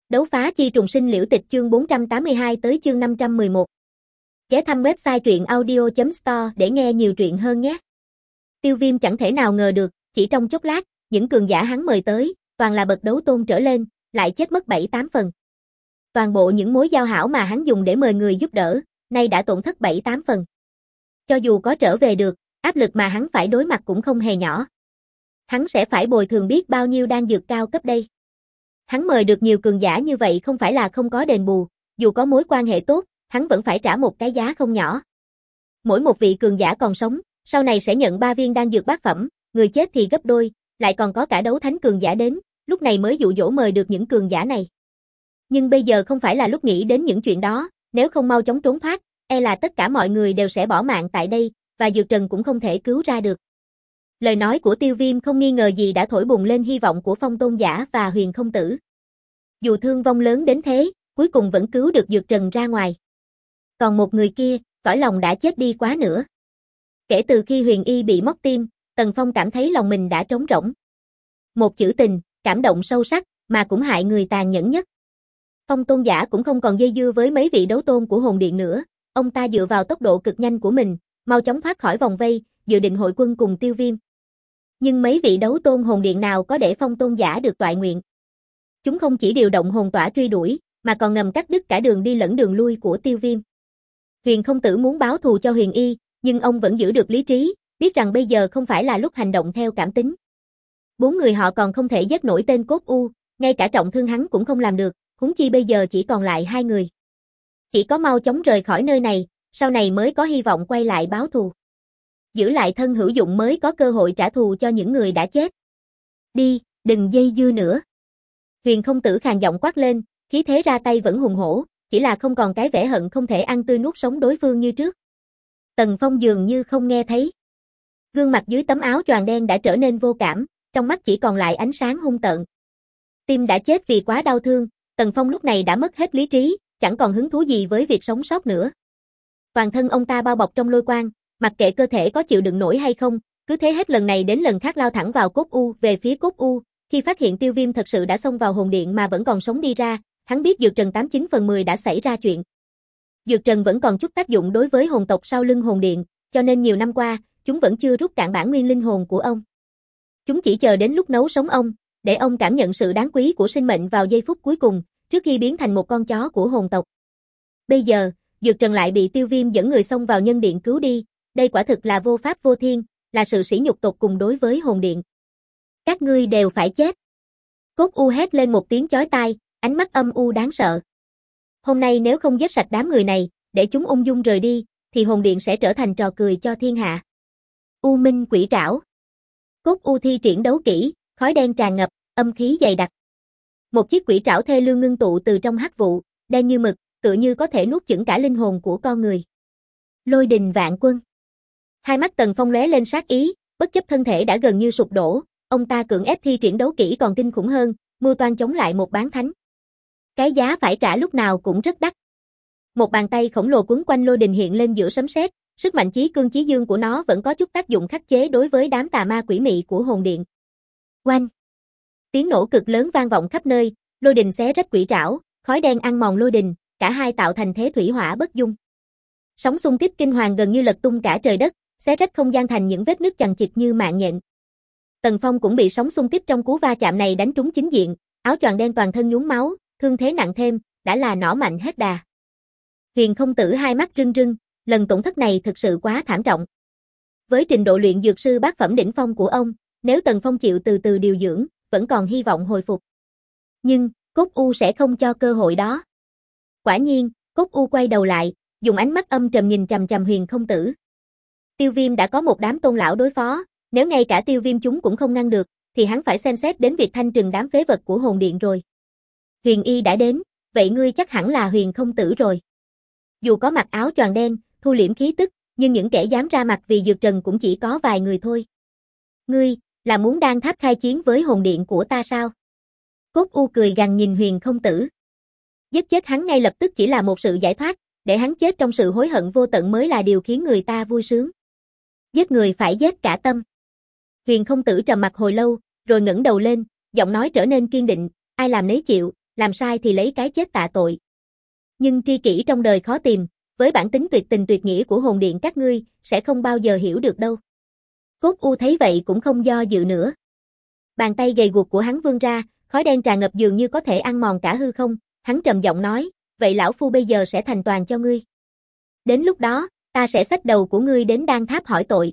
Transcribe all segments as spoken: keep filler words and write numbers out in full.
Đấu phá chi trùng sinh liễu tịch chương bốn trăm tám mươi hai tới chương năm trăm mười một. Ghé thăm website truyện audio chấm store để nghe nhiều truyện hơn nhé. Tiêu Viêm chẳng thể nào ngờ được, chỉ trong chốc lát, những cường giả hắn mời tới, toàn là bậc đấu tôn trở lên, lại chết mất bảy tám phần. Toàn bộ những mối giao hảo mà hắn dùng để mời người giúp đỡ, nay đã tổn thất bảy tám phần. Cho dù có trở về được, áp lực mà hắn phải đối mặt cũng không hề nhỏ. Hắn sẽ phải bồi thường biết bao nhiêu đan dược cao cấp đây. Hắn mời được nhiều cường giả như vậy không phải là không có đền bù, dù có mối quan hệ tốt, hắn vẫn phải trả một cái giá không nhỏ. Mỗi một vị cường giả còn sống, sau này sẽ nhận ba viên đan dược bát phẩm, người chết thì gấp đôi, lại còn có cả đấu thánh cường giả đến, lúc này mới dụ dỗ mời được những cường giả này. Nhưng bây giờ không phải là lúc nghĩ đến những chuyện đó, nếu không mau chóng trốn thoát, e là tất cả mọi người đều sẽ bỏ mạng tại đây, và Dược Trần cũng không thể cứu ra được. Lời nói của Tiêu Viêm không nghi ngờ gì đã thổi bùng lên hy vọng của Phong Tôn Giả và Huyền Không Tử. Dù thương vong lớn đến thế, cuối cùng vẫn cứu được Dược Trần ra ngoài. Còn một người kia, cõi lòng đã chết đi quá nữa. Kể từ khi Huyền Y bị móc tim, Tần Phong cảm thấy lòng mình đã trống rỗng. Một chữ tình, cảm động sâu sắc, mà cũng hại người tàn nhẫn nhất. Phong Tôn Giả cũng không còn dây dưa với mấy vị đấu tôn của hồn điện nữa, ông ta dựa vào tốc độ cực nhanh của mình, mau chóng thoát khỏi vòng vây, dự định hội quân cùng Tiêu Viêm. Nhưng mấy vị đấu tôn hồn điện nào có để Phong Tôn Giả được toại nguyện. Chúng không chỉ điều động hồn tỏa truy đuổi, mà còn ngầm cắt đứt cả đường đi lẫn đường lui của Tiêu Viêm. Huyền Không Tử muốn báo thù cho Huyền Y, nhưng ông vẫn giữ được lý trí, biết rằng bây giờ không phải là lúc hành động theo cảm tính. Bốn người họ còn không thể giết nổi tên Cốt U, ngay cả trọng thương hắn cũng không làm được, huống chi bây giờ chỉ còn lại hai người. Chỉ có mau chóng rời khỏi nơi này, sau này mới có hy vọng quay lại báo thù. Giữ lại thân hữu dụng mới có cơ hội trả thù cho những người đã chết. Đi, đừng dây dưa nữa. Huyền Không Tử khàn giọng quát lên, khí thế ra tay vẫn hùng hổ, chỉ là không còn cái vẻ hận không thể ăn tươi nuốt sống đối phương như trước. Tần Phong dường như không nghe thấy. Gương mặt dưới tấm áo choàng đen đã trở nên vô cảm, trong mắt chỉ còn lại ánh sáng hung tợn. Tim đã chết vì quá đau thương, Tần Phong lúc này đã mất hết lý trí, chẳng còn hứng thú gì với việc sống sót nữa. Toàn thân ông ta bao bọc trong lôi quang, mặc kệ cơ thể có chịu đựng nổi hay không, cứ thế hết lần này đến lần khác lao thẳng vào Cốt U, về phía Cốt U. Khi phát hiện Tiêu Viêm thật sự đã xông vào hồn điện mà vẫn còn sống đi ra, hắn biết Dược Trần tám chín phần mười đã xảy ra chuyện. Dược Trần vẫn còn chút tác dụng đối với hồn tộc sau lưng hồn điện, cho nên nhiều năm qua, chúng vẫn chưa rút cạn bản nguyên linh hồn của ông. Chúng chỉ chờ đến lúc nấu sống ông, để ông cảm nhận sự đáng quý của sinh mệnh vào giây phút cuối cùng, trước khi biến thành một con chó của hồn tộc. Bây giờ, Dược Trần lại bị Tiêu Viêm dẫn người xông vào nhân điện cứu đi, đây quả thực là vô pháp vô thiên, là sự sỉ nhục tột cùng đối với hồn điện. Các ngươi đều phải chết. Cốt U hét lên một tiếng chói tai, ánh mắt âm u đáng sợ. Hôm nay nếu không giết sạch đám người này, để chúng ung dung rời đi, thì hồn điện sẽ trở thành trò cười cho thiên hạ. U Minh Quỷ Trảo. Cốt U thi triển đấu kỹ, khói đen tràn ngập, âm khí dày đặc. Một chiếc quỷ trảo thê lương ngưng tụ từ trong hắc vụ, đen như mực, tựa như có thể nuốt chửng cả linh hồn của con người. Lôi đình vạn quân. Hai mắt Tần Phong lóe lên sát ý, bất chấp thân thể đã gần như sụp đổ, ông ta cưỡng ép thi triển đấu kỹ còn kinh khủng hơn, mưu toan chống lại một bán thánh. Cái giá phải trả lúc nào cũng rất đắt. Một bàn tay khổng lồ quấn quanh lôi đình hiện lên giữa sấm sét, sức mạnh chí cương chí dương của nó vẫn có chút tác dụng khắc chế đối với đám tà ma quỷ mị của hồn điện. Oanh! Tiếng nổ cực lớn vang vọng khắp nơi, lôi đình xé rách quỷ trảo, khói đen ăn mòn lôi đình, cả hai tạo thành thế thủy hỏa bất dung. Sóng xung kích kinh hoàng gần như lật tung cả trời đất, xé rách không gian thành những vết nứt chằng chịt như mạng nhện. Tần Phong cũng bị sóng xung kích trong cú va chạm này đánh trúng chính diện, áo choàng đen toàn thân nhuốm máu, thương thế nặng thêm, đã là nỏ mạnh hết đà. Huyền Không Tử hai mắt rưng rưng, lần tổn thất này thực sự quá thảm trọng. Với trình độ luyện dược sư bát phẩm đỉnh phong của ông, nếu Tần Phong chịu từ từ điều dưỡng, vẫn còn hy vọng hồi phục. Nhưng, Cốt U sẽ không cho cơ hội đó. Quả nhiên, Cốt U quay đầu lại, dùng ánh mắt âm trầm nhìn chằm chằm Huyền Không Tử. Tiêu Viêm đã có một đám tôn lão đối phó, nếu ngay cả Tiêu Viêm chúng cũng không ngăn được, thì hắn phải xem xét đến việc thanh trừng đám phế vật của hồn điện rồi. Huyền Y đã đến, vậy ngươi chắc hẳn là Huyền Không Tử rồi. Dù có mặc áo choàng đen, thu liễm khí tức, nhưng những kẻ dám ra mặt vì Dược Trần cũng chỉ có vài người thôi. Ngươi, là muốn đang tháp khai chiến với hồn điện của ta sao? Cốt U cười gằn nhìn Huyền Không Tử. Giết chết hắn ngay lập tức chỉ là một sự giải thoát, để hắn chết trong sự hối hận vô tận mới là điều khiến người ta vui sướng. Giết người phải giết cả tâm. Huyền Không Tử trầm mặc hồi lâu, rồi ngẩng đầu lên, giọng nói trở nên kiên định, ai làm nấy chịu, làm sai thì lấy cái chết tạ tội. Nhưng tri kỷ trong đời khó tìm, với bản tính tuyệt tình tuyệt nghĩa của hồn điện các ngươi, sẽ không bao giờ hiểu được đâu. Cốt U thấy vậy cũng không do dự nữa. Bàn tay gầy guộc của hắn vươn ra, khói đen tràn ngập dường như có thể ăn mòn cả hư không, hắn trầm giọng nói, vậy lão phu bây giờ sẽ thành toàn cho ngươi. Đến lúc đó, ta sẽ xách đầu của ngươi đến đan tháp hỏi tội.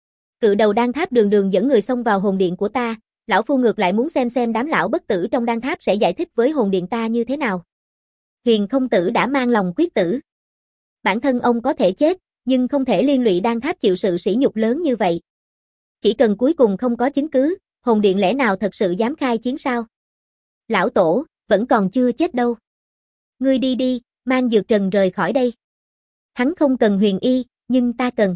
Cự đầu đan tháp đường đường dẫn người xông vào hồn điện của ta, lão phu ngược lại muốn xem xem đám lão bất tử trong đan tháp sẽ giải thích với hồn điện ta như thế nào. Huyền Không Tử đã mang lòng quyết tử. Bản thân ông có thể chết, nhưng không thể liên lụy đan tháp chịu sự sỉ nhục lớn như vậy. Chỉ cần cuối cùng không có chứng cứ, hồn điện lẽ nào thật sự dám khai chiến sao? Lão tổ, vẫn còn chưa chết đâu. Ngươi đi đi, mang Dược Trần rời khỏi đây. Hắn không cần Huyền Y, nhưng ta cần.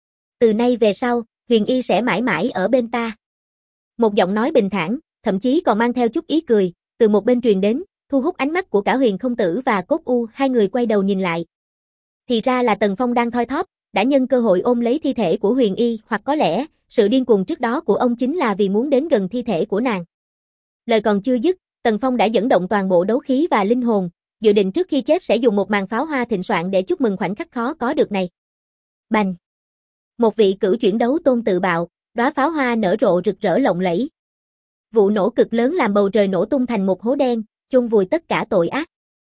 Từ nay về sau, Huyền Y sẽ mãi mãi ở bên ta. Một giọng nói bình thản, thậm chí còn mang theo chút ý cười, từ một bên truyền đến, thu hút ánh mắt của cả Huyền Không Tử và Cốt U, hai người quay đầu nhìn lại. Thì ra là Tần Phong đang thoi thóp, đã nhân cơ hội ôm lấy thi thể của Huyền Y, hoặc có lẽ, sự điên cuồng trước đó của ông chính là vì muốn đến gần thi thể của nàng. Lời còn chưa dứt, Tần Phong đã dẫn động toàn bộ đấu khí và linh hồn, dự định trước khi chết sẽ dùng một màn pháo hoa thịnh soạn để chúc mừng khoảnh khắc khó có được này. Bành! Một vị cửu chuyển đấu tôn tự bạo, đóa pháo hoa nở rộ rực rỡ lộng lẫy. Vụ nổ cực lớn làm bầu trời nổ tung thành một hố đen, chôn vùi tất cả tội ác.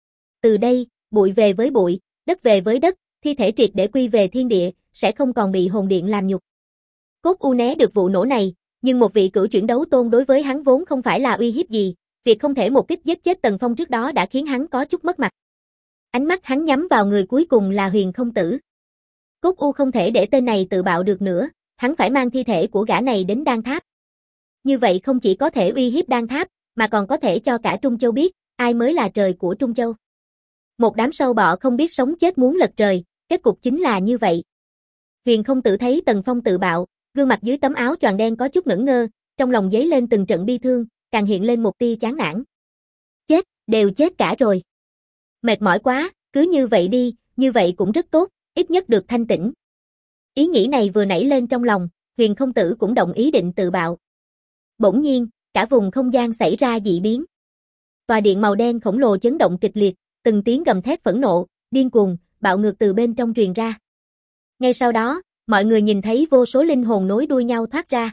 Từ đây, bụi về với bụi, đất về với đất, thi thể triệt để quy về thiên địa, sẽ không còn bị hồn điện làm nhục. Cốt U né được vụ nổ này, nhưng một vị cửu chuyển đấu tôn đối với hắn vốn không phải là uy hiếp gì, việc không thể một kích giết chết Tần Phong trước đó đã khiến hắn có chút mất mặt. Ánh mắt hắn nhắm vào người cuối cùng là Huyền Không Tử. Cốt U không thể để tên này tự bạo được nữa, hắn phải mang thi thể của gã này đến đan tháp. Như vậy không chỉ có thể uy hiếp đan tháp, mà còn có thể cho cả Trung Châu biết, ai mới là trời của Trung Châu. Một đám sâu bọ không biết sống chết muốn lật trời, kết cục chính là như vậy. Huyền Không Tử thấy Tần Phong tự bạo, gương mặt dưới tấm áo choàng đen có chút ngẩn ngơ, trong lòng dấy lên từng trận bi thương, càng hiện lên một tia chán nản. Chết, đều chết cả rồi. Mệt mỏi quá, cứ như vậy đi, như vậy cũng rất tốt, ít nhất được thanh tĩnh. Ý nghĩ này vừa nảy lên trong lòng, Huyền Không Tử cũng đồng ý định tự bạo. Bỗng nhiên, cả vùng không gian xảy ra dị biến. Tòa điện màu đen khổng lồ chấn động kịch liệt, từng tiếng gầm thét phẫn nộ, điên cuồng, bạo ngược từ bên trong truyền ra. Ngay sau đó, mọi người nhìn thấy vô số linh hồn nối đuôi nhau thoát ra.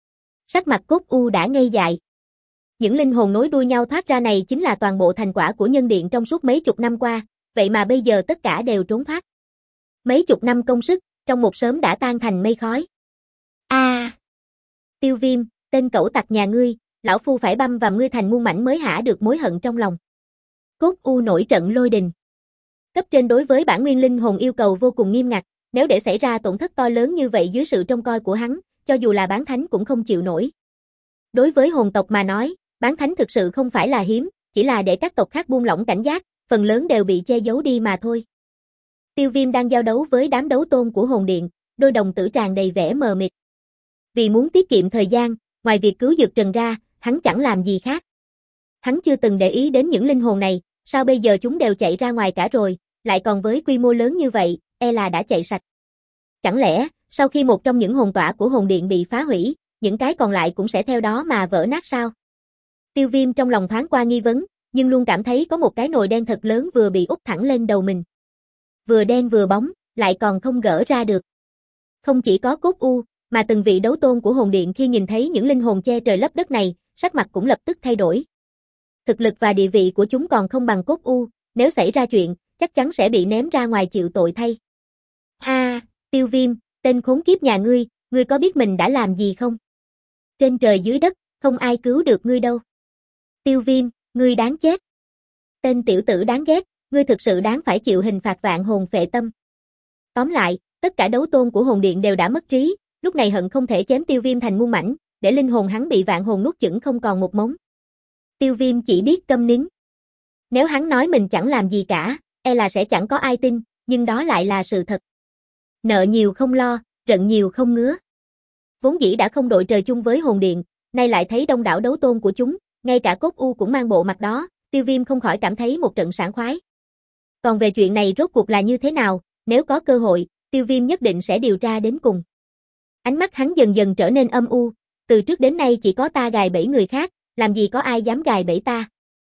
Sắc mặt Cốt U đã ngây dại. Những linh hồn nối đuôi nhau thoát ra này chính là toàn bộ thành quả của nhân điện trong suốt mấy chục năm qua, vậy mà bây giờ tất cả đều trốn thoát. Mấy chục năm công sức, trong một sớm đã tan thành mây khói. A! À, Tiêu Viêm, tên cẩu tặc nhà ngươi, lão phu phải băm và ngươi thành muôn mảnh mới hả được mối hận trong lòng. Cốt U nổi trận lôi đình. Cấp trên đối với bản nguyên linh hồn yêu cầu vô cùng nghiêm ngặt, nếu để xảy ra tổn thất to lớn như vậy dưới sự trông coi của hắn, cho dù là bán thánh cũng không chịu nổi. Đối với hồn tộc mà nói, bán thánh thực sự không phải là hiếm, chỉ là để các tộc khác buông lỏng cảnh giác, phần lớn đều bị che giấu đi mà thôi. Tiêu Viêm đang giao đấu với đám đấu tôn của hồn điện, đôi đồng tử tràn đầy vẻ mờ mịt. Vì muốn tiết kiệm thời gian, ngoài việc cứu Dược Trần ra, hắn chẳng làm gì khác. Hắn chưa từng để ý đến những linh hồn này, sao bây giờ chúng đều chạy ra ngoài cả rồi, lại còn với quy mô lớn như vậy, e là đã chạy sạch. Chẳng lẽ, sau khi một trong những hồn tỏa của hồn điện bị phá hủy, những cái còn lại cũng sẽ theo đó mà vỡ nát sao? Tiêu Viêm trong lòng thoáng qua nghi vấn, nhưng luôn cảm thấy có một cái nồi đen thật lớn vừa bị úp thẳng lên đầu mình. Vừa đen vừa bóng, lại còn không gỡ ra được. Không chỉ có Cốt U, mà từng vị đấu tôn của hồn điện khi nhìn thấy những linh hồn che trời lấp đất này, sắc mặt cũng lập tức thay đổi. Thực lực và địa vị của chúng còn không bằng Cốt U, nếu xảy ra chuyện, chắc chắn sẽ bị ném ra ngoài chịu tội thay. A, à, Tiêu Viêm, tên khốn kiếp nhà ngươi, ngươi có biết mình đã làm gì không? Trên trời dưới đất, không ai cứu được ngươi đâu. Tiêu Viêm, ngươi đáng chết. Tên tiểu tử đáng ghét, ngươi thực sự đáng phải chịu hình phạt vạn hồn phệ tâm. Tóm lại, tất cả đấu tôn của hồn điện đều đã mất trí, lúc này hận không thể chém Tiêu Viêm thành muôn mảnh, để linh hồn hắn bị vạn hồn nuốt chửng không còn một mống. Tiêu Viêm chỉ biết câm nín. Nếu hắn nói mình chẳng làm gì cả, e là sẽ chẳng có ai tin, nhưng đó lại là sự thật. Nợ nhiều không lo, rận nhiều không ngứa. Vốn dĩ đã không đội trời chung với hồn điện, nay lại thấy đông đảo đấu tôn của chúng, ngay cả Cốt U cũng mang bộ mặt đó, Tiêu Viêm không khỏi cảm thấy một trận sảng khoái. Còn về chuyện này rốt cuộc là như thế nào, nếu có cơ hội, Tiêu Viêm nhất định sẽ điều tra đến cùng. Ánh mắt hắn dần dần trở nên âm u, từ trước đến nay chỉ có ta gài bẫy người khác, làm gì có ai dám gài bẫy ta.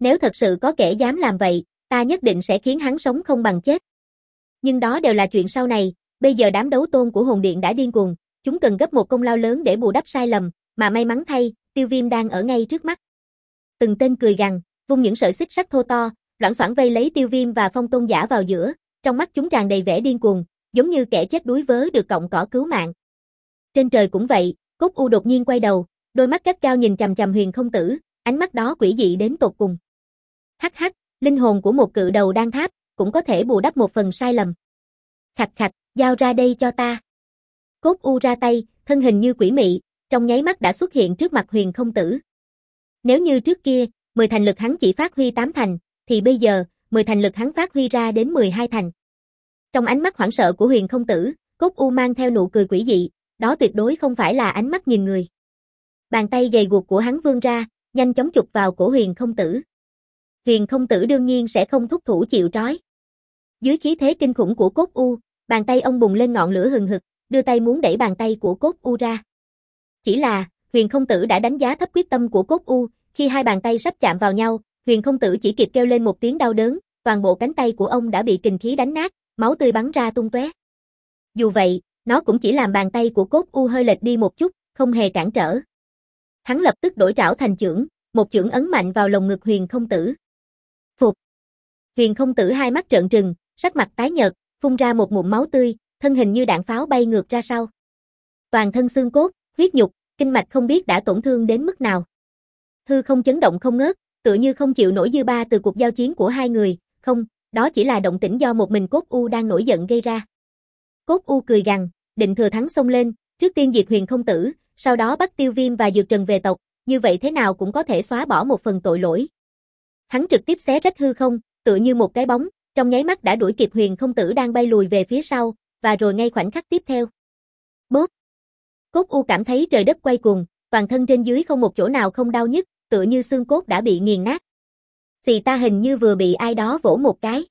Nếu thật sự có kẻ dám làm vậy, ta nhất định sẽ khiến hắn sống không bằng chết. Nhưng đó đều là chuyện sau này, bây giờ đám đấu tôn của hồn điện đã điên cuồng, chúng cần gấp một công lao lớn để bù đắp sai lầm, mà may mắn thay, Tiêu Viêm đang ở ngay trước mắt. Từng tên cười gằn, vung những sợi xích sắt thô to, loảng xoảng vây lấy Tiêu Viêm và Phong Tôn Giả vào giữa, trong mắt chúng tràn đầy vẻ điên cuồng, giống như kẻ chết đuối vớ được cọng cỏ cứu mạng. Trên trời cũng vậy, Cốt U đột nhiên quay đầu, đôi mắt gắt gao nhìn chằm chằm Huyền Không Tử, ánh mắt đó quỷ dị đến tột cùng. Hắc hắc, linh hồn của một cự đầu đan tháp, cũng có thể bù đắp một phần sai lầm. Khạch khạch, giao ra đây cho ta. Cốt U ra tay, thân hình như quỷ mị, trong nháy mắt đã xuất hiện trước mặt Huyền Không Tử. Nếu như trước kia, mười thành lực hắn chỉ phát huy tám thành, thì bây giờ, mười thành lực hắn phát huy ra đến mười hai thành. Trong ánh mắt hoảng sợ của Huyền Không Tử, Cốt U mang theo nụ cười quỷ dị, đó tuyệt đối không phải là ánh mắt nhìn người. Bàn tay gầy guộc của hắn vươn ra, nhanh chóng chụp vào cổ Huyền Không Tử. Huyền Không Tử đương nhiên sẽ không thúc thủ chịu trói. Dưới khí thế kinh khủng của Cốt U, bàn tay ông bùng lên ngọn lửa hừng hực, đưa tay muốn đẩy bàn tay của Cốt U ra. Chỉ là, Huyền Không Tử đã đánh giá thấp quyết tâm của Cốt U, khi hai bàn tay sắp chạm vào nhau, Huyền Không Tử chỉ kịp kêu lên một tiếng đau đớn, toàn bộ cánh tay của ông đã bị kình khí đánh nát, máu tươi bắn ra tung tóe. Dù vậy, nó cũng chỉ làm bàn tay của Cốt U hơi lệch đi một chút, không hề cản trở. Hắn lập tức đổi trảo thành chưởng, một chưởng ấn mạnh vào lồng ngực Huyền Không Tử. Phục. Huyền Không Tử hai mắt trợn trừng, sắc mặt tái nhợt, phun ra một ngụm máu tươi, thân hình như đạn pháo bay ngược ra sau. Toàn thân xương cốt, huyết nhục, kinh mạch không biết đã tổn thương đến mức nào. Hư không chấn động không ngớt, tựa như không chịu nổi dư ba từ cuộc giao chiến của hai người, không, đó chỉ là động tĩnh do một mình Cốt U đang nổi giận gây ra. Cốt U cười gằn, định thừa thắng xông lên, trước tiên diệt Huyền Không Tử, sau đó bắt Tiêu Viêm và Dược Trần về tộc, như vậy thế nào cũng có thể xóa bỏ một phần tội lỗi. Hắn trực tiếp xé rách hư không, tựa như một cái bóng, trong nháy mắt đã đuổi kịp Huyền Không Tử đang bay lùi về phía sau, và rồi ngay khoảnh khắc tiếp theo. Bốp! Cốt U cảm thấy trời đất quay cuồng, toàn thân trên dưới không một chỗ nào không đau nhức, tựa như xương cốt đã bị nghiền nát. Xì ta hình như vừa bị ai đó vỗ một cái.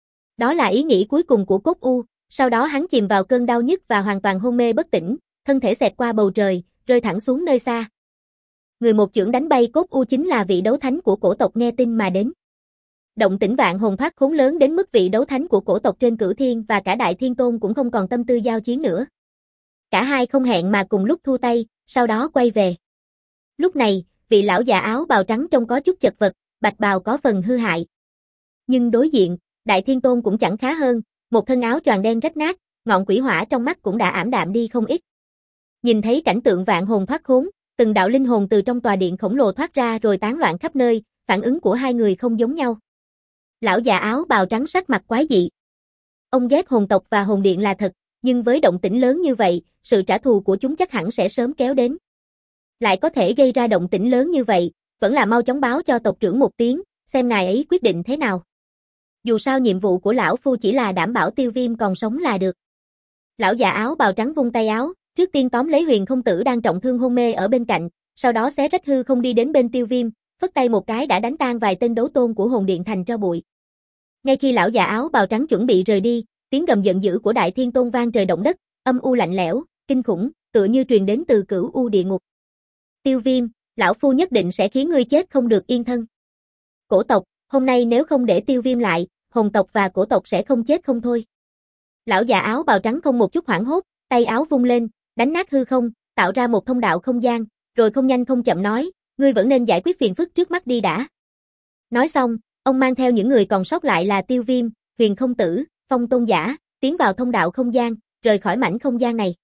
Đó là ý nghĩ cuối cùng của Cốt U, sau đó hắn chìm vào cơn đau nhức và hoàn toàn hôn mê bất tỉnh, thân thể xẹt qua bầu trời, rơi thẳng xuống nơi xa. Người một chưởng đánh bay Cốt U chính là vị đấu thánh của cổ tộc nghe tin mà đến. Động tĩnh vạn hồn thoát khốn lớn đến mức vị đấu thánh của cổ tộc trên Cửu Thiên và cả Đại Thiên Tôn cũng không còn tâm tư giao chiến nữa. Cả hai không hẹn mà cùng lúc thu tay, sau đó quay về. Lúc này, vị lão già áo bào trắng trông có chút chật vật, bạch bào có phần hư hại. Nhưng đối diện, Đại Thiên Tôn cũng chẳng khá hơn, một thân áo choàng đen rách nát, ngọn quỷ hỏa trong mắt cũng đã ảm đạm đi không ít. Nhìn thấy cảnh tượng vạn hồn thoát khốn, từng đạo linh hồn từ trong tòa điện khổng lồ thoát ra rồi tán loạn khắp nơi, phản ứng của hai người không giống nhau. Lão già áo bào trắng sắc mặt quái dị. Ông ghét hồn tộc và hồn điện là thật, nhưng với động tĩnh lớn như vậy, sự trả thù của chúng chắc hẳn sẽ sớm kéo đến. Lại có thể gây ra động tĩnh lớn như vậy, vẫn là mau chóng báo cho tộc trưởng một tiếng, xem ngài ấy quyết định thế nào. Dù sao nhiệm vụ của lão phu chỉ là đảm bảo Tiêu Viêm còn sống là được. Lão già áo bào trắng vung tay áo, trước tiên tóm lấy Huyền Không Tử đang trọng thương hôn mê ở bên cạnh, sau đó xé rách hư không đi đến bên Tiêu Viêm, phất tay một cái đã đánh tan vài tên đấu tôn của hồn điện thành tro bụi. Ngay khi lão già áo bào trắng chuẩn bị rời đi, tiếng gầm giận dữ của Đại Thiên Tôn vang trời động đất, âm u lạnh lẽo, kinh khủng, tựa như truyền đến từ cửu u địa ngục. Tiêu Viêm, lão phu nhất định sẽ khiến ngươi chết không được yên thân. Cổ tộc, hôm nay nếu không để Tiêu Viêm lại, hồn tộc và cổ tộc sẽ không chết không thôi. Lão già áo bào trắng không một chút hoảng hốt, tay áo vung lên, đánh nát hư không, tạo ra một thông đạo không gian, rồi không nhanh không chậm nói, ngươi vẫn nên giải quyết phiền phức trước mắt đi đã. Nói xong, ông mang theo những người còn sót lại là Tiêu Viêm, Huyền Không Tử, Phong Tôn Giả, tiến vào thông đạo không gian, rời khỏi mảnh không gian này.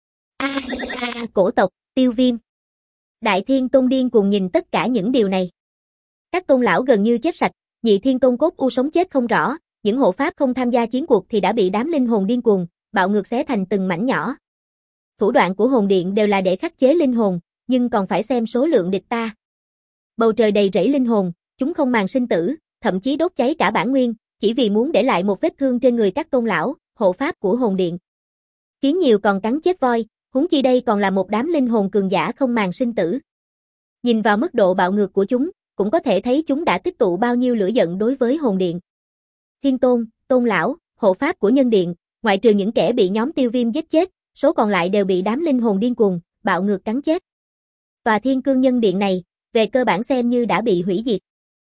A, à, à, cổ tộc, Tiêu Viêm. Đại Thiên Tôn điên cuồng nhìn tất cả những điều này. Các tôn lão gần như chết sạch, Nhị Thiên Tôn Cốt U sống chết không rõ, những hộ pháp không tham gia chiến cuộc thì đã bị đám linh hồn điên cuồng, bạo ngược xé thành từng mảnh nhỏ. Thủ đoạn của hồn điện đều là để khắc chế linh hồn, nhưng còn phải xem số lượng địch ta. Bầu trời đầy rẫy linh hồn, chúng không màng sinh tử, thậm chí đốt cháy cả bản nguyên, chỉ vì muốn để lại một vết thương trên người các tôn lão, hộ pháp của hồn điện. Kiến nhiều còn cắn chết voi, huống chi đây còn là một đám linh hồn cường giả không màng sinh tử. Nhìn vào mức độ bạo ngược của chúng, cũng có thể thấy chúng đã tích tụ bao nhiêu lửa giận đối với hồn điện. Thiên Tôn, Tôn lão, hộ pháp của nhân điện, ngoại trừ những kẻ bị nhóm Tiêu Viêm giết chết, số còn lại đều bị đám linh hồn điên cuồng, bạo ngược cắn chết. Tòa Thiên Cương Nhân Điện này, về cơ bản xem như đã bị hủy diệt.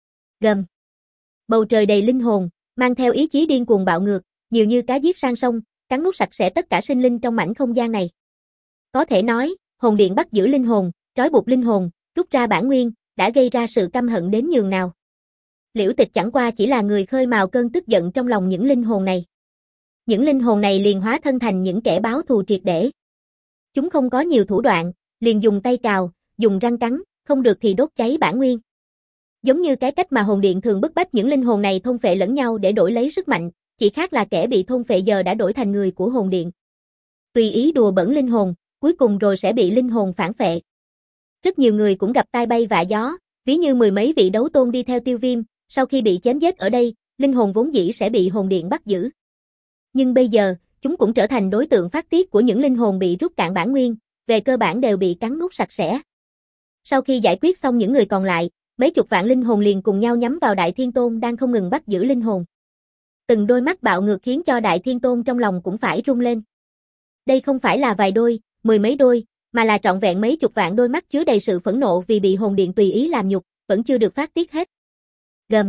Gầm. Bầu trời đầy linh hồn, mang theo ý chí điên cuồng bạo ngược, nhiều như cá giết sang sông, cắn nuốt sạch sẽ tất cả sinh linh trong mảnh không gian này. Có thể nói, hồn điện bắt giữ linh hồn, trói buộc linh hồn, rút ra bản nguyên, đã gây ra sự căm hận đến nhường nào. Liễu Tịch chẳng qua chỉ là người khơi mào cơn tức giận trong lòng những linh hồn này. Những linh hồn này liền hóa thân thành những kẻ báo thù triệt để. Chúng không có nhiều thủ đoạn, liền dùng tay cào, dùng răng cắn, không được thì đốt cháy bản nguyên. Giống như cái cách mà hồn điện thường bức bách những linh hồn này thôn phệ lẫn nhau để đổi lấy sức mạnh, chỉ khác là kẻ bị thôn phệ giờ đã đổi thành người của hồn điện. Tùy ý đùa bẩn linh hồn, cuối cùng rồi sẽ bị linh hồn phản phệ. Rất nhiều người cũng gặp tai bay vạ gió, ví như mười mấy vị đấu tôn đi theo Tiêu Viêm, sau khi bị chém giết ở đây, linh hồn vốn dĩ sẽ bị hồn điện bắt giữ. Nhưng bây giờ, chúng cũng trở thành đối tượng phát tiết của những linh hồn bị rút cạn bản nguyên, về cơ bản đều bị cắn nuốt sạch sẽ. Sau khi giải quyết xong những người còn lại, mấy chục vạn linh hồn liền cùng nhau nhắm vào Đại Thiên Tôn đang không ngừng bắt giữ linh hồn. Từng đôi mắt bạo ngược khiến cho Đại Thiên Tôn trong lòng cũng phải rung lên. Đây không phải là vài đôi, mười mấy đôi, mà là trọn vẹn mấy chục vạn đôi mắt chứa đầy sự phẫn nộ vì bị hồn điện tùy ý làm nhục, vẫn chưa được phát tiết hết. Gầm.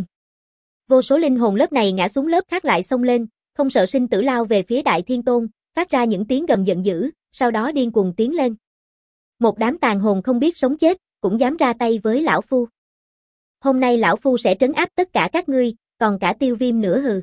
Vô số linh hồn lớp này ngã xuống lớp khác lại xông lên, không sợ sinh tử lao về phía Đại Thiên Tôn, phát ra những tiếng gầm giận dữ, sau đó điên cuồng tiến lên. Một đám tàn hồn không biết sống chết, cũng dám ra tay với lão phu. Hôm nay lão phu sẽ trấn áp tất cả các ngươi, còn cả Tiêu Viêm nữa hừ.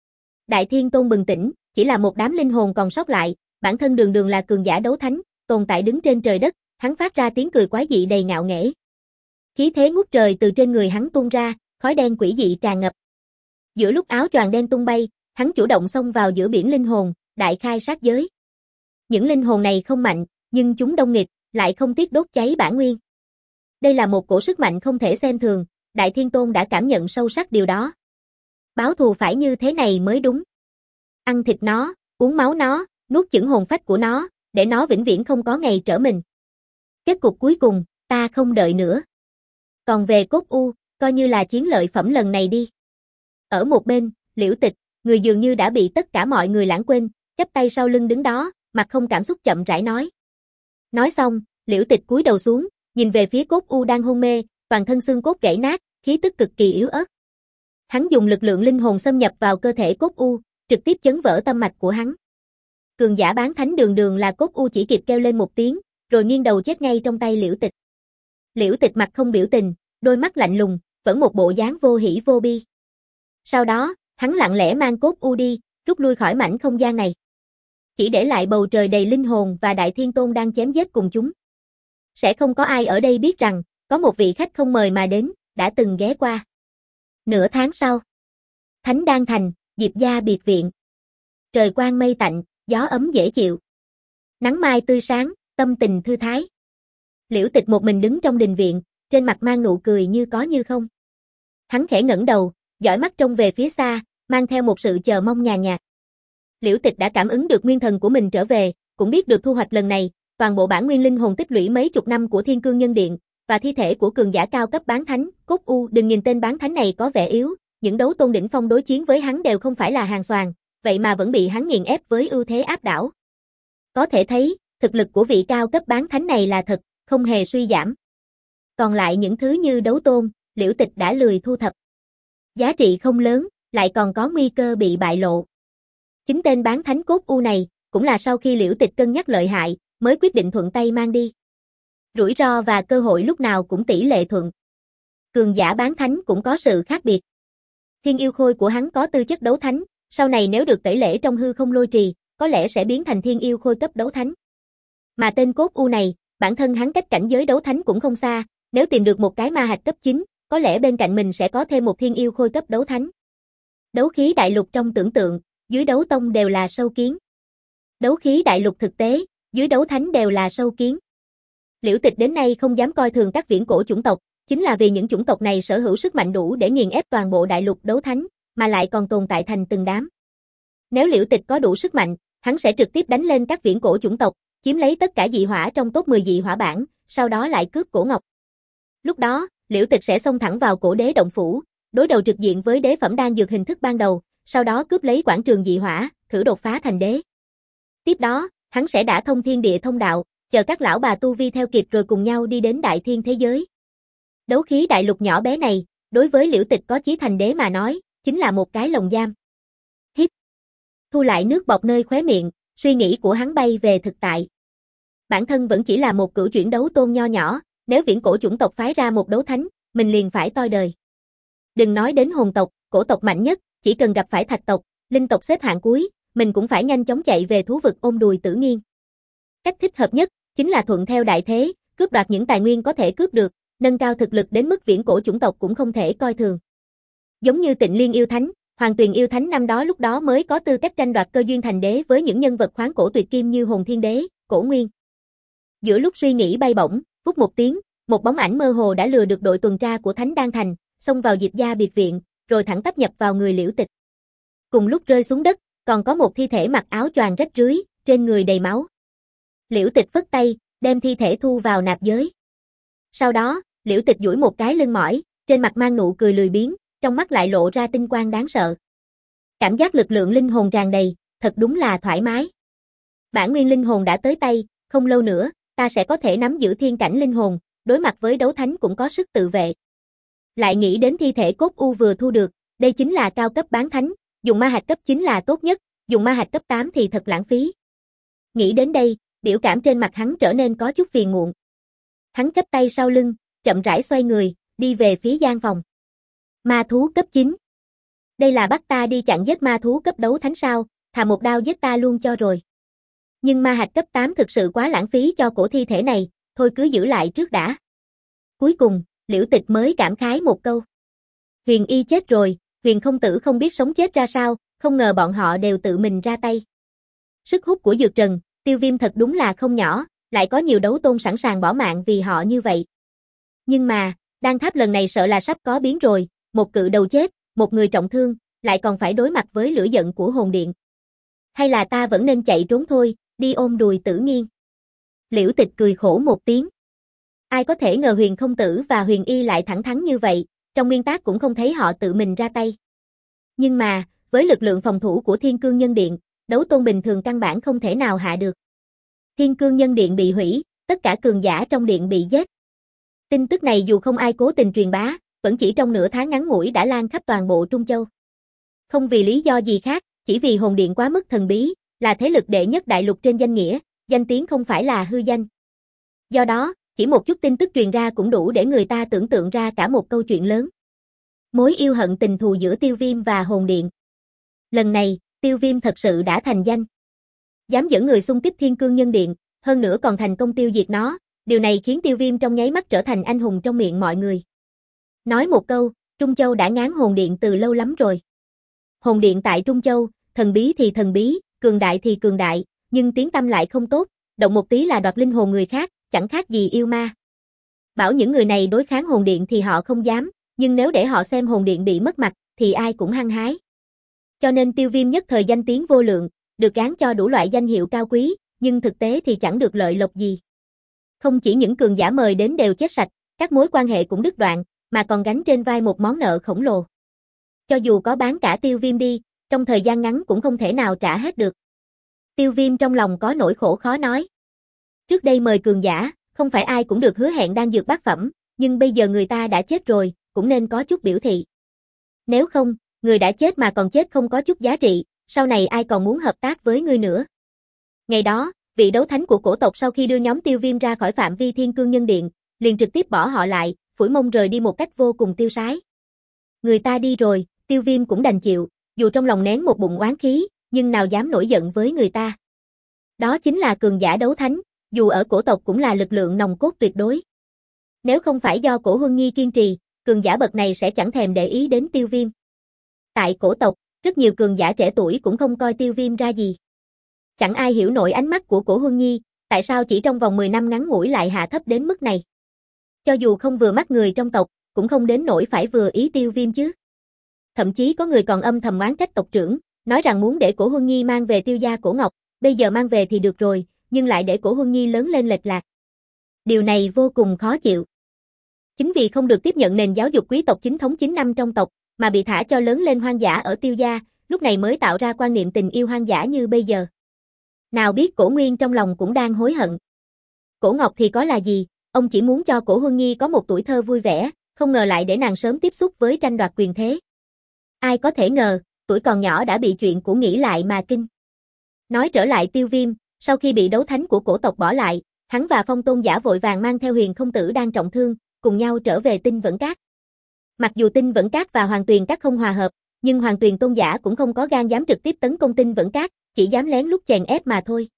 Đại Thiên Tôn bừng tỉnh, chỉ là một đám linh hồn còn sót lại, bản thân đường đường là cường giả đấu thánh, tồn tại đứng trên trời đất, hắn phát ra tiếng cười quái dị đầy ngạo nghễ. Khí thế ngút trời từ trên người hắn tuôn ra, khói đen quỷ dị tràn ngập. Giữa lúc áo choàng đen tung bay, hắn chủ động xông vào giữa biển linh hồn, đại khai sát giới. Những linh hồn này không mạnh, nhưng chúng đông nghịt, lại không tiếc đốt cháy bản nguyên. Đây là một cổ sức mạnh không thể xem thường, Đại Thiên Tôn đã cảm nhận sâu sắc điều đó. Báo thù phải như thế này mới đúng. Ăn thịt nó, uống máu nó, nuốt chửng hồn phách của nó, để nó vĩnh viễn không có ngày trở mình. Kết cục cuối cùng, ta không đợi nữa. Còn về Cốt U, coi như là chiến lợi phẩm lần này đi. Ở một bên, Liễu Tịch, người dường như đã bị tất cả mọi người lãng quên, chắp tay sau lưng đứng đó, mặt không cảm xúc chậm rãi nói. Nói xong, Liễu Tịch cúi đầu xuống, nhìn về phía Cốt U đang hôn mê, toàn thân xương cốt gãy nát, khí tức cực kỳ yếu ớt. Hắn dùng lực lượng linh hồn xâm nhập vào cơ thể Cốt U, trực tiếp chấn vỡ tâm mạch của hắn. Cường giả bán thánh đường đường là Cốt U chỉ kịp kêu lên một tiếng, rồi nghiêng đầu chết ngay trong tay Liễu Tịch. Liễu Tịch mặt không biểu tình, đôi mắt lạnh lùng, vẫn một bộ dáng vô hỉ vô bi. Sau đó, hắn lặng lẽ mang Cốt U đi, rút lui khỏi mảnh không gian này. Chỉ để lại bầu trời đầy linh hồn và Đại Thiên Tôn đang chém giết cùng chúng. Sẽ không có ai ở đây biết rằng, có một vị khách không mời mà đến, đã từng ghé qua. Nửa tháng sau, Thánh Đan Thành, Diệp gia biệt viện. Trời quang mây tạnh, gió ấm dễ chịu. Nắng mai tươi sáng, tâm tình thư thái. Liễu Tịch một mình đứng trong đình viện, trên mặt mang nụ cười như có như không. Hắn khẽ ngẩng đầu, dõi mắt trông về phía xa, mang theo một sự chờ mong nhàn nhạt. Liễu Tịch đã cảm ứng được nguyên thần của mình trở về, cũng biết được thu hoạch lần này, toàn bộ bản nguyên linh hồn tích lũy mấy chục năm của Thiên Cương Nhân Điện, và thi thể của cường giả cao cấp bán thánh, Cốt U. Đừng nhìn tên bán thánh này có vẻ yếu, những đấu tôn đỉnh phong đối chiến với hắn đều không phải là hàng xoàn, vậy mà vẫn bị hắn nghiền ép với ưu thế áp đảo. Có thể thấy, thực lực của vị cao cấp bán thánh này là thật, không hề suy giảm. Còn lại những thứ như đấu tôn, Liễu Tịch đã lười thu thập. Giá trị không lớn, lại còn có nguy cơ bị bại lộ. Chính tên bán thánh Cốt U này, cũng là sau khi Liễu Tịch cân nhắc lợi hại, mới quyết định thuận tay mang đi. Rủi ro và cơ hội lúc nào cũng tỷ lệ thuận. Cường giả bán thánh cũng có sự khác biệt. Thiên yêu khôi của hắn có tư chất đấu thánh, sau này nếu được tẩy lễ trong hư không lôi trì, có lẽ sẽ biến thành thiên yêu khôi cấp đấu thánh. Mà tên Cốt U này, bản thân hắn cách cảnh giới đấu thánh cũng không xa, nếu tìm được một cái ma hạch cấp chín, có lẽ bên cạnh mình sẽ có thêm một thiên yêu khôi cấp đấu thánh. Đấu khí đại lục trong tưởng tượng, dưới đấu tông đều là sâu kiến. Đấu khí đại lục thực tế, dưới đấu thánh đều là sâu kiến. Liễu Tịch đến nay không dám coi thường các viễn cổ chủng tộc, chính là vì những chủng tộc này sở hữu sức mạnh đủ để nghiền ép toàn bộ đại lục đấu thánh, mà lại còn tồn tại thành từng đám. Nếu Liễu Tịch có đủ sức mạnh, hắn sẽ trực tiếp đánh lên các viễn cổ chủng tộc, chiếm lấy tất cả dị hỏa trong top mười dị hỏa bảng, sau đó lại cướp cổ ngọc. Lúc đó, Liễu Tịch sẽ xông thẳng vào cổ đế động phủ, đối đầu trực diện với đế phẩm đan dược hình thức ban đầu, sau đó cướp lấy quảng trường dị hỏa, thử đột phá thành đế. Tiếp đó, hắn sẽ đả thông thiên địa thông đạo, chờ các lão bà tu vi theo kịp rồi cùng nhau đi đến đại thiên thế giới. Đấu khí đại lục nhỏ bé này, đối với Liễu Tịch có chí thành đế mà nói, chính là một cái lồng giam. Hít. Thu lại nước bọt nơi khóe miệng, suy nghĩ của hắn bay về thực tại. Bản thân vẫn chỉ là một cửu chuyển đấu tôn nho nhỏ, nếu viễn cổ chủng tộc phái ra một đấu thánh, mình liền phải toi đời. Đừng nói đến hồn tộc, cổ tộc mạnh nhất, chỉ cần gặp phải thạch tộc, linh tộc xếp hạng cuối, mình cũng phải nhanh chóng chạy về thú vực ôm đùi Tử Nghiên. Cách thích hợp nhất, chính là thuận theo đại thế, cướp đoạt những tài nguyên có thể cướp được, nâng cao thực lực đến mức viễn cổ chủng tộc cũng không thể coi thường. Giống như Tịnh Liên yêu thánh, Hoàng Tuyền yêu thánh năm đó lúc đó mới có tư cách tranh đoạt cơ duyên thành đế với những nhân vật khoáng cổ tuyệt kim như Hồn Thiên Đế, Cổ Nguyên. Giữa lúc suy nghĩ bay bổng, vút một tiếng, một bóng ảnh mơ hồ đã lừa được đội tuần tra của Thánh Đan Thành, xông vào Diệp gia biệt viện, rồi thẳng tắp nhập vào người Liễu Tịch. Cùng lúc rơi xuống đất, còn có một thi thể mặc áo choàng rách rưới, trên người đầy máu. Liễu Tịch phất tay, đem thi thể thu vào nạp giới. Sau đó, Liễu Tịch duỗi một cái lưng mỏi, trên mặt mang nụ cười lười biếng, trong mắt lại lộ ra tinh quang đáng sợ. Cảm giác lực lượng linh hồn tràn đầy, thật đúng là thoải mái. Bản nguyên linh hồn đã tới tay, không lâu nữa, ta sẽ có thể nắm giữ thiên cảnh linh hồn, đối mặt với đấu thánh cũng có sức tự vệ. Lại nghĩ đến thi thể cốt u vừa thu được, đây chính là cao cấp bán thánh, dùng ma hạch cấp chín là tốt nhất, dùng ma hạch cấp tám thì thật lãng phí. Nghĩ đến đây, biểu cảm trên mặt hắn trở nên có chút phiền muộn. Hắn chắp tay sau lưng, chậm rãi xoay người, đi về phía gian phòng. Ma thú cấp chín. Đây là bắt ta đi chặn giết ma thú cấp đấu thánh sao, thà một đao giết ta luôn cho rồi. Nhưng ma hạch cấp tám thực sự quá lãng phí cho cổ thi thể này, thôi cứ giữ lại trước đã. Cuối cùng, Liễu Tịch mới cảm khái một câu. Huyền Y chết rồi, Huyền Không Tử không biết sống chết ra sao, không ngờ bọn họ đều tự mình ra tay. Sức hút của Dược Trần, Tiêu Viêm thật đúng là không nhỏ, lại có nhiều đấu tôn sẵn sàng bỏ mạng vì họ như vậy. Nhưng mà, đan tháp lần này sợ là sắp có biến rồi, một cự đầu chết, một người trọng thương, lại còn phải đối mặt với lửa giận của hồn điện. Hay là ta vẫn nên chạy trốn thôi, đi ôm đùi Tử Nghiên. Liễu Tịch cười khổ một tiếng. Ai có thể ngờ Huyền Không Tử và Huyền Y lại thẳng thắn như vậy, trong nguyên tắc cũng không thấy họ tự mình ra tay. Nhưng mà, với lực lượng phòng thủ của Thiên Cương Nhân Điện, đấu tôn bình thường căn bản không thể nào hạ được. Thiên Cương Nhân Điện bị hủy, tất cả cường giả trong điện bị giết. Tin tức này dù không ai cố tình truyền bá, vẫn chỉ trong nửa tháng ngắn ngủi đã lan khắp toàn bộ Trung Châu. Không vì lý do gì khác, chỉ vì hồn điện quá mức thần bí, là thế lực đệ nhất đại lục trên danh nghĩa, danh tiếng không phải là hư danh. Do đó, chỉ một chút tin tức truyền ra cũng đủ để người ta tưởng tượng ra cả một câu chuyện lớn. Mối yêu hận tình thù giữa Tiêu Viêm và hồn điện. Lần này, Tiêu Viêm thật sự đã thành danh. Dám dẫn người xung kích Thiên Cương Nhân Điện, hơn nữa còn thành công tiêu diệt nó, điều này khiến Tiêu Viêm trong nháy mắt trở thành anh hùng trong miệng mọi người. Nói một câu, Trung Châu đã ngán hồn điện từ lâu lắm rồi. Hồn điện tại Trung Châu, thần bí thì thần bí, cường đại thì cường đại, nhưng tiếng tăm lại không tốt, động một tí là đoạt linh hồn người khác, chẳng khác gì yêu ma. Bảo những người này đối kháng hồn điện thì họ không dám, nhưng nếu để họ xem hồn điện bị mất mặt, thì ai cũng hăng hái. Cho nên Tiêu Viêm nhất thời danh tiếng vô lượng, được gán cho đủ loại danh hiệu cao quý, nhưng thực tế thì chẳng được lợi lộc gì. Không chỉ những cường giả mời đến đều chết sạch, các mối quan hệ cũng đứt đoạn, mà còn gánh trên vai một món nợ khổng lồ. Cho dù có bán cả Tiêu Viêm đi, trong thời gian ngắn cũng không thể nào trả hết được. Tiêu Viêm trong lòng có nỗi khổ khó nói. Trước đây mời cường giả, không phải ai cũng được hứa hẹn đan dược bát phẩm, nhưng bây giờ người ta đã chết rồi, cũng nên có chút biểu thị. Nếu không, người đã chết mà còn chết không có chút giá trị, sau này ai còn muốn hợp tác với ngươi nữa. Ngày đó, vị đấu thánh của cổ tộc sau khi đưa nhóm Tiêu Viêm ra khỏi phạm vi Thiên Cương Nhân Điện, liền trực tiếp bỏ họ lại, phủi mông rời đi một cách vô cùng tiêu sái. Người ta đi rồi, Tiêu Viêm cũng đành chịu, dù trong lòng nén một bụng oán khí, nhưng nào dám nổi giận với người ta. Đó chính là cường giả đấu thánh, dù ở cổ tộc cũng là lực lượng nòng cốt tuyệt đối. Nếu không phải do Cổ Huân Nhi kiên trì, cường giả bậc này sẽ chẳng thèm để ý đến Tiêu Viêm. Tại cổ tộc, rất nhiều cường giả trẻ tuổi cũng không coi Tiêu Viêm ra gì. Chẳng ai hiểu nổi ánh mắt của Cổ Huân Nhi, tại sao chỉ trong vòng mười năm ngắn ngủi lại hạ thấp đến mức này. Cho dù không vừa mắt người trong tộc, cũng không đến nỗi phải vừa ý Tiêu Viêm chứ. Thậm chí có người còn âm thầm oán trách tộc trưởng, nói rằng muốn để Cổ Huân Nhi mang về Tiêu gia Cổ Ngọc, bây giờ mang về thì được rồi, nhưng lại để Cổ Huân Nhi lớn lên lệch lạc. Điều này vô cùng khó chịu. Chính vì không được tiếp nhận nền giáo dục quý tộc chính thống chín năm trong tộc, mà bị thả cho lớn lên hoang dã ở Tiêu gia, lúc này mới tạo ra quan niệm tình yêu hoang dã như bây giờ. Nào biết Cổ Nguyên trong lòng cũng đang hối hận. Cổ Ngọc thì có là gì, ông chỉ muốn cho Cổ Huân Nhi có một tuổi thơ vui vẻ, không ngờ lại để nàng sớm tiếp xúc với tranh đoạt quyền thế. Ai có thể ngờ, tuổi còn nhỏ đã bị chuyện của nghĩ lại mà kinh. Nói trở lại Tiêu Viêm, sau khi bị đấu thánh của cổ tộc bỏ lại, hắn và Phong Tôn giả vội vàng mang theo Huyền Không Tử đang trọng thương, cùng nhau trở về Tinh Vẫn Các. Mặc dù Tinh Vẫn Các và Hoàng Tuyền Các không hòa hợp, nhưng Hoàng Tuyền Tôn giả cũng không có gan dám trực tiếp tấn công Tinh Vẫn Các, chỉ dám lén lút chèn ép mà thôi.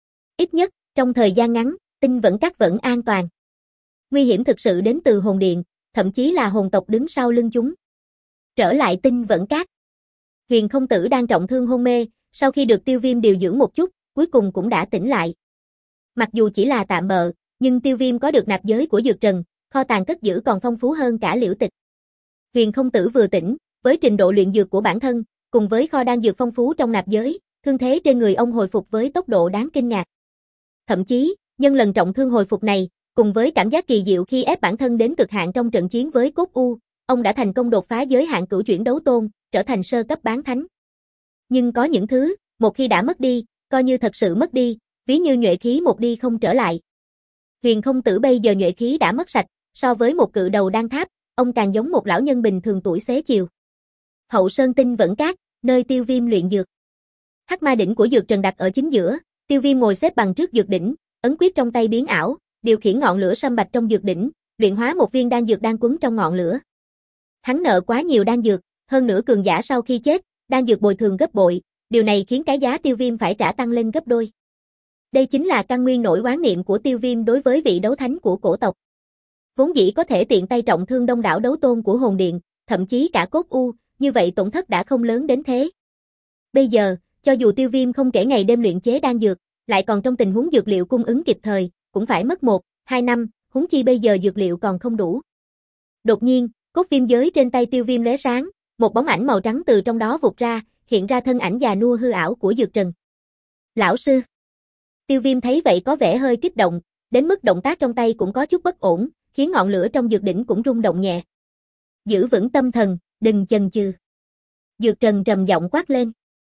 Ít nhất, trong thời gian ngắn, Tinh Vẫn Các vẫn an toàn. Nguy hiểm thực sự đến từ hồn điện, thậm chí là hồn tộc đứng sau lưng chúng. Trở lại Tinh Vẫn Các. Huyền Không Tử đang trọng thương hôn mê, sau khi được Tiêu Viêm điều dưỡng một chút, cuối cùng cũng đã tỉnh lại. Mặc dù chỉ là tạm bợ, nhưng Tiêu Viêm có được nạp giới của Dược Trần, kho tàng cất giữ còn phong phú hơn cả Liễu Tịch. Huyền Không Tử vừa tỉnh, với trình độ luyện dược của bản thân, cùng với kho đan dược phong phú trong nạp giới, thương thế trên người ông hồi phục với tốc độ đáng kinh ngạc. Thậm chí, nhân lần trọng thương hồi phục này, cùng với cảm giác kỳ diệu khi ép bản thân đến cực hạn trong trận chiến với Cốt U, ông đã thành công đột phá giới hạn cửu chuyển đấu tôn, trở thành sơ cấp bán thánh. Nhưng có những thứ, một khi đã mất đi, coi như thật sự mất đi, ví như nhuệ khí một đi không trở lại. Huyền Không Tử bây giờ nhuệ khí đã mất sạch, so với một cự đầu đan tháp, ông càng giống một lão nhân bình thường tuổi xế chiều. Hậu Sơn Tinh Vẫn Các, nơi Tiêu Viêm luyện dược. Hắc ma đỉnh của Dược Trần đặt ở chính giữa, Tiêu Viêm ngồi xếp bằng trước dược đỉnh, ấn quyết trong tay biến ảo, điều khiển ngọn lửa sâm bạch trong dược đỉnh, luyện hóa một viên đan dược đang quấn trong ngọn lửa. Hắn nợ quá nhiều đan dược, hơn nữa cường giả sau khi chết, đan dược bồi thường gấp bội, điều này khiến cái giá Tiêu Viêm phải trả tăng lên gấp đôi. Đây chính là căn nguyên nỗi oán niệm của Tiêu Viêm đối với vị đấu thánh của cổ tộc. Vốn dĩ có thể tiện tay trọng thương đông đảo đấu tôn của hồn điện, thậm chí cả Cốt U, như vậy tổn thất đã không lớn đến thế. Bây giờ, cho dù Tiêu Viêm không kể ngày đêm luyện chế đan dược, lại còn trong tình huống dược liệu cung ứng kịp thời, cũng phải mất một, hai năm, huống chi bây giờ dược liệu còn không đủ. Đột nhiên, cốt viêm giới trên tay Tiêu Viêm lóe sáng, một bóng ảnh màu trắng từ trong đó vụt ra, hiện ra thân ảnh già nua hư ảo của Dược Trần. Lão sư. Tiêu Viêm thấy vậy có vẻ hơi kích động, đến mức động tác trong tay cũng có chút bất ổn, khiến ngọn lửa trong dược đỉnh cũng rung động nhẹ. Giữ vững tâm thần, đừng chần chừ. Dược Trần trầm giọng quát lên.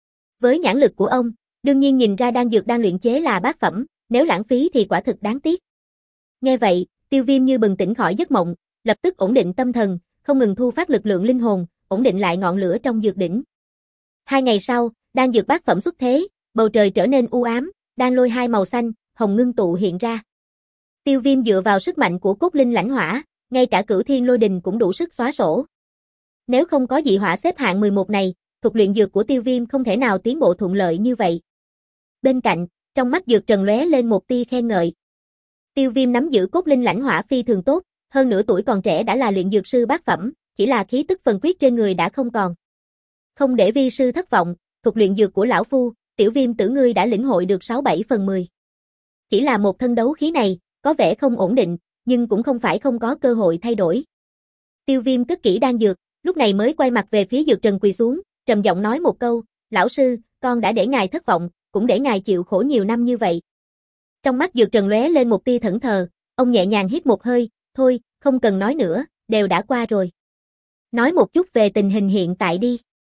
Với nhãn lực của ông, đương nhiên nhìn ra đan dược đang luyện chế là bát phẩm, nếu lãng phí thì quả thực đáng tiếc. Nghe vậy, Tiêu Viêm như bừng tỉnh khỏi giấc mộng, lập tức ổn định tâm thần, không ngừng thu phát lực lượng linh hồn, ổn định lại ngọn lửa trong dược đỉnh. Hai ngày sau, đan dược bát phẩm xuất thế, bầu trời trở nên u ám, đan lôi hai màu xanh, hồng ngưng tụ hiện ra. Tiêu Viêm dựa vào sức mạnh của cốt linh lãnh hỏa, ngay cả Cửu Thiên Lôi Đình cũng đủ sức xóa sổ. Nếu không có dị hỏa xếp hạng mười một này, thuật luyện dược của Tiêu Viêm không thể nào tiến bộ thuận lợi như vậy. Bên cạnh, trong mắt Dược Trần lóe lên một tia khen ngợi. Tiêu Viêm nắm giữ cốt linh lãnh hỏa phi thường tốt, hơn nửa tuổi còn trẻ đã là luyện dược sư bát phẩm, chỉ là khí tức phần quyết trên người đã không còn. Không để vi sư thất vọng, thuật luyện dược của lão phu, Tiểu Viêm tử ngươi đã lĩnh hội được sáu bảy phần mười. Chỉ là một thân đấu khí này, có vẻ không ổn định, nhưng cũng không phải không có cơ hội thay đổi. Tiêu Viêm cất kỹ đan dược, lúc này mới quay mặt về phía Dược Trần quỳ xuống, trầm giọng nói một câu, lão sư, con đã để ngài thất vọng, cũng để ngài chịu khổ nhiều năm như vậy. Trong mắt Dược Trần lóe lên một tia thẫn thờ, ông nhẹ nhàng hít một hơi, thôi, không cần nói nữa, đều đã qua rồi. Nói một chút về tình hình hiện tại đi.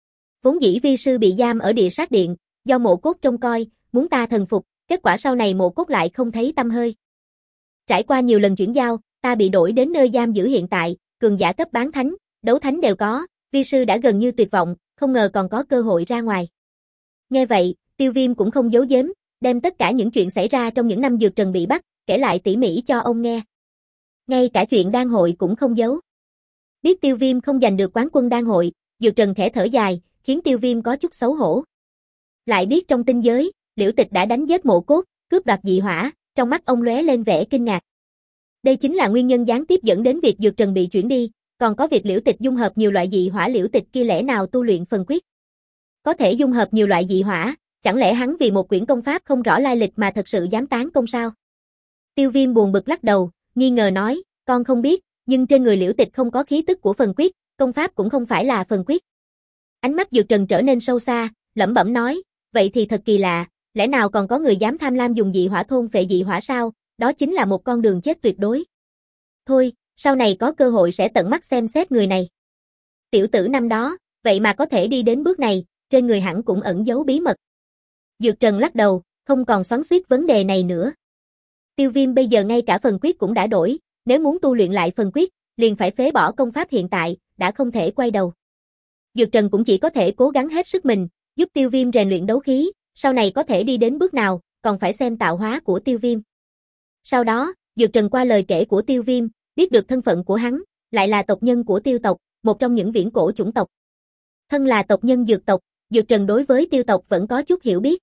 Vốn dĩ vi sư bị giam ở địa sát điện, do Mộ Cốt trông coi, muốn ta thần phục, kết quả sau này Mộ Cốt lại không thấy tăm hơi. Trải qua nhiều lần chuyển giao, ta bị đổi đến nơi giam giữ hiện tại, cường giả cấp bán thánh, đấu thánh đều có, vi sư đã gần như tuyệt vọng, không ngờ còn có cơ hội ra ngoài. Nghe vậy, Tiêu Viêm cũng không giấu giếm, đem tất cả những chuyện xảy ra trong những năm Dược Trần bị bắt, kể lại tỉ mỉ cho ông nghe. Ngay cả chuyện đan hội cũng không giấu. Biết Tiêu Viêm không giành được quán quân đan hội, Dược Trần khẽ thở dài, khiến Tiêu Viêm có chút xấu hổ. Lại biết trong tinh giới, Liễu Tịch đã đánh giết Mộ Cốt, cướp đoạt dị hỏa, trong mắt ông lóe lên vẻ kinh ngạc. Đây chính là nguyên nhân gián tiếp dẫn đến việc Dược Trần bị chuyển đi, còn có việc Liễu Tịch dung hợp nhiều loại dị hỏa. Liễu Tịch kia lẽ nào tu luyện phần quyết? Có thể dung hợp nhiều loại dị hỏa, chẳng lẽ hắn vì một quyển công pháp không rõ lai lịch mà thật sự dám tán công sao? Tiêu Viêm buồn bực lắc đầu, nghi ngờ nói, con không biết, nhưng trên người Liễu Tịch không có khí tức của phần quyết, công pháp cũng không phải là phần quyết. Ánh mắt Dược Trần trở nên sâu xa, lẩm bẩm nói, vậy thì thật kỳ lạ, lẽ nào còn có người dám tham lam dùng dị hỏa thôn phệ dị hỏa sao? Đó chính là một con đường chết tuyệt đối. Thôi, sau này có cơ hội sẽ tận mắt xem xét người này. Tiểu tử năm đó, vậy mà có thể đi đến bước này, trên người hẳn cũng ẩn giấu bí mật. Dược Trần lắc đầu, không còn xoắn xuýt vấn đề này nữa. Tiêu Viêm bây giờ ngay cả phần quyết cũng đã đổi, nếu muốn tu luyện lại phần quyết, liền phải phế bỏ công pháp hiện tại, đã không thể quay đầu. Dược Trần cũng chỉ có thể cố gắng hết sức mình, giúp Tiêu Viêm rèn luyện đấu khí, sau này có thể đi đến bước nào, còn phải xem tạo hóa của Tiêu Viêm. Sau đó, Dược Trần qua lời kể của Tiêu Viêm, biết được thân phận của hắn, lại là tộc nhân của Tiêu tộc, một trong những viễn cổ chủng tộc. Thân là tộc nhân Dược tộc, Dược Trần đối với Tiêu tộc vẫn có chút hiểu biết.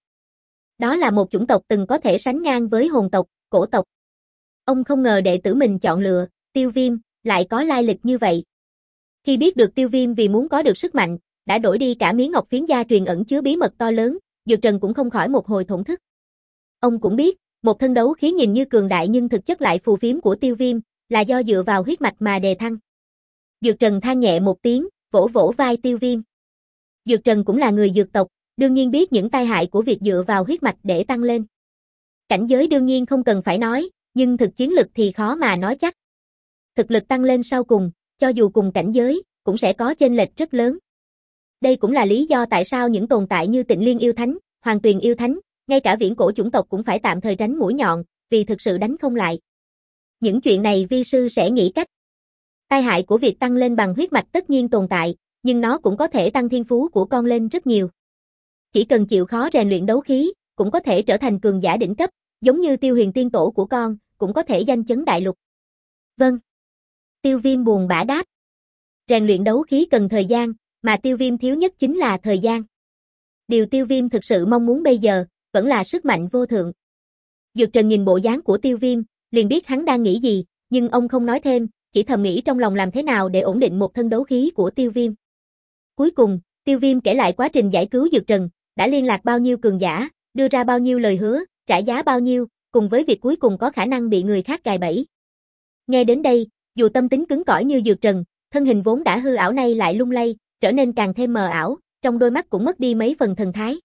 Đó là một chủng tộc từng có thể sánh ngang với hồn tộc, cổ tộc. Ông không ngờ đệ tử mình chọn lựa, Tiêu Viêm, lại có lai lịch như vậy. Khi biết được Tiêu Viêm vì muốn có được sức mạnh, đã đổi đi cả miếng ngọc phiến gia truyền ẩn chứa bí mật to lớn, Dược Trần cũng không khỏi một hồi thổn thức. Ông cũng biết, một thân đấu khí nhìn như cường đại nhưng thực chất lại phù phiếm của Tiêu Viêm, là do dựa vào huyết mạch mà đề thăng. Dược Trần than nhẹ một tiếng, vỗ vỗ vai Tiêu Viêm. Dược Trần cũng là người dược tộc, đương nhiên biết những tai hại của việc dựa vào huyết mạch để tăng lên. Cảnh giới đương nhiên không cần phải nói, nhưng thực chiến lực thì khó mà nói chắc. Thực lực tăng lên sau cùng, cho dù cùng cảnh giới, cũng sẽ có chênh lệch rất lớn. Đây cũng là lý do tại sao những tồn tại như Tịnh Liên yêu thánh, Hoàng Tuyền yêu thánh, ngay cả viễn cổ chủng tộc cũng phải tạm thời tránh mũi nhọn, vì thực sự đánh không lại. Những chuyện này vi sư sẽ nghĩ cách. Tai hại của việc tăng lên bằng huyết mạch tất nhiên tồn tại, nhưng nó cũng có thể tăng thiên phú của con lên rất nhiều. Chỉ cần chịu khó rèn luyện đấu khí, cũng có thể trở thành cường giả đỉnh cấp, giống như Tiêu Huyền tiên tổ của con, cũng có thể danh chấn đại lục. Vâng. Tiêu Viêm buồn bã đáp. Rèn luyện đấu khí cần thời gian, mà Tiêu Viêm thiếu nhất chính là thời gian. Điều Tiêu Viêm thực sự mong muốn bây giờ, vẫn là sức mạnh vô thượng. Dược Trần nhìn bộ dáng của Tiêu Viêm, liền biết hắn đang nghĩ gì, nhưng ông không nói thêm, chỉ thầm nghĩ trong lòng làm thế nào để ổn định một thân đấu khí của Tiêu Viêm. Cuối cùng, Tiêu Viêm kể lại quá trình giải cứu Dược Trần, đã liên lạc bao nhiêu cường giả, đưa ra bao nhiêu lời hứa, trả giá bao nhiêu, cùng với việc cuối cùng có khả năng bị người khác gài bẫy. Nghe đến đây, dù tâm tính cứng cỏi như Dược Trần, thân hình vốn đã hư ảo nay lại lung lay, trở nên càng thêm mờ ảo, trong đôi mắt cũng mất đi mấy phần thần thái.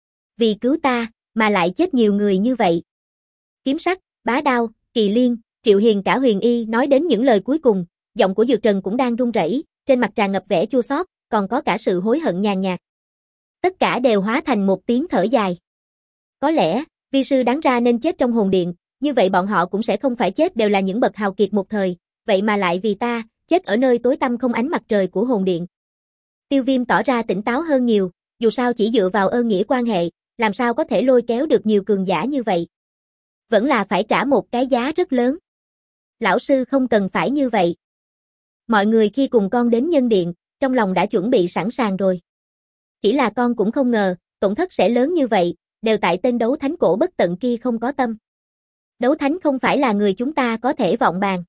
Vì cứu ta, mà lại chết nhiều người như vậy. Kiếm Sắc, Bá Đao, Kỳ Liên, Triệu Hiền cả Huyền Y nói đến những lời cuối cùng, giọng của Dược Trần cũng đang run rẩy, trên mặt tràn ngập vẻ chua xót, còn có cả sự hối hận nhàn nhạt. Tất cả đều hóa thành một tiếng thở dài. Có lẽ, vi sư đáng ra nên chết trong hồn điện, như vậy bọn họ cũng sẽ không phải chết đều là những bậc hào kiệt một thời, vậy mà lại vì ta, chết ở nơi tối tăm không ánh mặt trời của hồn điện. Tiêu Viêm tỏ ra tỉnh táo hơn nhiều, dù sao chỉ dựa vào ơn nghĩa quan hệ, làm sao có thể lôi kéo được nhiều cường giả như vậy. Vẫn là phải trả một cái giá rất lớn. Lão sư không cần phải như vậy. Mọi người khi cùng con đến nhân điện, trong lòng đã chuẩn bị sẵn sàng rồi. Chỉ là con cũng không ngờ, tổn thất sẽ lớn như vậy, đều tại tên đấu thánh cổ bất tận kia không có tâm. Đấu thánh không phải là người chúng ta có thể vọng bàn.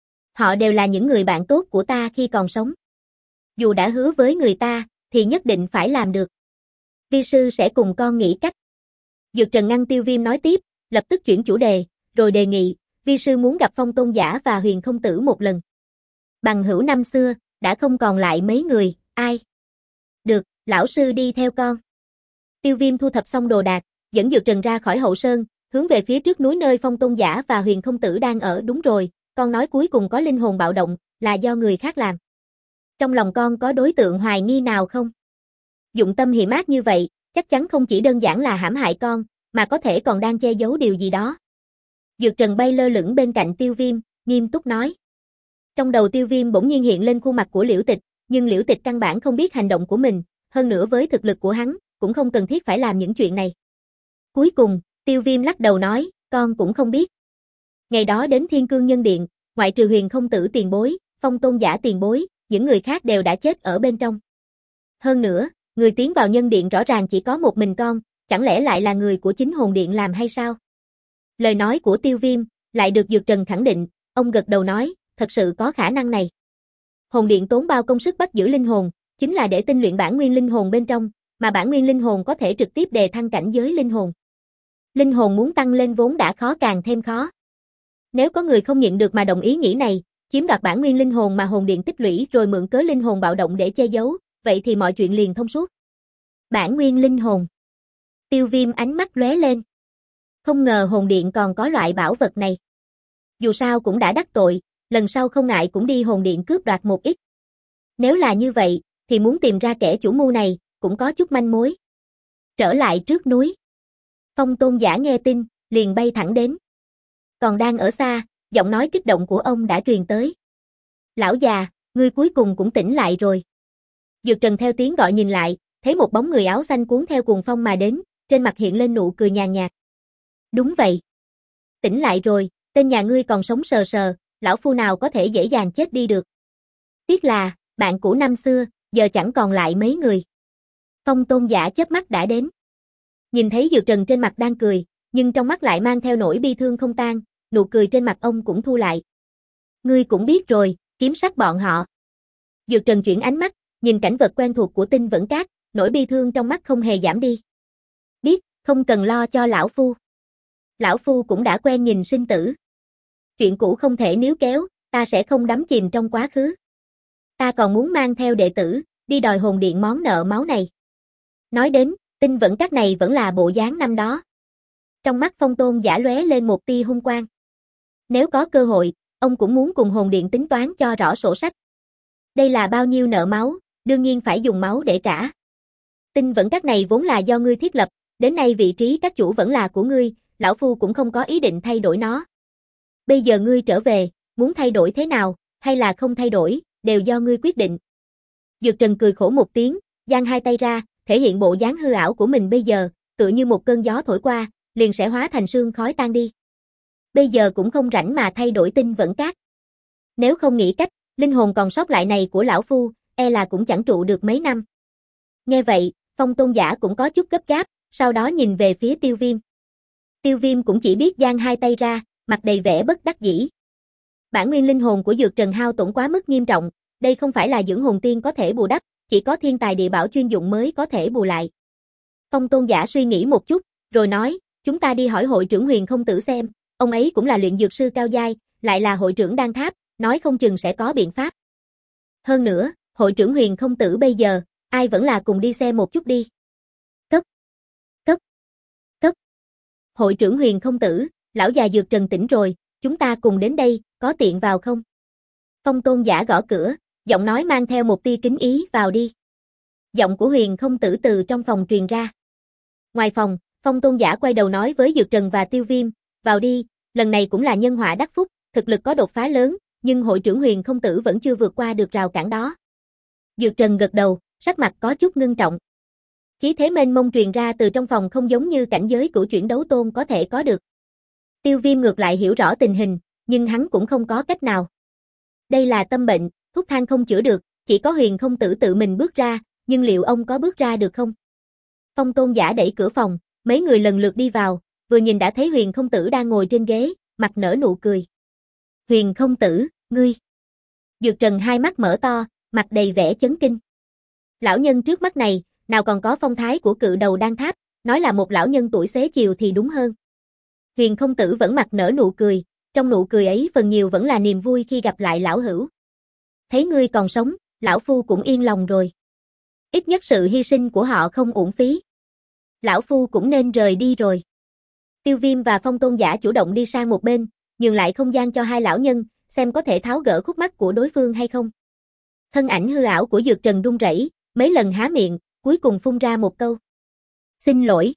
Họ đều là những người bạn tốt của ta khi còn sống. Dù đã hứa với người ta, thì nhất định phải làm được. Vi sư sẽ cùng con nghĩ cách. Dược Trần ngăn Tiêu Viêm nói tiếp, lập tức chuyển chủ đề, rồi đề nghị, vi sư muốn gặp Phong Tôn Giả và Huyền Không Tử một lần. Bằng hữu năm xưa, đã không còn lại mấy người, ai? Được, lão sư đi theo con. Tiêu Viêm thu thập xong đồ đạc, dẫn Dược Trần ra khỏi hậu sơn, hướng về phía trước núi nơi Phong Tôn Giả và Huyền Không Tử đang ở. Đúng rồi, con nói cuối cùng có linh hồn bạo động, là do người khác làm. Trong lòng con có đối tượng hoài nghi nào không? Dụng tâm hiểm ác như vậy, chắc chắn không chỉ đơn giản là hãm hại con, mà có thể còn đang che giấu điều gì đó. Dược Trần bay lơ lửng bên cạnh Tiêu Viêm, nghiêm túc nói. Trong đầu Tiêu Viêm bỗng nhiên hiện lên khuôn mặt của Liễu Tịch, nhưng Liễu Tịch căn bản không biết hành động của mình, hơn nữa với thực lực của hắn, cũng không cần thiết phải làm những chuyện này. Cuối cùng, Tiêu Viêm lắc đầu nói, con cũng không biết. Ngày đó đến Thiên Cương Nhân Điện, ngoại trừ Huyền Không Tử tiền bối, Phong Tôn Giả tiền bối, những người khác đều đã chết ở bên trong. Hơn nữa, người tiến vào nhân điện rõ ràng chỉ có một mình con, chẳng lẽ lại là người của chính hồn điện làm hay sao? Lời nói của Tiêu Viêm, lại được Dược Trần khẳng định, ông gật đầu nói, thật sự có khả năng này. Hồn điện tốn bao công sức bắt giữ linh hồn, chính là để tinh luyện bản nguyên linh hồn bên trong, mà bản nguyên linh hồn có thể trực tiếp đề thăng cảnh giới linh hồn. Linh hồn muốn tăng lên vốn đã khó càng thêm khó. Nếu có người không nhịn được mà đồng ý nghĩ này, chiếm đoạt bản nguyên linh hồn mà hồn điện tích lũy rồi mượn cớ linh hồn bạo động để che giấu, vậy thì mọi chuyện liền thông suốt. Bản nguyên linh hồn. Tiêu Viêm ánh mắt lóe lên. Không ngờ hồn điện còn có loại bảo vật này. Dù sao cũng đã đắc tội, lần sau không ngại cũng đi hồn điện cướp đoạt một ít. Nếu là như vậy, thì muốn tìm ra kẻ chủ mưu này, cũng có chút manh mối. Trở lại trước núi. Phong Tôn Giả nghe tin, liền bay thẳng đến. Còn đang ở xa, giọng nói kích động của ông đã truyền tới. Lão già, ngươi cuối cùng cũng tỉnh lại rồi. Dược Trần theo tiếng gọi nhìn lại, thấy một bóng người áo xanh cuốn theo cuồng phong mà đến, trên mặt hiện lên nụ cười nhàn nhạt. Đúng vậy. Tỉnh lại rồi, tên nhà ngươi còn sống sờ sờ, lão phu nào có thể dễ dàng chết đi được. Tiếc là, bạn cũ năm xưa, giờ chẳng còn lại mấy người. Phong Tôn Giả chớp mắt đã đến. Nhìn thấy Dược Trần trên mặt đang cười, nhưng trong mắt lại mang theo nỗi bi thương không tan, nụ cười trên mặt ông cũng thu lại. Ngươi cũng biết rồi, kiếm sắc bọn họ. Dược Trần chuyển ánh mắt, nhìn cảnh vật quen thuộc của Tinh Vẫn Các, nỗi bi thương trong mắt không hề giảm đi. Biết, không cần lo cho lão phu. Lão phu cũng đã quen nhìn sinh tử. Chuyện cũ không thể níu kéo, ta sẽ không đắm chìm trong quá khứ. Ta còn muốn mang theo đệ tử, đi đòi hồn điện món nợ máu này. Nói đến, Tinh Vẫn Các này vẫn là bộ dáng năm đó. Trong mắt Phong Tôn Giả lóe lên một tia hung quang. Nếu có cơ hội, ông cũng muốn cùng hồn điện tính toán cho rõ sổ sách. Đây là bao nhiêu nợ máu, đương nhiên phải dùng máu để trả. Tinh Vẫn Các này vốn là do ngươi thiết lập, đến nay vị trí các chủ vẫn là của ngươi, lão phu cũng không có ý định thay đổi nó. Bây giờ ngươi trở về, muốn thay đổi thế nào, hay là không thay đổi, đều do ngươi quyết định. Dược Trần cười khổ một tiếng, giang hai tay ra, thể hiện bộ dáng hư ảo của mình bây giờ, tựa như một cơn gió thổi qua, liền sẽ hóa thành sương khói tan đi. Bây giờ cũng không rảnh mà thay đổi Tinh Vẫn Các. Nếu không nghĩ cách, linh hồn còn sót lại này của lão phu, e là cũng chẳng trụ được mấy năm. Nghe vậy, Phong Tôn Giả cũng có chút gấp gáp, sau đó nhìn về phía Tiêu Viêm. Tiêu Viêm cũng chỉ biết giang hai tay ra, mặt đầy vẻ bất đắc dĩ. Bản nguyên linh hồn của Dược Trần hao tổn quá mức nghiêm trọng, đây không phải là dưỡng hồn tiên có thể bù đắp, chỉ có thiên tài địa bảo chuyên dụng mới có thể bù lại. Phong Tôn Giả suy nghĩ một chút, rồi nói, chúng ta đi hỏi hội trưởng Huyền Không Tử xem, ông ấy cũng là luyện dược sư cao giai, lại là hội trưởng Đan Tháp, nói không chừng sẽ có biện pháp. Hơn nữa, hội trưởng Huyền Không Tử bây giờ, ai vẫn là cùng đi xem một chút đi. Cất, cất, cất. Hội trưởng Huyền Không Tử, lão già Dược Trần tỉnh rồi, chúng ta cùng đến đây, có tiện vào không? Phong Tôn Giả gõ cửa, giọng nói mang theo một tia kính ý, vào đi. Giọng của Huyền Không Tử từ trong phòng truyền ra. Ngoài phòng, Phong Tôn Giả quay đầu nói với Dược Trần và Tiêu Viêm, vào đi, lần này cũng là nhân họa đắc phúc, thực lực có đột phá lớn, nhưng hội trưởng Huyền Không Tử vẫn chưa vượt qua được rào cản đó. Dược Trần gật đầu, sắc mặt có chút ngưng trọng. Khí thế mênh mông truyền ra từ trong phòng không giống như cảnh giới cửu chuyển đấu tôn có thể có được. Tiêu Viêm ngược lại hiểu rõ tình hình, nhưng hắn cũng không có cách nào. Đây là tâm bệnh, thuốc thang không chữa được, chỉ có Huyền Không Tử tự mình bước ra, nhưng liệu ông có bước ra được không? Phong Tôn Giả đẩy cửa phòng, mấy người lần lượt đi vào, vừa nhìn đã thấy Huyền Không Tử đang ngồi trên ghế, mặt nở nụ cười. Huyền Không Tử, ngươi. Dược Trần hai mắt mở to, mặt đầy vẻ chấn kinh. Lão nhân trước mắt này, nào còn có phong thái của cự đầu Đan Tháp, nói là một lão nhân tuổi xế chiều thì đúng hơn. Huyền Không Tử vẫn mặt nở nụ cười, trong nụ cười ấy phần nhiều vẫn là niềm vui khi gặp lại lão hữu. Thấy ngươi còn sống, lão phu cũng yên lòng rồi. Ít nhất sự hy sinh của họ không uổng phí. Lão phu cũng nên rời đi rồi. Tiêu Viêm và Phong Tôn Giả chủ động đi sang một bên, nhường lại không gian cho hai lão nhân, xem có thể tháo gỡ khúc mắc của đối phương hay không. Thân ảnh hư ảo của Dược Trần run rẩy, mấy lần há miệng, cuối cùng phun ra một câu. Xin lỗi.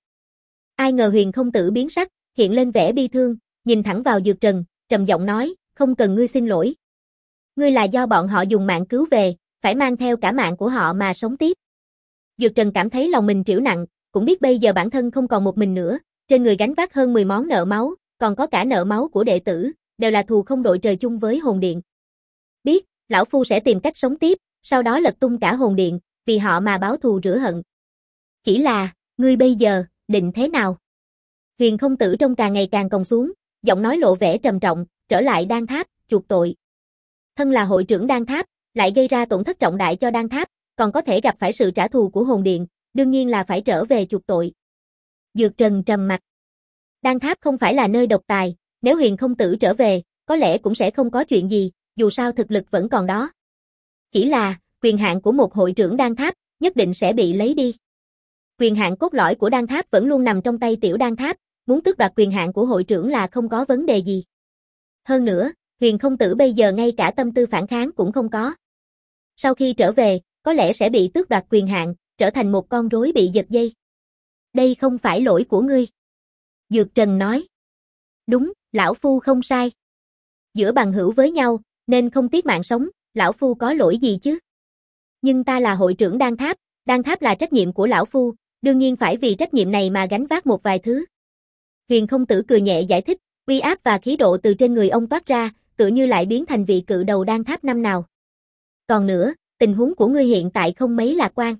Ai ngờ Huyền Không Tử biến sắc, hiện lên vẻ bi thương, nhìn thẳng vào Dược Trần, trầm giọng nói, không cần ngươi xin lỗi. Ngươi là do bọn họ dùng mạng cứu về, phải mang theo cả mạng của họ mà sống tiếp. Dược Trần cảm thấy lòng mình trĩu nặng, cũng biết bây giờ bản thân không còn một mình nữa, trên người gánh vác hơn mười món nợ máu, còn có cả nợ máu của đệ tử, đều là thù không đội trời chung với hồn điện. Biết, lão phu sẽ tìm cách sống tiếp, sau đó lật tung cả hồn điện, vì họ mà báo thù rửa hận. Chỉ là, ngươi bây giờ, định thế nào? Huyền Không Tử trông càng ngày càng còng xuống, giọng nói lộ vẻ trầm trọng, trở lại Đan Tháp, chuộc tội. Thân là hội trưởng Đan Tháp, lại gây ra tổn thất trọng đại cho Đan Tháp, còn có thể gặp phải sự trả thù của hồn điện, đương nhiên là phải trở về chuộc tội. Dược Trần trầm mặt. Đan Tháp không phải là nơi độc tài, nếu Huyền Không Tử trở về, có lẽ cũng sẽ không có chuyện gì, dù sao thực lực vẫn còn đó. Chỉ là, quyền hạn của một hội trưởng Đan Tháp, nhất định sẽ bị lấy đi. Quyền hạn cốt lõi của Đan Tháp vẫn luôn nằm trong tay tiểu Đan Tháp, muốn tước đoạt quyền hạn của hội trưởng là không có vấn đề gì. Hơn nữa, Huyền Không Tử bây giờ ngay cả tâm tư phản kháng cũng không có. Sau khi trở về, có lẽ sẽ bị tước đoạt quyền hạn, trở thành một con rối bị giật dây. Đây không phải lỗi của ngươi. Dược Trần nói. Đúng, lão phu không sai. Giữa bằng hữu với nhau, nên không tiếc mạng sống, Lão Phu có lỗi gì chứ? Nhưng ta là hội trưởng đan tháp, đan tháp là trách nhiệm của Lão Phu, đương nhiên phải vì trách nhiệm này mà gánh vác một vài thứ. Huyền Không Tử cười nhẹ giải thích, uy áp và khí độ từ trên người ông toát ra, tựa như lại biến thành vị cự đầu đan tháp năm nào. Còn nữa, tình huống của ngươi hiện tại không mấy lạc quan.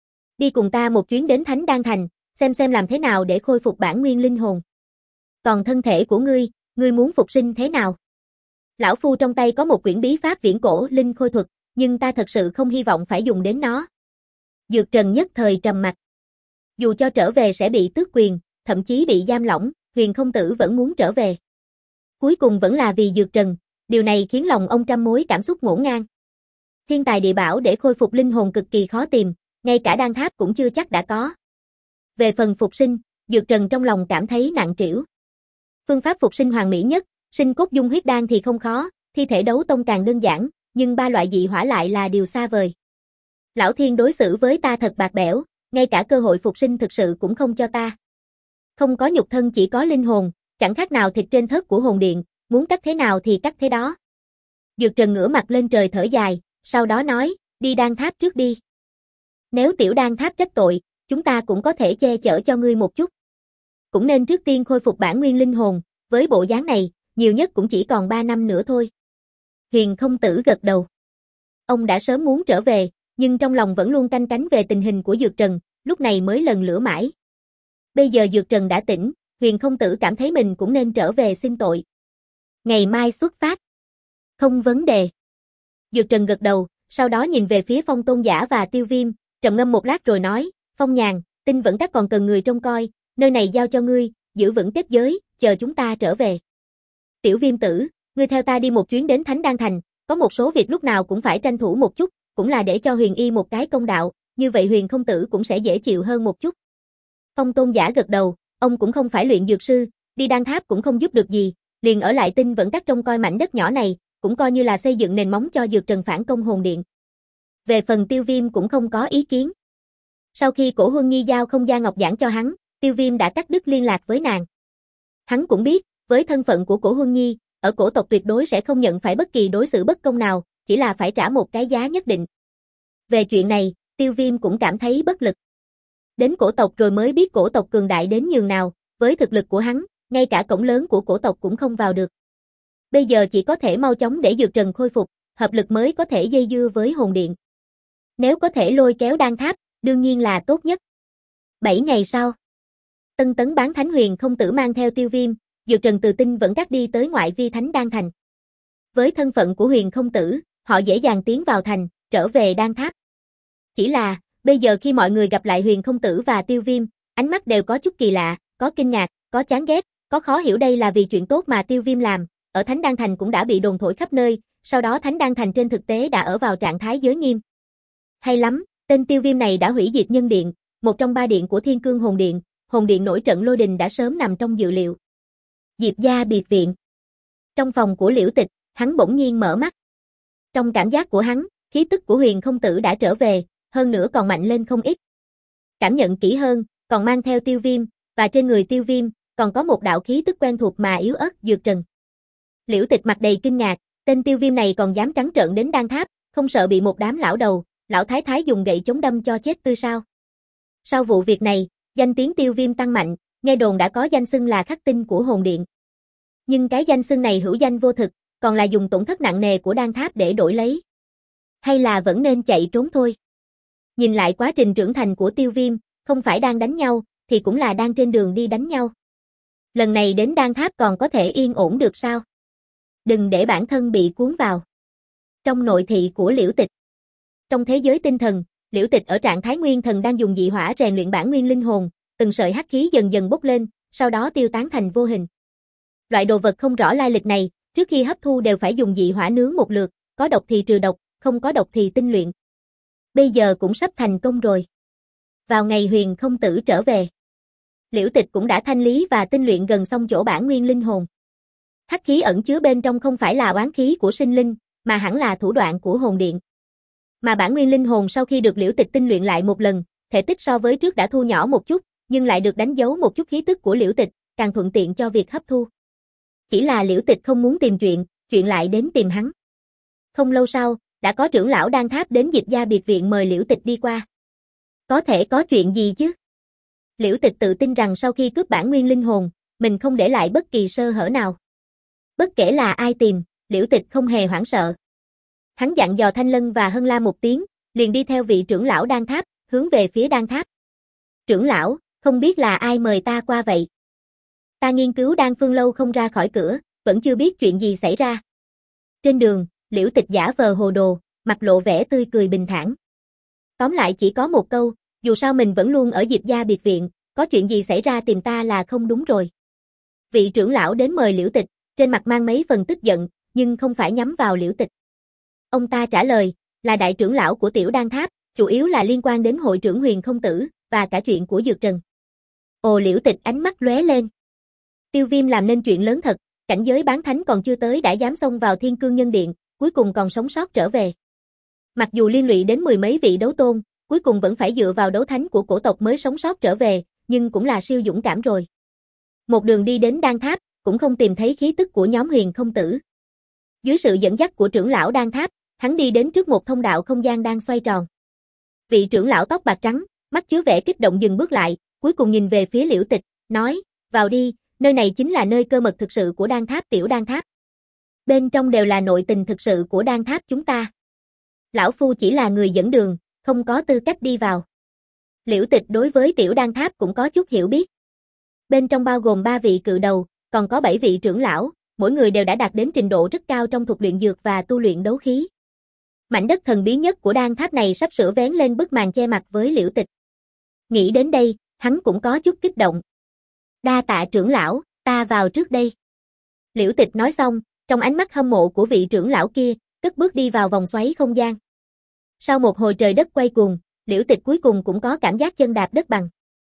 Đi cùng ta một chuyến đến Thánh Đan Thành, xem xem làm thế nào để khôi phục bản nguyên linh hồn. Còn thân thể của ngươi, ngươi muốn phục sinh thế nào? Lão Phu trong tay có một quyển bí pháp viễn cổ linh khôi thuật, nhưng ta thật sự không hy vọng phải dùng đến nó. Dược Trần nhất thời trầm mặc. Dù cho trở về sẽ bị tước quyền, thậm chí bị giam lỏng, Huyền Không Tử vẫn muốn trở về. Cuối cùng vẫn là vì Dược Trần, điều này khiến lòng ông trăm mối cảm xúc ngổn ngang. Thiên tài địa bảo để khôi phục linh hồn cực kỳ khó tìm, ngay cả đan tháp cũng chưa chắc đã có. Về phần phục sinh, Dược Trần trong lòng cảm thấy nặng trĩu. Phương pháp phục sinh hoàn mỹ nhất, sinh cốt dung huyết đan thì không khó, thi thể đấu tông càng đơn giản, nhưng ba loại dị hỏa lại là điều xa vời. Lão Thiên đối xử với ta thật bạc bẽo, ngay cả cơ hội phục sinh thực sự cũng không cho ta. Không có nhục thân chỉ có linh hồn, chẳng khác nào thịt trên thớt của hồn điện, muốn cắt thế nào thì cắt thế đó. Dược Trần ngửa mặt lên trời thở dài, sau đó nói, đi đan tháp trước đi. Nếu tiểu đan tháp trách tội, chúng ta cũng có thể che chở cho ngươi một chút. Cũng nên trước tiên khôi phục bản nguyên linh hồn, với bộ dáng này, nhiều nhất cũng chỉ còn ba năm nữa thôi. Huyền Không Tử gật đầu. Ông đã sớm muốn trở về, nhưng trong lòng vẫn luôn canh cánh về tình hình của Dược Trần, lúc này mới lần lữa mãi. Bây giờ Dược Trần đã tỉnh, Huyền Không Tử cảm thấy mình cũng nên trở về xin tội. Ngày mai xuất phát. Không vấn đề. Dược Trần gật đầu, sau đó nhìn về phía Phong Tôn Giả và Tiêu Viêm, trầm ngâm một lát rồi nói, Phong Nhàn, Tinh Vẫn Các còn cần người trông coi, nơi này giao cho ngươi, giữ vững kết giới, chờ chúng ta trở về. Tiểu Viêm Tử, ngươi theo ta đi một chuyến đến Thánh Đan Thành, có một số việc lúc nào cũng phải tranh thủ một chút, cũng là để cho Huyền Y một cái công đạo, như vậy Huyền Không Tử cũng sẽ dễ chịu hơn một chút. Phong Tôn Giả gật đầu, ông cũng không phải luyện dược sư, đi đan tháp cũng không giúp được gì, liền ở lại Tinh Vẫn Các trông coi mảnh đất nhỏ này, cũng coi như là xây dựng nền móng cho Dược Trần phản công hồn điện. Về phần Tiêu Viêm cũng không có ý kiến. Sau khi Cổ Huân Nhi giao không gian ngọc giảng cho hắn, Tiêu Viêm đã cắt đứt liên lạc với nàng. Hắn cũng biết, với thân phận của Cổ Huân Nhi, ở cổ tộc tuyệt đối sẽ không nhận phải bất kỳ đối xử bất công nào, chỉ là phải trả một cái giá nhất định. Về chuyện này, Tiêu Viêm cũng cảm thấy bất lực. Đến cổ tộc rồi mới biết cổ tộc cường đại đến nhường nào, với thực lực của hắn, ngay cả cổng lớn của cổ tộc cũng không vào được. Bây giờ chỉ có thể mau chóng để Dược Trần khôi phục, hợp lực mới có thể dây dưa với hồn điện. Nếu có thể lôi kéo đan tháp, đương nhiên là tốt nhất. Bảy ngày sau, Tân Tấn Bán Thánh Huyền Không Tử mang theo Tiêu Viêm, Dược Trần từ Tinh Vẫn Các đi tới ngoại vi Thánh Đan Thành. Với thân phận của Huyền Không Tử, họ dễ dàng tiến vào thành, trở về đan tháp. Chỉ là, bây giờ khi mọi người gặp lại Huyền Không Tử và Tiêu Viêm, ánh mắt đều có chút kỳ lạ, có kinh ngạc, có chán ghét, có khó hiểu đây là vì chuyện tốt mà Tiêu Viêm làm, ở Thánh Đan Thành cũng đã bị đồn thổi khắp nơi, sau đó Thánh Đan Thành trên thực tế đã ở vào trạng thái giới nghiêm. Hay lắm, tên Tiêu Viêm này đã hủy diệt Nhân Điện, một trong ba điện của Thiên Cương Hồn Điện, Hồn Điện nổi trận lôi đình đã sớm nằm trong dự liệu. Diệp gia biệt viện. Trong phòng của Liễu Tịch, hắn bỗng nhiên mở mắt. Trong cảm giác của hắn, khí tức của Huyền Không Tử đã trở về, hơn nữa còn mạnh lên không ít. Cảm nhận kỹ hơn, còn mang theo Tiêu Viêm, và trên người Tiêu Viêm, còn có một đạo khí tức quen thuộc mà yếu ớt Dược Trần. Liễu Tịch mặt đầy kinh ngạc, tên Tiêu Viêm này còn dám trắng trợn đến đan tháp, không sợ bị một đám lão đầu, lão thái thái dùng gậy chống đâm cho chết tươi sao? Sau vụ việc này, danh tiếng Tiêu Viêm tăng mạnh, nghe đồn đã có danh xưng là khắc tinh của hồn điện. Nhưng cái danh xưng này hữu danh vô thực, còn là dùng tổn thất nặng nề của đan tháp để đổi lấy. Hay là vẫn nên chạy trốn thôi? Nhìn lại quá trình trưởng thành của Tiêu Viêm, không phải đang đánh nhau, thì cũng là đang trên đường đi đánh nhau. Lần này đến đan tháp còn có thể yên ổn được sao? Đừng để bản thân bị cuốn vào. Trong nội thị của Liễu Tịch. Trong thế giới tinh thần, Liễu Tịch ở trạng thái nguyên thần đang dùng dị hỏa rèn luyện bản nguyên linh hồn, từng sợi hắc khí dần dần bốc lên, sau đó tiêu tán thành vô hình. Loại đồ vật không rõ lai lịch này, trước khi hấp thu đều phải dùng dị hỏa nướng một lượt, có độc thì trừ độc, không có độc thì tinh luyện. Bây giờ cũng sắp thành công rồi. Vào ngày Huyền Không Tử trở về, Liễu Tịch cũng đã thanh lý và tinh luyện gần xong chỗ bản nguyên linh hồn. Hắc khí ẩn chứa bên trong không phải là oán khí của sinh linh, mà hẳn là thủ đoạn của hồn điện. Mà bản nguyên linh hồn sau khi được Liễu Tịch tinh luyện lại một lần, thể tích so với trước đã thu nhỏ một chút, nhưng lại được đánh dấu một chút khí tức của Liễu Tịch, càng thuận tiện cho việc hấp thu. Chỉ là Liễu Tịch không muốn tìm chuyện, chuyện lại đến tìm hắn. Không lâu sau, đã có trưởng lão Đan Tháp đến Diệp gia biệt viện mời Liễu Tịch đi qua. Có thể có chuyện gì chứ? Liễu Tịch tự tin rằng sau khi cướp bản nguyên linh hồn, mình không để lại bất kỳ sơ hở nào. Bất kể là ai tìm, Liễu Tịch không hề hoảng sợ. Hắn dặn dò Thanh Lân và Hân La một tiếng, liền đi theo vị trưởng lão Đan Tháp, hướng về phía Đan Tháp. Trưởng lão, không biết là ai mời ta qua vậy? Ta nghiên cứu đan phương lâu không ra khỏi cửa, vẫn chưa biết chuyện gì xảy ra. Trên đường, Liễu Tịch giả vờ hồ đồ, mặt lộ vẻ tươi cười bình thản. Tóm lại chỉ có một câu, dù sao mình vẫn luôn ở Diệp gia biệt viện, có chuyện gì xảy ra tìm ta là không đúng rồi. Vị trưởng lão đến mời Liễu Tịch, trên mặt mang mấy phần tức giận, nhưng không phải nhắm vào Liễu Tịch. Ông ta trả lời, là đại trưởng lão của Tiểu Đan Tháp, chủ yếu là liên quan đến hội trưởng Huyền Không Tử, và cả chuyện của Dược Trần. Ồ, Liễu Tịch ánh mắt lóe lên. Tiêu Viêm làm nên chuyện lớn thật, cảnh giới bán thánh còn chưa tới đã dám xông vào Thiên Cương Nhân Điện, cuối cùng còn sống sót trở về. Mặc dù liên lụy đến mười mấy vị đấu tôn, cuối cùng vẫn phải dựa vào đấu thánh của cổ tộc mới sống sót trở về, nhưng cũng là siêu dũng cảm rồi. Một đường đi đến Đan Tháp, cũng không tìm thấy khí tức của nhóm Huyền Không Tử. Dưới sự dẫn dắt của trưởng lão Đan Tháp, hắn đi đến trước một thông đạo không gian đang xoay tròn. Vị trưởng lão tóc bạc trắng, mắt chứa vẻ kích động dừng bước lại, cuối cùng nhìn về phía Liễu Tịch, nói, vào đi, nơi này chính là nơi cơ mật thực sự của Đan Tháp Tiểu Đan Tháp. Bên trong đều là nội tình thực sự của Đan Tháp chúng ta. Lão Phu chỉ là người dẫn đường, không có tư cách đi vào. Liễu Tịch đối với Tiểu Đan Tháp cũng có chút hiểu biết. Bên trong bao gồm ba vị cự đầu, còn có bảy vị trưởng lão, mỗi người đều đã đạt đến trình độ rất cao trong thuật luyện dược và tu luyện đấu khí. Mảnh đất thần bí nhất của Đan Tháp này sắp sửa vén lên bức màn che mặt với Liễu Tịch. Nghĩ đến đây, hắn cũng có chút kích động. Đa tạ trưởng lão, ta vào trước đây. Liễu Tịch nói xong, trong ánh mắt hâm mộ của vị trưởng lão kia, cất bước đi vào vòng xoáy không gian. Sau một hồi trời đất quay cuồng, Liễu Tịch cuối cùng cũng có cảm giác chân đạp đất bằng.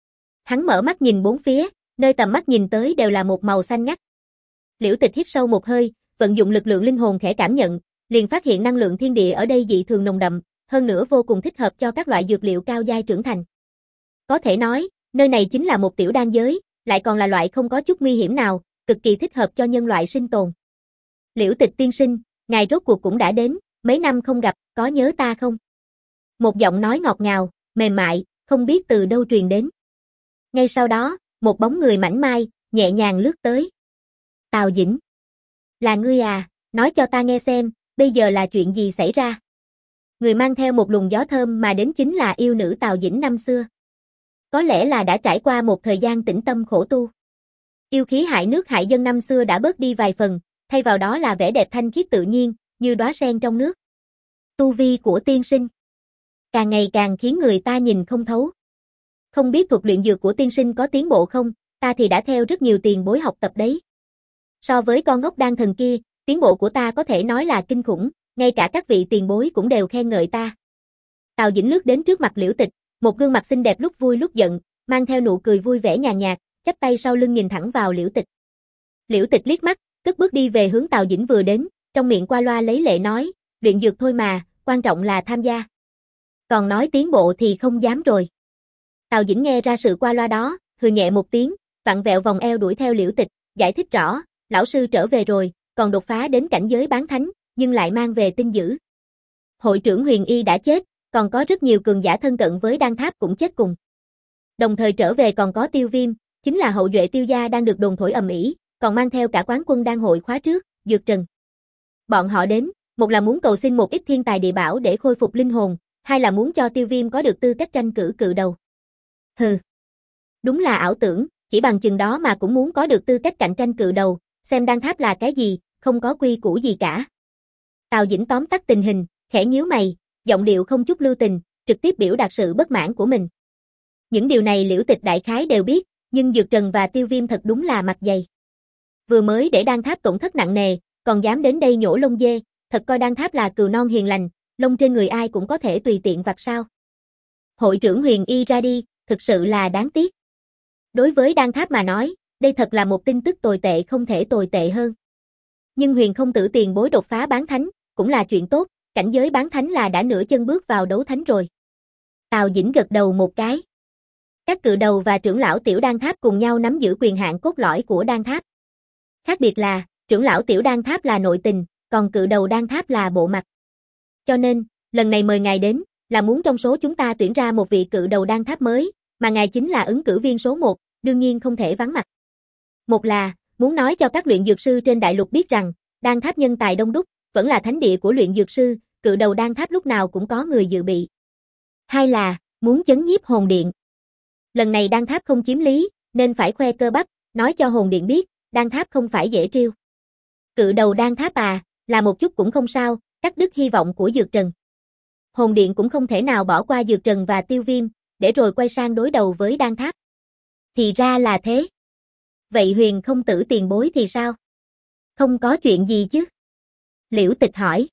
Hắn mở mắt nhìn bốn phía, nơi tầm mắt nhìn tới đều là một màu xanh ngắt. Liễu Tịch hít sâu một hơi, vận dụng lực lượng linh hồn khẽ cảm nhận, liền phát hiện năng lượng thiên địa ở đây dị thường nồng đậm, hơn nữa vô cùng thích hợp cho các loại dược liệu cao giai trưởng thành. Có thể nói, nơi này chính là một tiểu đan giới, lại còn là loại không có chút nguy hiểm nào, cực kỳ thích hợp cho nhân loại sinh tồn. Liễu Tịch tiên sinh, ngài rốt cuộc cũng đã đến, mấy năm không gặp, có nhớ ta không? Một giọng nói ngọt ngào, mềm mại, không biết từ đâu truyền đến. Ngay sau đó, một bóng người mảnh mai, nhẹ nhàng lướt tới. Tào Dĩnh. Là ngươi à, nói cho ta nghe xem, bây giờ là chuyện gì xảy ra? Người mang theo một luồng gió thơm mà đến chính là yêu nữ Tào Dĩnh năm xưa. Có lẽ là đã trải qua một thời gian tĩnh tâm khổ tu. Yêu khí hại nước hại dân năm xưa đã bớt đi vài phần, thay vào đó là vẻ đẹp thanh khiết tự nhiên, như đóa sen trong nước. Tu vi của tiên sinh càng ngày càng khiến người ta nhìn không thấu. Không biết thuật luyện dược của tiên sinh có tiến bộ không, ta thì đã theo rất nhiều tiền bối học tập đấy. So với con ngốc đan thần kia, tiến bộ của ta có thể nói là kinh khủng, ngay cả các vị tiền bối cũng đều khen ngợi ta. Tào Dĩnh lướt đến trước mặt Liễu Tịch, một gương mặt xinh đẹp lúc vui lúc giận, mang theo nụ cười vui vẻ nhàn nhạt, chắp tay sau lưng nhìn thẳng vào Liễu Tịch. Liễu Tịch liếc mắt, cất bước đi về hướng Tào Dĩnh vừa đến, trong miệng qua loa lấy lệ nói, luyện dược thôi mà, quan trọng là tham gia. Còn nói tiến bộ thì không dám rồi. Tào Dĩnh nghe ra sự qua loa đó, hừ nhẹ một tiếng, vặn vẹo vòng eo đuổi theo Liễu Tịch, giải thích rõ, lão sư trở về rồi, còn đột phá đến cảnh giới bán thánh, nhưng lại mang về tin dữ. Hội trưởng Huyền Y đã chết, còn có rất nhiều cường giả thân cận với Đan Tháp cũng chết cùng. Đồng thời trở về còn có Tiêu Viêm, chính là hậu duệ Tiêu gia đang được đồn thổi ầm ĩ, còn mang theo cả quán quân đan hội khóa trước, Dược Trần. Bọn họ đến, một là muốn cầu xin một ít thiên tài địa bảo để khôi phục linh hồn, hai là muốn cho Tiêu Viêm có được tư cách tranh cử cự đầu. Hừ. Đúng là ảo tưởng, chỉ bằng chừng đó mà cũng muốn có được tư cách cạnh tranh cự đầu, xem Đan Tháp là cái gì, không có quy củ gì cả. Tào Dĩnh tóm tắt tình hình, khẽ nhíu mày, giọng điệu không chút lưu tình, trực tiếp biểu đạt sự bất mãn của mình. Những điều này Liễu Tịch đại khái đều biết, nhưng Dược Trần và Tiêu Viêm thật đúng là mặt dày. Vừa mới để Đan Tháp tổn thất nặng nề, còn dám đến đây nhổ lông dê, thật coi Đan Tháp là cừu non hiền lành, lông trên người ai cũng có thể tùy tiện vặt sao. Hội trưởng Huyền Y ra đi, thực sự là đáng tiếc. Đối với Đan Tháp mà nói, đây thật là một tin tức tồi tệ không thể tồi tệ hơn. Nhưng Huyền Không Tử tiền bối đột phá bán thánh, cũng là chuyện tốt, cảnh giới bán thánh là đã nửa chân bước vào đấu thánh rồi. Tào Dĩnh gật đầu một cái. Các cự đầu và trưởng lão Tiểu Đan Tháp cùng nhau nắm giữ quyền hạn cốt lõi của Đan Tháp. Khác biệt là, trưởng lão Tiểu Đan Tháp là nội tình, còn cự đầu Đan Tháp là bộ mặt. Cho nên, lần này mời ngài đến, là muốn trong số chúng ta tuyển ra một vị cự đầu đan tháp mới, mà ngài chính là ứng cử viên số một, đương nhiên không thể vắng mặt. Một là, muốn nói cho các luyện dược sư trên đại lục biết rằng, đan tháp nhân tài đông đúc, vẫn là thánh địa của luyện dược sư, cự đầu đan tháp lúc nào cũng có người dự bị. Hai là, muốn chấn nhiếp hồn điện. Lần này đan tháp không chiếm lý, nên phải khoe cơ bắp, nói cho hồn điện biết, đan tháp không phải dễ trêu. Cự đầu đan tháp à, là một chút cũng không sao, cắt đứt hy vọng của Dược Trần. Hồn điện cũng không thể nào bỏ qua Dược Trần và Tiêu Viêm, để rồi quay sang đối đầu với đan tháp. Thì ra là thế. Vậy Huyền không tử tiền bối thì sao? Không có chuyện gì chứ? Liễu Tịch hỏi.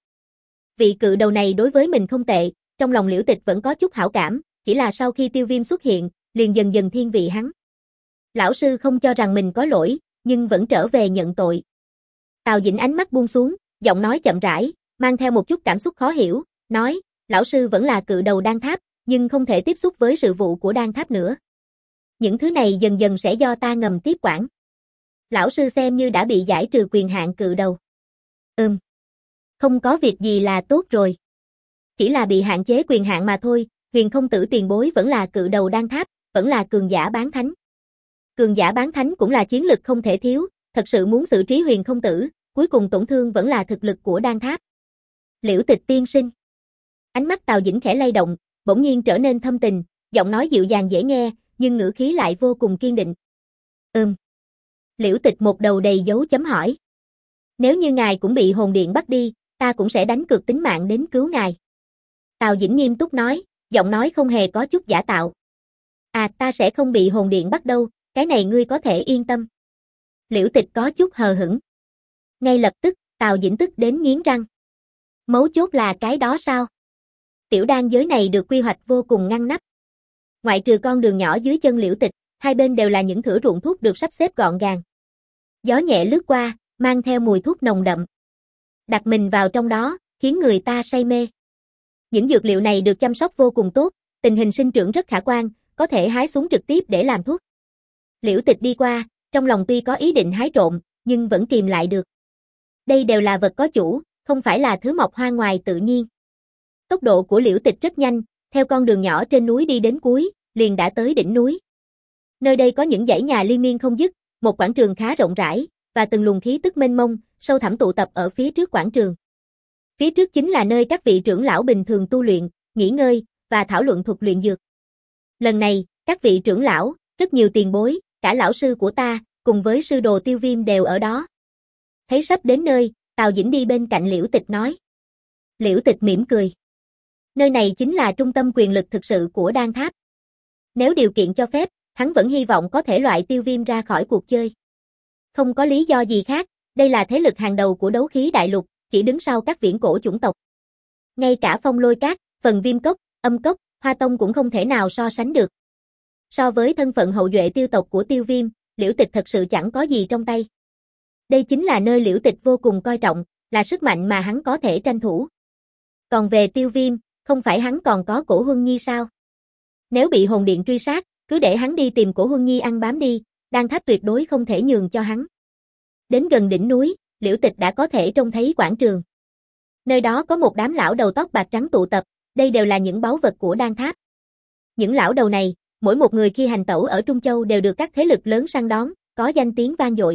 Vị cự đầu này đối với mình không tệ, trong lòng Liễu Tịch vẫn có chút hảo cảm, chỉ là sau khi Tiêu Viêm xuất hiện, liền dần dần thiên vị hắn. Lão sư không cho rằng mình có lỗi, nhưng vẫn trở về nhận tội. Tào Dĩnh ánh mắt buông xuống, giọng nói chậm rãi, mang theo một chút cảm xúc khó hiểu, nói, lão sư vẫn là cự đầu đan tháp, nhưng không thể tiếp xúc với sự vụ của đan tháp nữa. Những thứ này dần dần sẽ do ta ngầm tiếp quản. Lão sư xem như đã bị giải trừ quyền hạn cự đầu. Ừm. Không có việc gì là tốt rồi. Chỉ là bị hạn chế quyền hạn mà thôi, Huyền không tử tiền bối vẫn là cự đầu đan tháp, vẫn là cường giả bán thánh. Cường giả bán thánh cũng là chiến lực không thể thiếu, thật sự muốn xử trí Huyền không tử, cuối cùng tổn thương vẫn là thực lực của đan tháp. Liễu Tịch tiên sinh. Ánh mắt Tào Dĩnh khẽ lay động, bỗng nhiên trở nên thâm tình, giọng nói dịu dàng dễ nghe, nhưng ngữ khí lại vô cùng kiên định. Ừm. Liễu Tịch một đầu đầy dấu chấm hỏi. Nếu như ngài cũng bị hồn điện bắt đi, ta cũng sẽ đánh cược tính mạng đến cứu ngài. Tào Dĩnh nghiêm túc nói, giọng nói không hề có chút giả tạo. À, ta sẽ không bị hồn điện bắt đâu, cái này ngươi có thể yên tâm. Liễu Tịch có chút hờ hững. Ngay lập tức, Tào Dĩnh tức đến nghiến răng. Mấu chốt là cái đó sao? Tiểu đan giới này được quy hoạch vô cùng ngăn nắp. Ngoại trừ con đường nhỏ dưới chân Liễu Tịch, hai bên đều là những thửa ruộng thuốc được sắp xếp gọn gàng. Gió nhẹ lướt qua, mang theo mùi thuốc nồng đậm. Đặt mình vào trong đó, khiến người ta say mê. Những dược liệu này được chăm sóc vô cùng tốt, tình hình sinh trưởng rất khả quan, có thể hái xuống trực tiếp để làm thuốc. Liễu Tịch đi qua, trong lòng tuy có ý định hái trộm, nhưng vẫn kìm lại được. Đây đều là vật có chủ, không phải là thứ mọc hoa ngoài tự nhiên. Tốc độ của Liễu Tịch rất nhanh, theo con đường nhỏ trên núi đi đến cuối, liền đã tới đỉnh núi. Nơi đây có những dãy nhà liên miên không dứt, một quảng trường khá rộng rãi, và từng luồng khí tức mênh mông, sâu thẳm tụ tập ở phía trước quảng trường. Phía trước chính là nơi các vị trưởng lão bình thường tu luyện, nghỉ ngơi, và thảo luận thuật luyện dược. Lần này, các vị trưởng lão, rất nhiều tiền bối, cả lão sư của ta, cùng với sư đồ Tiêu Viêm đều ở đó. Thấy sắp đến nơi, Tào Dĩnh đi bên cạnh Liễu Tịch nói. Liễu Tịch mỉm cười. Nơi này chính là trung tâm quyền lực thực sự của đan tháp. Nếu điều kiện cho phép, hắn vẫn hy vọng có thể loại Tiêu Viêm ra khỏi cuộc chơi. Không có lý do gì khác, đây là thế lực hàng đầu của đấu khí đại lục, chỉ đứng sau các viễn cổ chủng tộc. Ngay cả Phong Lôi Cát, Phần Viêm Cốc, Âm Cốc, Hoa Tông cũng không thể nào so sánh được. So với thân phận hậu duệ tiêu tộc của Tiêu Viêm, Liễu Tịch thật sự chẳng có gì trong tay. Đây chính là nơi Liễu Tịch vô cùng coi trọng, là sức mạnh mà hắn có thể tranh thủ. Còn về Tiêu Viêm, không phải hắn còn có Cổ Huân Nhi sao? Nếu bị hồn điện truy sát, cứ để hắn đi tìm Cổ Huân Nhi ăn bám đi, đan tháp tuyệt đối không thể nhường cho hắn. Đến gần đỉnh núi, Liễu Tịch đã có thể trông thấy quảng trường. Nơi đó có một đám lão đầu tóc bạc trắng tụ tập, đây đều là những báu vật của đan tháp. Những lão đầu này, mỗi một người khi hành tẩu ở Trung Châu đều được các thế lực lớn săn đón, có danh tiếng vang dội.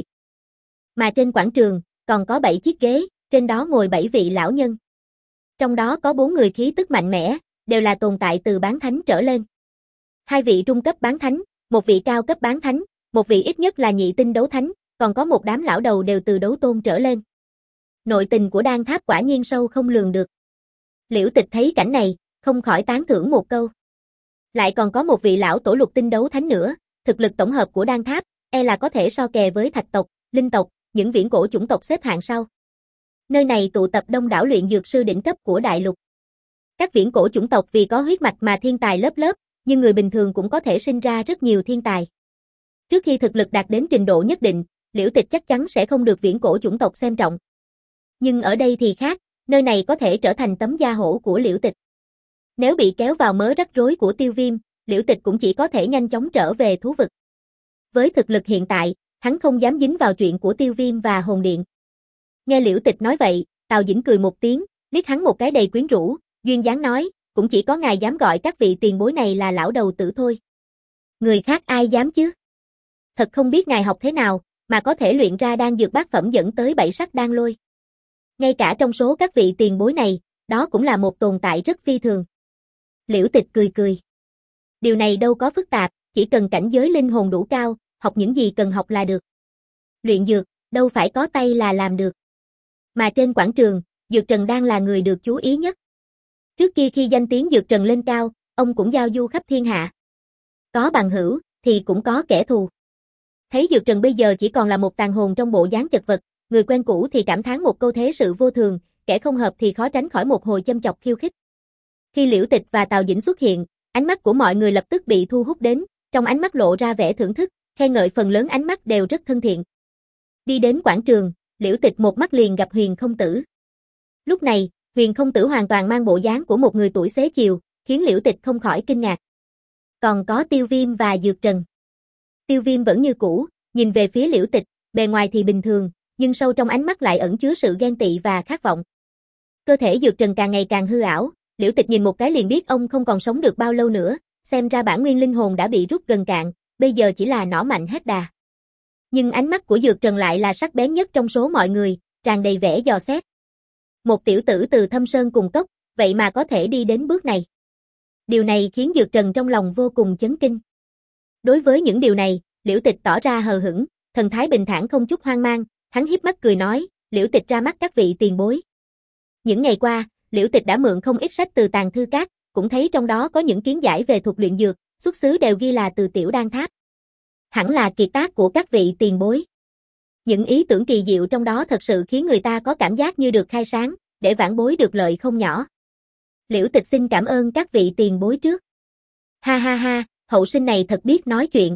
Mà trên quảng trường, còn có bảy chiếc ghế, trên đó ngồi bảy vị lão nhân. Trong đó có bốn người khí tức mạnh mẽ, đều là tồn tại từ bán thánh trở lên. Hai vị trung cấp bán thánh, một vị cao cấp bán thánh, một vị ít nhất là nhị tinh đấu thánh, còn có một đám lão đầu đều từ đấu tôn trở lên. Nội tình của đan tháp quả nhiên sâu không lường được. Liễu Tịch thấy cảnh này, không khỏi tán thưởng một câu. Lại còn có một vị lão tổ lục tinh đấu thánh nữa, thực lực tổng hợp của đan tháp, e là có thể so kè với thạch tộc, linh tộc, những viễn cổ chủng tộc xếp hạng sau. Nơi này tụ tập đông đảo luyện dược sư đỉnh cấp của đại lục. Các viễn cổ chủng tộc vì có huyết mạch mà thiên tài lớp lớp, nhưng người bình thường cũng có thể sinh ra rất nhiều thiên tài. Trước khi thực lực đạt đến trình độ nhất định, Liễu Tịch chắc chắn sẽ không được viễn cổ chủng tộc xem trọng. Nhưng ở đây thì khác, nơi này có thể trở thành tấm da hổ của Liễu Tịch. Nếu bị kéo vào mớ rắc rối của Tiêu Viêm, Liễu Tịch cũng chỉ có thể nhanh chóng trở về thú vực. Với thực lực hiện tại, hắn không dám dính vào chuyện của Tiêu Viêm và Hồn Điện. Nghe Liễu Tịch nói vậy, Tào Dĩnh cười một tiếng, Liếc hắn một cái đầy quyến rũ, duyên dáng nói, cũng chỉ có ngài dám gọi các vị tiền bối này là lão đầu tử thôi. Người khác ai dám chứ? Thật không biết ngài học thế nào, mà có thể luyện ra đan dược bát phẩm dẫn tới bảy sắc đan lôi. Ngay cả trong số các vị tiền bối này, đó cũng là một tồn tại rất phi thường. Liễu Tịch cười cười. Điều này đâu có phức tạp, chỉ cần cảnh giới linh hồn đủ cao, học những gì cần học là được. Luyện dược, đâu phải có tay là làm được. Mà trên quảng trường, Dược Trần đang là người được chú ý nhất. Trước kia khi danh tiếng Dược Trần lên cao, ông cũng giao du khắp thiên hạ. Có bằng hữu, thì cũng có kẻ thù. Thấy Dược Trần bây giờ chỉ còn là một tàn hồn trong bộ dáng chật vật, người quen cũ thì cảm thán một câu thế sự vô thường, kẻ không hợp thì khó tránh khỏi một hồi châm chọc khiêu khích. Khi Liễu Tịch và Tào Dĩnh xuất hiện, ánh mắt của mọi người lập tức bị thu hút đến, trong ánh mắt lộ ra vẻ thưởng thức, khen ngợi phần lớn ánh mắt đều rất thân thiện. Đi đến quảng trường, Liễu Tịch một mắt liền gặp Huyền Không Tử. Lúc này, Huyền Không Tử hoàn toàn mang bộ dáng của một người tuổi xế chiều, khiến Liễu Tịch không khỏi kinh ngạc. Còn có Tiêu Viêm và Dược Trần. Tiêu Viêm vẫn như cũ, nhìn về phía Liễu Tịch, bề ngoài thì bình thường, nhưng sâu trong ánh mắt lại ẩn chứa sự ghen tị và khát vọng. Cơ thể Dược Trần càng ngày càng hư ảo, Liễu Tịch nhìn một cái liền biết ông không còn sống được bao lâu nữa, xem ra bản nguyên linh hồn đã bị rút gần cạn, bây giờ chỉ là nỏ mạnh hết đà. Nhưng ánh mắt của Dược Trần lại là sắc bén nhất trong số mọi người, tràn đầy vẻ dò xét. Một tiểu tử từ Thâm Sơn cùng cốc, vậy mà có thể đi đến bước này. Điều này khiến Dược Trần trong lòng vô cùng chấn kinh. Đối với những điều này, Liễu Tịch tỏ ra hờ hững, thần thái bình thản không chút hoang mang, hắn hiếp mắt cười nói, Liễu Tịch ra mắt các vị tiền bối. Những ngày qua, Liễu Tịch đã mượn không ít sách từ Tàng Thư Các, cũng thấy trong đó có những kiến giải về thuật luyện dược, xuất xứ đều ghi là từ Tiểu Đan Tháp. Hẳn là kiệt tác của các vị tiền bối. Những ý tưởng kỳ diệu trong đó thật sự khiến người ta có cảm giác như được khai sáng, để vãn bối được lợi không nhỏ. Liễu Tịch xin cảm ơn các vị tiền bối trước. Ha ha ha, hậu sinh này thật biết nói chuyện.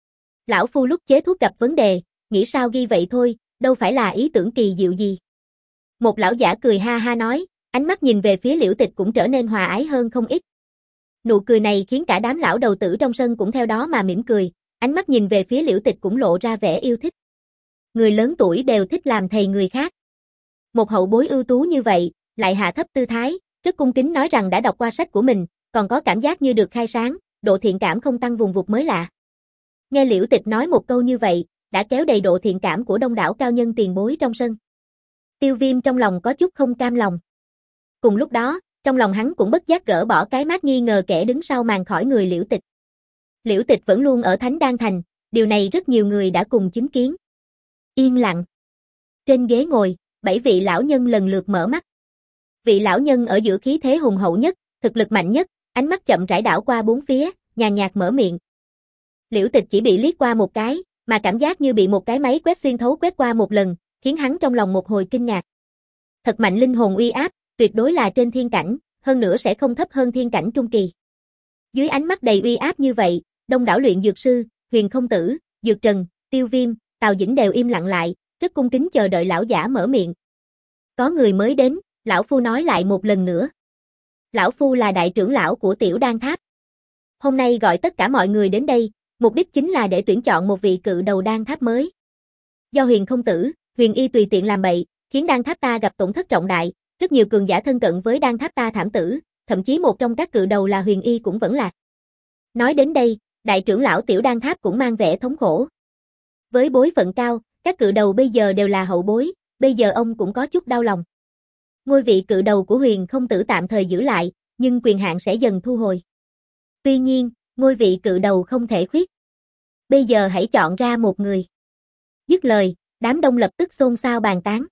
Lão phu lúc chế thuốc gặp vấn đề, nghĩ sao ghi vậy thôi, đâu phải là ý tưởng kỳ diệu gì. Một lão giả cười ha ha nói, ánh mắt nhìn về phía Liễu Tịch cũng trở nên hòa ái hơn không ít. Nụ cười này khiến cả đám lão đầu tử trong sân cũng theo đó mà mỉm cười, ánh mắt nhìn về phía Liễu Tịch cũng lộ ra vẻ yêu thích. Người lớn tuổi đều thích làm thầy người khác. Một hậu bối ưu tú như vậy, lại hạ thấp tư thái, rất cung kính nói rằng đã đọc qua sách của mình, còn có cảm giác như được khai sáng, độ thiện cảm không tăng vùng vụt mới lạ. Nghe Liễu Tịch nói một câu như vậy, đã kéo đầy độ thiện cảm của đông đảo cao nhân tiền bối trong sân. Tiêu Viêm trong lòng có chút không cam lòng. Cùng lúc đó, trong lòng hắn cũng bất giác gỡ bỏ cái mác nghi ngờ kẻ đứng sau màn khỏi người Liễu Tịch. Liễu Tịch vẫn luôn ở Thánh Đan Thành, điều này rất nhiều người đã cùng chứng kiến. Yên lặng. Trên ghế ngồi, bảy vị lão nhân lần lượt mở mắt. Vị lão nhân ở giữa khí thế hùng hậu nhất, thực lực mạnh nhất, ánh mắt chậm rãi đảo qua bốn phía, nhàn nhạt mở miệng. Liễu Tịch chỉ bị liếc qua một cái, mà cảm giác như bị một cái máy quét xuyên thấu quét qua một lần, khiến hắn trong lòng một hồi kinh ngạc. Thật mạnh linh hồn uy áp, tuyệt đối là trên thiên cảnh, hơn nữa sẽ không thấp hơn thiên cảnh trung kỳ. Dưới ánh mắt đầy uy áp như vậy, đông đảo luyện dược sư, Huyền Không Tử, Dược Trần, Tiêu Viêm, Tào Dĩnh đều im lặng lại, rất cung kính chờ đợi lão giả mở miệng. Có người mới đến, lão phu nói lại một lần nữa. Lão phu là đại trưởng lão của Tiểu Đan Tháp. Hôm nay gọi tất cả mọi người đến đây, mục đích chính là để tuyển chọn một vị cự đầu đan tháp mới. Do Huyền Không Tử, Huyền Y tùy tiện làm bậy, khiến đan tháp ta gặp tổn thất trọng đại, rất nhiều cường giả thân cận với đan tháp ta thảm tử, thậm chí một trong các cự đầu là Huyền Y cũng vẫn lạc. Nói đến đây, đại trưởng lão Tiểu Đan Tháp cũng mang vẻ thống khổ. Với bối phận cao, các cự đầu bây giờ đều là hậu bối, bây giờ ông cũng có chút đau lòng. Ngôi vị cự đầu của Huyền Không Tử tạm thời giữ lại, nhưng quyền hạn sẽ dần thu hồi. Tuy nhiên, ngôi vị cự đầu không thể khuyết. Bây giờ hãy chọn ra một người. Dứt lời, đám đông lập tức xôn xao bàn tán.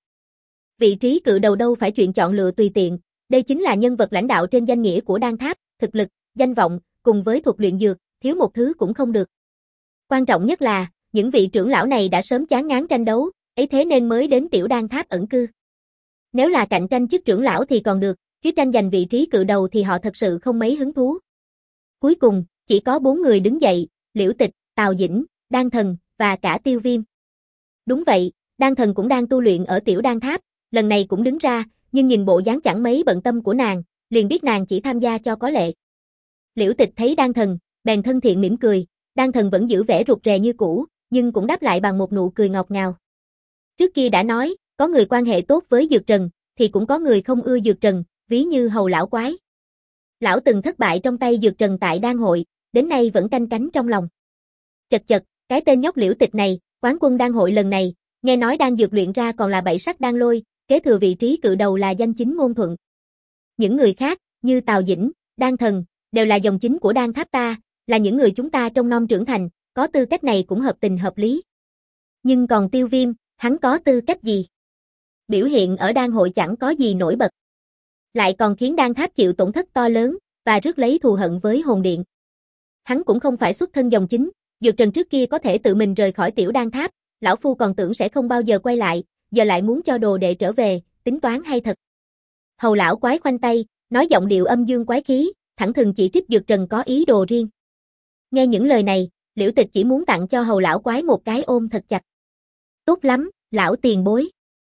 Vị trí cự đầu đâu phải chuyện chọn lựa tùy tiện, đây chính là nhân vật lãnh đạo trên danh nghĩa của đan tháp, thực lực, danh vọng, cùng với thuật luyện dược, thiếu một thứ cũng không được. Quan trọng nhất là, những vị trưởng lão này đã sớm chán ngán tranh đấu, ấy thế nên mới đến Tiểu Đan Tháp ẩn cư. Nếu là cạnh tranh chức trưởng lão thì còn được, chứ tranh giành vị trí cự đầu thì họ thật sự không mấy hứng thú. Cuối cùng, chỉ có bốn người đứng dậy, Liễu Tịch, Tào Dĩnh, Đan Thần, và cả Tiêu Viêm. Đúng vậy, Đan Thần cũng đang tu luyện ở Tiểu Đan Tháp, lần này cũng đứng ra, nhưng nhìn bộ dáng chẳng mấy bận tâm của nàng, liền biết nàng chỉ tham gia cho có lệ. Liễu Tịch thấy Đan Thần, bèn thân thiện mỉm cười, Đan Thần vẫn giữ vẻ rụt rè như cũ, nhưng cũng đáp lại bằng một nụ cười ngọt ngào. Trước kia đã nói, có người quan hệ tốt với Dược Trần, thì cũng có người không ưa Dược Trần, ví như Hầu lão quái. Lão từng thất bại trong tay Dược Trần tại đan hội, đến nay vẫn canh cánh trong lòng. Chật chật, cái tên nhóc Liễu Tịch này, quán quân đan hội lần này, nghe nói đan dược luyện ra còn là bảy sắc đan lôi, kế thừa vị trí cự đầu là danh chính ngôn thuận. Những người khác, như Tào Dĩnh, Đan Thần, đều là dòng chính của đan tháp ta, là những người chúng ta trong non trưởng thành, có tư cách này cũng hợp tình hợp lý. Nhưng còn Tiêu Viêm, hắn có tư cách gì? Biểu hiện ở đan hội chẳng có gì nổi bật. Lại còn khiến đan tháp chịu tổn thất to lớn, và rước lấy thù hận với hồn điện. Hắn cũng không phải xuất thân dòng chính, Dược Trần trước kia có thể tự mình rời khỏi tiểu đan tháp, lão phu còn tưởng sẽ không bao giờ quay lại, giờ lại muốn cho đồ đệ trở về, tính toán hay thật. Hầu lão quái khoanh tay, nói giọng điệu âm dương quái khí, thẳng thừng chỉ trích Dược Trần có ý đồ riêng. Nghe những lời này, Liễu Tịch chỉ muốn tặng cho hầu lão quái một cái ôm thật chặt. Tốt lắm, lão tiền bối.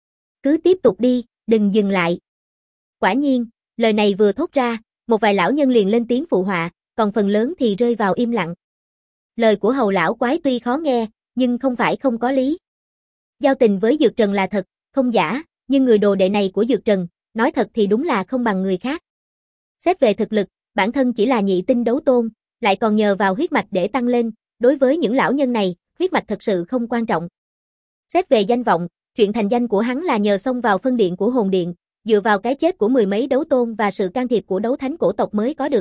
Cứ tiếp tục đi, đừng dừng lại. Quả nhiên, lời này vừa thốt ra, một vài lão nhân liền lên tiếng phụ họa, còn phần lớn thì rơi vào im lặng. Lời của hầu lão quái tuy khó nghe, nhưng không phải không có lý. Giao tình với Dược Trần là thật, không giả, nhưng người đồ đệ này của Dược Trần, nói thật thì đúng là không bằng người khác. Xét về thực lực, bản thân chỉ là nhị tinh đấu tôn, lại còn nhờ vào huyết mạch để tăng lên, đối với những lão nhân này, huyết mạch thật sự không quan trọng. Xét về danh vọng, chuyện thành danh của hắn là nhờ xông vào phân điện của hồn điện, dựa vào cái chết của mười mấy đấu tôn và sự can thiệp của đấu thánh cổ tộc mới có được.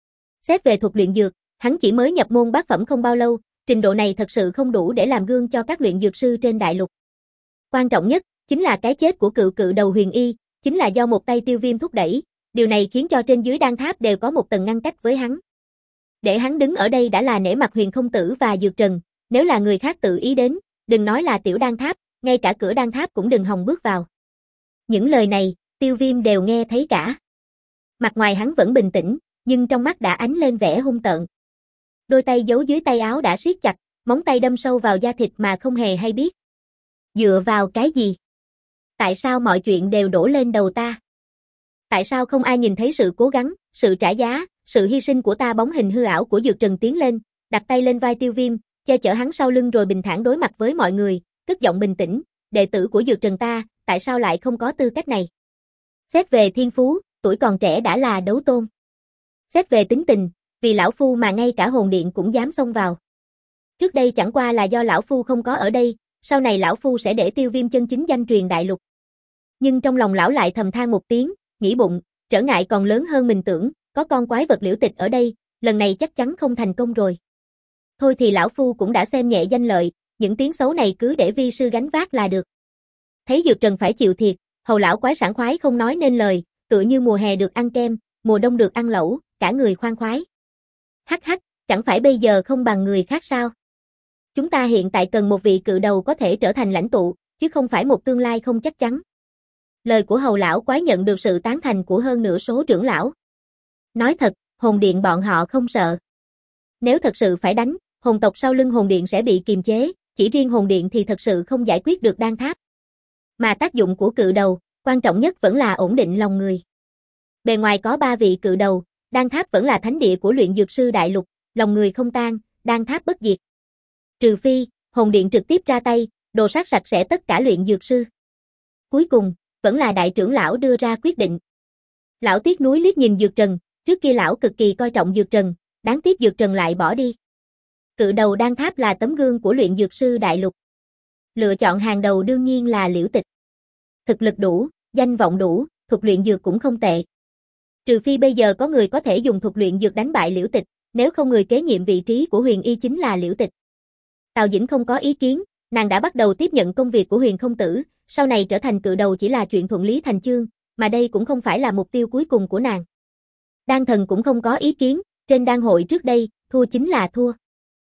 Xét về thuật luyện dược, hắn chỉ mới nhập môn bát phẩm không bao lâu, trình độ này thật sự không đủ để làm gương cho các luyện dược sư trên đại lục. Quan trọng nhất, chính là cái chết của cựu cự đầu Huyền Y, chính là do một tay Tiêu Viêm thúc đẩy, điều này khiến cho trên dưới đan tháp đều có một tầng ngăn cách với hắn. Để hắn đứng ở đây đã là nể mặt Huyền Không Tử và Dược Trần, nếu là người khác tự ý đến, đừng nói là tiểu đan tháp, ngay cả cửa đan tháp cũng đừng hòng bước vào. Những lời này, Tiêu Viêm đều nghe thấy cả. Mặt ngoài hắn vẫn bình tĩnh, nhưng trong mắt đã ánh lên vẻ hung tợn. Đôi tay giấu dưới tay áo đã siết chặt, móng tay đâm sâu vào da thịt mà không hề hay biết. Dựa vào cái gì? Tại sao mọi chuyện đều đổ lên đầu ta? Tại sao không ai nhìn thấy sự cố gắng, sự trả giá, sự hy sinh của ta? Bóng hình hư ảo của Dược Trần tiến lên, đặt tay lên vai Tiêu Viêm, che chở hắn sau lưng rồi bình thản đối mặt với mọi người, cất giọng bình tĩnh, đệ tử của Dược Trần ta, tại sao lại không có tư cách này? Xét về thiên phú, tuổi còn trẻ đã là đấu tôn. Xét về tính tình, vì lão phu mà ngay cả hồn điện cũng dám xông vào. Trước đây chẳng qua là do lão phu không có ở đây, sau này lão phu sẽ để Tiêu Viêm chân chính danh truyền đại lục. Nhưng trong lòng lão lại thầm than một tiếng, nghĩ bụng, trở ngại còn lớn hơn mình tưởng, có con quái vật Liễu Tịch ở đây, lần này chắc chắn không thành công rồi. Thôi thì lão phu cũng đã xem nhẹ danh lợi, những tiếng xấu này cứ để vi sư gánh vác là được. Thấy Dược Trần phải chịu thiệt, hầu lão quái sảng khoái không nói nên lời, tựa như mùa hè được ăn kem, mùa đông được ăn lẩu, cả người khoan khoái. Hắc hắc, chẳng phải bây giờ không bằng người khác sao? Chúng ta hiện tại cần một vị cự đầu có thể trở thành lãnh tụ, chứ không phải một tương lai không chắc chắn. Lời của hầu lão quái nhận được sự tán thành của hơn nửa số trưởng lão. Nói thật, hồn điện bọn họ không sợ. Nếu thật sự phải đánh, hồn tộc sau lưng hồn điện sẽ bị kiềm chế, chỉ riêng hồn điện thì thật sự không giải quyết được đan tháp. Mà tác dụng của cự đầu, quan trọng nhất vẫn là ổn định lòng người. Bề ngoài có ba vị cự đầu, đan tháp vẫn là thánh địa của luyện dược sư đại lục, lòng người không tan, đan tháp bất diệt. Trừ phi, hồn điện trực tiếp ra tay, đồ sát sạch sẽ tất cả luyện dược sư. Cuối cùng, vẫn là đại trưởng lão đưa ra quyết định. Lão tiếc nuối liếc nhìn Dược Trần, trước kia lão cực kỳ coi trọng Dược Trần, đáng tiếc Dược Trần lại bỏ đi. Cự đầu đan tháp là tấm gương của luyện dược sư đại lục. Lựa chọn hàng đầu đương nhiên là Liễu Tịch. Thực lực đủ, danh vọng đủ, thuật luyện dược cũng không tệ. Trừ phi bây giờ có người có thể dùng thuật luyện dược đánh bại Liễu Tịch, nếu không người kế nhiệm vị trí của Huyền Y chính là Liễu Tịch. Tào Dĩnh không có ý kiến, nàng đã bắt đầu tiếp nhận công việc của Huyền Không Tử, sau này trở thành cự đầu chỉ là chuyện thuận lý thành chương, mà đây cũng không phải là mục tiêu cuối cùng của nàng. Đan Thần cũng không có ý kiến, trên đan hội trước đây, thua chính là thua.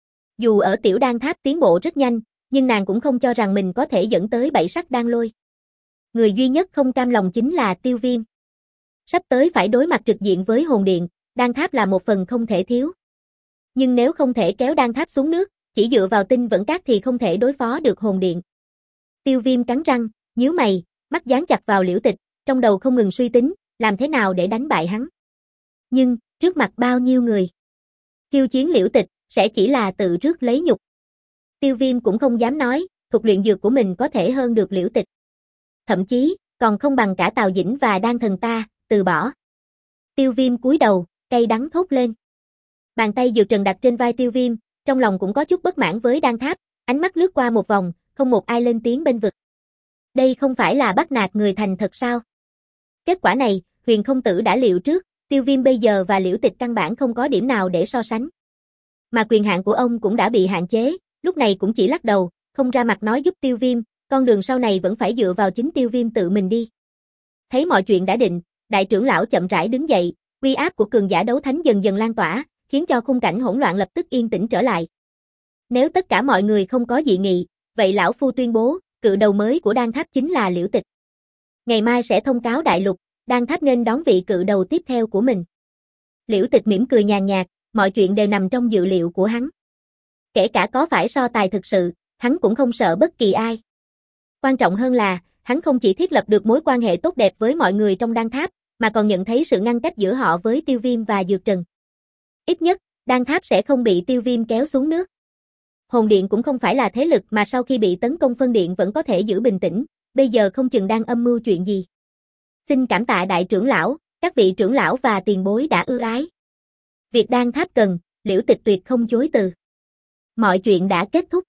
Dù ở tiểu đan tháp tiến bộ rất nhanh, nhưng nàng cũng không cho rằng mình có thể dẫn tới bảy sắc đan lôi. Người duy nhất không cam lòng chính là Tiêu Viêm. Sắp tới phải đối mặt trực diện với hồn điện, đan tháp là một phần không thể thiếu. Nhưng nếu không thể kéo đan tháp xuống nước, chỉ dựa vào tinh vẫn cát thì không thể đối phó được hồn điện. Tiêu Viêm cắn răng, nhíu mày, mắt dán chặt vào Liễu Tịch, trong đầu không ngừng suy tính, làm thế nào để đánh bại hắn. Nhưng, trước mặt bao nhiêu người, khiêu chiến Liễu Tịch, sẽ chỉ là tự rước lấy nhục. Tiêu Viêm cũng không dám nói, thuật luyện dược của mình có thể hơn được Liễu Tịch. Thậm chí, còn không bằng cả Tào Dĩnh và Đan Thần ta, từ bỏ. Tiêu Viêm cúi đầu, cay đắng thốt lên. Bàn tay Dược Trần đặt trên vai Tiêu Viêm, trong lòng cũng có chút bất mãn với Đan Tháp, ánh mắt lướt qua một vòng, không một ai lên tiếng bên vực. Đây không phải là bắt nạt người thành thật sao? Kết quả này, Huyền Không Tử đã liệu trước, Tiêu Viêm bây giờ và Liễu Tịch căn bản không có điểm nào để so sánh. Mà quyền hạn của ông cũng đã bị hạn chế, lúc này cũng chỉ lắc đầu, không ra mặt nói giúp Tiêu Viêm, con đường sau này vẫn phải dựa vào chính Tiêu Viêm tự mình đi. Thấy mọi chuyện đã định, đại trưởng lão chậm rãi đứng dậy, uy áp của cường giả đấu thánh dần dần lan tỏa, khiến cho khung cảnh hỗn loạn lập tức yên tĩnh trở lại. Nếu tất cả mọi người không có dị nghị, vậy lão phu tuyên bố, cự đầu mới của Đan Tháp chính là Liễu Tịch. Ngày mai sẽ thông cáo đại lục, Đan Tháp nên đón vị cự đầu tiếp theo của mình. Liễu Tịch mỉm cười nhàn nhạt, mọi chuyện đều nằm trong dự liệu của hắn. Kể cả có phải so tài thực sự, hắn cũng không sợ bất kỳ ai. Quan trọng hơn là, hắn không chỉ thiết lập được mối quan hệ tốt đẹp với mọi người trong Đan Tháp, mà còn nhận thấy sự ngăn cách giữa họ với Tiêu Viêm và Dược Trần. Ít nhất, Đan Tháp sẽ không bị Tiêu Viêm kéo xuống nước. Hồn Điện cũng không phải là thế lực mà sau khi bị tấn công phân điện vẫn có thể giữ bình tĩnh, bây giờ không chừng đang âm mưu chuyện gì. Xin cảm tạ đại trưởng lão, các vị trưởng lão và tiền bối đã ưu ái. Việc Đan Tháp cần, Liễu Tịch tuyệt không chối từ. Mọi chuyện đã kết thúc.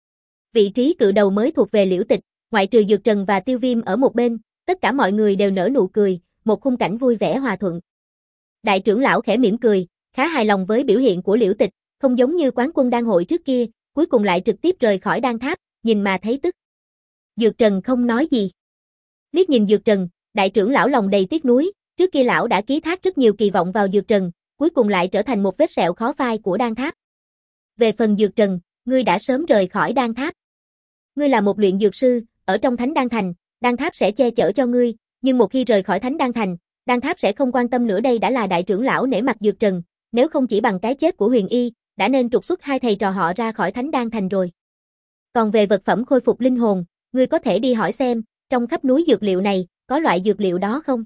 Vị trí cự đầu mới thuộc về Liễu Tịch, ngoại trừ Dược Trần và Tiêu Viêm ở một bên, tất cả mọi người đều nở nụ cười, một khung cảnh vui vẻ hòa thuận. Đại trưởng lão khẽ mỉm cười, khá hài lòng với biểu hiện của Liễu Tịch, không giống như quán quân đan hội trước kia, cuối cùng lại trực tiếp rời khỏi Đan Tháp, nhìn mà thấy tức. Dược Trần không nói gì. Liếc nhìn Dược Trần, đại trưởng lão lòng đầy tiếc nuối, trước kia lão đã ký thác rất nhiều kỳ vọng vào Dược Trần, cuối cùng lại trở thành một vết sẹo khó phai của Đan Tháp. Về phần Dược Trần, ngươi đã sớm rời khỏi Đan Tháp. Ngươi là một luyện dược sư, ở trong Thánh Đan Thành, Đan Tháp sẽ che chở cho ngươi, nhưng một khi rời khỏi Thánh Đan Thành, Đan Tháp sẽ không quan tâm nữa. Đây đã là đại trưởng lão nể mặt Dược Trần, nếu không chỉ bằng cái chết của Huyền Y, đã nên trục xuất hai thầy trò họ ra khỏi Thánh Đan Thành rồi. Còn về vật phẩm khôi phục linh hồn, ngươi có thể đi hỏi xem, trong khắp núi dược liệu này, có loại dược liệu đó không?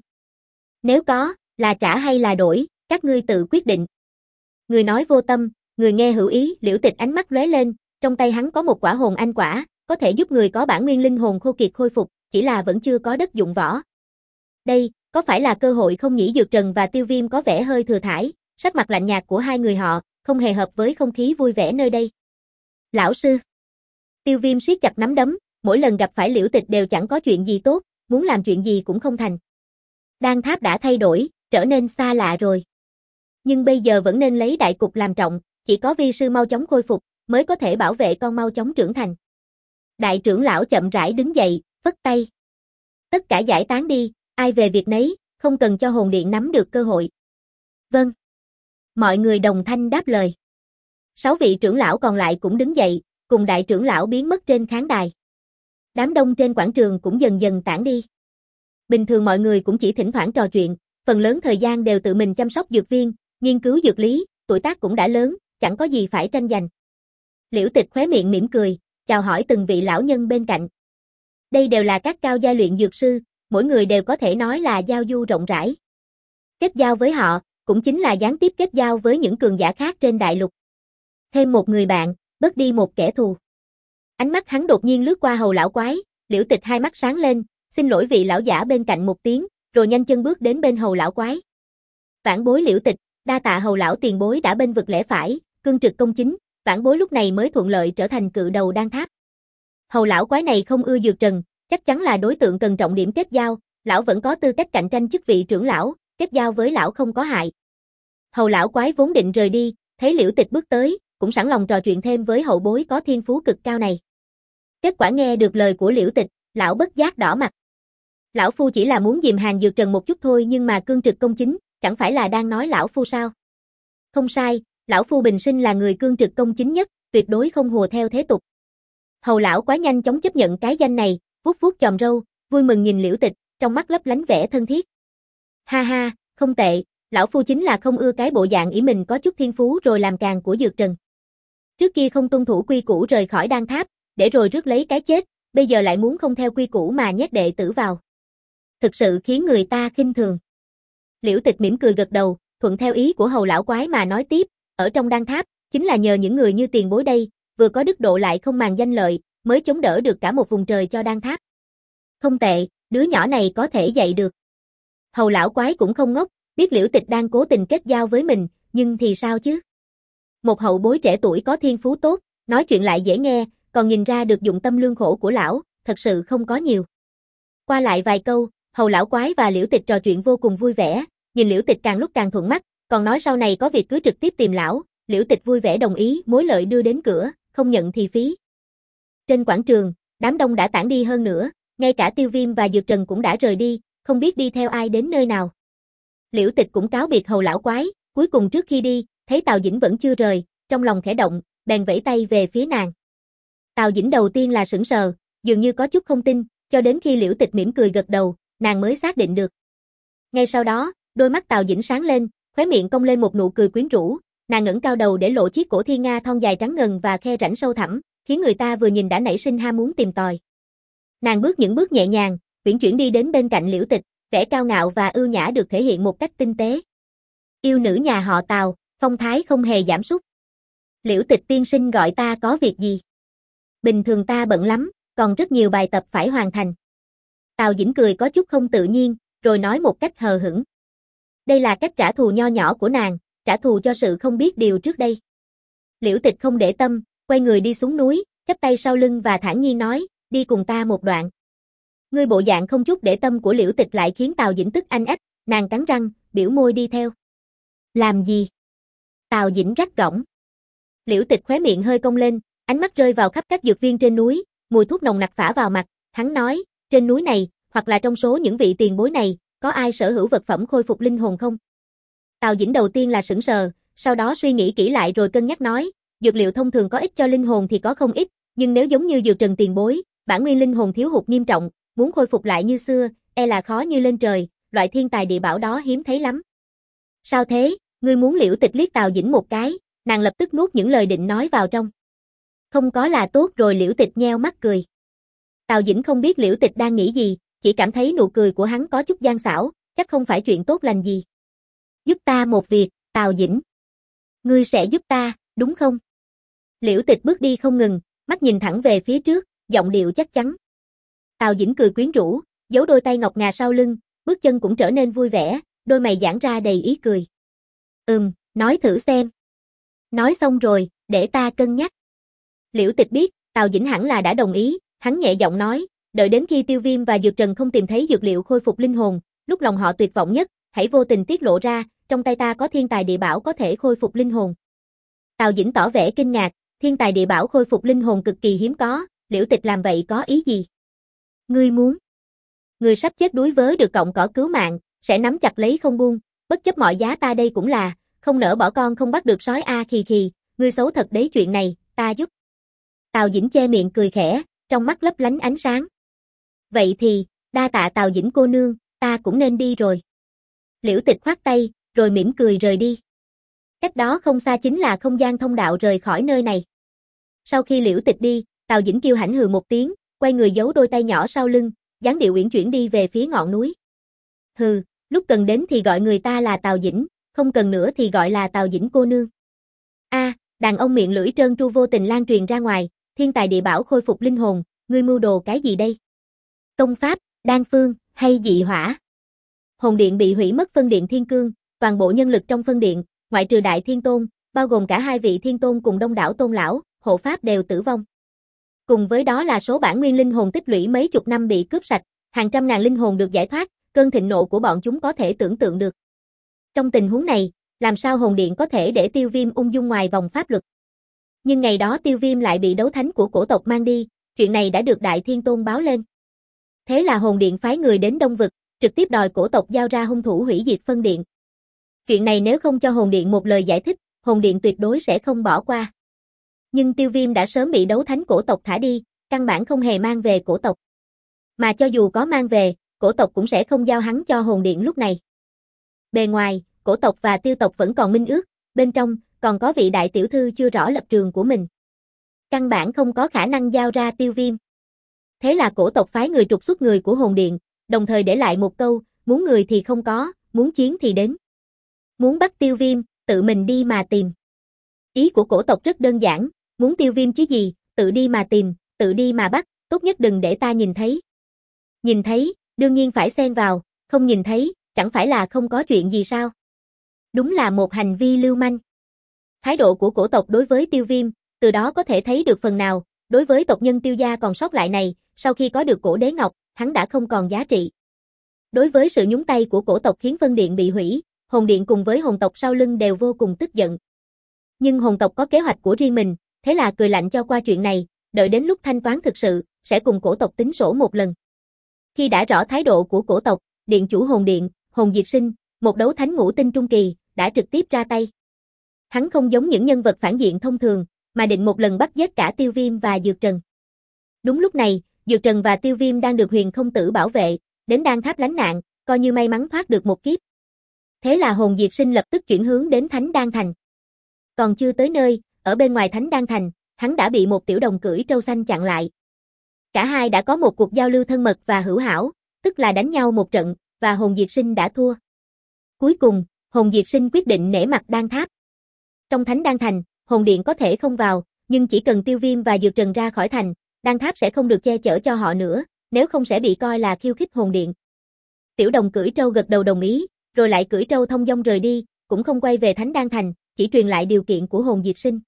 Nếu có, là trả hay là đổi, các ngươi tự quyết định. Người nói vô tâm, người nghe hữu ý. Liễu Tịch ánh mắt lóe lên, trong tay hắn có một quả hồn anh quả, có thể giúp người có bản nguyên linh hồn khô kiệt khôi phục, chỉ là vẫn chưa có đất dụng võ. Đây, có phải là cơ hội không nhỉ? Dược Trần và Tiêu Viêm có vẻ hơi thừa thãi, sắc mặt lạnh nhạt của hai người họ, không hề hợp với không khí vui vẻ nơi đây. Lão sư. Tiêu Viêm siết chặt nắm đấm, mỗi lần gặp phải Liễu Tịch đều chẳng có chuyện gì tốt, muốn làm chuyện gì cũng không thành. Đan Tháp đã thay đổi, trở nên xa lạ rồi. Nhưng bây giờ vẫn nên lấy đại cục làm trọng, chỉ có vi sư mau chóng khôi phục, mới có thể bảo vệ con mau chóng trưởng thành. Đại trưởng lão chậm rãi đứng dậy, phất tay. Tất cả giải tán đi, ai về việc nấy, không cần cho hồn điện nắm được cơ hội. Vâng. Mọi người đồng thanh đáp lời. Sáu vị trưởng lão còn lại cũng đứng dậy, cùng đại trưởng lão biến mất trên khán đài. Đám đông trên quảng trường cũng dần dần tản đi. Bình thường mọi người cũng chỉ thỉnh thoảng trò chuyện, phần lớn thời gian đều tự mình chăm sóc dược viên, nghiên cứu dược lý, tuổi tác cũng đã lớn, chẳng có gì phải tranh giành. Liễu Tịch khóe miệng mỉm cười, chào hỏi từng vị lão nhân bên cạnh. Đây đều là các cao giai luyện dược sư, mỗi người đều có thể nói là giao du rộng rãi. Kết giao với họ, cũng chính là gián tiếp kết giao với những cường giả khác trên đại lục. Thêm một người bạn, bớt đi một kẻ thù. Ánh mắt hắn đột nhiên lướt qua Hầu lão quái, Liễu Tịch hai mắt sáng lên, xin lỗi vị lão giả bên cạnh một tiếng, rồi nhanh chân bước đến bên Hầu lão quái. Vãn bối Liễu Tịch, đa tạ Hầu lão tiền bối đã bên vực lẽ phải, cương trực công chính, vãn bối lúc này mới thuận lợi trở thành cự đầu Đan Tháp. Hầu lão quái này không ưa Dược Trần, chắc chắn là đối tượng cần trọng điểm kết giao, lão vẫn có tư cách cạnh tranh chức vị trưởng lão, kết giao với lão không có hại. Hầu lão quái vốn định rời đi, thấy Liễu Tịch bước tới, cũng sẵn lòng trò chuyện thêm với hậu bối có thiên phú cực cao này. Kết quả nghe được lời của Liễu Tịch, lão bất giác đỏ mặt. Lão phu chỉ là muốn dìm hàng Dược Trần một chút thôi, nhưng mà cương trực công chính, chẳng phải là đang nói lão phu sao? Không sai, lão phu bình sinh là người cương trực công chính nhất, tuyệt đối không hùa theo thế tục. Hầu lão quá nhanh chóng chấp nhận cái danh này, vuốt vuốt chòm râu, vui mừng nhìn Liễu Tịch, trong mắt lấp lánh vẻ thân thiết. Ha ha, không tệ, lão phu chính là không ưa cái bộ dạng ỷ mình có chút thiên phú rồi làm càng của Dược Trần. Trước kia không tuân thủ quy củ rời khỏi Đan Tháp, để rồi rước lấy cái chết, bây giờ lại muốn không theo quy củ mà nhét đệ tử vào. Thực sự khiến người ta khinh thường. Liễu Tịch mỉm cười gật đầu, thuận theo ý của Hầu lão quái mà nói tiếp, ở trong Đan Tháp, chính là nhờ những người như tiền bối đây, vừa có đức độ lại không màng danh lợi, mới chống đỡ được cả một vùng trời cho Đan Tháp. Không tệ, đứa nhỏ này có thể dạy được. Hầu lão quái cũng không ngốc, biết Liễu Tịch đang cố tình kết giao với mình, nhưng thì sao chứ? Một hậu bối trẻ tuổi có thiên phú tốt, nói chuyện lại dễ nghe, còn nhìn ra được dụng tâm lương khổ của lão, thật sự không có nhiều. Qua lại vài câu, hầu lão quái và Liễu Tịch trò chuyện vô cùng vui vẻ, nhìn Liễu Tịch càng lúc càng thuận mắt, còn nói sau này có việc cứ trực tiếp tìm lão, Liễu Tịch vui vẻ đồng ý, mối lợi đưa đến cửa, không nhận thì phí. Trên quảng trường, đám đông đã tản đi hơn nữa, ngay cả Tiêu Viêm và Dược Trần cũng đã rời đi, không biết đi theo ai đến nơi nào. Liễu Tịch cũng cáo biệt hầu lão quái, cuối cùng trước khi đi, thấy Tào Dĩnh vẫn chưa rời, trong lòng khẽ động, bèn vẫy tay về phía nàng. Tào Dĩnh đầu tiên là sững sờ, dường như có chút không tin, cho đến khi Liễu Tịch mỉm cười gật đầu, nàng mới xác định được. Ngay sau đó, đôi mắt Tào Dĩnh sáng lên, khóe miệng cong lên một nụ cười quyến rũ, nàng ngẩng cao đầu để lộ chiếc cổ thiên nga thon dài trắng ngần và khe rãnh sâu thẳm, khiến người ta vừa nhìn đã nảy sinh ham muốn tìm tòi. Nàng bước những bước nhẹ nhàng, uyển chuyển đi đến bên cạnh Liễu Tịch, vẻ cao ngạo và ưu nhã được thể hiện một cách tinh tế. Yêu nữ nhà họ Tào, phong thái không hề giảm sút. Liễu Tịch tiên sinh gọi ta có việc gì? Bình thường ta bận lắm, còn rất nhiều bài tập phải hoàn thành. Tào Dĩnh cười có chút không tự nhiên, rồi nói một cách hờ hững. Đây là cách trả thù nho nhỏ của nàng, trả thù cho sự không biết điều trước đây. Liễu Tịch không để tâm, quay người đi xuống núi, chắp tay sau lưng và thản nhiên nói, đi cùng ta một đoạn. Ngươi bộ dạng không chút để tâm của Liễu Tịch lại khiến Tào Dĩnh tức anh ách, nàng cắn răng, biểu môi đi theo. Làm gì? Tào Dĩnh gắt gỏng. Liễu Tịch khóe miệng hơi cong lên, ánh mắt rơi vào khắp các dược viên trên núi, mùi thuốc nồng nặc phả vào mặt, hắn nói, trên núi này, hoặc là trong số những vị tiền bối này, có ai sở hữu vật phẩm khôi phục linh hồn không? Tào Dĩnh đầu tiên là sững sờ, sau đó suy nghĩ kỹ lại rồi cân nhắc nói, dược liệu thông thường có ích cho linh hồn thì có không ít, nhưng nếu giống như Dược Trần tiền bối, bản nguyên linh hồn thiếu hụt nghiêm trọng, muốn khôi phục lại như xưa, e là khó như lên trời, loại thiên tài địa bảo đó hiếm thấy lắm. Sao thế, ngươi muốn? Liễu Tịch liếc Tào Dĩnh một cái, nàng lập tức nuốt những lời định nói vào trong. Không có là tốt rồi. Liễu Tịch nheo mắt cười. Tào Dĩnh không biết Liễu Tịch đang nghĩ gì, chỉ cảm thấy nụ cười của hắn có chút gian xảo, chắc không phải chuyện tốt lành gì. Giúp ta một việc, Tào Dĩnh. Ngươi sẽ giúp ta, đúng không? Liễu Tịch bước đi không ngừng, mắt nhìn thẳng về phía trước, giọng điệu chắc chắn. Tào Dĩnh cười quyến rũ, giấu đôi tay ngọc ngà sau lưng, bước chân cũng trở nên vui vẻ, đôi mày giãn ra đầy ý cười. Ừm, nói thử xem. Nói xong rồi, để ta cân nhắc. Liễu Tịch biết, Tào Dĩnh hẳn là đã đồng ý, hắn nhẹ giọng nói, đợi đến khi Tiêu Viêm và Dược Trần không tìm thấy dược liệu khôi phục linh hồn, lúc lòng họ tuyệt vọng nhất, hãy vô tình tiết lộ ra, trong tay ta có thiên tài địa bảo có thể khôi phục linh hồn. Tào Dĩnh tỏ vẻ kinh ngạc, thiên tài địa bảo khôi phục linh hồn cực kỳ hiếm có, Liễu Tịch làm vậy có ý gì? Ngươi muốn? Người sắp chết đuối vớ được cọng cỏ cứu mạng, sẽ nắm chặt lấy không buông, bất chấp mọi giá. Ta đây cũng là, không nỡ bỏ con không bắt được sói a. Khì khì, ngươi xấu thật đấy, chuyện này, ta giúp. Tào Dĩnh che miệng cười khẽ, trong mắt lấp lánh ánh sáng. Vậy thì, đa tạ Tào Dĩnh cô nương, ta cũng nên đi rồi. Liễu Tịch khoát tay, rồi mỉm cười rời đi. Cách đó không xa chính là không gian thông đạo rời khỏi nơi này. Sau khi Liễu Tịch đi, Tào Dĩnh kiêu hãnh hừ một tiếng, quay người giấu đôi tay nhỏ sau lưng, dáng điệu uyển chuyển đi về phía ngọn núi. Hừ, lúc cần đến thì gọi người ta là Tào Dĩnh, không cần nữa thì gọi là Tào Dĩnh cô nương. A, à, đàn ông miệng lưỡi trơn tru vô tình lan truyền ra ngoài, thiên tài địa bảo khôi phục linh hồn, ngươi mưu đồ cái gì đây? Công pháp, đan phương, hay dị hỏa? Hồn điện bị hủy mất phân điện thiên cương, toàn bộ nhân lực trong phân điện, ngoại trừ đại thiên tôn, bao gồm cả hai vị thiên tôn cùng đông đảo tôn lão, hộ pháp đều tử vong. Cùng với đó là số bản nguyên linh hồn tích lũy mấy chục năm bị cướp sạch, hàng trăm ngàn linh hồn được giải thoát, cơn thịnh nộ của bọn chúng có thể tưởng tượng được. Trong tình huống này, làm sao hồn điện có thể để Tiêu Viêm ung dung ngoài vòng pháp luật? Nhưng ngày đó Tiêu Viêm lại bị đấu thánh của cổ tộc mang đi, chuyện này đã được Đại Thiên Tôn báo lên. Thế là hồn điện phái người đến Đông Vực, trực tiếp đòi cổ tộc giao ra hung thủ hủy diệt phân điện. Chuyện này nếu không cho hồn điện một lời giải thích, hồn điện tuyệt đối sẽ không bỏ qua. Nhưng Tiêu Viêm đã sớm bị đấu thánh cổ tộc thả đi, căn bản không hề mang về cổ tộc. Mà cho dù có mang về, cổ tộc cũng sẽ không giao hắn cho hồn điện lúc này. Bề ngoài, cổ tộc và Tiêu tộc vẫn còn minh ước, bên trong, còn có vị đại tiểu thư chưa rõ lập trường của mình. Căn bản không có khả năng giao ra Tiêu Viêm. Thế là cổ tộc phái người trục xuất người của hồn điện, đồng thời để lại một câu, muốn người thì không có, muốn chiến thì đến. Muốn bắt Tiêu Viêm, tự mình đi mà tìm. Ý của cổ tộc rất đơn giản, muốn Tiêu Viêm chứ gì, tự đi mà tìm, tự đi mà bắt, tốt nhất đừng để ta nhìn thấy. Nhìn thấy, Đương nhiên phải xen vào, không nhìn thấy, chẳng phải là không có chuyện gì sao? Đúng là một hành vi lưu manh. Thái độ của cổ tộc đối với Tiêu Viêm, từ đó có thể thấy được phần nào, đối với tộc nhân Tiêu gia còn sót lại này, sau khi có được cổ đế ngọc, hắn đã không còn giá trị. Đối với sự nhúng tay của cổ tộc khiến Vân Điện bị hủy, Hồn Điện cùng với hồn tộc sau lưng đều vô cùng tức giận. Nhưng hồn tộc có kế hoạch của riêng mình, thế là cười lạnh cho qua chuyện này, đợi đến lúc thanh toán thực sự, sẽ cùng cổ tộc tính sổ một lần. Khi đã rõ thái độ của cổ tộc, điện chủ Hồn Điện, Hồn Diệt Sinh, một đấu thánh ngũ tinh trung kỳ, đã trực tiếp ra tay. Hắn không giống những nhân vật phản diện thông thường, mà định một lần bắt giết cả Tiêu Viêm và Dược Trần. Đúng lúc này, Dược Trần và Tiêu Viêm đang được Huyền Không Tử bảo vệ, đến Đan Tháp lánh nạn, coi như may mắn thoát được một kiếp. Thế là Hồn Diệt Sinh lập tức chuyển hướng đến Thánh Đan Thành. Còn chưa tới nơi, ở bên ngoài Thánh Đan Thành, hắn đã bị một tiểu đồng cưỡi trâu xanh chặn lại. Cả hai đã có một cuộc giao lưu thân mật và hữu hảo, tức là đánh nhau một trận, và Hồn Diệt Sinh đã thua. Cuối cùng, Hồn Diệt Sinh quyết định nể mặt Đan Tháp. Trong Thánh Đan Thành, Hồn Điện có thể không vào, nhưng chỉ cần Tiêu Viêm và Dược Trần ra khỏi thành, Đan Tháp sẽ không được che chở cho họ nữa, nếu không sẽ bị coi là khiêu khích Hồn Điện. Tiểu đồng cưỡi trâu gật đầu đồng ý, rồi lại cưỡi trâu thông dong rời đi, cũng không quay về Thánh Đan Thành, chỉ truyền lại điều kiện của Hồn Diệt Sinh.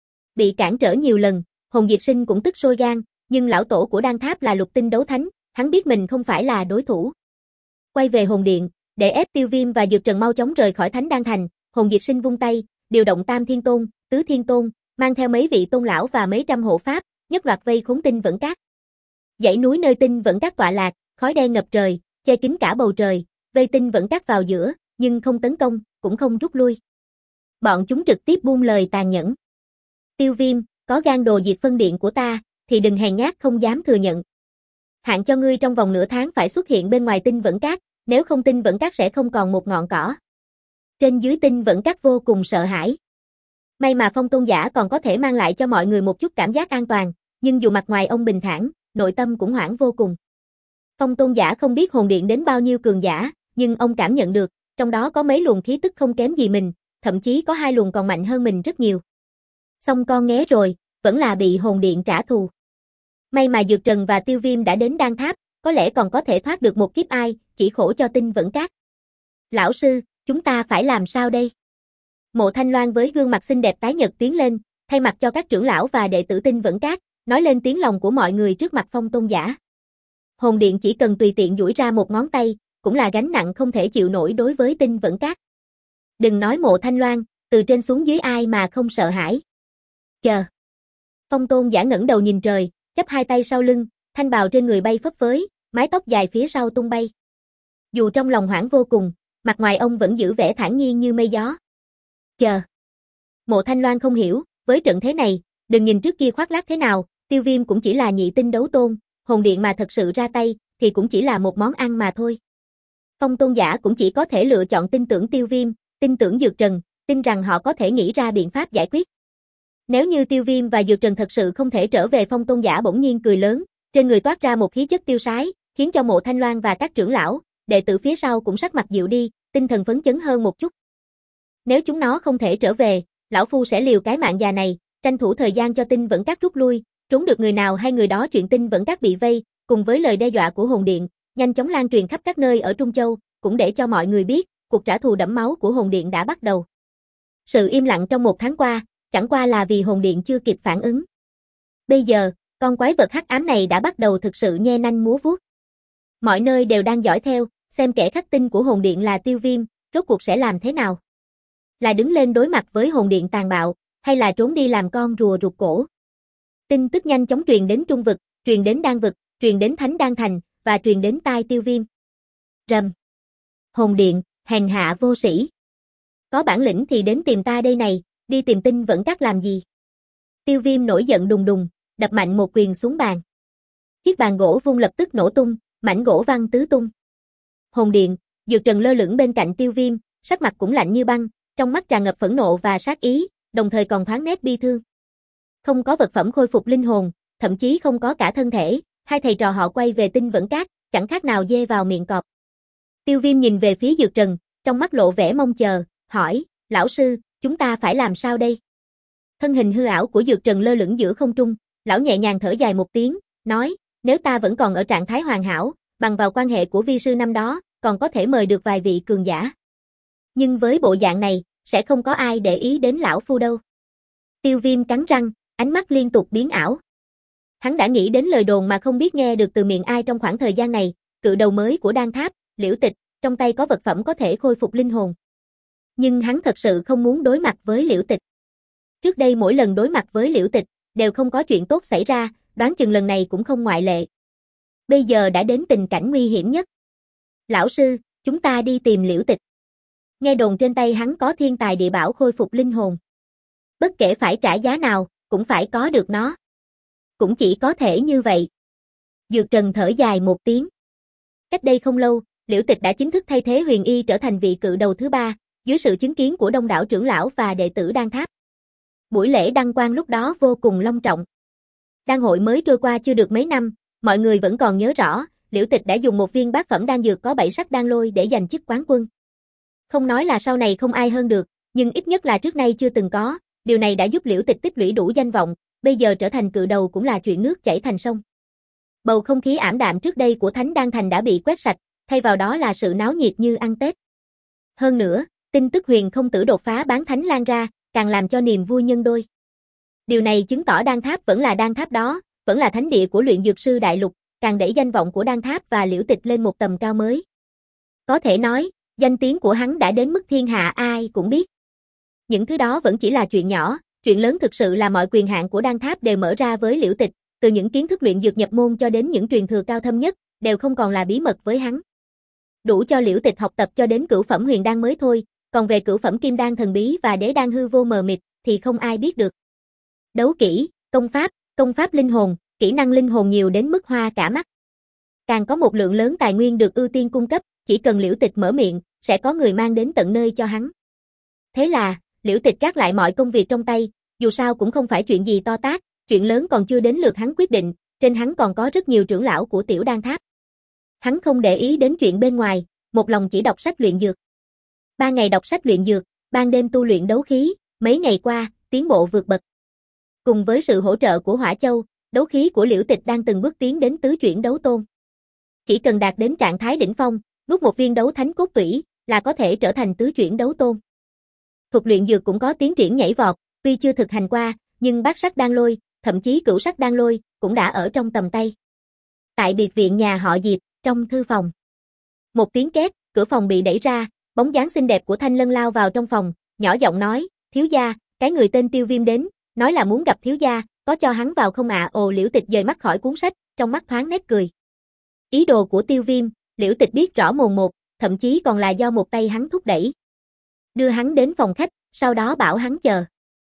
Bị cản trở nhiều lần, Hồn Diệt Sinh cũng tức sôi gan, nhưng lão tổ của Đan Tháp là lục tinh đấu thánh, hắn biết mình không phải là đối thủ. Quay về Hồn Điện, để ép Tiêu Viêm và Dược Trần mau chóng rời khỏi Thánh Đan Thành, Hồn Diệt Sinh vung tay, điều động Tam Thiên Tôn, Tứ Thiên Tôn, mang theo mấy vị tôn lão và mấy trăm hộ pháp, nhất loạt vây khốn Tinh Vẫn Các. Dãy núi nơi Tinh Vẫn Các tọa lạc, khói đen ngập trời, che kín cả bầu trời, vây Tinh Vẫn Các vào giữa, nhưng không tấn công, cũng không rút lui. Bọn chúng trực tiếp buông lời tàn nhẫn. Tiêu Viêm, có gan đồ diệt phân điện của ta, thì đừng hèn nhát không dám thừa nhận. Hạn cho ngươi trong vòng nửa tháng phải xuất hiện bên ngoài Tinh Vẫn Các, nếu không Tinh Vẫn Các sẽ không còn một ngọn cỏ. Trên dưới Tinh Vẫn Các vô cùng sợ hãi. May mà Phong Tôn Giả còn có thể mang lại cho mọi người một chút cảm giác an toàn, nhưng dù mặt ngoài ông bình thản, nội tâm cũng hoảng vô cùng. Phong Tôn Giả không biết Hồn Điện đến bao nhiêu cường giả, nhưng ông cảm nhận được, trong đó có mấy luồng khí tức không kém gì mình, thậm chí có hai luồng còn mạnh hơn mình rất nhiều. Xong con nghé rồi, vẫn là bị Hồn Điện trả thù. May mà Dược Trần và Tiêu Viêm đã đến Đan Tháp, có lẽ còn có thể thoát được một kiếp ai, chỉ khổ cho Tinh Vẫn Các. Lão sư, chúng ta phải làm sao đây? Mộ Thanh Loan với gương mặt xinh đẹp tái nhợt tiến lên, thay mặt cho các trưởng lão và đệ tử Tinh Vẫn Các, nói lên tiếng lòng của mọi người trước mặt Phong Tôn Giả. Hồn Điện chỉ cần tùy tiện duỗi ra một ngón tay, cũng là gánh nặng không thể chịu nổi đối với Tinh Vẫn Các. Đừng nói Mộ Thanh Loan, từ trên xuống dưới ai mà không sợ hãi. Chờ. Phong Tôn Giả ngẩng đầu nhìn trời, chắp hai tay sau lưng, thanh bào trên người bay phấp phới, mái tóc dài phía sau tung bay. Dù trong lòng hoảng vô cùng, mặt ngoài ông vẫn giữ vẻ thản nhiên như mây gió. Chờ. Mộ Thanh Loan không hiểu, với trận thế này, đừng nhìn trước kia khoác lác thế nào, Tiêu Viêm cũng chỉ là nhị tinh đấu tôn, Hồn Điện mà thật sự ra tay, thì cũng chỉ là một món ăn mà thôi. Phong Tôn Giả cũng chỉ có thể lựa chọn tin tưởng Tiêu Viêm, tin tưởng Dược Trần, tin rằng họ có thể nghĩ ra biện pháp giải quyết. Nếu như Tiêu Viêm và Dược Trần thật sự không thể trở về, Phong Tôn Giả bỗng nhiên cười lớn, trên người toát ra một khí chất tiêu sái, khiến cho Mộ Thanh Loan và các trưởng lão, đệ tử phía sau cũng sắc mặt dịu đi, tinh thần phấn chấn hơn một chút. Nếu chúng nó không thể trở về, lão phu sẽ liều cái mạng già này, tranh thủ thời gian cho Tinh Vẫn Các rút lui, trốn được người nào hay người đó chuyện Tinh Vẫn Các bị vây, cùng với lời đe dọa của Hồn Điện, nhanh chóng lan truyền khắp các nơi ở Trung Châu, cũng để cho mọi người biết, cuộc trả thù đẫm máu của Hồn Điện đã bắt đầu. Sự im lặng trong một tháng qua, chẳng qua là vì Hồn Điện chưa kịp phản ứng. Bây giờ, con quái vật hắc ám này đã bắt đầu thực sự nhe nanh múa vuốt. Mọi nơi đều đang dõi theo, xem kẻ khắc tinh của Hồn Điện là Tiêu Viêm, rốt cuộc sẽ làm thế nào? Là đứng lên đối mặt với Hồn Điện tàn bạo, hay là trốn đi làm con rùa rụt cổ? Tin tức nhanh chóng truyền đến Trung Vực, truyền đến Đan Vực, truyền đến Thánh Đan Thành, và truyền đến tai Tiêu Viêm. Rầm. Hồn Điện, hèn hạ vô sĩ. Có bản lĩnh thì đến tìm ta đây này, đi tìm Tinh Vẫn Các làm gì? Tiêu Viêm nổi giận đùng đùng, đập mạnh một quyền xuống bàn. Chiếc bàn gỗ vung lập tức nổ tung, mảnh gỗ văng tứ tung. Hồn Điện, Dược Trần lơ lửng bên cạnh Tiêu Viêm, sắc mặt cũng lạnh như băng, trong mắt tràn ngập phẫn nộ và sát ý, đồng thời còn thoáng nét bi thương. Không có vật phẩm khôi phục linh hồn, thậm chí không có cả thân thể, hai thầy trò họ quay về Tinh Vẫn Các, chẳng khác nào dê vào miệng cọp. Tiêu Viêm nhìn về phía Dược Trần, trong mắt lộ vẻ mong chờ, hỏi, lão sư, chúng ta phải làm sao đây? Thân hình hư ảo của Dược Trần lơ lửng giữa không trung, lão nhẹ nhàng thở dài một tiếng, nói, nếu ta vẫn còn ở trạng thái hoàn hảo, bằng vào quan hệ của vi sư năm đó, còn có thể mời được vài vị cường giả. Nhưng với bộ dạng này, sẽ không có ai để ý đến lão phu đâu. Tiêu Viêm cắn răng, ánh mắt liên tục biến ảo. Hắn đã nghĩ đến lời đồn mà không biết nghe được từ miệng ai trong khoảng thời gian này, cự đầu mới của Đan Tháp, Liễu Tịch, trong tay có vật phẩm có thể khôi phục linh hồn. Nhưng hắn thật sự không muốn đối mặt với Liễu Tịch. Trước đây mỗi lần đối mặt với Liễu Tịch, đều không có chuyện tốt xảy ra, đoán chừng lần này cũng không ngoại lệ. Bây giờ đã đến tình cảnh nguy hiểm nhất. Lão sư, chúng ta đi tìm Liễu Tịch. Nghe đồn trên tay hắn có thiên tài địa bảo khôi phục linh hồn. Bất kể phải trả giá nào, cũng phải có được nó. Cũng chỉ có thể như vậy. Dược Trần thở dài một tiếng. Cách đây không lâu, Liễu Tịch đã chính thức thay thế Huyền Y trở thành vị cự đầu thứ ba, dưới sự chứng kiến của đông đảo trưởng lão và đệ tử Đan Tháp. Buổi lễ đăng quang lúc đó vô cùng long trọng. Đan hội mới trôi qua chưa được mấy năm, mọi người vẫn còn nhớ rõ, Liễu Tịch đã dùng một viên bát phẩm đan dược có bảy sắc đan lôi để giành chức quán quân. Không nói là sau này không ai hơn được, nhưng ít nhất là trước nay chưa từng có, điều này đã giúp Liễu Tịch tích lũy đủ danh vọng, bây giờ trở thành cự đầu cũng là chuyện nước chảy thành sông. Bầu không khí ảm đạm trước đây của Thánh Đan Thành đã bị quét sạch, thay vào đó là sự náo nhiệt như ăn Tết. Hơn nữa, tin tức Huyền Không Tử đột phá bán thánh lan ra, càng làm cho niềm vui nhân đôi. Điều này chứng tỏ Đan Tháp vẫn là Đan Tháp đó, vẫn là thánh địa của luyện dược sư đại lục, càng đẩy danh vọng của Đan Tháp và Liễu Tịch lên một tầm cao mới. Có thể nói, danh tiếng của hắn đã đến mức thiên hạ ai cũng biết. Những thứ đó vẫn chỉ là chuyện nhỏ, chuyện lớn thực sự là mọi quyền hạn của Đan Tháp đều mở ra với Liễu Tịch, từ những kiến thức luyện dược nhập môn cho đến những truyền thừa cao thâm nhất, đều không còn là bí mật với hắn. Đủ cho Liễu Tịch học tập cho đến cửu phẩm huyền đan mới thôi, còn về cửu phẩm kim đan thần bí và đế đan hư vô mờ mịt thì không ai biết được. Đấu kỹ, công pháp, công pháp linh hồn, kỹ năng linh hồn nhiều đến mức hoa cả mắt. Càng có một lượng lớn tài nguyên được ưu tiên cung cấp, chỉ cần Liễu Tịch mở miệng, sẽ có người mang đến tận nơi cho hắn. Thế là, Liễu Tịch gác lại mọi công việc trong tay, dù sao cũng không phải chuyện gì to tát, chuyện lớn còn chưa đến lượt hắn quyết định, trên hắn còn có rất nhiều trưởng lão của Tiểu Đan Tháp. Hắn không để ý đến chuyện bên ngoài, một lòng chỉ đọc sách luyện dược. Ba ngày đọc sách luyện dược, ban đêm tu luyện đấu khí, mấy ngày qua, tiến bộ vượt bậc. Cùng với sự hỗ trợ của Hỏa Châu, đấu khí của Liễu Tịch đang từng bước tiến đến tứ chuyển đấu tôn. Chỉ cần đạt đến trạng thái đỉnh phong, nuốt một viên đấu thánh cốt tủy, là có thể trở thành tứ chuyển đấu tôn. Thuật luyện dược cũng có tiến triển nhảy vọt, tuy chưa thực hành qua, nhưng bát sắc đan lôi, thậm chí cửu sắc đan lôi, cũng đã ở trong tầm tay. Tại biệt viện nhà họ Diệp, trong thư phòng. Một tiếng két, cửa phòng bị đẩy ra, bóng dáng xinh đẹp của Thanh Lân lao vào trong phòng, nhỏ giọng nói, thiếu gia, cái người tên Tiêu Viêm đến, nói là muốn gặp thiếu gia, có cho hắn vào không ạ? À? Ồ, Liễu Tịch dời mắt khỏi cuốn sách, trong mắt thoáng nét cười. Ý đồ của Tiêu Viêm, Liễu Tịch biết rõ mồn một, thậm chí còn là do một tay hắn thúc đẩy. Đưa hắn đến phòng khách, sau đó bảo hắn chờ.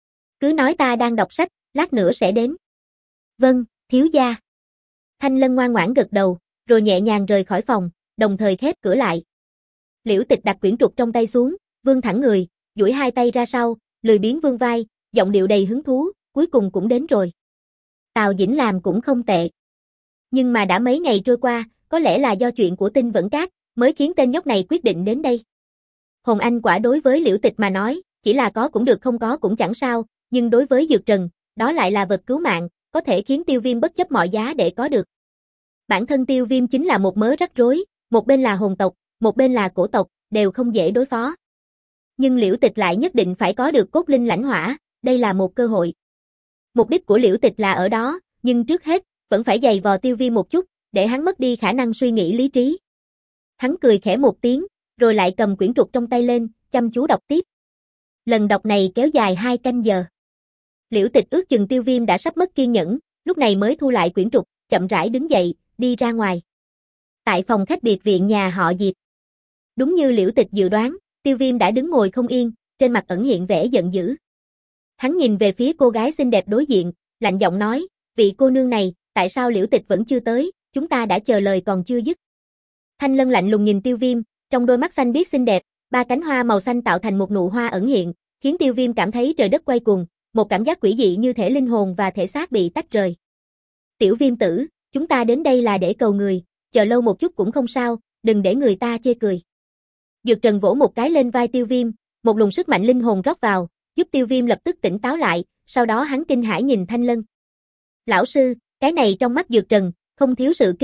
Cứ nói ta đang đọc sách, lát nữa sẽ đến. Vâng, thiếu gia. Thanh Lân ngoan ngoãn gật đầu, rồi nhẹ nhàng rời khỏi phòng, đồng thời khép cửa lại. Liễu Tịch đặt quyển trục trong tay xuống, vươn thẳng người, duỗi hai tay ra sau, lười biếng vươn vai, giọng điệu đầy hứng thú, cuối cùng cũng đến rồi. Tào Dĩnh làm cũng không tệ. Nhưng mà đã mấy ngày trôi qua, có lẽ là do chuyện của Tinh Vẫn Các, mới khiến tên nhóc này quyết định đến đây. Hồn Anh quả đối với Liễu Tịch mà nói, chỉ là có cũng được không có cũng chẳng sao, nhưng đối với Dược Trần, đó lại là vật cứu mạng, có thể khiến Tiêu Viêm bất chấp mọi giá để có được. Bản thân Tiêu Viêm chính là một mớ rắc rối, một bên là hồn tộc, một bên là cổ tộc, đều không dễ đối phó. Nhưng Liễu Tịch lại nhất định phải có được cốt linh lãnh hỏa, đây là một cơ hội. Mục đích của Liễu Tịch là ở đó, nhưng trước hết, vẫn phải giày vò Tiêu Viêm một chút, để hắn mất đi khả năng suy nghĩ lý trí. Hắn cười khẽ một tiếng, rồi lại cầm quyển trục trong tay lên, chăm chú đọc tiếp. Lần đọc này kéo dài hai canh giờ. Liễu Tịch ước chừng Tiêu Viêm đã sắp mất kiên nhẫn, lúc này mới thu lại quyển trục, chậm rãi đứng dậy, đi ra ngoài. Tại phòng khách biệt viện nhà họ Diệp. Đúng như Liễu Tịch dự đoán, Tiêu Viêm đã đứng ngồi không yên, trên mặt ẩn hiện vẻ giận dữ. Hắn nhìn về phía cô gái xinh đẹp đối diện, lạnh giọng nói, vị cô nương này, tại sao Liễu Tịch vẫn chưa tới, chúng ta đã chờ lời còn chưa dứt. Thanh Lân lạnh lùng nhìn Tiêu Viêm, trong đôi mắt xanh biếc xinh đẹp, ba cánh hoa màu xanh tạo thành một nụ hoa ẩn hiện, khiến Tiêu Viêm cảm thấy trời đất quay cuồng, một cảm giác quỷ dị như thể linh hồn và thể xác bị tách rời. Tiểu Viêm tử, chúng ta đến đây là để cầu người, chờ lâu một chút cũng không sao, đừng để người ta chê cười. Dược Trần vỗ một cái lên vai Tiêu Viêm, một luồng sức mạnh linh hồn rót vào, giúp Tiêu Viêm lập tức tỉnh táo lại, sau đó hắn kinh hãi nhìn Thanh Lân. Lão sư, cái này trong mắt Dược Trần, không thiếu sự kinh ngạc,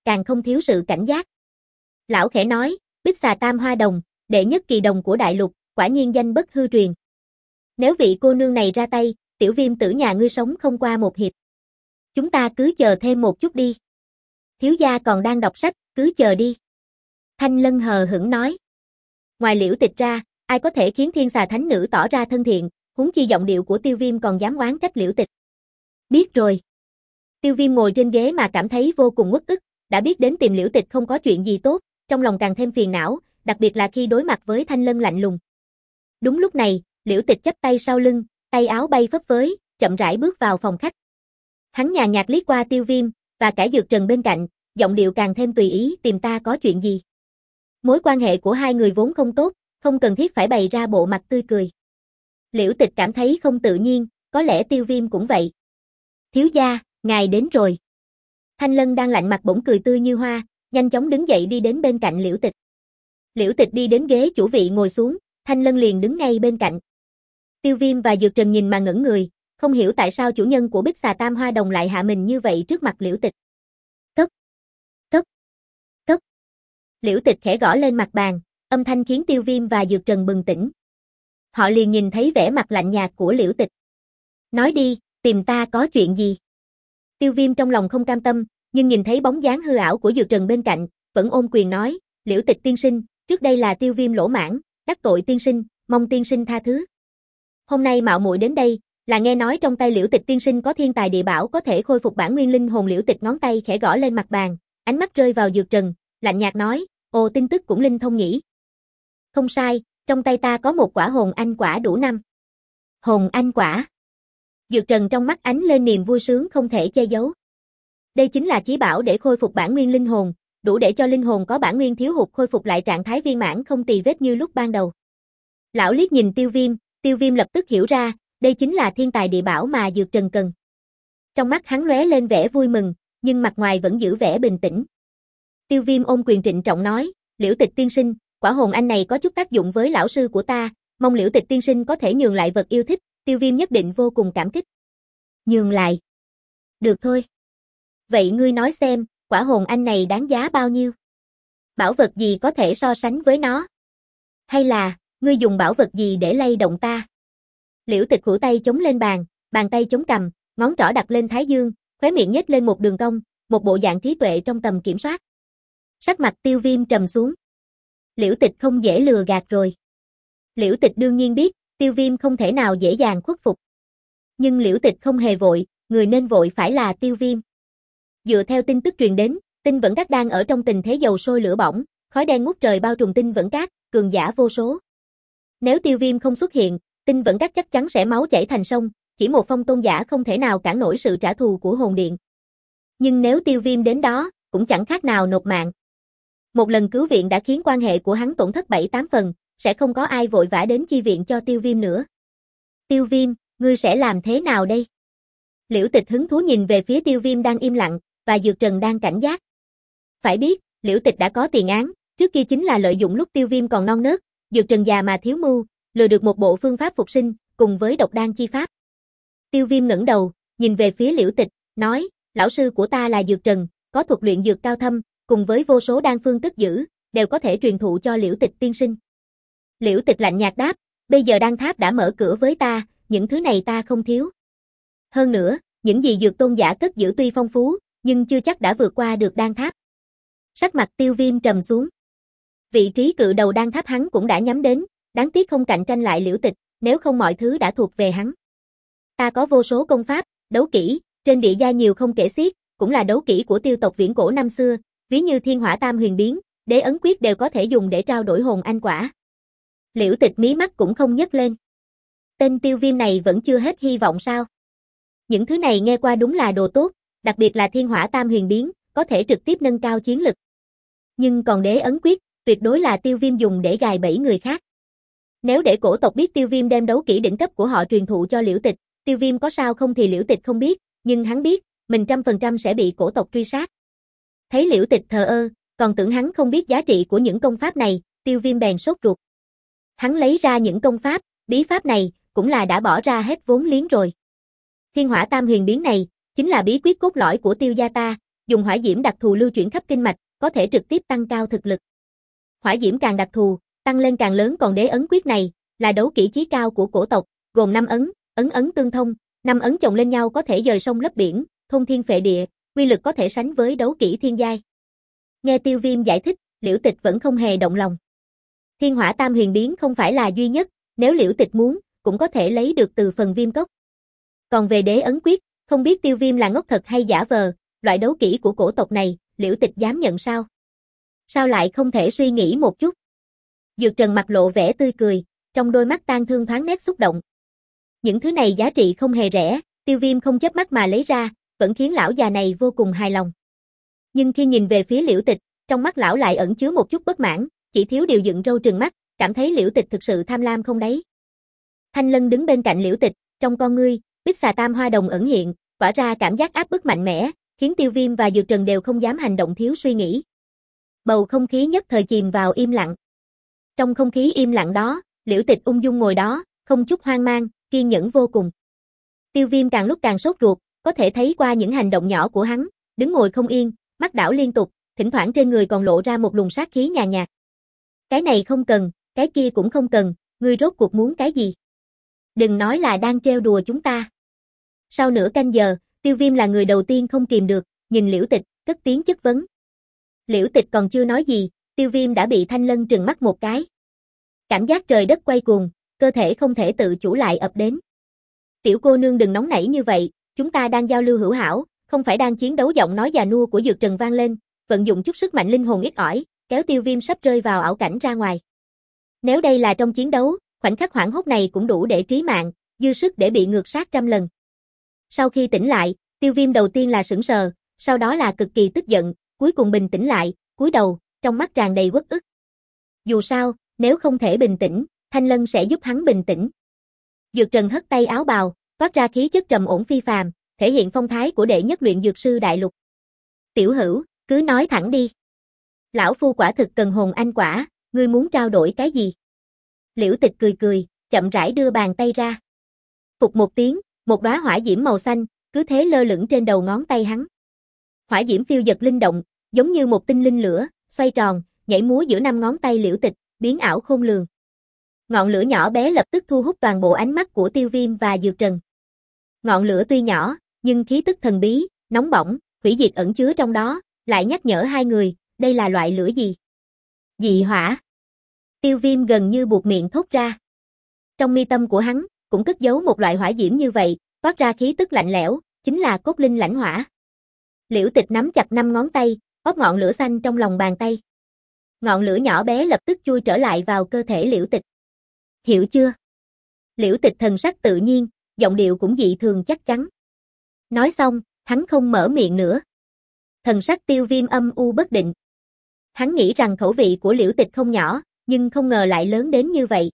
càng không thiếu sự cảnh giác. Lão khẽ nói, Bích Xà Tam Hoa Đồng, đệ nhất kỳ đồng của đại lục, quả nhiên danh bất hư truyền. Nếu vị cô nương này ra tay, tiểu viêm tử nhà ngươi sống không qua một hiệp. Chúng ta cứ chờ thêm một chút đi. Thiếu gia còn đang đọc sách, cứ chờ đi. Thanh Lân hờ hững nói. Ngoài Liễu Tịch ra, ai có thể khiến Thiên Xà Thánh Nữ tỏ ra thân thiện, huống chi giọng điệu của Tiêu Viêm còn dám oán trách Liễu Tịch. Biết rồi. Tiêu Viêm ngồi trên ghế mà cảm thấy vô cùng uất ức, đã biết đến tìm Liễu Tịch không có chuyện gì tốt, trong lòng càng thêm phiền não, đặc biệt là khi đối mặt với Thanh Lân lạnh lùng. Đúng lúc này, Liễu Tịch chắp tay sau lưng, tay áo bay phấp phới, chậm rãi bước vào phòng khách. Hắn nhàn nhạt liếc qua Tiêu Viêm, và cả Dược Trần bên cạnh, giọng điệu càng thêm tùy ý, tìm ta có chuyện gì. Mối quan hệ của hai người vốn không tốt, không cần thiết phải bày ra bộ mặt tươi cười. Liễu Tịch cảm thấy không tự nhiên, có lẽ Tiêu Viêm cũng vậy. Thiếu gia, ngài đến rồi. Thanh Lân đang lạnh mặt bỗng cười tươi như hoa, nhanh chóng đứng dậy đi đến bên cạnh Liễu Tịch. Liễu Tịch đi đến ghế chủ vị ngồi xuống, Thanh Lân liền đứng ngay bên cạnh. Tiêu Viêm và Dược Trần nhìn mà ngẩn người, không hiểu tại sao chủ nhân của Bích Xà Tam Hoa Đồng lại hạ mình như vậy trước mặt Liễu Tịch. Cốc, cốc, cốc. Liễu Tịch khẽ gõ lên mặt bàn, âm thanh khiến Tiêu Viêm và Dược Trần bừng tỉnh. Họ liền nhìn thấy vẻ mặt lạnh nhạt của Liễu Tịch. Nói đi, tìm ta có chuyện gì? Tiêu Viêm trong lòng không cam tâm, nhưng nhìn thấy bóng dáng hư ảo của Dược Trần bên cạnh, vẫn ôm quyền nói, Liễu Tịch tiên sinh, trước đây là Tiêu Viêm lỗ mãn, đắc tội tiên sinh, mong tiên sinh tha thứ. Hôm nay mạo muội đến đây, là nghe nói trong tay Liễu Tịch tiên sinh có thiên tài địa bảo có thể khôi phục bản nguyên linh hồn. Liễu Tịch ngón tay khẽ gõ lên mặt bàn, ánh mắt rơi vào Dược Trần, lạnh nhạt nói, ồ, tin tức cũng linh thông nhỉ. Không sai, trong tay ta có một quả hồn anh quả đủ năm. Hồn anh quả. Dược Trần trong mắt ánh lên niềm vui sướng không thể che giấu. Đây chính là chí bảo để khôi phục bản nguyên linh hồn, đủ để cho linh hồn có bản nguyên thiếu hụt khôi phục lại trạng thái viên mãn không tì vết như lúc ban đầu. Lão liếc nhìn Tiêu Viêm, Tiêu Viêm lập tức hiểu ra, đây chính là thiên tài địa bảo mà Dược Trần cần. Trong mắt hắn lóe lên vẻ vui mừng, nhưng mặt ngoài vẫn giữ vẻ bình tĩnh. Tiêu Viêm ôm quyền trịnh trọng nói, Liễu Tịch tiên sinh, quả hồn anh này có chút tác dụng với lão sư của ta, mong Liễu Tịch tiên sinh có thể nhường lại vật yêu thích. Tiêu Viêm nhất định vô cùng cảm kích. Nhường lại? Được thôi. Vậy ngươi nói xem, quả hồn anh này đáng giá bao nhiêu? Bảo vật gì có thể so sánh với nó? Hay là, ngươi dùng bảo vật gì để lay động ta? Liễu Tịch khuỷu tay chống lên bàn, bàn tay chống cằm, ngón trỏ đặt lên thái dương, khóe miệng nhếch lên một đường cong, một bộ dạng trí tuệ trong tầm kiểm soát. Sắc mặt Tiêu Viêm trầm xuống. Liễu Tịch không dễ lừa gạt rồi. Liễu Tịch đương nhiên biết, Tiêu Viêm không thể nào dễ dàng khuất phục. Nhưng Liễu Tịch không hề vội, người nên vội phải là Tiêu Viêm. Dựa theo tin tức truyền đến, Tinh Vẫn Các đang ở trong tình thế dầu sôi lửa bỏng, khói đen ngút trời bao trùm Tinh Vẫn Các, cường giả vô số. Nếu Tiêu Viêm không xuất hiện, Tinh Vẫn Các chắc chắn sẽ máu chảy thành sông, chỉ một phong tôn giả không thể nào cản nổi sự trả thù của hồn điện. Nhưng nếu Tiêu Viêm đến đó, cũng chẳng khác nào nộp mạng. Một lần cứu viện đã khiến quan hệ của hắn tổn thất bảy tám phần, sẽ không có ai vội vã đến chi viện cho Tiêu Viêm nữa. Tiêu Viêm, ngươi sẽ làm thế nào đây? Liễu Tịch hứng thú nhìn về phía Tiêu Viêm đang im lặng, và Dược Trần đang cảnh giác. Phải biết, Liễu Tịch đã có tiền án, trước kia chính là lợi dụng lúc Tiêu Viêm còn non nớt, Dược Trần già mà thiếu mưu, lừa được một bộ phương pháp phục sinh, cùng với độc đan chi pháp. Tiêu Viêm ngẩng đầu, nhìn về phía Liễu Tịch, nói, lão sư của ta là Dược Trần, có thuật luyện dược cao thâm, cùng với vô số đan phương cất giữ, đều có thể truyền thụ cho Liễu Tịch tiên sinh. Liễu Tịch lạnh nhạt đáp, bây giờ đan tháp đã mở cửa với ta, những thứ này ta không thiếu. Hơn nữa, những gì dược tôn giả cất giữ tuy phong phú, nhưng chưa chắc đã vượt qua được đan tháp. Sắc mặt Tiêu Viêm trầm xuống. Vị trí cự đầu đan tháp hắn cũng đã nhắm đến, đáng tiếc không cạnh tranh lại Liễu Tịch, nếu không mọi thứ đã thuộc về hắn. Ta có vô số công pháp, đấu kỹ, trên địa giai nhiều không kể xiết, cũng là đấu kỹ của tiêu tộc viễn cổ năm xưa, ví như Thiên Hỏa Tam Huyền Biến, Đế Ấn Quyết đều có thể dùng để trao đổi hồn anh quả. Liễu Tịch mí mắt cũng không nhấc lên. Tên Tiêu Viêm này vẫn chưa hết hy vọng sao? Những thứ này nghe qua đúng là đồ tốt, đặc biệt là Thiên Hỏa Tam Huyền Biến, có thể trực tiếp nâng cao chiến lực. Nhưng còn Đế Ấn Quyết, tuyệt đối là Tiêu Viêm dùng để gài bẫy người khác. Nếu để cổ tộc biết Tiêu Viêm đem đấu kỹ đỉnh cấp của họ truyền thụ cho Liễu Tịch, Tiêu Viêm có sao không thì Liễu Tịch không biết, nhưng hắn biết, mình trăm phần trăm sẽ bị cổ tộc truy sát. Thấy Liễu Tịch thờ ơ, còn tưởng hắn không biết giá trị của những công pháp này, Tiêu Viêm bèn sốt ruột. Hắn lấy ra những công pháp, bí pháp này, cũng là đã bỏ ra hết vốn liếng rồi. Thiên Hỏa Tam Huyền Biến này, chính là bí quyết cốt lõi của Tiêu gia ta, dùng hỏa diễm đặc thù lưu chuyển khắp kinh mạch, có thể trực tiếp tăng cao thực lực. Hỏa diễm càng đặc thù, tăng lên càng lớn, còn đế ấn quyết này là đấu kỹ chí cao của cổ tộc, gồm năm ấn, ấn ấn tương thông, năm ấn chồng lên nhau có thể dời sông lấp biển, thôn thiên phệ địa, uy lực có thể sánh với đấu kỹ thiên giai. Nghe Tiêu Viêm giải thích, Liễu Tịch vẫn không hề động lòng. Thiên hỏa tam huyền biến không phải là duy nhất, nếu Liễu Tịch muốn, cũng có thể lấy được từ phần viêm cốc. Còn về đế ấn quyết, không biết Tiêu Viêm là ngốc thật hay giả vờ, loại đấu kỹ của cổ tộc này, Liễu Tịch dám nhận sao? Sao lại không thể suy nghĩ một chút? Dược Trần mặt lộ vẻ tươi cười, trong đôi mắt tang thương thoáng nét xúc động. Những thứ này giá trị không hề rẻ, Tiêu Viêm không chớp mắt mà lấy ra, vẫn khiến lão già này vô cùng hài lòng. Nhưng khi nhìn về phía Liễu Tịch, trong mắt lão lại ẩn chứa một chút bất mãn, chỉ thiếu điều dựng râu trừng mắt, cảm thấy Liễu Tịch thực sự tham lam không đấy. Thanh Lân đứng bên cạnh Liễu Tịch, trong con ngươi, Bích Xà Tam Hoa Đồng ẩn hiện, tỏa ra cảm giác áp bức mạnh mẽ, khiến Tiêu Viêm và Dược Trần đều không dám hành động thiếu suy nghĩ. Bầu không khí nhất thời chìm vào im lặng. Trong không khí im lặng đó, Liễu Tịch ung dung ngồi đó, không chút hoang mang, kiên nhẫn vô cùng. Tiêu Viêm càng lúc càng sốt ruột, có thể thấy qua những hành động nhỏ của hắn, đứng ngồi không yên, mắt đảo liên tục, thỉnh thoảng trên người còn lộ ra một luồng sát khí nhàn nhạt. Cái này không cần, cái kia cũng không cần, ngươi rốt cuộc muốn cái gì? Đừng nói là đang trêu đùa chúng ta. Sau nửa canh giờ, Tiêu Viêm là người đầu tiên không kìm được, nhìn Liễu Tịch, cất tiếng chất vấn. Liễu Tịch còn chưa nói gì, Tiêu Viêm đã bị Thanh Lân trừng mắt một cái. Cảm giác trời đất quay cuồng, cơ thể không thể tự chủ lại ập đến. Tiểu cô nương đừng nóng nảy như vậy, chúng ta đang giao lưu hữu hảo, không phải đang chiến đấu. Giọng nói già nua của Dược Trần vang lên, vận dụng chút sức mạnh linh hồn ít ỏi, kéo Tiêu Viêm sắp rơi vào ảo cảnh ra ngoài. Nếu đây là trong chiến đấu, khoảnh khắc hoảng hốt này cũng đủ để trí mạng, dư sức để bị ngược sát trăm lần. Sau khi tỉnh lại, Tiêu Viêm đầu tiên là sững sờ, sau đó là cực kỳ tức giận, cuối cùng bình tĩnh lại, cúi đầu, trong mắt tràn đầy uất ức. Dù sao, nếu không thể bình tĩnh, Thanh Lân sẽ giúp hắn bình tĩnh. Dược Trần hất tay áo bào, toát ra khí chất trầm ổn phi phàm, thể hiện phong thái của đệ nhất luyện dược sư đại lục. Tiểu hữu, cứ nói thẳng đi. Lão phu quả thực cần hồn anh quả, ngươi muốn trao đổi cái gì? Liễu Tịch cười cười, chậm rãi đưa bàn tay ra. Phục một tiếng, một đóa hỏa diễm màu xanh, cứ thế lơ lửng trên đầu ngón tay hắn. Hỏa diễm phiêu dật linh động, giống như một tinh linh lửa, xoay tròn, nhảy múa giữa năm ngón tay Liễu Tịch, biến ảo khôn lường. Ngọn lửa nhỏ bé lập tức thu hút toàn bộ ánh mắt của Tiêu Viêm và Dược Trần. Ngọn lửa tuy nhỏ, nhưng khí tức thần bí, nóng bỏng, hủy diệt ẩn chứa trong đó, lại nhắc nhở hai người, đây là loại lửa gì? Dị hỏa. Tiêu Viêm gần như buột miệng thốt ra. Trong mi tâm của hắn, cũng cất giấu một loại hỏa diễm như vậy, toát ra khí tức lạnh lẽo, chính là cốt linh lãnh hỏa. Liễu Tịch nắm chặt năm ngón tay, bóp ngọn lửa xanh trong lòng bàn tay. Ngọn lửa nhỏ bé lập tức chui trở lại vào cơ thể Liễu Tịch. Hiểu chưa? Liễu Tịch thần sắc tự nhiên, giọng điệu cũng dị thường chắc chắn. Nói xong, hắn không mở miệng nữa. Thần sắc Tiêu Viêm âm u bất định. Hắn nghĩ rằng khẩu vị của Liễu Tịch không nhỏ, nhưng không ngờ lại lớn đến như vậy.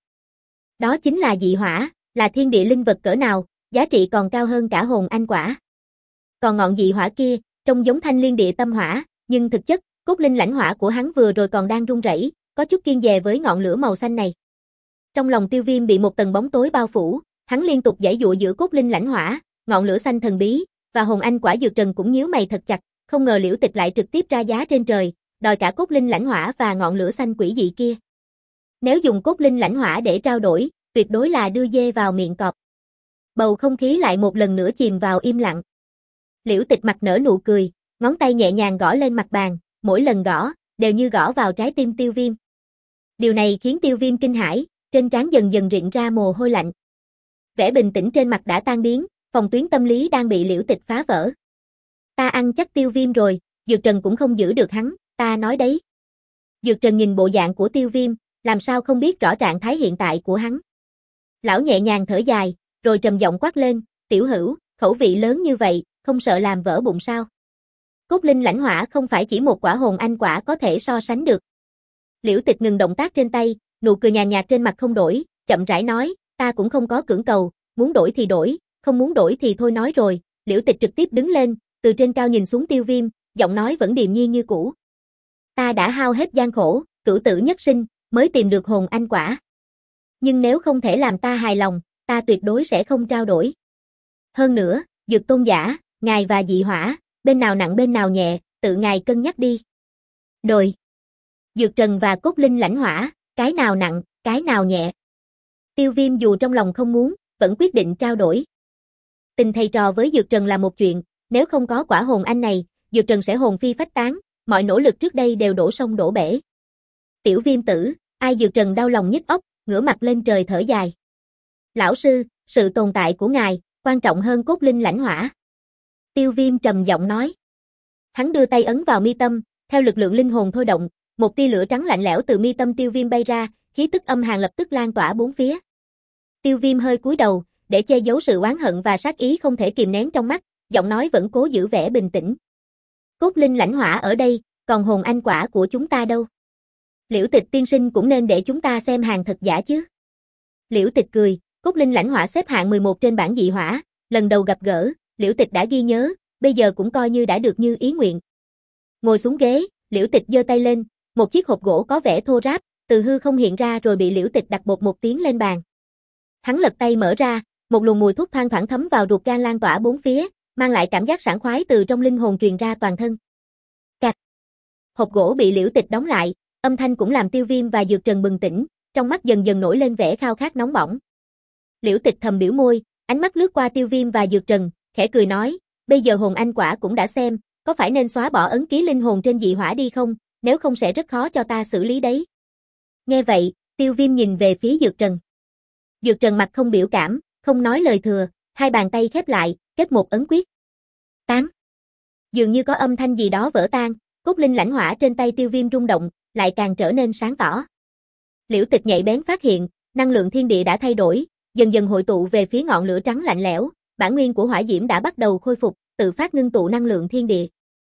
Đó chính là dị hỏa, là thiên địa linh vật cỡ nào, giá trị còn cao hơn cả hồn anh quả. Còn ngọn dị hỏa kia, trông giống thanh liên địa tâm hỏa, nhưng thực chất, cốt linh lãnh hỏa của hắn vừa rồi còn đang run rẩy, có chút kiêng dè với ngọn lửa màu xanh này. Trong lòng Tiêu Viêm bị một tầng bóng tối bao phủ, hắn liên tục giãy giụa giữa cốt linh lãnh hỏa, ngọn lửa xanh thần bí, và hồn anh quả. Dược Trần cũng nhíu mày thật chặt, không ngờ Liễu Tịch lại trực tiếp ra giá trên trời, đòi cả cốt linh lãnh hỏa và ngọn lửa xanh quỷ dị kia. Nếu dùng cốt linh lãnh hỏa để trao đổi, tuyệt đối là đưa dê vào miệng cọp. Bầu không khí lại một lần nữa chìm vào im lặng. Liễu Tịch mặt nở nụ cười, ngón tay nhẹ nhàng gõ lên mặt bàn, mỗi lần gõ, đều như gõ vào trái tim Tiêu Viêm. Điều này khiến Tiêu Viêm kinh hãi, trên trán dần dần rịn ra mồ hôi lạnh. Vẻ bình tĩnh trên mặt đã tan biến, phòng tuyến tâm lý đang bị Liễu Tịch phá vỡ. Ta ăn chắc Tiêu Viêm rồi, Dược Trần cũng không giữ được hắn, ta nói đấy. Dược Trần nhìn bộ dạng của Tiêu Viêm, làm sao không biết rõ trạng thái hiện tại của hắn. Lão nhẹ nhàng thở dài, rồi trầm giọng quát lên, tiểu hữu, khẩu vị lớn như vậy, không sợ làm vỡ bụng sao? Cốt linh lãnh hỏa không phải chỉ một quả hồn anh quả có thể so sánh được. Liễu Tịch ngừng động tác trên tay, nụ cười nhàn nhạt trên mặt không đổi, chậm rãi nói, ta cũng không có cưỡng cầu, muốn đổi thì đổi, không muốn đổi thì thôi. Nói rồi, Liễu Tịch trực tiếp đứng lên, từ trên cao nhìn xuống Tiêu Viêm, giọng nói vẫn điềm nhiên như cũ. Ta đã hao hết gian khổ, cửu tử nhất sinh, mới tìm được hồn anh quả. Nhưng nếu không thể làm ta hài lòng, ta tuyệt đối sẽ không trao đổi. Hơn nữa, Dược tôn giả, ngài và dị hỏa, bên nào nặng bên nào nhẹ, tự ngài cân nhắc đi. Đồi. Dược Trần và Cốt Linh lãnh hỏa, cái nào nặng, cái nào nhẹ. Tiêu Viêm dù trong lòng không muốn, vẫn quyết định trao đổi. Tình thầy trò với Dược Trần là một chuyện, nếu không có quả hồn anh này, Dược Trần sẽ hồn phi phách tán, mọi nỗ lực trước đây đều đổ sông đổ bể. Tiểu Viêm tử, ai Dược Trần đau lòng nhức óc, ngửa mặt lên trời thở dài. Lão sư, sự tồn tại của ngài, quan trọng hơn Cốt Linh lãnh hỏa. Tiêu Viêm trầm giọng nói. Hắn đưa tay ấn vào mi tâm, theo lực lượng linh hồn thôi động, một tia lửa trắng lạnh lẽo từ mi tâm Tiêu Viêm bay ra, khí tức âm hàn lập tức lan tỏa bốn phía. Tiêu Viêm hơi cúi đầu, để che giấu sự oán hận và sát ý không thể kìm nén trong mắt, giọng nói vẫn cố giữ vẻ bình tĩnh. Cốt Linh lãnh hỏa ở đây, còn hồn anh quả của chúng ta đâu? Liễu Tịch tiên sinh cũng nên để chúng ta xem hàng thật giả chứ. Liễu Tịch cười, Cốt Linh lãnh hỏa xếp hạng mười một trên bảng dị hỏa, lần đầu gặp gỡ, Liễu Tịch đã ghi nhớ, bây giờ cũng coi như đã được như ý nguyện. Ngồi xuống ghế, Liễu Tịch giơ tay lên, một chiếc hộp gỗ có vẻ thô ráp, từ hư không hiện ra rồi bị Liễu Tịch đặt bột một tiếng lên bàn. Hắn lật tay mở ra, một luồng mùi thuốc thoang thoảng thấm vào ruột gan lan tỏa bốn phía, mang lại cảm giác sảng khoái từ trong linh hồn truyền ra toàn thân. Cạch. Hộp gỗ bị Liễu Tịch đóng lại, âm thanh cũng làm Tiêu Viêm và Dược Trần bừng tỉnh, trong mắt dần dần nổi lên vẻ khao khát nóng bỏng. Liễu Tịch thầm biểu môi, ánh mắt lướt qua Tiêu Viêm và Dược Trần, khẽ cười nói, bây giờ hồn anh quả cũng đã xem, có phải nên xóa bỏ ấn ký linh hồn trên dị hỏa đi không, nếu không sẽ rất khó cho ta xử lý đấy. Nghe vậy, Tiêu Viêm nhìn về phía Dược Trần. Dược Trần mặt không biểu cảm, không nói lời thừa, hai bàn tay khép lại, kết một ấn quyết. Tám. Dường như có âm thanh gì đó vỡ tan, Cốt Linh lãnh hỏa trên tay Tiêu Viêm rung động, lại càng trở nên sáng tỏ. Liễu Tịch nhạy bén phát hiện, năng lượng thiên địa đã thay đổi, dần dần hội tụ về phía ngọn lửa trắng lạnh lẽo, bản nguyên của hỏa diễm đã bắt đầu khôi phục, tự phát ngưng tụ năng lượng thiên địa.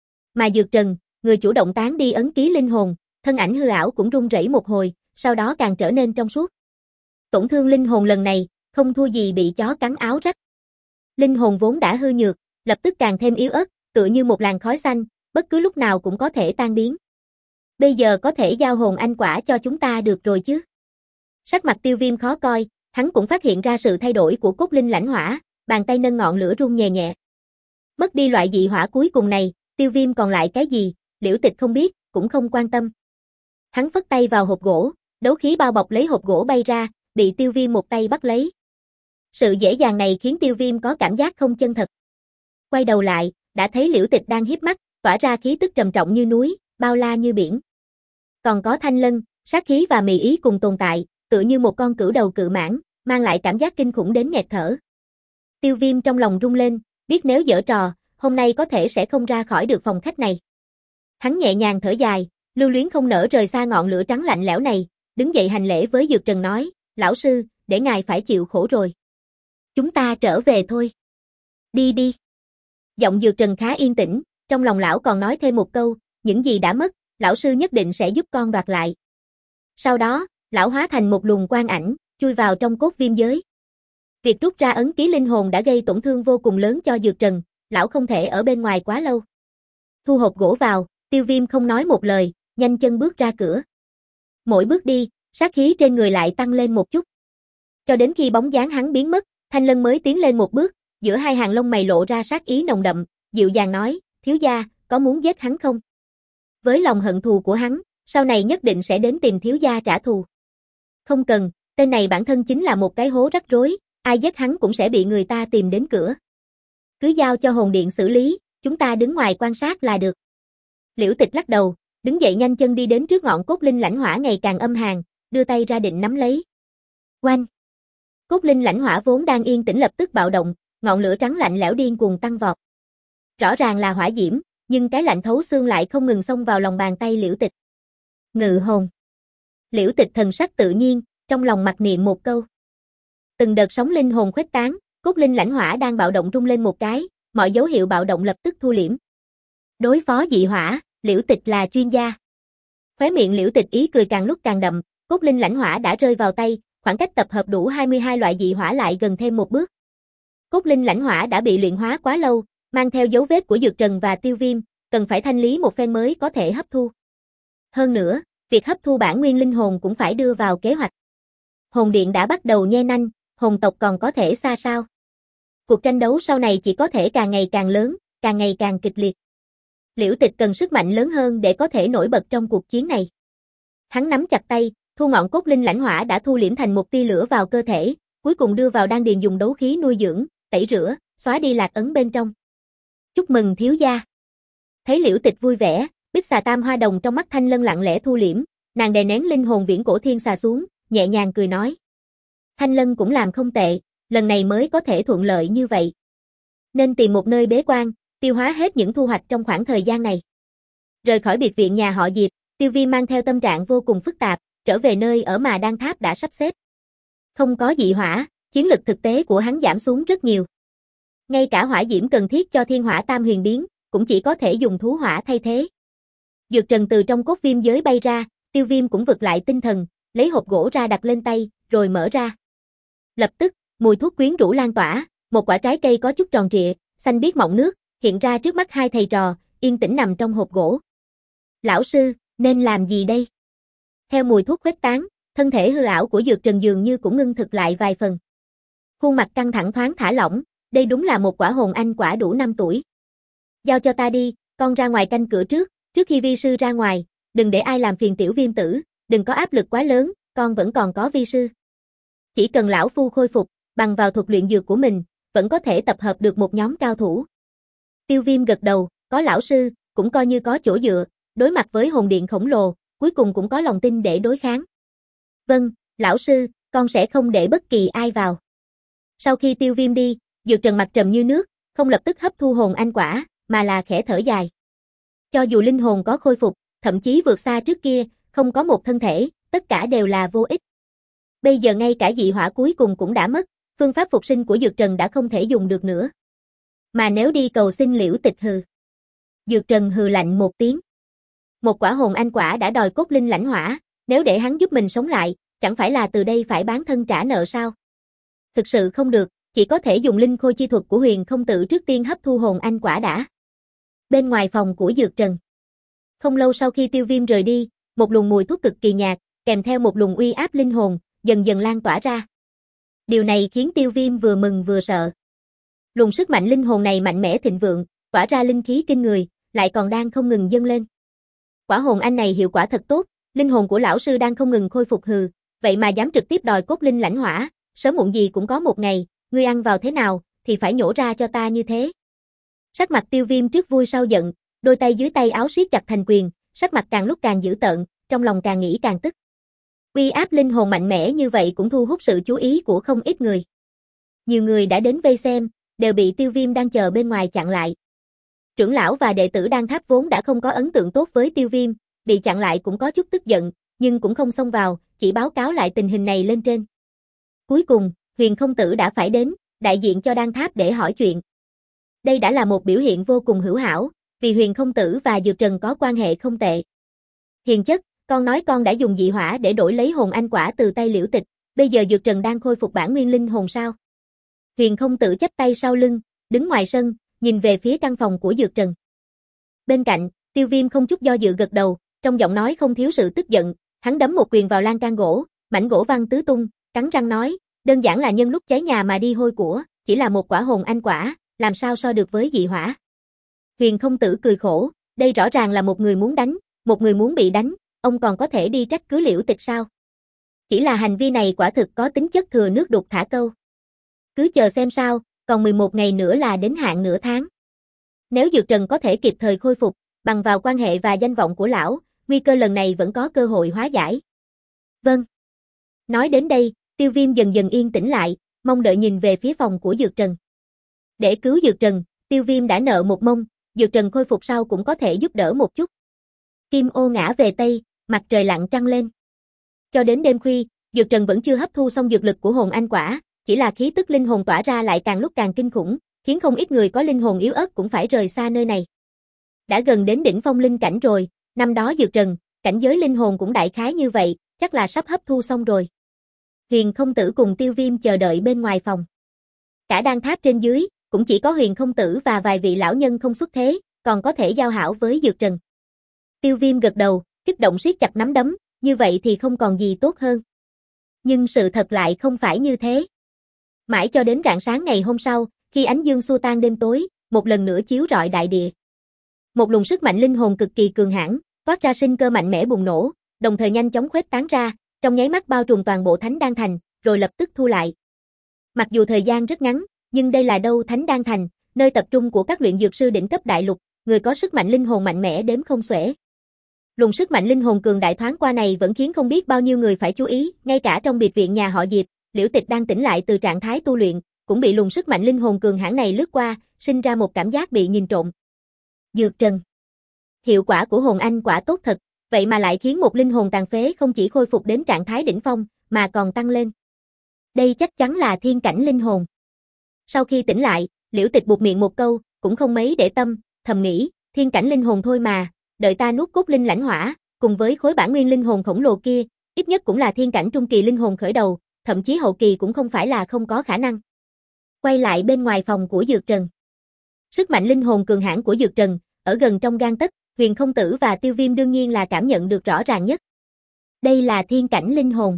Mà Dược Trần, người chủ động tán đi ấn ký linh hồn, thân ảnh hư ảo cũng rung rẩy một hồi, sau đó càng trở nên trong suốt. Tổn thương linh hồn lần này, không thua gì bị chó cắn áo rách. Linh hồn vốn đã hư nhược, lập tức càng thêm yếu ớt, tựa như một làn khói xanh, bất cứ lúc nào cũng có thể tan biến. Bây giờ có thể giao hồn anh quả cho chúng ta được rồi chứ? Sắc mặt Tiêu Viêm khó coi, hắn cũng phát hiện ra sự thay đổi của Cốt Linh lãnh hỏa, bàn tay nâng ngọn lửa rung nhẹ nhẹ. Mất đi loại dị hỏa cuối cùng này, Tiêu Viêm còn lại cái gì, Liễu Tịch không biết, cũng không quan tâm. Hắn phất tay vào hộp gỗ, đấu khí bao bọc lấy hộp gỗ bay ra, bị Tiêu Viêm một tay bắt lấy. Sự dễ dàng này khiến Tiêu Viêm có cảm giác không chân thật. Quay đầu lại, đã thấy Liễu Tịch đang híp mắt, tỏa ra khí tức trầm trọng như núi, bao la như biển. Còn có Thanh Lân, sát khí và mị ý cùng tồn tại, tựa như một con cửu đầu cự mãng, mang lại cảm giác kinh khủng đến nghẹt thở. Tiêu Viêm trong lòng rung lên, biết nếu giở trò, hôm nay có thể sẽ không ra khỏi được phòng khách này. Hắn nhẹ nhàng thở dài, lưu luyến không nỡ rời xa ngọn lửa trắng lạnh lẽo này, đứng dậy hành lễ với Dược Trần nói, lão sư, để ngài phải chịu khổ rồi. Chúng ta trở về thôi. Đi đi. Giọng Dược Trần khá yên tĩnh, trong lòng lão còn nói thêm một câu, những gì đã mất, lão sư nhất định sẽ giúp con đoạt lại. Sau đó, lão hóa thành một luồng quang ảnh, chui vào trong cốt viêm giới. Việc rút ra ấn ký linh hồn đã gây tổn thương vô cùng lớn cho Dược Trần, lão không thể ở bên ngoài quá lâu. Thu hộp gỗ vào, Tiêu Viêm không nói một lời, nhanh chân bước ra cửa. Mỗi bước đi, sát khí trên người lại tăng lên một chút. Cho đến khi bóng dáng hắn biến mất, Thanh Lân mới tiến lên một bước, giữa hai hàng lông mày lộ ra sát ý nồng đậm, dịu dàng nói, thiếu gia, có muốn giết hắn không? Với lòng hận thù của hắn, sau này nhất định sẽ đến tìm thiếu gia trả thù. Không cần, tên này bản thân chính là một cái hố rắc rối, ai giết hắn cũng sẽ bị người ta tìm đến cửa. Cứ giao cho hồn điện xử lý, chúng ta đứng ngoài quan sát là được. Liễu Tịch lắc đầu, đứng dậy nhanh chân đi đến trước ngọn cốt linh lãnh hỏa ngày càng âm hàn, đưa tay ra định nắm lấy. Oanh! Cốt linh lãnh hỏa vốn đang yên tĩnh lập tức bạo động, ngọn lửa trắng lạnh lẽo điên cuồng tăng vọt. Rõ ràng là hỏa diễm, nhưng cái lạnh thấu xương lại không ngừng xông vào lòng bàn tay Liễu Tịch. Ngự hồn. Liễu Tịch thần sắc tự nhiên, trong lòng mặc niệm một câu. Từng đợt sóng linh hồn khuếch tán, cốt linh lãnh hỏa đang bạo động rung lên một cái, mọi dấu hiệu bạo động lập tức thu liễm. Đối phó dị hỏa, Liễu Tịch là chuyên gia. Khóe miệng Liễu Tịch ý cười càng lúc càng đậm, cốt linh lãnh hỏa đã rơi vào tay, khoảng cách tập hợp đủ hai mươi hai loại dị hỏa lại gần thêm một bước. Cốt linh lãnh hỏa đã bị luyện hóa quá lâu, mang theo dấu vết của Dược Trần và Tiêu Viêm, cần phải thanh lý một phen mới có thể hấp thu. Hơn nữa, việc hấp thu bản nguyên linh hồn cũng phải đưa vào kế hoạch. Hồn điện đã bắt đầu nhe nanh, hồn tộc còn có thể xa sao. Cuộc tranh đấu sau này chỉ có thể càng ngày càng lớn, càng ngày càng kịch liệt. Liễu Tịch cần sức mạnh lớn hơn để có thể nổi bật trong cuộc chiến này. Hắn nắm chặt tay, thu ngọn cốt linh lãnh hỏa đã thu liễm thành một tia lửa vào cơ thể, cuối cùng đưa vào đan điền dùng đấu khí nuôi dưỡng, tẩy rửa, xóa đi lạc ấn bên trong. Chúc mừng thiếu gia. Thấy Liễu Tịch vui vẻ, Bích xà tam hoa đồng trong mắt Thanh Lân lặng lẽ thu liễm, nàng đè nén linh hồn viễn cổ thiên xà xuống, nhẹ nhàng cười nói. Thanh Lân cũng làm không tệ, lần này mới có thể thuận lợi như vậy. Nên tìm một nơi bế quan, tiêu hóa hết những thu hoạch trong khoảng thời gian này. Rời khỏi biệt viện nhà họ Diệp, Tiêu Viêm mang theo tâm trạng vô cùng phức tạp, trở về nơi ở mà Đan Tháp đã sắp xếp. Không có dị hỏa, chiến lực thực tế của hắn giảm xuống rất nhiều. Ngay cả hỏa diễm cần thiết cho thiên hỏa tam huyền biến, cũng chỉ có thể dùng thú hỏa thay thế. Dược trần từ trong cốt viêm giới bay ra, Tiêu Viêm cũng vực lại tinh thần, lấy hộp gỗ ra đặt lên tay, rồi mở ra. Lập tức, mùi thuốc quyến rũ lan tỏa, một quả trái cây có chút tròn trịa, xanh biếc mọng nước, hiện ra trước mắt hai thầy trò, yên tĩnh nằm trong hộp gỗ. Lão sư, nên làm gì đây? Theo mùi thuốc khuếch tán, thân thể hư ảo của Dược Trần dường như cũng ngưng thực lại vài phần. Khuôn mặt căng thẳng thoáng thả lỏng, đây đúng là một quả hồn anh quả đủ năm tuổi. Giao cho ta đi, con ra ngoài canh cửa trước, trước khi vi sư ra ngoài, đừng để ai làm phiền tiểu Viêm tử, đừng có áp lực quá lớn, con vẫn còn có vi sư. Chỉ cần lão phu khôi phục, bằng vào thuật luyện dược của mình, vẫn có thể tập hợp được một nhóm cao thủ. Tiêu Viêm gật đầu, có lão sư, cũng coi như có chỗ dựa, đối mặt với hồn điện khổng lồ, cuối cùng cũng có lòng tin để đối kháng. Vâng, lão sư, con sẽ không để bất kỳ ai vào. Sau khi Tiêu Viêm đi, Dược Trần mặt trầm như nước, không lập tức hấp thu hồn anh quả, mà là khẽ thở dài. Cho dù linh hồn có khôi phục, thậm chí vượt xa trước kia, không có một thân thể, tất cả đều là vô ích. Bây giờ ngay cả dị hỏa cuối cùng cũng đã mất, phương pháp phục sinh của Dược Trần đã không thể dùng được nữa. Mà nếu đi cầu xin Liễu Tịch hừ. Dược Trần hừ lạnh một tiếng. Một quả hồn anh quả đã đòi cốt linh lãnh hỏa, nếu để hắn giúp mình sống lại, chẳng phải là từ đây phải bán thân trả nợ sao? Thực sự không được, chỉ có thể dùng linh khôi chi thuật của Huyền Không Tử trước tiên hấp thu hồn anh quả đã. Bên ngoài phòng của Dược Trần. Không lâu sau khi Tiêu Viêm rời đi, một luồng mùi thuốc cực kỳ nhạt, kèm theo một luồng uy áp linh hồn, dần dần lan tỏa ra. Điều này khiến Tiêu Viêm vừa mừng vừa sợ. Luồng sức mạnh linh hồn này mạnh mẽ thịnh vượng, tỏa ra linh khí kinh người, lại còn đang không ngừng dâng lên. Quả hồn anh này hiệu quả thật tốt, linh hồn của lão sư đang không ngừng khôi phục hừ, vậy mà dám trực tiếp đòi cốt linh lãnh hỏa, sớm muộn gì cũng có một ngày, ngươi ăn vào thế nào, thì phải nhổ ra cho ta như thế. Sắc mặt Tiêu Viêm trước vui sau giận, đôi tay dưới tay áo siết chặt thành quyền, sắc mặt càng lúc càng dữ tợn, trong lòng càng nghĩ càng tức. Uy áp linh hồn mạnh mẽ như vậy cũng thu hút sự chú ý của không ít người. Nhiều người đã đến vây xem, đều bị Tiêu Viêm đang chờ bên ngoài chặn lại. Trưởng lão và đệ tử Đan Tháp vốn đã không có ấn tượng tốt với Tiêu Viêm, bị chặn lại cũng có chút tức giận, nhưng cũng không xông vào, chỉ báo cáo lại tình hình này lên trên. Cuối cùng, Huyền Không Tử đã phải đến, đại diện cho Đan Tháp để hỏi chuyện. Đây đã là một biểu hiện vô cùng hữu hảo, vì Huyền Không Tử và Dược Trần có quan hệ không tệ. Hiền chất, con nói con đã dùng dị hỏa để đổi lấy hồn anh quả từ tay Liễu Tịch, bây giờ Dược Trần đang khôi phục bản nguyên linh hồn sao? Huyền Không Tử chắp tay sau lưng, đứng ngoài sân, nhìn về phía căn phòng của Dược Trần. Bên cạnh, Tiêu Viêm không chút do dự gật đầu, trong giọng nói không thiếu sự tức giận, hắn đấm một quyền vào lan can gỗ, mảnh gỗ văng tứ tung, cắn răng nói, đơn giản là nhân lúc cháy nhà mà đi hôi của, chỉ là một quả hồn anh quả, làm sao so được với dị hỏa. Huyền Không Tử cười khổ, đây rõ ràng là một người muốn đánh, một người muốn bị đánh, ông còn có thể đi trách cứ Liễu Tịch sao? Chỉ là hành vi này quả thực có tính chất thừa nước đục thả câu. Cứ chờ xem sao, còn mười một ngày nữa là đến hạn nửa tháng. Nếu Dược Trần có thể kịp thời khôi phục, bằng vào quan hệ và danh vọng của lão, nguy cơ lần này vẫn có cơ hội hóa giải. Vâng. Nói đến đây, Tiêu Viêm dần dần yên tĩnh lại, mong đợi nhìn về phía phòng của Dược Trần. Để cứu Dược Trần, Tiêu Viêm đã nợ một mông, Dược Trần khôi phục sau cũng có thể giúp đỡ một chút. Kim ô ngã về Tây, mặt trời lặn trăng lên. Cho đến đêm khuya, Dược Trần vẫn chưa hấp thu xong dược lực của hồn anh quả, chỉ là khí tức linh hồn tỏa ra lại càng lúc càng kinh khủng, khiến không ít người có linh hồn yếu ớt cũng phải rời xa nơi này. Đã gần đến đỉnh phong linh cảnh rồi, năm đó Dược Trần, cảnh giới linh hồn cũng đại khái như vậy, chắc là sắp hấp thu xong rồi. Huyền Không Tử cùng Tiêu Viêm chờ đợi bên ngoài phòng. Cả Đan Tháp trên dưới, cũng chỉ có Huyền Không Tử và vài vị lão nhân không xuất thế, còn có thể giao hảo với Dược Trần. Tiêu Viêm gật đầu, kích động siết chặt nắm đấm, như vậy thì không còn gì tốt hơn. Nhưng sự thật lại không phải như thế. Mãi cho đến rạng sáng ngày hôm sau, khi ánh dương xua tan đêm tối, một lần nữa chiếu rọi đại địa. Một luồng sức mạnh linh hồn cực kỳ cường hãn, toát ra sinh cơ mạnh mẽ bùng nổ, đồng thời nhanh chóng khuếch tán ra, trong nháy mắt bao trùm toàn bộ Thánh Đan Thành, rồi lập tức thu lại. Mặc dù thời gian rất ngắn, nhưng đây là đâu Thánh Đan Thành, nơi tập trung của các luyện dược sư đỉnh cấp đại lục, người có sức mạnh linh hồn mạnh mẽ đếm không xuể. Luồng sức mạnh linh hồn cường đại thoáng qua này vẫn khiến không biết bao nhiêu người phải chú ý, ngay cả trong biệt viện nhà họ Diệp, Liễu Tịch đang tỉnh lại từ trạng thái tu luyện, cũng bị luồng sức mạnh linh hồn cường hãn này lướt qua, sinh ra một cảm giác bị nhìn trộm. Dược trần. Hiệu quả của hồn anh quả tốt thật, vậy mà lại khiến một linh hồn tàn phế không chỉ khôi phục đến trạng thái đỉnh phong, mà còn tăng lên. Đây chắc chắn là thiên cảnh linh hồn. Sau khi tỉnh lại, Liễu Tịch buột miệng một câu, cũng không mấy để tâm, thầm nghĩ, thiên cảnh linh hồn thôi mà, đợi ta nuốt cốt linh lãnh hỏa, cùng với khối bản nguyên linh hồn khổng lồ kia, ít nhất cũng là thiên cảnh trung kỳ linh hồn khởi đầu, thậm chí hậu kỳ cũng không phải là không có khả năng. Quay lại bên ngoài phòng của Dược Trần. Sức mạnh linh hồn cường hãn của Dược Trần, ở gần trong gang tấc, Huyền Không Tử và Tiêu Viêm đương nhiên là cảm nhận được rõ ràng nhất. Đây là thiên cảnh linh hồn.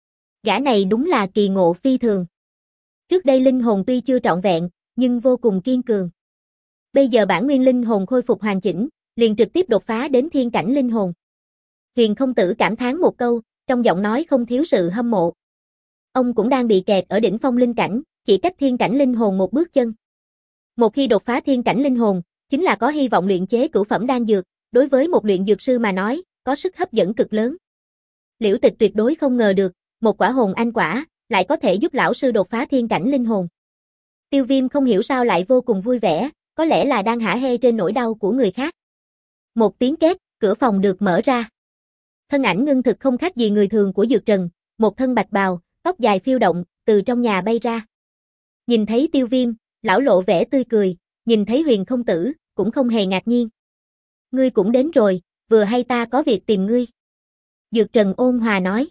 Gã này đúng là kỳ ngộ phi thường. Trước đây linh hồn tuy chưa trọn vẹn, nhưng vô cùng kiên cường. Bây giờ bản nguyên linh hồn khôi phục hoàn chỉnh, liền trực tiếp đột phá đến thiên cảnh linh hồn. Huyền Không Tử cảm thán một câu, trong giọng nói không thiếu sự hâm mộ. Ông cũng đang bị kẹt ở đỉnh phong linh cảnh, chỉ cách thiên cảnh linh hồn một bước chân. Một khi đột phá thiên cảnh linh hồn, chính là có hy vọng luyện chế cửu phẩm đan dược, đối với một luyện dược sư mà nói, có sức hấp dẫn cực lớn. Liễu Tịch tuyệt đối không ngờ được, một quả hồn anh quả, lại có thể giúp lão sư đột phá thiên cảnh linh hồn. Tiêu Viêm không hiểu sao lại vô cùng vui vẻ, có lẽ là đang hả hê trên nỗi đau của người khác. Một tiếng két, cửa phòng được mở ra. Thân ảnh ngưng thực không khác gì người thường của Dược Trần, một thân bạch bào, tóc dài phiêu động, từ trong nhà bay ra. Nhìn thấy Tiêu Viêm, lão lộ vẻ tươi cười, nhìn thấy Huyền Không Tử, cũng không hề ngạc nhiên. Ngươi cũng đến rồi, vừa hay ta có việc tìm ngươi. Dược Trần ôn hòa nói.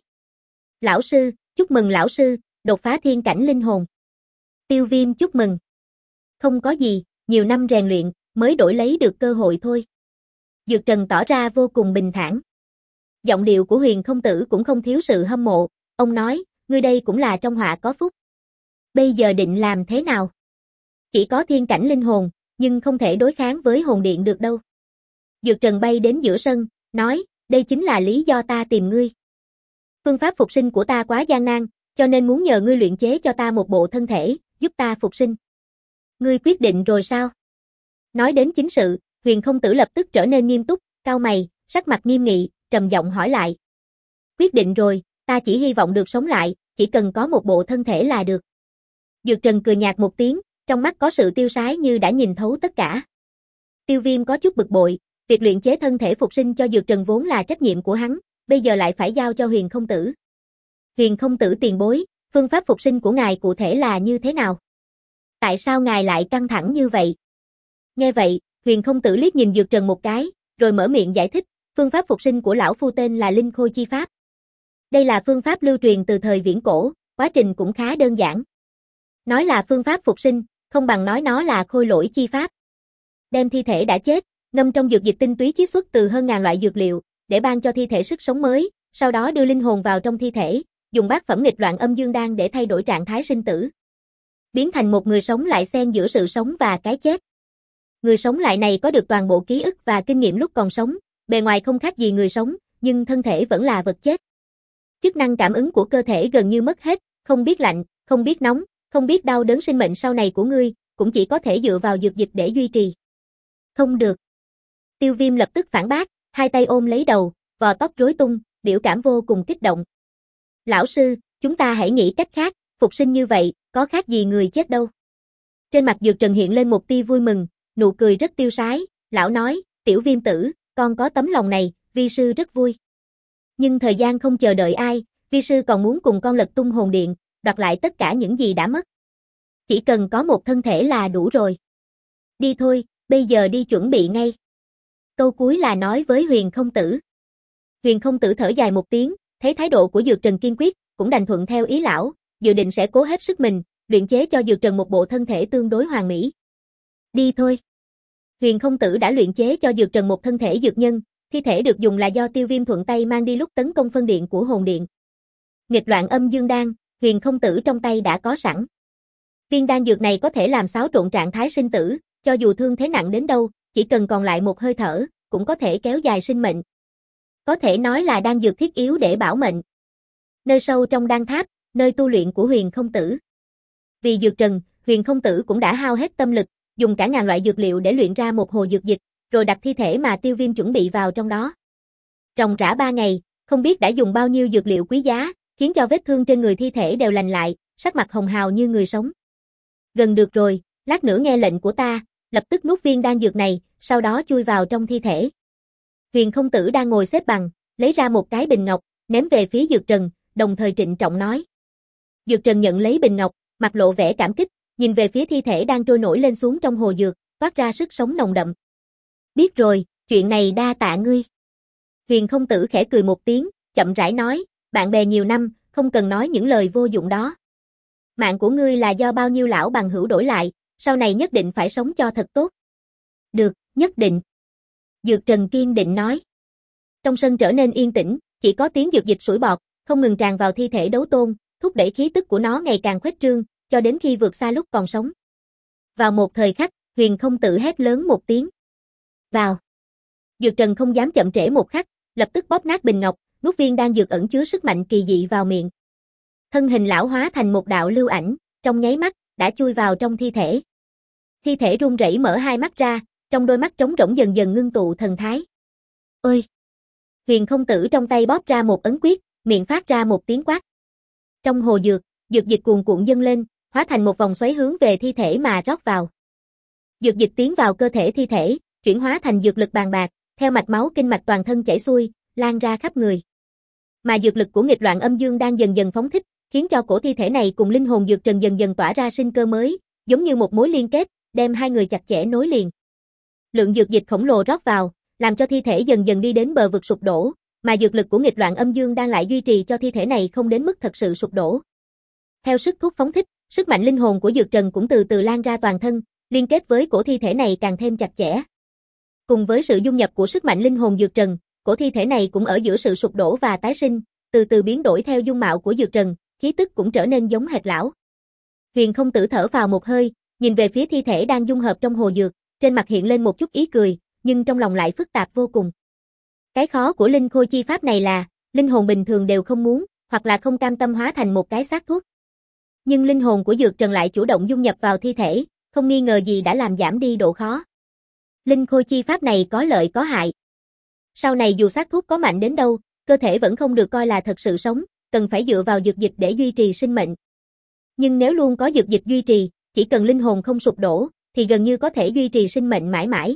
Lão sư, chúc mừng lão sư, đột phá thiên cảnh linh hồn. Tiêu Viêm chúc mừng. Không có gì, nhiều năm rèn luyện, mới đổi lấy được cơ hội thôi. Dược Trần tỏ ra vô cùng bình thản. Giọng điệu của Huyền Không Tử cũng không thiếu sự hâm mộ, ông nói, ngươi đây cũng là trong họa có phúc. Bây giờ định làm thế nào? Chỉ có thiên cảnh linh hồn, nhưng không thể đối kháng với hồn điện được đâu. Dược Trần bay đến giữa sân, nói, đây chính là lý do ta tìm ngươi. Phương pháp phục sinh của ta quá gian nan, cho nên muốn nhờ ngươi luyện chế cho ta một bộ thân thể, giúp ta phục sinh. Ngươi quyết định rồi sao? Nói đến chính sự, Huyền Không Tử lập tức trở nên nghiêm túc, cau mày, sắc mặt nghiêm nghị, trầm giọng hỏi lại. Quyết định rồi, ta chỉ hy vọng được sống lại, chỉ cần có một bộ thân thể là được. Dược Trần cười nhạt một tiếng, trong mắt có sự tiêu sái như đã nhìn thấu tất cả. Tiêu Viêm có chút bực bội, việc luyện chế thân thể phục sinh cho Dược Trần vốn là trách nhiệm của hắn, bây giờ lại phải giao cho Huyền Không Tử. Huyền Không Tử tiền bối, phương pháp phục sinh của ngài cụ thể là như thế nào? Tại sao ngài lại căng thẳng như vậy? Nghe vậy, Huyền Không Tử liếc nhìn Dược Trần một cái, rồi mở miệng giải thích, phương pháp phục sinh của lão phu tên là Linh Khôi Chi Pháp. Đây là phương pháp lưu truyền từ thời viễn cổ, quá trình cũng khá đơn giản. Nói là phương pháp phục sinh, không bằng nói nó là khôi lỗi chi pháp. Đem thi thể đã chết, ngâm trong dược dịch tinh túy chiết xuất từ hơn ngàn loại dược liệu, để ban cho thi thể sức sống mới, sau đó đưa linh hồn vào trong thi thể, dùng bát phẩm nghịch loạn âm dương đan để thay đổi trạng thái sinh tử. Biến thành một người sống lại xen giữa sự sống và cái chết. Người sống lại này có được toàn bộ ký ức và kinh nghiệm lúc còn sống, bề ngoài không khác gì người sống, nhưng thân thể vẫn là vật chết. Chức năng cảm ứng của cơ thể gần như mất hết, không biết lạnh, không biết nóng, không biết đau đớn sinh mệnh sau này của ngươi, cũng chỉ có thể dựa vào dược dịch để duy trì. Không được. Tiêu Viêm lập tức phản bác, hai tay ôm lấy đầu, vò tóc rối tung, biểu cảm vô cùng kích động. Lão sư, chúng ta hãy nghĩ cách khác, phục sinh như vậy, có khác gì người chết đâu. Trên mặt Dược Trần hiện lên một tia vui mừng, nụ cười rất tiêu sái, lão nói, Tiểu Viêm tử, con có tấm lòng này, vi sư rất vui. Nhưng thời gian không chờ đợi ai, vi sư còn muốn cùng con lật tung hồn điện, đoạt lại tất cả những gì đã mất. Chỉ cần có một thân thể là đủ rồi. Đi thôi, bây giờ đi chuẩn bị ngay. Câu cuối là nói với Huyền Không Tử. Huyền Không Tử thở dài một tiếng, thấy thái độ của Dược Trần kiên quyết, cũng đành thuận theo ý lão, dự định sẽ cố hết sức mình, luyện chế cho Dược Trần một bộ thân thể tương đối hoàn mỹ. Đi thôi. Huyền Không Tử đã luyện chế cho Dược Trần một thân thể dược nhân, thi thể được dùng là do Tiêu Viêm thuận tay mang đi lúc tấn công phân điện của hồn điện. Nghịch loạn âm dương đan, Huyền Không Tử trong tay đã có sẵn. Viên đan dược này có thể làm xáo trộn trạng thái sinh tử, cho dù thương thế nặng đến đâu, chỉ cần còn lại một hơi thở, cũng có thể kéo dài sinh mệnh. Có thể nói là đan dược thiết yếu để bảo mệnh. Nơi sâu trong đan tháp, nơi tu luyện của Huyền Không Tử. Vì dược trần, Huyền Không Tử cũng đã hao hết tâm lực, dùng cả ngàn loại dược liệu để luyện ra một hồ dược dịch, rồi đặt thi thể mà Tiêu Viêm chuẩn bị vào trong đó. Trồng rã ba ngày, không biết đã dùng bao nhiêu dược liệu quý giá, khiến cho vết thương trên người thi thể đều lành lại, sắc mặt hồng hào như người sống. Gần được rồi, lát nữa nghe lệnh của ta, lập tức nuốt viên đan dược này, sau đó chui vào trong thi thể. Huyền Không Tử đang ngồi xếp bằng, lấy ra một cái bình ngọc, ném về phía Dược Trần, đồng thời trịnh trọng nói. Dược Trần nhận lấy bình ngọc, mặt lộ vẻ cảm kích, nhìn về phía thi thể đang trôi nổi lên xuống trong hồ dược, toát ra sức sống nồng đậm. Biết rồi, chuyện này đa tạ ngươi. Huyền Không Tử khẽ cười một tiếng, chậm rãi nói, bạn bè nhiều năm, không cần nói những lời vô dụng đó. Mạng của ngươi là do bao nhiêu lão bằng hữu đổi lại, sau này nhất định phải sống cho thật tốt. Được, nhất định. Dược Trần kiên định nói. Trong sân trở nên yên tĩnh, chỉ có tiếng dược dịch sủi bọt, không ngừng tràn vào thi thể đấu tôn, thúc đẩy khí tức của nó ngày càng khuếch trương, cho đến khi vượt xa lúc còn sống. Vào một thời khắc, Huyền Không Tử hét lớn một tiếng. Vào. Dược Trần không dám chậm trễ một khắc, lập tức bóp nát bình ngọc, nuốt viên đan dược ẩn chứa sức mạnh kỳ dị vào miệng. Thân hình lão hóa thành một đạo lưu ảnh, trong nháy mắt, đã chui vào trong thi thể. Thi thể run rẩy mở hai mắt ra, trong đôi mắt trống rỗng dần dần ngưng tụ thần thái. Ôi! Huyền Không Tử trong tay bóp ra một ấn quyết, miệng phát ra một tiếng quát. Trong hồ dược, dược dịch cuồn cuộn dâng lên, hóa thành một vòng xoáy hướng về thi thể mà rót vào. Dược dịch tiến vào cơ thể thi thể, chuyển hóa thành dược lực bàn bạc, theo mạch máu kinh mạch toàn thân chảy xuôi, lan ra khắp người. Mà dược lực của nghịch loạn âm dương đang dần dần phóng thích, khiến cho cổ thi thể này cùng linh hồn Dược Trần dần dần tỏa ra sinh cơ mới, giống như một mối liên kết, đem hai người chặt chẽ nối liền. Lượng dược dịch khổng lồ rót vào, làm cho thi thể dần dần đi đến bờ vực sụp đổ, mà dược lực của nghịch loạn âm dương đang lại duy trì cho thi thể này không đến mức thật sự sụp đổ. Theo sức thuốc phóng thích, sức mạnh linh hồn của Dược Trần cũng từ từ lan ra toàn thân, liên kết với cổ thi thể này càng thêm chặt chẽ. Cùng với sự dung nhập của sức mạnh linh hồn Dược Trần, cổ thi thể này cũng ở giữa sự sụp đổ và tái sinh, từ từ biến đổi theo dung mạo của Dược Trần, khí tức cũng trở nên giống hệt lão. Huyền Không Tử thở phào một hơi, nhìn về phía thi thể đang dung hợp trong hồ dược, trên mặt hiện lên một chút ý cười, nhưng trong lòng lại phức tạp vô cùng. Cái khó của linh khôi chi pháp này là, linh hồn bình thường đều không muốn, hoặc là không cam tâm hóa thành một cái xác thuốc. Nhưng linh hồn của Dược Trần lại chủ động dung nhập vào thi thể, không nghi ngờ gì đã làm giảm đi độ khó. Linh khôi chi pháp này có lợi có hại. Sau này dù xác thuốc có mạnh đến đâu, cơ thể vẫn không được coi là thật sự sống, cần phải dựa vào dược dịch để duy trì sinh mệnh. Nhưng nếu luôn có dược dịch duy trì, chỉ cần linh hồn không sụp đổ, thì gần như có thể duy trì sinh mệnh mãi mãi.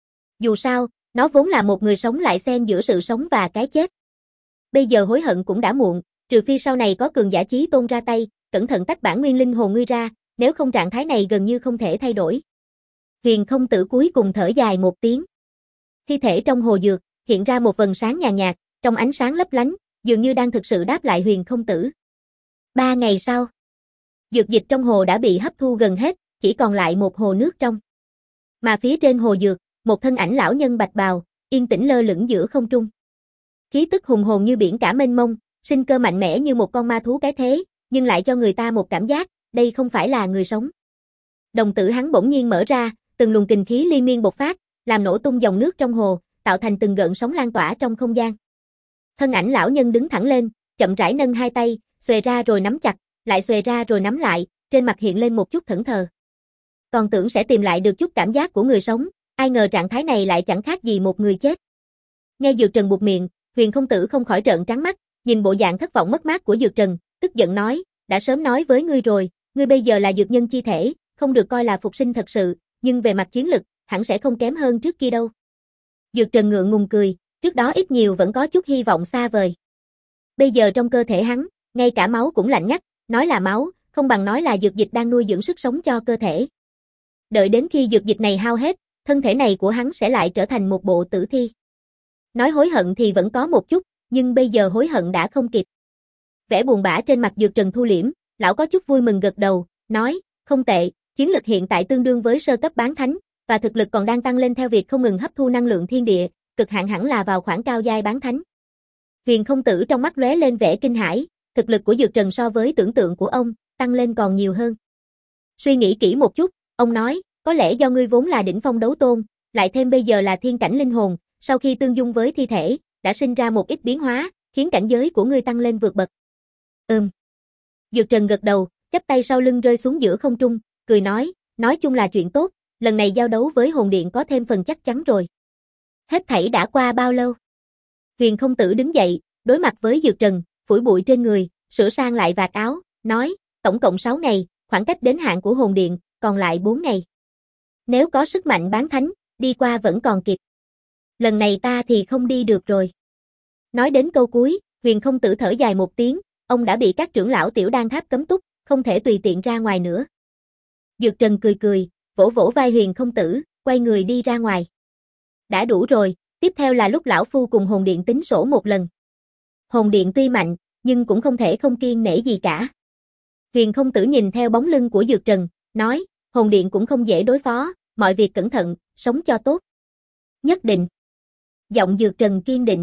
Dù sao, nó vốn là một người sống lại xen giữa sự sống và cái chết. Bây giờ hối hận cũng đã muộn, trừ phi sau này có cường giả chí tôn ra tay, cẩn thận tách bản nguyên linh hồn ngươi ra, nếu không trạng thái này gần như không thể thay đổi. Huyền Không Tử cuối cùng thở dài một tiếng. Thi thể trong hồ dược, hiện ra một vầng sáng nhàn nhạt, trong ánh sáng lấp lánh, dường như đang thực sự đáp lại Huyền Không Tử. Ba ngày sau, dược dịch trong hồ đã bị hấp thu gần hết, chỉ còn lại một hồ nước trong. Mà phía trên hồ dược, một thân ảnh lão nhân bạch bào, yên tĩnh lơ lửng giữa không trung. Khí tức hùng hồn như biển cả mênh mông, sinh cơ mạnh mẽ như một con ma thú cái thế, nhưng lại cho người ta một cảm giác, đây không phải là người sống. Đồng tử hắn bỗng nhiên mở ra, từng luồng kình khí liên miên bộc phát, làm nổ tung dòng nước trong hồ, tạo thành từng gợn sóng lan tỏa trong không gian. Thân ảnh lão nhân đứng thẳng lên, chậm rãi nâng hai tay, xuề ra rồi nắm chặt, lại xuề ra rồi nắm lại, trên mặt hiện lên một chút thẫn thờ. Còn tưởng sẽ tìm lại được chút cảm giác của người sống, ai ngờ trạng thái này lại chẳng khác gì một người chết. Nghe Dược Trần buột miệng, Huyền Không Tử không khỏi trợn trắng mắt, nhìn bộ dạng thất vọng mất mát của Dược Trần, tức giận nói, đã sớm nói với ngươi rồi, ngươi bây giờ là dược nhân chi thể, không được coi là phục sinh thật sự, nhưng về mặt chiến lực, hẳn sẽ không kém hơn trước kia đâu. Dược Trần ngượng ngùng cười, trước đó ít nhiều vẫn có chút hy vọng xa vời. Bây giờ trong cơ thể hắn, ngay cả máu cũng lạnh ngắt, nói là máu, không bằng nói là dược dịch đang nuôi dưỡng sức sống cho cơ thể. Đợi đến khi dược dịch này hao hết, thân thể này của hắn sẽ lại trở thành một bộ tử thi. Nói hối hận thì vẫn có một chút, nhưng bây giờ hối hận đã không kịp. Vẻ buồn bã trên mặt Dược Trần thu liễm, lão có chút vui mừng gật đầu, nói, không tệ, chiến lực hiện tại tương đương với sơ cấp bán thánh, và thực lực còn đang tăng lên theo việc không ngừng hấp thu năng lượng thiên địa, cực hạn hẳn là vào khoảng cao giai bán thánh. Huyền Không Tử trong mắt lóe lên vẻ kinh hãi, thực lực của Dược Trần so với tưởng tượng của ông, tăng lên còn nhiều hơn. Suy nghĩ kỹ một chút, ông nói, có lẽ do ngươi vốn là đỉnh phong đấu tôn, Lại thêm bây giờ là thiên cảnh linh hồn, sau khi tương dung với thi thể, đã sinh ra một ít biến hóa, khiến cảnh giới của ngươi tăng lên vượt bậc. Ừm. Dược Trần gật đầu, chắp tay sau lưng rơi xuống giữa không trung, cười nói, nói chung là chuyện tốt, lần này giao đấu với hồn điện có thêm phần chắc chắn rồi. Hết thảy đã qua bao lâu? Huyền Không Tử đứng dậy, đối mặt với Dược Trần, phủi bụi trên người, sửa sang lại vạt áo, nói, tổng cộng sáu ngày, khoảng cách đến hạn của hồn điện, còn lại bốn ngày. Nếu có sức mạnh bán thánh, đi qua vẫn còn kịp. Lần này ta thì không đi được rồi. Nói đến câu cuối, Huyền Không Tử thở dài một tiếng, ông đã bị các trưởng lão Tiểu Đan Tháp cấm túc, không thể tùy tiện ra ngoài nữa. Dược Trần cười cười, vỗ vỗ vai Huyền Không Tử, quay người đi ra ngoài. Đã đủ rồi, tiếp theo là lúc lão phu cùng hồn điện tính sổ một lần. Hồn điện tuy mạnh, nhưng cũng không thể không kiêng nể gì cả. Huyền Không Tử nhìn theo bóng lưng của Dược Trần, nói, hồn điện cũng không dễ đối phó, mọi việc cẩn thận, sống cho tốt. Nhất định. Giọng Dược Trần kiên định.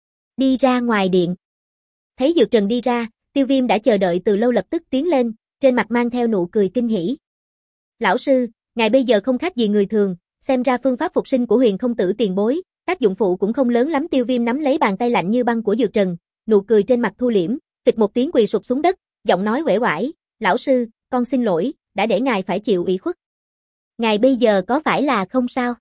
Đi ra ngoài điện. Thấy Dược Trần đi ra, Tiêu Viêm đã chờ đợi từ lâu lập tức tiến lên, trên mặt mang theo nụ cười kinh hỉ. Lão sư, ngài bây giờ không khác gì người thường, xem ra phương pháp phục sinh của Huyền Không Tử tiền bối, tác dụng phụ cũng không lớn lắm. Tiêu Viêm nắm lấy bàn tay lạnh như băng của Dược Trần, nụ cười trên mặt thu liễm, phịch một tiếng quỳ sụp xuống đất, giọng nói uể oải, lão sư, con xin lỗi, đã để ngài phải chịu ủy khuất. Ngài bây giờ có phải là không sao?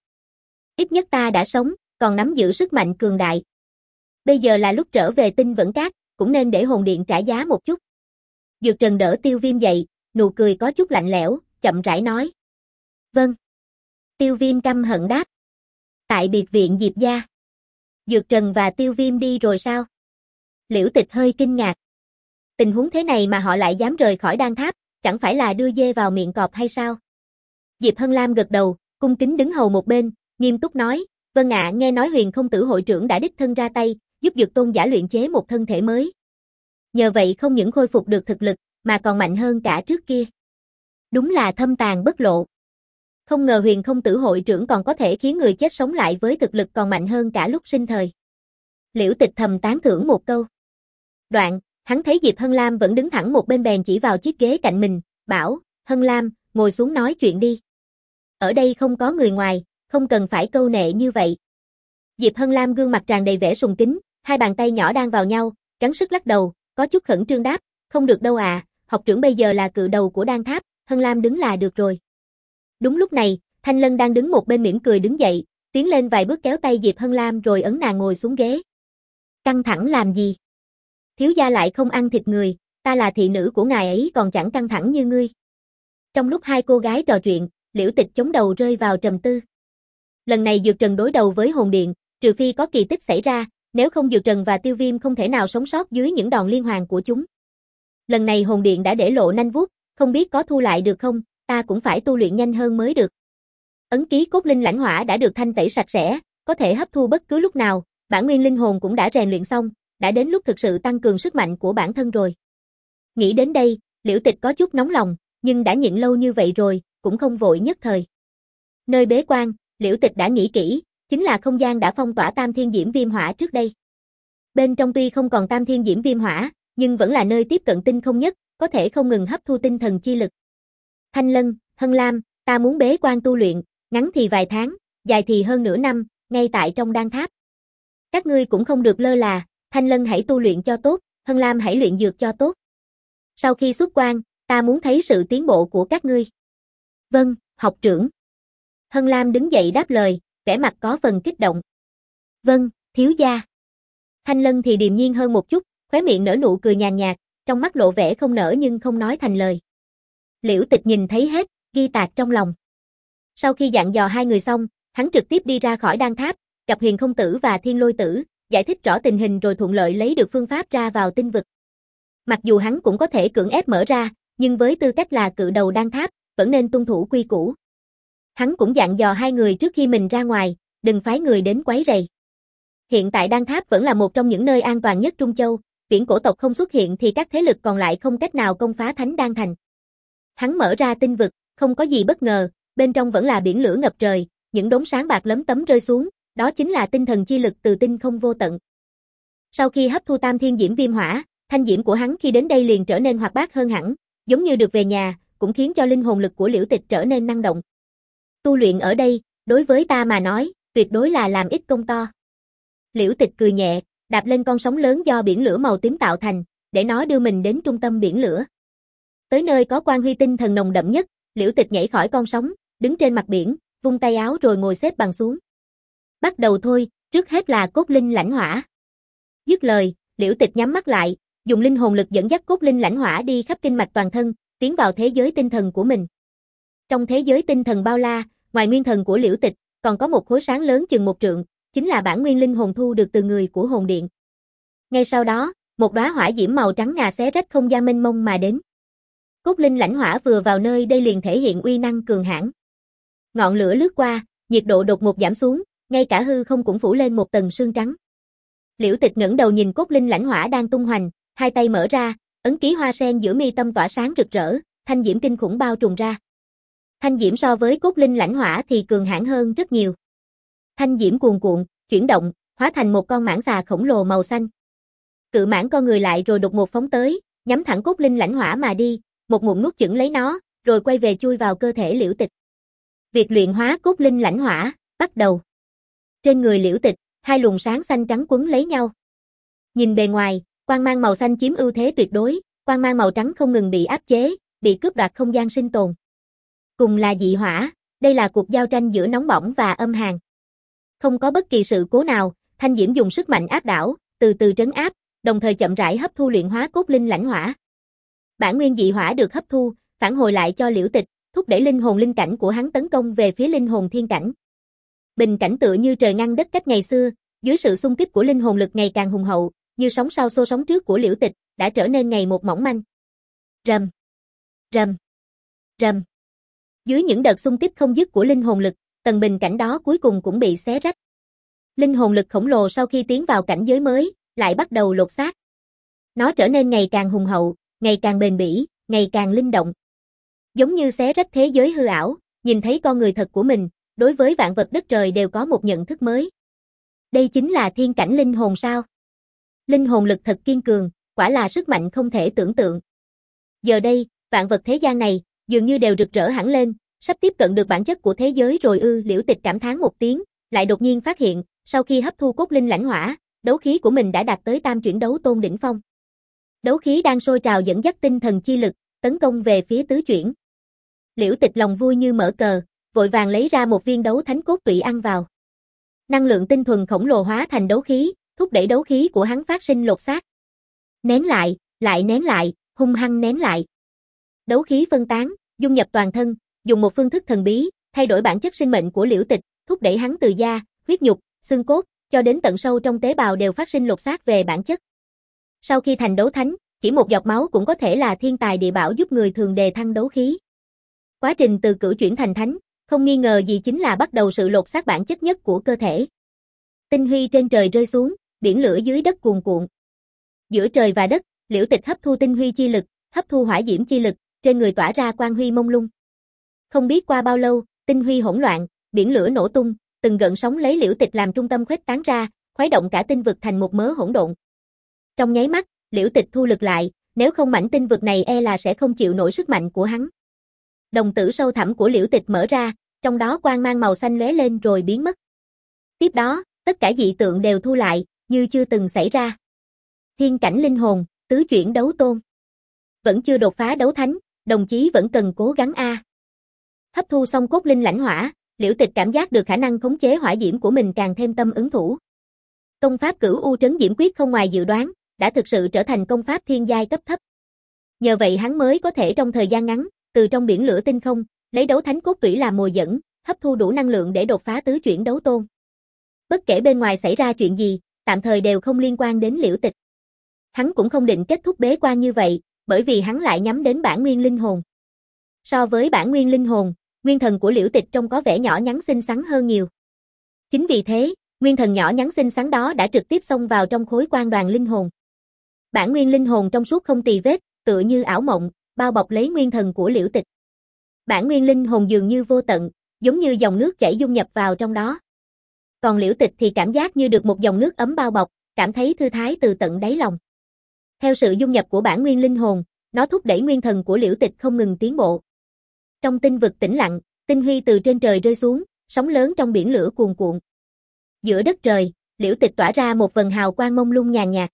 Ít nhất ta đã sống, còn nắm giữ sức mạnh cường đại. Bây giờ là lúc trở về Tinh Vẫn Các, cũng nên để hồn điện trả giá một chút. Dược Trần đỡ Tiêu Viêm dậy, nụ cười có chút lạnh lẽo, chậm rãi nói. Vâng. Tiêu Viêm căm hận đáp. Tại biệt viện Diệp gia. Dược Trần và Tiêu Viêm đi rồi sao? Liễu Tịch hơi kinh ngạc. Tình huống thế này mà họ lại dám rời khỏi Đan Tháp, chẳng phải là đưa dê vào miệng cọp hay sao? Diệp Hân Lam gật đầu, cung kính đứng hầu một bên, nghiêm túc nói, vâng ạ, nghe nói Huyền Không Tử hội trưởng đã đích thân ra tay, giúp Dược Tôn giả luyện chế một thân thể mới. Nhờ vậy không những khôi phục được thực lực, mà còn mạnh hơn cả trước kia. Đúng là thâm tàng bất lộ. Không ngờ Huyền Không Tử hội trưởng còn có thể khiến người chết sống lại với thực lực còn mạnh hơn cả lúc sinh thời. Liễu Tịch thầm tán thưởng một câu. Đoạn, hắn thấy Diệp Hân Lam vẫn đứng thẳng một bên bèn chỉ vào chiếc ghế cạnh mình, bảo, Hân Lam, ngồi xuống nói chuyện đi. Ở đây không có người ngoài, không cần phải câu nệ như vậy. Diệp Hân Lam gương mặt tràn đầy vẻ sùng kính, hai bàn tay nhỏ đang vào nhau, gắng sức lắc đầu, có chút khẩn trương đáp, không được đâu à, học trưởng bây giờ là cự đầu của Đan Tháp, Hân Lam đứng là được rồi. Đúng lúc này, Thanh Lân đang đứng một bên mỉm cười đứng dậy, tiến lên vài bước kéo tay Diệp Hân Lam rồi ấn nàng ngồi xuống ghế. Căng thẳng làm gì? Thiếu gia lại không ăn thịt người, ta là thị nữ của ngài ấy còn chẳng căng thẳng như ngươi. Trong lúc hai cô gái trò chuyện, Liễu Tịch chống đầu rơi vào trầm tư. Lần này Dược Trần đối đầu với hồn điện, trừ phi có kỳ tích xảy ra, nếu không Dược Trần và Tiêu Viêm không thể nào sống sót dưới những đòn liên hoàn của chúng. Lần này hồn điện đã để lộ nanh vuốt, không biết có thu lại được không, ta cũng phải tu luyện nhanh hơn mới được. Ấn ký cốt linh lãnh hỏa đã được thanh tẩy sạch sẽ, có thể hấp thu bất cứ lúc nào, bản nguyên linh hồn cũng đã rèn luyện xong, đã đến lúc thực sự tăng cường sức mạnh của bản thân rồi. Nghĩ đến đây, Liễu Tịch có chút nóng lòng, nhưng đã nhịn lâu như vậy rồi, cũng không vội nhất thời. Nơi bế quan, Liễu Tịch đã nghĩ kỹ, chính là không gian đã phong tỏa Tam Thiên Diễm Viêm Hỏa trước đây. Bên trong tuy không còn Tam Thiên Diễm Viêm Hỏa, nhưng vẫn là nơi tiếp cận tinh không nhất, có thể không ngừng hấp thu tinh thần chi lực. Thanh Lân, Hân Lam, ta muốn bế quan tu luyện, ngắn thì vài tháng, dài thì hơn nửa năm, ngay tại trong Đan Tháp. Các ngươi cũng không được lơ là, Thanh Lân hãy tu luyện cho tốt, Hân Lam hãy luyện dược cho tốt. Sau khi xuất quan, ta muốn thấy sự tiến bộ của các ngươi. Vâng, học trưởng. Hân Lam đứng dậy đáp lời, vẻ mặt có phần kích động. Vâng, thiếu gia. Thanh Lân thì điềm nhiên hơn một chút, khóe miệng nở nụ cười nhàn nhạt, trong mắt lộ vẻ không nở nhưng không nói thành lời. Liễu Tịch nhìn thấy hết, ghi tạc trong lòng. Sau khi dặn dò hai người xong, hắn trực tiếp đi ra khỏi Đan Tháp, gặp Huyền Không Tử và Thiên Lôi Tử, giải thích rõ tình hình rồi thuận lợi lấy được phương pháp ra vào tinh vực. Mặc dù hắn cũng có thể cưỡng ép mở ra, nhưng với tư cách là cự đầu Đan Tháp, vẫn nên tuân thủ quy củ. Hắn cũng dặn dò hai người trước khi mình ra ngoài, đừng phái người đến quấy rầy. Hiện tại Đan Tháp vẫn là một trong những nơi an toàn nhất Trung Châu, viễn cổ tộc không xuất hiện thì các thế lực còn lại không cách nào công phá Thánh Đan Thành. Hắn mở ra tinh vực, không có gì bất ngờ, bên trong vẫn là biển lửa ngập trời, những đốm sáng bạc lấm tấm rơi xuống, đó chính là tinh thần chi lực từ tinh không vô tận. Sau khi hấp thu Tam Thiên Diễm Viêm Hỏa, thanh diễm của hắn khi đến đây liền trở nên hoạt bát hơn hẳn, giống như được về nhà, cũng khiến cho linh hồn lực của Liễu Tịch trở nên năng động. Tu luyện ở đây, Đối với ta mà nói, tuyệt đối là làm ít công to. Liễu Tịch cười nhẹ, đạp lên con sóng lớn do biển lửa màu tím tạo thành, để nó đưa mình đến trung tâm biển lửa. Tới nơi có quang huy tinh thần nồng đậm nhất, Liễu Tịch nhảy khỏi con sóng, đứng trên mặt biển, vung tay áo rồi ngồi xếp bằng xuống. Bắt đầu thôi, trước hết là cốt linh lãnh hỏa. Dứt lời, Liễu Tịch nhắm mắt lại, dùng linh hồn lực dẫn dắt cốt linh lãnh hỏa đi khắp kinh mạch toàn thân, tiến vào thế giới tinh thần của mình. Trong thế giới tinh thần bao la, ngoài nguyên thần của Liễu Tịch, còn có một khối sáng lớn chừng một trượng, chính là bản nguyên linh hồn thu được từ người của hồn điện. Ngay sau đó, một đóa hỏa diễm màu trắng ngà xé rách không gian mênh mông mà đến. Cốt linh lãnh hỏa vừa vào nơi đây liền thể hiện uy năng cường hãn. Ngọn lửa lướt qua, nhiệt độ đột ngột giảm xuống, ngay cả hư không cũng phủ lên một tầng sương trắng. Liễu Tịch ngẩng đầu nhìn cốt linh lãnh hỏa đang tung hoành, hai tay mở ra, ấn ký hoa sen giữa mi tâm tỏa sáng rực rỡ, thanh diễm kinh khủng bao trùm ra. Thanh diễm so với cốt linh lãnh hỏa thì cường hãn hơn rất nhiều. Thanh diễm cuồn cuộn, chuyển động, hóa thành một con mãng xà khổng lồ màu xanh. Cự mãng co người lại rồi đột ngột phóng tới, nhắm thẳng cốt linh lãnh hỏa mà đi, một ngụm nuốt chửng lấy nó, rồi quay về chui vào cơ thể Liễu Tịch. Việc luyện hóa cốt linh lãnh hỏa bắt đầu. Trên người Liễu Tịch, hai luồng sáng xanh trắng quấn lấy nhau. Nhìn bề ngoài, quang mang màu xanh chiếm ưu thế tuyệt đối, quang mang màu trắng không ngừng bị áp chế, bị cướp đoạt không gian sinh tồn. Cùng là dị hỏa, đây là cuộc giao tranh giữa nóng bỏng và âm hàn. Không có bất kỳ sự cố nào, thanh diễm dùng sức mạnh áp đảo, từ từ trấn áp, đồng thời chậm rãi hấp thu luyện hóa cốt linh lãnh hỏa. Bản nguyên dị hỏa được hấp thu, phản hồi lại cho Liễu Tịch, thúc đẩy linh hồn linh cảnh của hắn tấn công về phía linh hồn thiên cảnh. Bình cảnh tựa như trời ngăn đất cách ngày xưa, dưới sự xung kích của linh hồn lực ngày càng hùng hậu, như sóng sau xô sóng trước của Liễu Tịch, đã trở nên ngày một mỏng manh. Rầm, rầm, rầm. Dưới những đợt xung kích không dứt của linh hồn lực, tầng bình cảnh đó cuối cùng cũng bị xé rách. Linh hồn lực khổng lồ sau khi tiến vào cảnh giới mới, lại bắt đầu lột xác. Nó trở nên ngày càng hùng hậu, ngày càng bền bỉ, ngày càng linh động. Giống như xé rách thế giới hư ảo, nhìn thấy con người thật của mình, đối với vạn vật đất trời đều có một nhận thức mới. Đây chính là thiên cảnh linh hồn sao? Linh hồn lực thật kiên cường, quả là sức mạnh không thể tưởng tượng. Giờ đây, vạn vật thế gian này, dường như đều rực rỡ hẳn lên, sắp tiếp cận được bản chất của thế giới rồi ư. Liễu Tịch cảm thán một tiếng, lại đột nhiên phát hiện, sau khi hấp thu cốt linh lãnh hỏa, đấu khí của mình đã đạt tới tam chuyển đấu tôn đỉnh phong. Đấu khí đang sôi trào dẫn dắt tinh thần chi lực, tấn công về phía tứ chuyển. Liễu Tịch lòng vui như mở cờ, vội vàng lấy ra một viên đấu thánh cốt tụy ăn vào. Năng lượng tinh thuần khổng lồ hóa thành đấu khí, thúc đẩy đấu khí của hắn phát sinh lột xác. Nén lại, lại nén lại, hung hăng nén lại. Đấu khí phân tán, dung nhập toàn thân, dùng một phương thức thần bí, thay đổi bản chất sinh mệnh của Liễu Tịch, thúc đẩy hắn từ da, huyết nhục, xương cốt, cho đến tận sâu trong tế bào đều phát sinh lột xác về bản chất. Sau khi thành đấu thánh, chỉ một giọt máu cũng có thể là thiên tài địa bảo giúp người thường đề thăng đấu khí. Quá trình từ cửu chuyển thành thánh, không nghi ngờ gì chính là bắt đầu sự lột xác bản chất nhất của cơ thể. Tinh huy trên trời rơi xuống, biển lửa dưới đất cuồn cuộn. Giữa trời và đất, Liễu Tịch hấp thu tinh huy chi lực, hấp thu hỏa diễm chi lực, trên người tỏa ra quang huy mông lung. Không biết qua bao lâu, tinh huy hỗn loạn, biển lửa nổ tung, từng gợn sóng lấy Liễu Tịch làm trung tâm khuếch tán ra, khuấy động cả tinh vực thành một mớ hỗn độn. Trong nháy mắt, Liễu Tịch thu lực lại, nếu không mảnh tinh vực này e là sẽ không chịu nổi sức mạnh của hắn. Đồng tử sâu thẳm của Liễu Tịch mở ra, trong đó quang mang màu xanh lóe lên rồi biến mất. Tiếp đó, tất cả dị tượng đều thu lại, như chưa từng xảy ra. Thiên cảnh linh hồn, tứ chuyển đấu tôn. Vẫn chưa đột phá đấu thánh, đồng chí vẫn cần cố gắng a. Hấp thu xong cốt linh lãnh hỏa, Liễu Tịch cảm giác được khả năng khống chế hỏa diễm của mình càng thêm tâm ứng thủ. Công pháp Cửu U Trấn Diễm Quyết không ngoài dự đoán, đã thực sự trở thành công pháp thiên giai cấp thấp. Nhờ vậy hắn mới có thể trong thời gian ngắn, từ trong biển lửa tinh không, lấy đấu thánh cốt tủy làm mồi dẫn, hấp thu đủ năng lượng để đột phá tứ chuyển đấu tôn. Bất kể bên ngoài xảy ra chuyện gì, tạm thời đều không liên quan đến Liễu Tịch. Hắn cũng không định kết thúc bế quan như vậy, bởi vì hắn lại nhắm đến bản nguyên linh hồn. So với bản nguyên linh hồn, nguyên thần của Liễu Tịch trông có vẻ nhỏ nhắn xinh xắn hơn nhiều. Chính vì thế, nguyên thần nhỏ nhắn xinh xắn đó đã trực tiếp xông vào trong khối quan đoàn linh hồn. Bản nguyên linh hồn trong suốt không tì vết, tựa như ảo mộng, bao bọc lấy nguyên thần của Liễu Tịch. Bản nguyên linh hồn dường như vô tận, giống như dòng nước chảy dung nhập vào trong đó. Còn Liễu Tịch thì cảm giác như được một dòng nước ấm bao bọc, cảm thấy thư thái từ tận đáy lòng. Theo sự dung nhập của bản nguyên linh hồn, nó thúc đẩy nguyên thần của Liễu Tịch không ngừng tiến bộ. Trong tinh vực tĩnh lặng, tinh huy từ trên trời rơi xuống, sóng lớn trong biển lửa cuồn cuộn. Giữa đất trời, liễu tịch tỏa ra một vầng hào quang mông lung nhàn nhạt.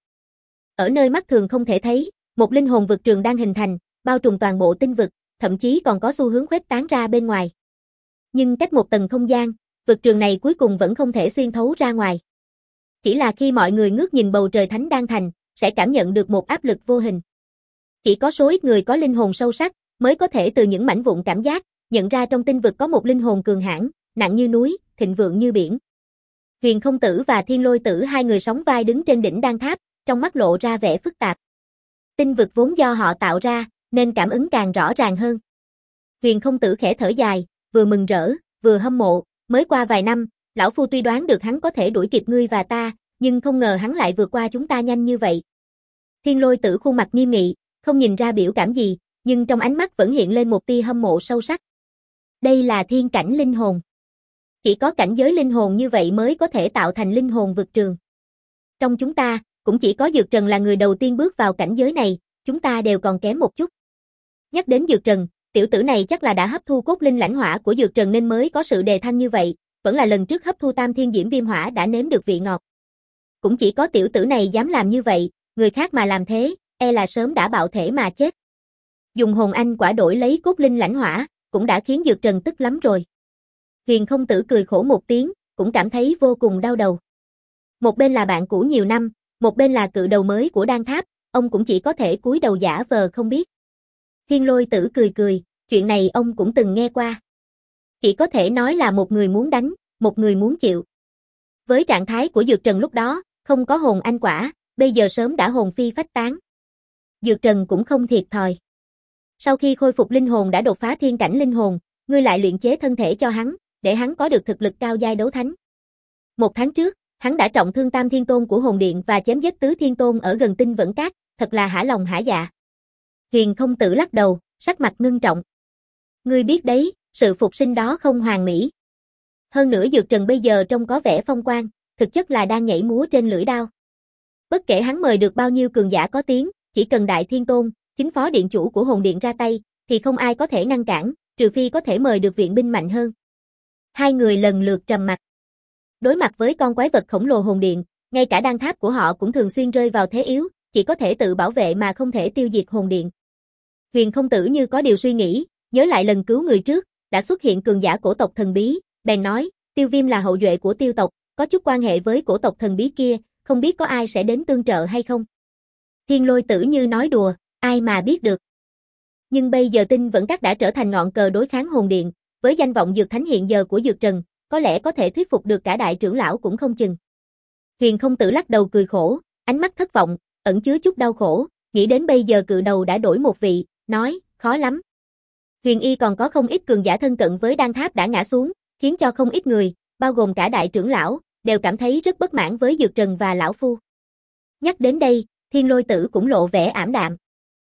Ở nơi mắt thường không thể thấy, một linh hồn vực trường đang hình thành, bao trùm toàn bộ tinh vực, thậm chí còn có xu hướng khuếch tán ra bên ngoài. Nhưng cách một tầng không gian, vực trường này cuối cùng vẫn không thể xuyên thấu ra ngoài. Chỉ là khi mọi người ngước nhìn bầu trời thánh đang thành, sẽ cảm nhận được một áp lực vô hình. Chỉ có số ít người có linh hồn sâu sắc, mới có thể từ những mảnh vụn cảm giác, nhận ra trong tinh vực có một linh hồn cường hãn, nặng như núi, thịnh vượng như biển. Huyền Không Tử và Thiên Lôi Tử hai người sóng vai đứng trên đỉnh đan tháp, trong mắt lộ ra vẻ phức tạp. Tinh vực vốn do họ tạo ra, nên cảm ứng càng rõ ràng hơn. Huyền Không Tử khẽ thở dài, vừa mừng rỡ, vừa hâm mộ, mới qua vài năm, lão phu tuy đoán được hắn có thể đuổi kịp ngươi và ta, nhưng không ngờ hắn lại vượt qua chúng ta nhanh như vậy. Thiên Lôi Tử khuôn mặt nghiêm nghị, không nhìn ra biểu cảm gì, nhưng trong ánh mắt vẫn hiện lên một tia hâm mộ sâu sắc. Đây là thiên cảnh linh hồn. Chỉ có cảnh giới linh hồn như vậy mới có thể tạo thành linh hồn vực trường. Trong chúng ta, cũng chỉ có Dược Trần là người đầu tiên bước vào cảnh giới này, chúng ta đều còn kém một chút. Nhắc đến Dược Trần, tiểu tử này chắc là đã hấp thu cốt linh lãnh hỏa của Dược Trần nên mới có sự đề thăng như vậy, vẫn là lần trước hấp thu Tam Thiên Diễm Viêm Hỏa đã nếm được vị ngọt. Cũng chỉ có tiểu tử này dám làm như vậy, người khác mà làm thế, e là sớm đã bạo thể mà chết. Dùng hồn anh quả đổi lấy cốt linh lãnh hỏa, cũng đã khiến Dược Trần tức lắm rồi. Huyền Không Tử cười khổ một tiếng, cũng cảm thấy vô cùng đau đầu. Một bên là bạn cũ nhiều năm, một bên là cự đầu mới của đan tháp, ông cũng chỉ có thể cúi đầu giả vờ không biết. Thiên Lôi Tử cười cười, chuyện này ông cũng từng nghe qua. Chỉ có thể nói là một người muốn đánh, một người muốn chịu. Với trạng thái của Dược Trần lúc đó, không có hồn anh quả, bây giờ sớm đã hồn phi phách tán. Dược Trần cũng không thiệt thòi. Sau khi khôi phục linh hồn đã đột phá thiên cảnh linh hồn, ngươi lại luyện chế thân thể cho hắn, để hắn có được thực lực cao giai đấu thánh. Một tháng trước, hắn đã trọng thương Tam Thiên Tôn của Hồn Điện và chém giết Tứ Thiên Tôn ở gần Tinh Vẫn Cát, thật là hả lòng hả dạ. Huyền Không Tử lắc đầu, sắc mặt ngưng trọng. Ngươi biết đấy, sự phục sinh đó không hoàn mỹ. Hơn nữa Dược Trần bây giờ trông có vẻ phong quang, thực chất là đang nhảy múa trên lưỡi đao. Bất kể hắn mời được bao nhiêu cường giả có tiếng, chỉ cần Đại Thiên Tôn, chính phó điện chủ của Hồn Điện ra tay, thì không ai có thể ngăn cản, trừ phi có thể mời được viện binh mạnh hơn. Hai người lần lượt trầm mặt. Đối mặt với con quái vật khổng lồ Hồn Điện, ngay cả đan tháp của họ cũng thường xuyên rơi vào thế yếu, chỉ có thể tự bảo vệ mà không thể tiêu diệt Hồn Điện. Huyền Không Tử như có điều suy nghĩ, nhớ lại lần cứu người trước, đã xuất hiện cường giả cổ tộc thần bí, bèn nói, Tiêu Viêm là hậu duệ của Tiêu tộc, có chút quan hệ với cổ tộc thần bí kia, không biết có ai sẽ đến tương trợ hay không. Thiên Lôi Tử như nói đùa, ai mà biết được. Nhưng bây giờ Tinh Vẫn Cát đã trở thành ngọn cờ đối kháng Hồn Điện, với danh vọng Dược Thánh hiện giờ của Dược Trần, có lẽ có thể thuyết phục được cả đại trưởng lão cũng không chừng. Huyền Không Tử lắc đầu cười khổ, ánh mắt thất vọng, ẩn chứa chút đau khổ, nghĩ đến bây giờ cự đầu đã đổi một vị, nói, khó lắm. Huyền Y còn có không ít cường giả thân cận với đan tháp đã ngã xuống, khiến cho không ít người, bao gồm cả đại trưởng lão, đều cảm thấy rất bất mãn với Dược Trần và lão phu. Nhắc đến đây, Thiên Lôi Tử cũng lộ vẻ ảm đạm.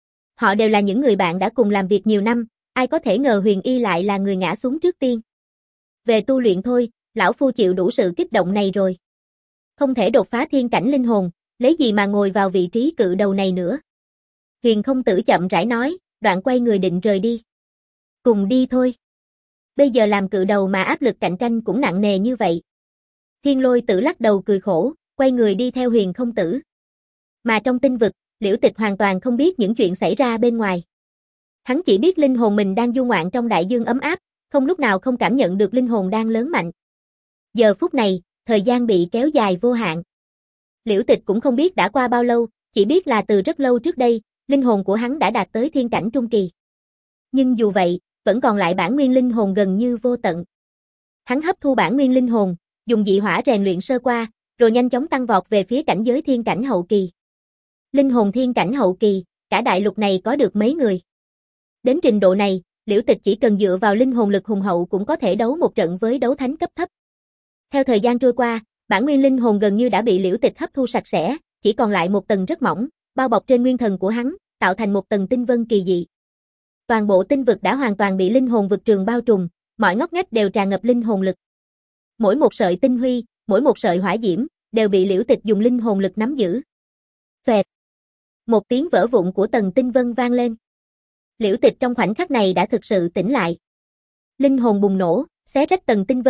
Họ đều là những người bạn đã cùng làm việc nhiều năm, ai có thể ngờ Huyền Y lại là người ngã xuống trước tiên. Về tu luyện thôi, lão phu chịu đủ sự kích động này rồi. Không thể đột phá thiên cảnh linh hồn, lấy gì mà ngồi vào vị trí cự đầu này nữa. Huyền Không Tử chậm rãi nói, đoạn quay người định rời đi. Cùng đi thôi. Bây giờ làm cự đầu mà áp lực cạnh tranh cũng nặng nề như vậy. Thiên Lôi Tử lắc đầu cười khổ, quay người đi theo Huyền Không Tử. Mà trong tinh vực, Liễu Tịch hoàn toàn không biết những chuyện xảy ra bên ngoài. Hắn chỉ biết linh hồn mình đang du ngoạn trong đại dương ấm áp, không lúc nào không cảm nhận được linh hồn đang lớn mạnh. Giờ phút này, thời gian bị kéo dài vô hạn. Liễu Tịch cũng không biết đã qua bao lâu, chỉ biết là từ rất lâu trước đây, linh hồn của hắn đã đạt tới thiên cảnh trung kỳ. Nhưng dù vậy, vẫn còn lại bản nguyên linh hồn gần như vô tận. Hắn hấp thu bản nguyên linh hồn, dùng dị hỏa rèn luyện sơ qua, rồi nhanh chóng tăng vọt về phía cảnh giới thiên cảnh hậu kỳ. Linh hồn thiên cảnh hậu kỳ, cả đại lục này có được mấy người. Đến trình độ này, Liễu Tịch chỉ cần dựa vào linh hồn lực hùng hậu cũng có thể đấu một trận với đấu thánh cấp thấp. Theo thời gian trôi qua, bản nguyên linh hồn gần như đã bị Liễu Tịch hấp thu sạch sẽ, chỉ còn lại một tầng rất mỏng, bao bọc trên nguyên thần của hắn, tạo thành một tầng tinh vân kỳ dị. Toàn bộ tinh vực đã hoàn toàn bị linh hồn vực trường bao trùm, mọi ngóc ngách đều tràn ngập linh hồn lực. Mỗi một sợi tinh huy, mỗi một sợi hỏa diễm, đều bị Liễu Tịch dùng linh hồn lực nắm giữ. Xoẹt. Một tiếng vỡ vụn của tầng tinh vân vang lên. Liễu Tịch trong khoảnh khắc này đã thực sự tỉnh lại. Linh hồn bùng nổ, xé rách tầng tinh vân,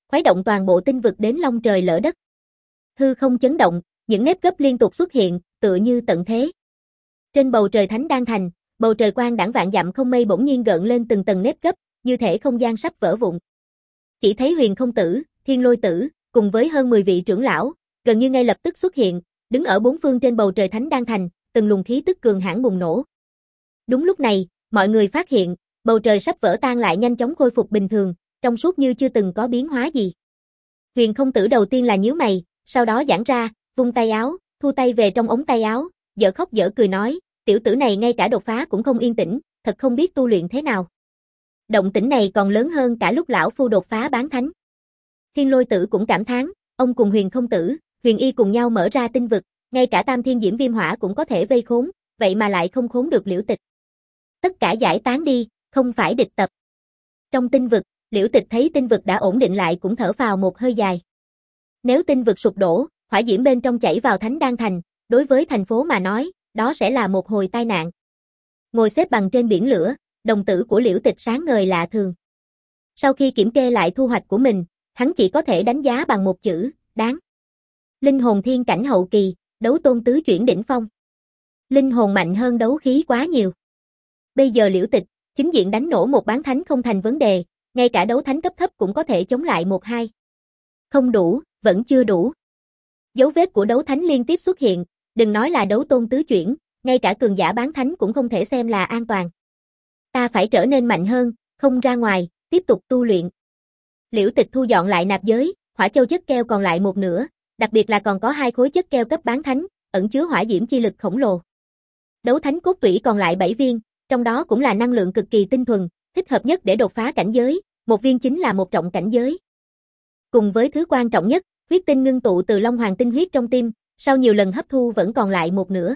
khuấy động toàn bộ tinh vực đến long trời lỡ đất. Hư không chấn động, những nếp gấp liên tục xuất hiện, tựa như tận thế. Trên bầu trời thánh đan thành, bầu trời quang đãng vạn dặm không mây bỗng nhiên gợn lên từng tầng nếp gấp, như thể không gian sắp vỡ vụn. Chỉ thấy Huyền Không Tử, Thiên Lôi Tử, cùng với hơn mười vị trưởng lão, gần như ngay lập tức xuất hiện, đứng ở bốn phương trên bầu trời thánh đan thành, từng luồng khí tức cường hãn bùng nổ. Đúng lúc này, mọi người phát hiện, bầu trời sắp vỡ tan lại nhanh chóng khôi phục bình thường, trong suốt như chưa từng có biến hóa gì. Huyền Không Tử đầu tiên là nhíu mày, sau đó giãn ra, vung tay áo, thu tay về trong ống tay áo, dở khóc dở cười nói, tiểu tử này ngay cả đột phá cũng không yên tĩnh, thật không biết tu luyện thế nào. Động tĩnh này còn lớn hơn cả lúc lão phu đột phá bán thánh. Thiên Lôi Tử cũng cảm thán, ông cùng Huyền Không Tử, Huyền Y cùng nhau mở ra tinh vực, ngay cả Tam Thiên Diễm Viêm Hỏa cũng có thể vây khốn, vậy mà lại không khốn được Liễu Tịch. Tất cả giải tán đi, không phải địch tập. Trong tinh vực, Liễu Tịch thấy tinh vực đã ổn định lại cũng thở phào một hơi dài. Nếu tinh vực sụp đổ, hỏa diễm bên trong chảy vào Thánh Đan Thành, đối với thành phố mà nói, đó sẽ là một hồi tai nạn. Ngồi xếp bằng trên biển lửa, đồng tử của Liễu Tịch sáng ngời lạ thường. Sau khi kiểm kê lại thu hoạch của mình, hắn chỉ có thể đánh giá bằng một chữ, đáng. Linh hồn thiên cảnh hậu kỳ, đấu tôn tứ chuyển đỉnh phong. Linh hồn mạnh hơn đấu khí quá nhiều. Bây giờ Liễu Tịch, chính diện đánh nổ một bán thánh không thành vấn đề, ngay cả đấu thánh cấp thấp cũng có thể chống lại một hai. Không đủ, vẫn chưa đủ. Dấu vết của đấu thánh liên tiếp xuất hiện, đừng nói là đấu tôn tứ chuyển, ngay cả cường giả bán thánh cũng không thể xem là an toàn. Ta phải trở nên mạnh hơn, không ra ngoài, tiếp tục tu luyện. Liễu Tịch thu dọn lại nạp giới, hỏa châu chất keo còn lại một nửa, đặc biệt là còn có hai khối chất keo cấp bán thánh, ẩn chứa hỏa diễm chi lực khổng lồ. Đấu thánh cốt tủy còn lại bảy viên, trong đó cũng là năng lượng cực kỳ tinh thuần, thích hợp nhất để đột phá cảnh giới, một viên chính là một trọng cảnh giới. Cùng với thứ quan trọng nhất, huyết tinh ngưng tụ từ Long Hoàng tinh huyết trong tim, sau nhiều lần hấp thu vẫn còn lại một nửa.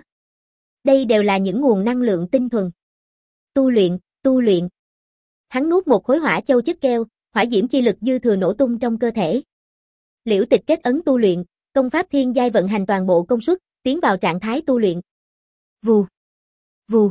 Đây đều là những nguồn năng lượng tinh thuần. Tu luyện, tu luyện. Hắn nuốt một khối hỏa châu chất keo, hỏa diễm chi lực dư thừa nổ tung trong cơ thể. Liễu Tịch kết ấn tu luyện, công pháp thiên giai vận hành toàn bộ công suất, tiến vào trạng thái tu luyện. Vù, vù,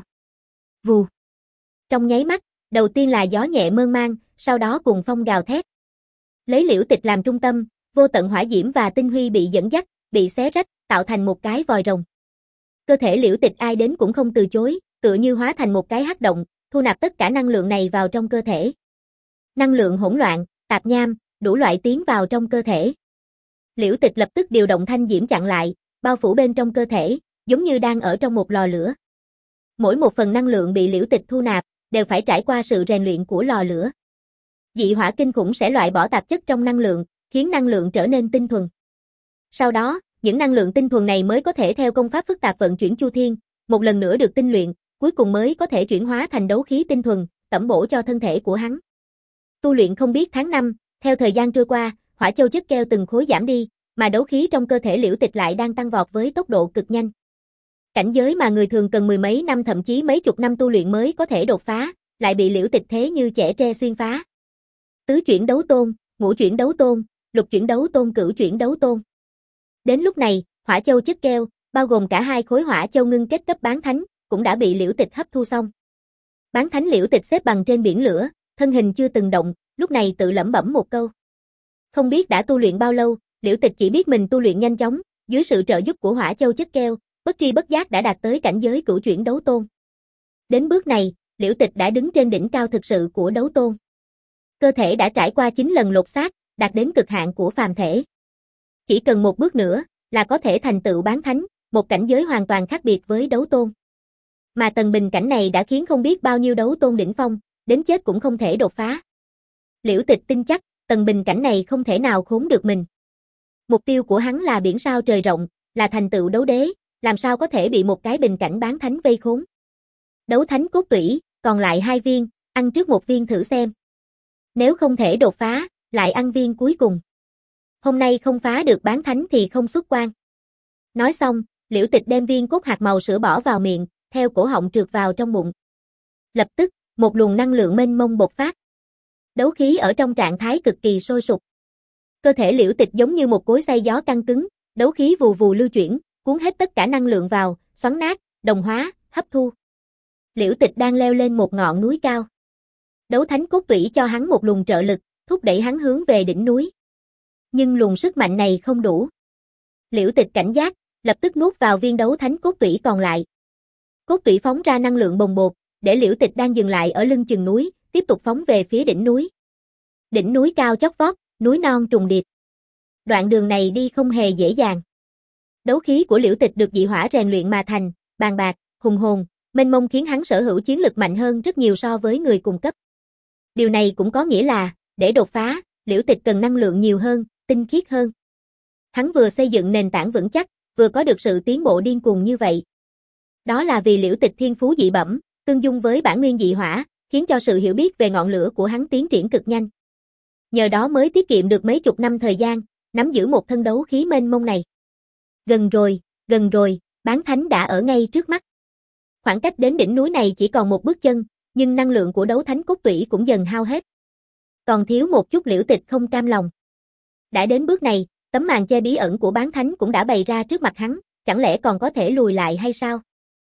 vù. Trong nháy mắt, đầu tiên là gió nhẹ mơn man, sau đó cùng phong gào thét. Lấy Liễu Tịch làm trung tâm, vô tận hỏa diễm và tinh huy bị dẫn dắt, bị xé rách, tạo thành một cái vòi rồng. Cơ thể Liễu Tịch ai đến cũng không từ chối, tựa như hóa thành một cái hắc động, thu nạp tất cả năng lượng này vào trong cơ thể. Năng lượng hỗn loạn, tạp nham, đủ loại tiến vào trong cơ thể. Liễu Tịch lập tức điều động thanh diễm chặn lại, bao phủ bên trong cơ thể, giống như đang ở trong một lò lửa. Mỗi một phần năng lượng bị Liễu Tịch thu nạp, đều phải trải qua sự rèn luyện của lò lửa. Dị hỏa kinh khủng sẽ loại bỏ tạp chất trong năng lượng, khiến năng lượng trở nên tinh thuần. Sau đó, những năng lượng tinh thuần này mới có thể theo công pháp phức tạp vận chuyển chu thiên, một lần nữa được tinh luyện, cuối cùng mới có thể chuyển hóa thành đấu khí tinh thuần, tẩm bổ cho thân thể của hắn. Tu luyện không biết tháng năm, theo thời gian trôi qua, hỏa châu chất keo từng khối giảm đi, mà đấu khí trong cơ thể Liễu Tịch lại đang tăng vọt với tốc độ cực nhanh. Cảnh giới mà người thường cần mười mấy năm thậm chí mấy chục năm tu luyện mới có thể đột phá, lại bị Liễu Tịch thế như chẻ tre xuyên phá. Tứ chuyển đấu tôn, ngũ chuyển đấu tôn, lục chuyển đấu tôn, cửu chuyển đấu tôn. Đến lúc này, hỏa châu chất keo, bao gồm cả hai khối hỏa châu ngưng kết cấp bán thánh, cũng đã bị Liễu Tịch hấp thu xong. Bán thánh Liễu Tịch xếp bằng trên biển lửa, thân hình chưa từng động, lúc này tự lẩm bẩm một câu. Không biết đã tu luyện bao lâu, Liễu Tịch chỉ biết mình tu luyện nhanh chóng, dưới sự trợ giúp của hỏa châu chất keo, bất tri bất giác đã đạt tới cảnh giới cửu chuyển đấu tôn. Đến bước này, Liễu Tịch đã đứng trên đỉnh cao thực sự của đấu tôn. Cơ thể đã trải qua chín lần lột xác, đạt đến cực hạn của phàm thể. Chỉ cần một bước nữa, là có thể thành tựu bán thánh, một cảnh giới hoàn toàn khác biệt với đấu tôn. Mà tầng bình cảnh này đã khiến không biết bao nhiêu đấu tôn đỉnh phong, đến chết cũng không thể đột phá. Liễu Tịch tin chắc, tầng bình cảnh này không thể nào khốn được mình. Mục tiêu của hắn là biển sao trời rộng, là thành tựu đấu đế, làm sao có thể bị một cái bình cảnh bán thánh vây khốn. Đấu thánh cốt tủy, còn lại hai viên, ăn trước một viên thử xem. Nếu không thể đột phá, lại ăn viên cuối cùng. Hôm nay không phá được bán thánh thì không xuất quan. Nói xong, Liễu Tịch đem viên cốt hạt màu sữa bỏ vào miệng, theo cổ họng trượt vào trong bụng. Lập tức, một luồng năng lượng mênh mông bộc phát. Đấu khí ở trong trạng thái cực kỳ sôi sục. Cơ thể Liễu Tịch giống như một cối xay gió căng cứng, đấu khí vù vù lưu chuyển, cuốn hết tất cả năng lượng vào, xoắn nát, đồng hóa, hấp thu. Liễu Tịch đang leo lên một ngọn núi cao. Đấu thánh cốt tủy cho hắn một luồng trợ lực, thúc đẩy hắn hướng về đỉnh núi. Nhưng luồng sức mạnh này không đủ. Liễu Tịch cảnh giác, lập tức nuốt vào viên đấu thánh cốt tủy còn lại. Cốt tủy phóng ra năng lượng bồng bột, để Liễu Tịch đang dừng lại ở lưng chừng núi, tiếp tục phóng về phía đỉnh núi. Đỉnh núi cao chót vót, núi non trùng điệp. Đoạn đường này đi không hề dễ dàng. Đấu khí của Liễu Tịch được dị hỏa rèn luyện mà thành, bàn bạc, hùng hồn, mênh mông khiến hắn sở hữu chiến lực mạnh hơn rất nhiều so với người cùng cấp. Điều này cũng có nghĩa là, để đột phá, Liễu Tịch cần năng lượng nhiều hơn, tinh khiết hơn. Hắn vừa xây dựng nền tảng vững chắc, vừa có được sự tiến bộ điên cuồng như vậy. Đó là vì Liễu Tịch thiên phú dị bẩm, tương dung với bản nguyên dị hỏa, khiến cho sự hiểu biết về ngọn lửa của hắn tiến triển cực nhanh. Nhờ đó mới tiết kiệm được mấy chục năm thời gian, nắm giữ một thân đấu khí mênh mông này. Gần rồi, gần rồi, bán thánh đã ở ngay trước mắt. Khoảng cách đến đỉnh núi này chỉ còn một bước chân, nhưng năng lượng của đấu thánh cốt tủy cũng dần hao hết. Còn thiếu một chút Liễu Tịch không cam lòng. Đã đến bước này, tấm màn che bí ẩn của bán thánh cũng đã bày ra trước mặt hắn, chẳng lẽ còn có thể lùi lại hay sao?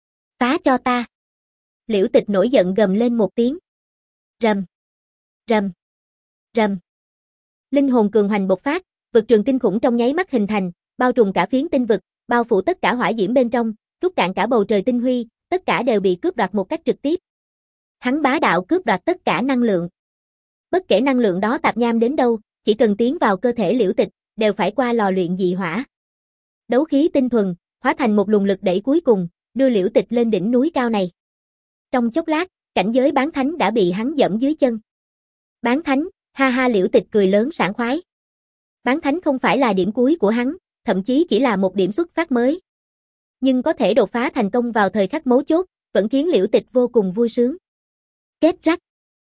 Phá cho ta! Liễu Tịch nổi giận gầm lên một tiếng. Rầm! Rầm! Rầm! Linh hồn cường hoành bộc phát, vực trường kinh khủng trong nháy mắt hình thành, bao trùm cả phiến tinh vực, bao phủ tất cả hỏa diễm bên trong, rút cạn cả bầu trời tinh huy, tất cả đều bị cướp đoạt một cách trực tiếp. Hắn bá đạo cướp đoạt tất cả năng lượng. Bất kể năng lượng đó tạp nham đến đâu, chỉ cần tiến vào cơ thể Liễu Tịch, đều phải qua lò luyện dị hỏa. Đấu khí tinh thuần, hóa thành một luồng lực đẩy cuối cùng, đưa Liễu Tịch lên đỉnh núi cao này. Trong chốc lát, cảnh giới bán thánh đã bị hắn dẫm dưới chân. Bán thánh, ha ha, Liễu Tịch cười lớn sảng khoái. Bán thánh không phải là điểm cuối của hắn, thậm chí chỉ là một điểm xuất phát mới. Nhưng có thể đột phá thành công vào thời khắc mấu chốt, vẫn khiến Liễu Tịch vô cùng vui sướng. Kết rắc.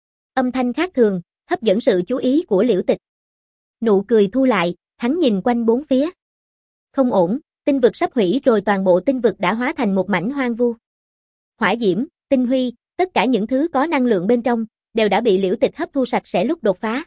Âm thanh khác thường, hấp dẫn sự chú ý của Liễu Tịch. Nụ cười thu lại, hắn nhìn quanh bốn phía. Không ổn, tinh vực sắp hủy rồi, toàn bộ tinh vực đã hóa thành một mảnh hoang vu. Hỏa diễm, tinh huy, tất cả những thứ có năng lượng bên trong, đều đã bị Liễu Tịch hấp thu sạch sẽ lúc đột phá.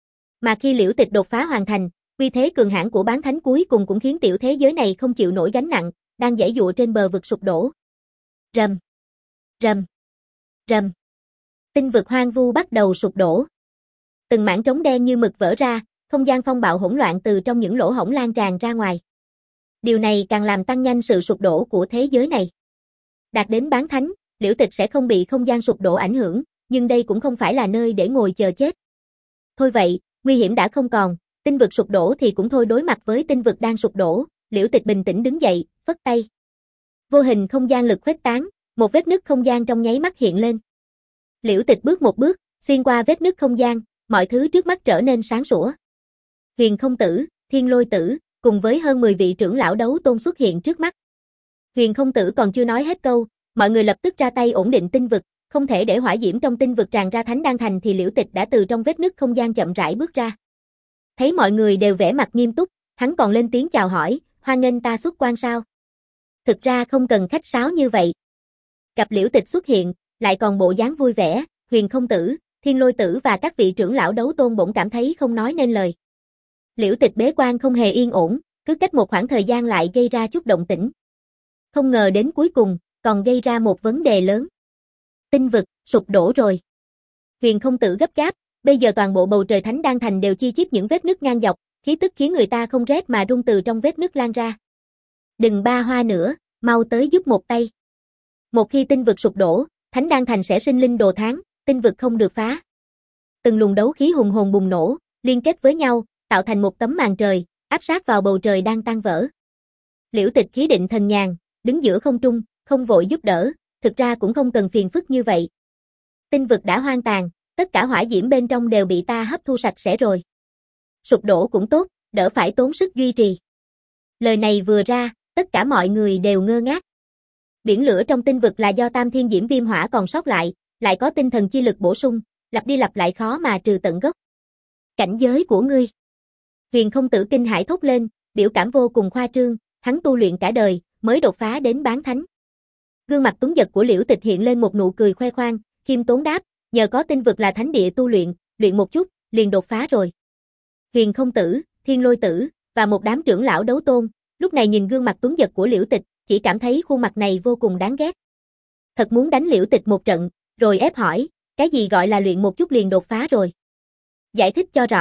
Mà khi Liễu Tịch đột phá hoàn thành, uy thế cường hãn của bán thánh cuối cùng cũng khiến tiểu thế giới này không chịu nổi gánh nặng, đang giãy giụa trên bờ vực sụp đổ. Rầm, rầm, rầm. Tinh vực hoang vu bắt đầu sụp đổ. Từng mảng trống đen như mực vỡ ra, không gian phong bạo hỗn loạn từ trong những lỗ hổng lan tràn ra ngoài. Điều này càng làm tăng nhanh sự sụp đổ của thế giới này. Đạt đến bán thánh, Liễu Tịch sẽ không bị không gian sụp đổ ảnh hưởng, nhưng đây cũng không phải là nơi để ngồi chờ chết. Thôi vậy, nguy hiểm đã không còn, tinh vực sụp đổ thì cũng thôi, đối mặt với tinh vực đang sụp đổ, Liễu Tịch bình tĩnh đứng dậy, phất tay. Vô hình không gian lực khuếch tán, một vết nứt không gian trong nháy mắt hiện lên. Liễu Tịch bước một bước, xuyên qua vết nứt không gian, mọi thứ trước mắt trở nên sáng sủa. Huyền Không Tử, Thiên Lôi Tử, cùng với hơn mười vị trưởng lão đấu tôn xuất hiện trước mắt. Huyền Không Tử còn chưa nói hết câu, mọi người lập tức ra tay ổn định tinh vực, không thể để hỏa diễm trong tinh vực tràn ra thánh đan thành thì Liễu Tịch đã từ trong vết nứt không gian chậm rãi bước ra. Thấy mọi người đều vẻ mặt nghiêm túc, hắn còn lên tiếng chào hỏi, hoan nghênh ta xuất quan sao? Thực ra không cần khách sáo như vậy. Gặp Liễu Tịch xuất hiện, lại còn bộ dáng vui vẻ, Huyền Không Tử, Thiên Lôi Tử và các vị trưởng lão đấu tôn bỗng cảm thấy không nói nên lời. Liễu Tịch bế quan không hề yên ổn, cứ cách một khoảng thời gian lại gây ra chút động tĩnh. Không ngờ đến cuối cùng, còn gây ra một vấn đề lớn. Tinh vực, sụp đổ rồi. Huyền Không Tử gấp gáp, bây giờ toàn bộ bầu trời thánh đan thành đều chi chít những vết nứt ngang dọc, khí tức khiến người ta không rét mà run từ trong vết nứt lan ra. Đừng ba hoa nữa, mau tới giúp một tay. Một khi tinh vực sụp đổ, thánh đan thành sẽ sinh linh đồ tháng, tinh vực không được phá. Từng luồng đấu khí hùng hồn bùng nổ, liên kết với nhau, tạo thành một tấm màn trời, áp sát vào bầu trời đang tan vỡ. Liễu Tịch khí định thần nhàn, đứng giữa không trung, không vội giúp đỡ, thực ra cũng không cần phiền phức như vậy. Tinh vực đã hoang tàn, tất cả hỏa diễm bên trong đều bị ta hấp thu sạch sẽ rồi. Sụp đổ cũng tốt, đỡ phải tốn sức duy trì. Lời này vừa ra, tất cả mọi người đều ngơ ngác. Biển lửa trong tinh vực là do tam thiên diễm viêm hỏa còn sót lại, lại có tinh thần chi lực bổ sung, lặp đi lặp lại khó mà trừ tận gốc. Cảnh giới của ngươi. Huyền Không Tử kinh hãi thốt lên, biểu cảm vô cùng khoa trương, hắn tu luyện cả đời, mới đột phá đến bán thánh. Gương mặt tuấn giật của Liễu Tịch hiện lên một nụ cười khoe khoang, khiêm tốn đáp, nhờ có tinh vực là thánh địa tu luyện, luyện một chút, liền đột phá rồi. Huyền Không Tử, Thiên Lôi Tử, và một đám trưởng lão đấu tôn, lúc này nhìn gương mặt tuấn giật của Liễu Tịch, chỉ cảm thấy khuôn mặt này vô cùng đáng ghét. Thật muốn đánh Liễu Tịch một trận, rồi ép hỏi, cái gì gọi là luyện một chút liền đột phá rồi? Giải thích cho rõ,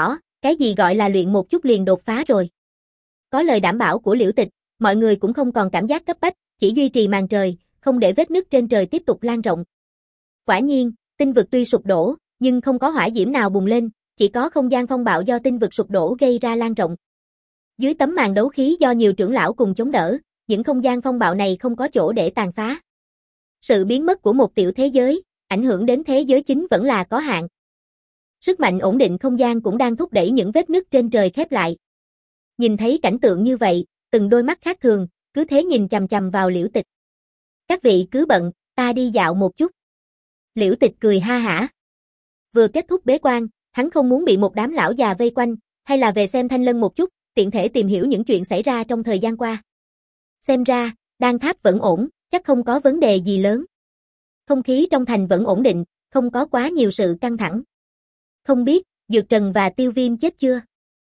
Cái gì gọi là luyện một chút liền đột phá rồi. Có lời đảm bảo của Liễu Tịch, mọi người cũng không còn cảm giác cấp bách, chỉ duy trì màn trời, không để vết nứt trên trời tiếp tục lan rộng. Quả nhiên, tinh vực tuy sụp đổ, nhưng không có hỏa diễm nào bùng lên, chỉ có không gian phong bạo do tinh vực sụp đổ gây ra lan rộng. Dưới tấm màn đấu khí do nhiều trưởng lão cùng chống đỡ, những không gian phong bạo này không có chỗ để tàn phá. Sự biến mất của một tiểu thế giới, ảnh hưởng đến thế giới chính vẫn là có hạn. Sức mạnh ổn định không gian cũng đang thúc đẩy những vết nứt trên trời khép lại. Nhìn thấy cảnh tượng như vậy, từng đôi mắt khác thường, cứ thế nhìn chằm chằm vào Liễu Tịch. Các vị cứ bận, ta đi dạo một chút. Liễu Tịch cười ha hả. Vừa kết thúc bế quan, hắn không muốn bị một đám lão già vây quanh, hay là về xem Thanh Lân một chút, tiện thể tìm hiểu những chuyện xảy ra trong thời gian qua. Xem ra, Đan Tháp vẫn ổn, chắc không có vấn đề gì lớn. Không khí trong thành vẫn ổn định, không có quá nhiều sự căng thẳng. Không biết, Dược Trần và Tiêu Viêm chết chưa?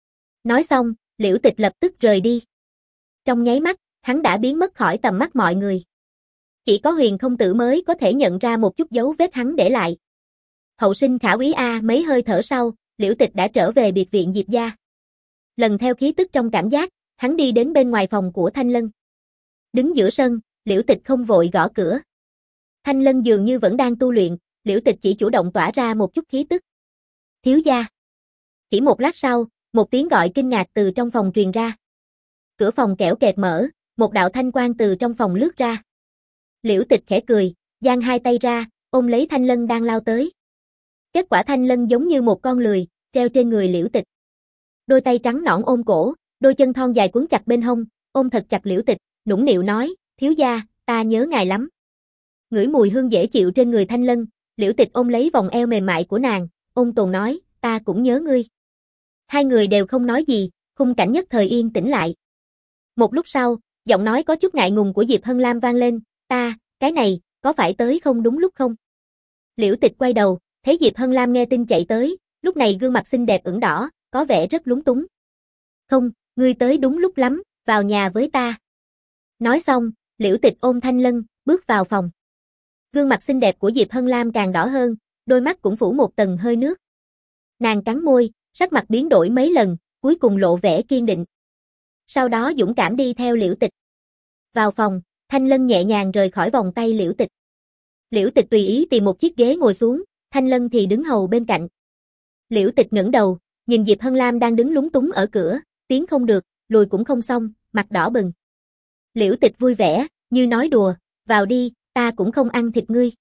Nói xong, Liễu Tịch lập tức rời đi. Trong nháy mắt, hắn đã biến mất khỏi tầm mắt mọi người. Chỉ có Huyền Không Tử mới có thể nhận ra một chút dấu vết hắn để lại. Hậu sinh khả úy a, mấy hơi thở sau, Liễu Tịch đã trở về biệt viện Diệp gia. Lần theo khí tức trong cảm giác, hắn đi đến bên ngoài phòng của Thanh Lân. Đứng giữa sân, Liễu Tịch không vội gõ cửa. Thanh Lân dường như vẫn đang tu luyện, Liễu Tịch chỉ chủ động tỏa ra một chút khí tức. Thiếu gia. Chỉ một lát sau, một tiếng gọi kinh ngạc từ trong phòng truyền ra. Cửa phòng kẽo kẹt mở, một đạo thanh quang từ trong phòng lướt ra. Liễu Tịch khẽ cười, giang hai tay ra, ôm lấy Thanh Lân đang lao tới. Kết quả Thanh Lân giống như một con lười, treo trên người Liễu Tịch. Đôi tay trắng nõn ôm cổ, đôi chân thon dài quấn chặt bên hông, ôm thật chặt Liễu Tịch, nũng nịu nói, thiếu gia, ta nhớ ngài lắm. Ngửi mùi hương dễ chịu trên người Thanh Lân, Liễu Tịch ôm lấy vòng eo mềm mại của nàng, ôn tồn nói, ta cũng nhớ ngươi. Hai người đều không nói gì, khung cảnh nhất thời yên tĩnh lại. Một lúc sau, giọng nói có chút ngại ngùng của Diệp Hân Lam vang lên, ta, cái này, có phải tới không đúng lúc không? Liễu Tịch quay đầu, thấy Diệp Hân Lam nghe tin chạy tới, lúc này gương mặt xinh đẹp ửng đỏ, có vẻ rất lúng túng. Không, ngươi tới đúng lúc lắm, vào nhà với ta. Nói xong, Liễu Tịch ôm Thanh Lân, bước vào phòng. Gương mặt xinh đẹp của Diệp Hân Lam càng đỏ hơn, đôi mắt cũng phủ một tầng hơi nước. Nàng cắn môi, sắc mặt biến đổi mấy lần, cuối cùng lộ vẻ kiên định. Sau đó dũng cảm đi theo Liễu Tịch. Vào phòng, Thanh Lân nhẹ nhàng rời khỏi vòng tay Liễu Tịch. Liễu Tịch tùy ý tìm một chiếc ghế ngồi xuống, Thanh Lân thì đứng hầu bên cạnh. Liễu Tịch ngẩng đầu, nhìn Diệp Hân Lam đang đứng lúng túng ở cửa, tiến không được, lùi cũng không xong, mặt đỏ bừng. Liễu Tịch vui vẻ, như nói đùa, vào đi, ta cũng không ăn thịt ngươi.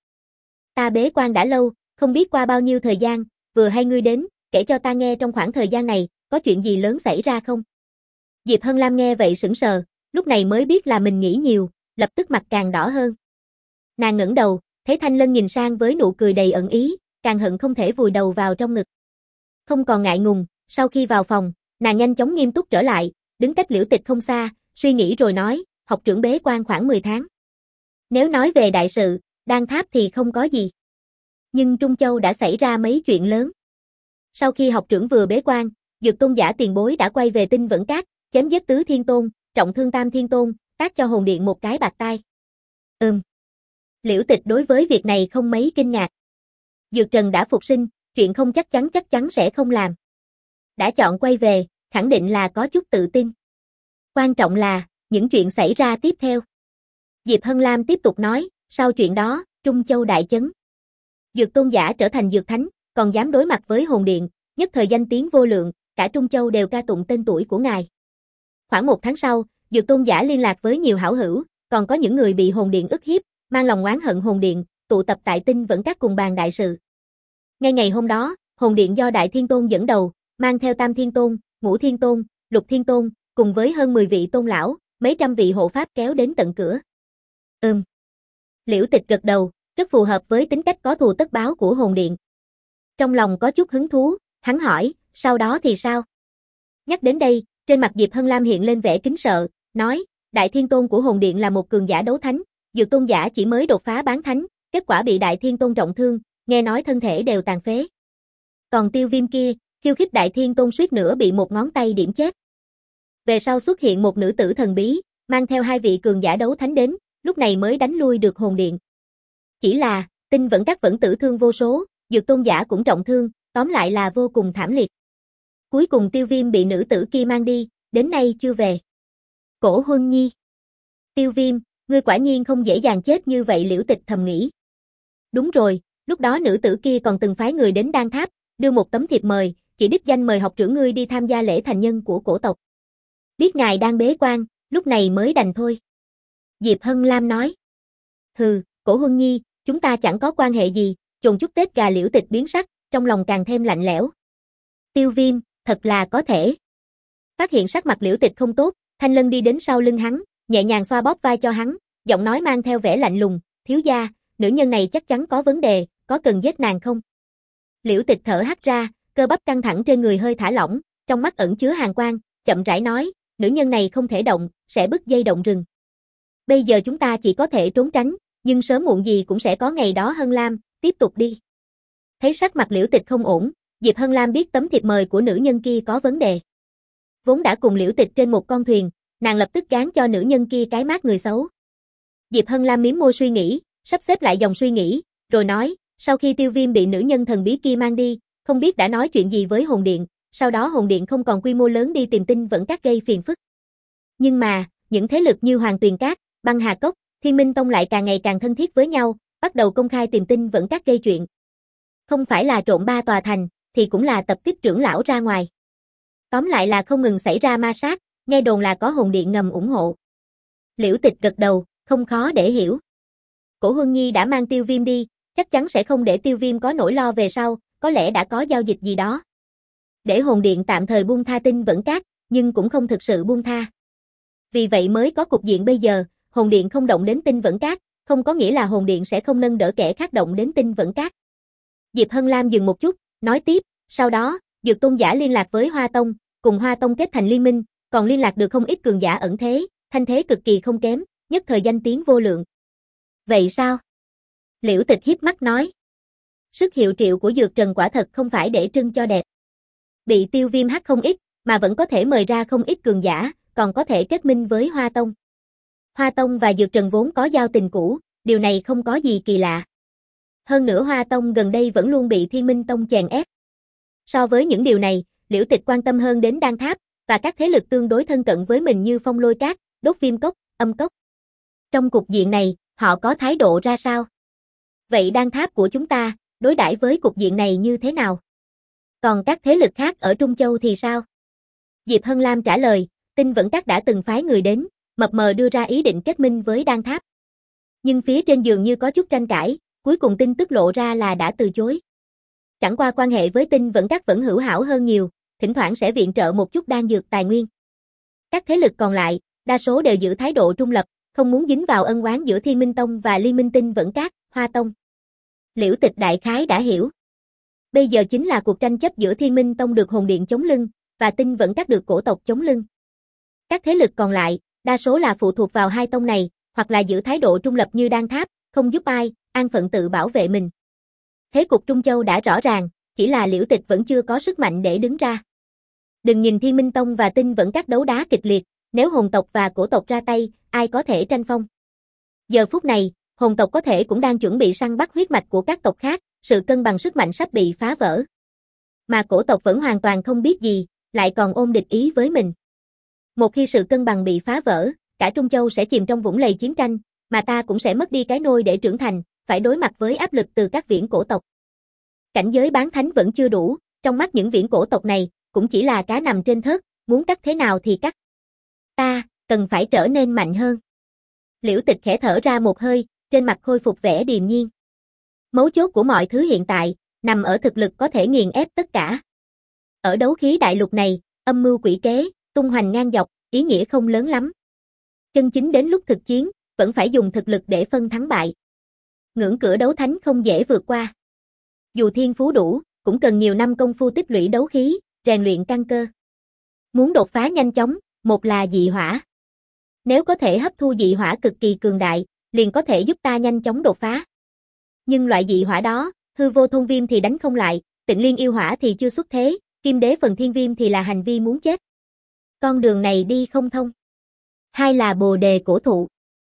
Ta bế quan đã lâu, không biết qua bao nhiêu thời gian, vừa hay ngươi đến, kể cho ta nghe trong khoảng thời gian này, có chuyện gì lớn xảy ra không? Diệp Hân Lam nghe vậy sững sờ, lúc này mới biết là mình nghĩ nhiều, lập tức mặt càng đỏ hơn. Nàng ngẩng đầu, thấy Thanh Lân nhìn sang với nụ cười đầy ẩn ý, càng hận không thể vùi đầu vào trong ngực. Không còn ngại ngùng, sau khi vào phòng, nàng nhanh chóng nghiêm túc trở lại, đứng cách Liễu Tịch không xa, suy nghĩ rồi nói, học trưởng bế quan khoảng mười tháng. Nếu nói về đại sự, Đan Tháp thì không có gì. Nhưng Trung Châu đã xảy ra mấy chuyện lớn. Sau khi học trưởng vừa bế quan, Dược Tôn giả tiền bối đã quay về Tinh Vẫn Các, chém giết Tứ Thiên Tôn, trọng thương Tam Thiên Tôn, tác cho hồn điện một cái bạt tai. Ừm. Liễu Tịch đối với việc này không mấy kinh ngạc. Dược Trần đã phục sinh, chuyện không chắc chắn chắc chắn sẽ không làm. Đã chọn quay về, khẳng định là có chút tự tin. Quan trọng là, những chuyện xảy ra tiếp theo. Diệp Hân Lam tiếp tục nói, sau chuyện đó, Trung Châu đại chấn. Dược Tôn giả trở thành Dược Thánh, còn dám đối mặt với hồn điện, nhất thời danh tiếng vô lượng, cả Trung Châu đều ca tụng tên tuổi của ngài. Khoảng một tháng sau, Dược Tôn giả liên lạc với nhiều hảo hữu, còn có những người bị hồn điện ức hiếp, mang lòng oán hận hồn điện, tụ tập tại Tinh Vẫn Các cùng bàn đại sự. Ngay ngày hôm đó, hồn điện do Đại Thiên Tôn dẫn đầu, mang theo Tam Thiên Tôn, Ngũ Thiên Tôn, Lục Thiên Tôn, cùng với hơn mười vị tôn lão, mấy trăm vị hộ pháp kéo đến tận cửa. Ừm. Liễu Tịch gật đầu, rất phù hợp với tính cách có thù tất báo của hồn điện. Trong lòng có chút hứng thú, hắn hỏi, sau đó thì sao? Nhắc đến đây, trên mặt Diệp Hân Lam hiện lên vẻ kính sợ, nói, Đại Thiên Tôn của hồn điện là một cường giả đấu thánh, Dược Tôn giả chỉ mới đột phá bán thánh, kết quả bị Đại Thiên Tôn trọng thương, nghe nói thân thể đều tàn phế. Còn Tiêu Viêm kia, khiêu khích Đại Thiên Tôn suýt nữa bị một ngón tay điểm chết. Về sau xuất hiện một nữ tử thần bí, mang theo hai vị cường giả đấu thánh đến, lúc này mới đánh lui được hồn điện. Chỉ là, Tinh Vẫn Các vẫn tử thương vô số, Dược Tôn giả cũng trọng thương, tóm lại là vô cùng thảm liệt. cuối cùng Tiêu Viêm bị nữ tử kia mang đi, đến nay chưa về. Cổ Huân Nhi. Tiêu Viêm, ngươi quả nhiên không dễ dàng chết như vậy, Liễu Tịch thầm nghĩ. Đúng rồi, lúc đó nữ tử kia còn từng phái người đến Đan Tháp, đưa một tấm thiệp mời, chỉ đích danh mời học trưởng ngươi đi tham gia lễ thành nhân của cổ tộc. Biết ngài đang bế quan, lúc này mới đành thôi. Diệp Hân Lam nói. Hừ, Cổ Huân Nhi, chúng ta chẳng có quan hệ gì, chồn chút Tết gà. Liễu Tịch biến sắc, trong lòng càng thêm lạnh lẽo. Tiêu Viêm, thật là có thể. Phát hiện sắc mặt Liễu Tịch không tốt, Thanh Lân đi đến sau lưng hắn, nhẹ nhàng xoa bóp vai cho hắn, giọng nói mang theo vẻ lạnh lùng, thiếu gia, nữ nhân này chắc chắn có vấn đề, có cần giết nàng không? Liễu Tịch thở hắt ra, cơ bắp căng thẳng trên người hơi thả lỏng, trong mắt ẩn chứa hàn quang, chậm rãi nói, nữ nhân này không thể động, sẽ bứt dây động rừng. Bây giờ chúng ta chỉ có thể trốn tránh, nhưng sớm muộn gì cũng sẽ có ngày đó. Hân Lam, tiếp tục đi. Thấy sắc mặt Liễu Tịch không ổn, Diệp Hân Lam biết tấm thiệp mời của nữ nhân kia có vấn đề. Vốn đã cùng Liễu Tịch trên một con thuyền, nàng lập tức gán cho nữ nhân kia cái mác người xấu. Diệp Hân Lam mím môi suy nghĩ, sắp xếp lại dòng suy nghĩ, rồi nói, sau khi Tiêu Viêm bị nữ nhân thần bí kia mang đi, không biết đã nói chuyện gì với Hồn Điện, sau đó Hồn Điện không còn quy mô lớn đi tìm Tinh Vẫn Các gây phiền phức. Nhưng mà, những thế lực như Hoàng Tuyền Các, Băng Hà Cốc, Thiên Minh Tông lại càng ngày càng thân thiết với nhau, bắt đầu công khai tìm Tinh Vẫn Các gây chuyện. Không phải là trộn ba tòa thành, thì cũng là tập kích trưởng lão ra ngoài. Tóm lại là không ngừng xảy ra ma sát, nghe đồn là có Hồn Điện ngầm ủng hộ. Liễu Tịch gật đầu, không khó để hiểu. Cổ Huân Nhi đã mang Tiêu Viêm đi, chắc chắn sẽ không để Tiêu Viêm có nỗi lo về sau, có lẽ đã có giao dịch gì đó. Để Hồn Điện tạm thời buông tha Tinh Vẫn Các, nhưng cũng không thực sự buông tha. Vì vậy mới có cục diện bây giờ, Hồn Điện không động đến Tinh Vẫn Các, không có nghĩa là Hồn Điện sẽ không nâng đỡ kẻ khác động đến Tinh Vẫn Các. Diệp Hân Lam dừng một chút, nói tiếp, sau đó, Dược Tôn giả liên lạc với Hoa Tông, cùng Hoa Tông kết thành liên minh, còn liên lạc được không ít cường giả ẩn thế, thanh thế cực kỳ không kém, nhất thời danh tiếng vô lượng. Vậy sao? Liễu Tịch híp mắt nói. Sức hiệu triệu của Dược Trần quả thật không phải để trưng cho đẹp. Bị Tiêu Viêm hắc không ít, mà vẫn có thể mời ra không ít cường giả, còn có thể kết minh với Hoa Tông. Hoa Tông và Dược Trần vốn có giao tình cũ, điều này không có gì kỳ lạ. Hơn nữa Hoa Tông gần đây vẫn luôn bị Thiên Minh Tông chèn ép. So với những điều này, Liễu Tịch quan tâm hơn đến Đan Tháp, và các thế lực tương đối thân cận với mình như Phong Lôi Các, Đốt Viêm Cốc, Âm Cốc. Trong cục diện này, họ có thái độ ra sao? Vậy Đan Tháp của chúng ta, đối đãi với cục diện này như thế nào? Còn các thế lực khác ở Trung Châu thì sao? Diệp Hân Lam trả lời, Tinh Vẫn Các đã từng phái người đến, mập mờ đưa ra ý định kết minh với Đan Tháp. Nhưng phía trên dường như có chút tranh cãi, cuối cùng tin tức lộ ra là đã từ chối. Chẳng qua quan hệ với Tinh Vẫn Các vẫn hữu hảo hơn nhiều, thỉnh thoảng sẽ viện trợ một chút đan dược tài nguyên. Các thế lực còn lại, đa số đều giữ thái độ trung lập, không muốn dính vào ân oán giữa Thiên Minh Tông và Liên Minh Tinh Vẫn Các, Hoa Tông. Liễu Tịch đại khái đã hiểu. Bây giờ chính là cuộc tranh chấp giữa Thiên Minh Tông được Hồn Điện chống lưng, và Tinh Vẫn Các được cổ tộc chống lưng. Các thế lực còn lại, đa số là phụ thuộc vào hai tông này, hoặc là giữ thái độ trung lập như Đan Tháp, không giúp ai, an phận tự bảo vệ mình. Thế cục Trung Châu đã rõ ràng, chỉ là Liễu Tịch vẫn chưa có sức mạnh để đứng ra. Đừng nhìn Thiên Minh Tông và Tinh Vẫn Các đấu đá kịch liệt, nếu hồn tộc và cổ tộc ra tay, ai có thể tranh phong. Giờ phút này, hồn tộc có thể cũng đang chuẩn bị săn bắt huyết mạch của các tộc khác, sự cân bằng sức mạnh sắp bị phá vỡ. Mà cổ tộc vẫn hoàn toàn không biết gì, lại còn ôm địch ý với mình. Một khi sự cân bằng bị phá vỡ, cả Trung Châu sẽ chìm trong vũng lầy chiến tranh, mà ta cũng sẽ mất đi cái nôi để trưởng thành, phải đối mặt với áp lực từ các viễn cổ tộc. Cảnh giới bán thánh vẫn chưa đủ, trong mắt những viễn cổ tộc này, cũng chỉ là cá nằm trên thớt, muốn cắt thế nào thì cắt. Ta, cần phải trở nên mạnh hơn. Liễu Tịch khẽ thở ra một hơi, trên mặt khôi phục vẻ điềm nhiên. Mấu chốt của mọi thứ hiện tại, nằm ở thực lực có thể nghiền ép tất cả. Ở đấu khí đại lục này, âm mưu quỷ kế, tung hoành ngang dọc, ý nghĩa không lớn lắm. Chân chính đến lúc thực chiến, vẫn phải dùng thực lực để phân thắng bại. Ngưỡng cửa đấu thánh không dễ vượt qua. Dù thiên phú đủ, cũng cần nhiều năm công phu tích lũy đấu khí, rèn luyện căn cơ. Muốn đột phá nhanh chóng, một là dị hỏa. Nếu có thể hấp thu dị hỏa cực kỳ cường đại, liền có thể giúp ta nhanh chóng đột phá. Nhưng loại dị hỏa đó, hư vô thôn viêm thì đánh không lại, tịnh liên yêu hỏa thì chưa xuất thế, kim đế phần thiên viêm thì là hành vi muốn chết. Con đường này đi không thông. Hai là bồ đề cổ thụ.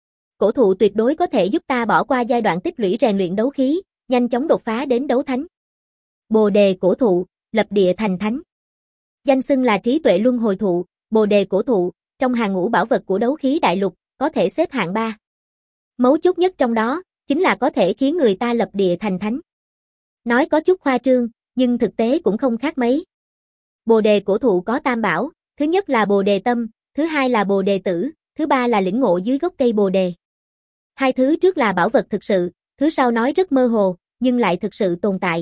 Cổ thụ tuyệt đối có thể giúp ta bỏ qua giai đoạn tích lũy rèn luyện đấu khí, nhanh chóng đột phá đến đấu thánh. Bồ đề cổ thụ, lập địa thành thánh. Danh xưng là trí tuệ luân hồi thụ, bồ đề cổ thụ, trong hàng ngũ bảo vật của đấu khí đại lục, có thể xếp hạng ba. Mấu chốt nhất trong đó, chính là có thể khiến người ta lập địa thành thánh. Nói có chút khoa trương, nhưng thực tế cũng không khác mấy. Bồ đề cổ thụ có tam bảo, thứ nhất là bồ đề tâm, thứ hai là bồ đề tử, thứ ba là lĩnh ngộ dưới gốc cây bồ đề. Hai thứ trước là bảo vật thực sự, thứ sau nói rất mơ hồ, nhưng lại thực sự tồn tại.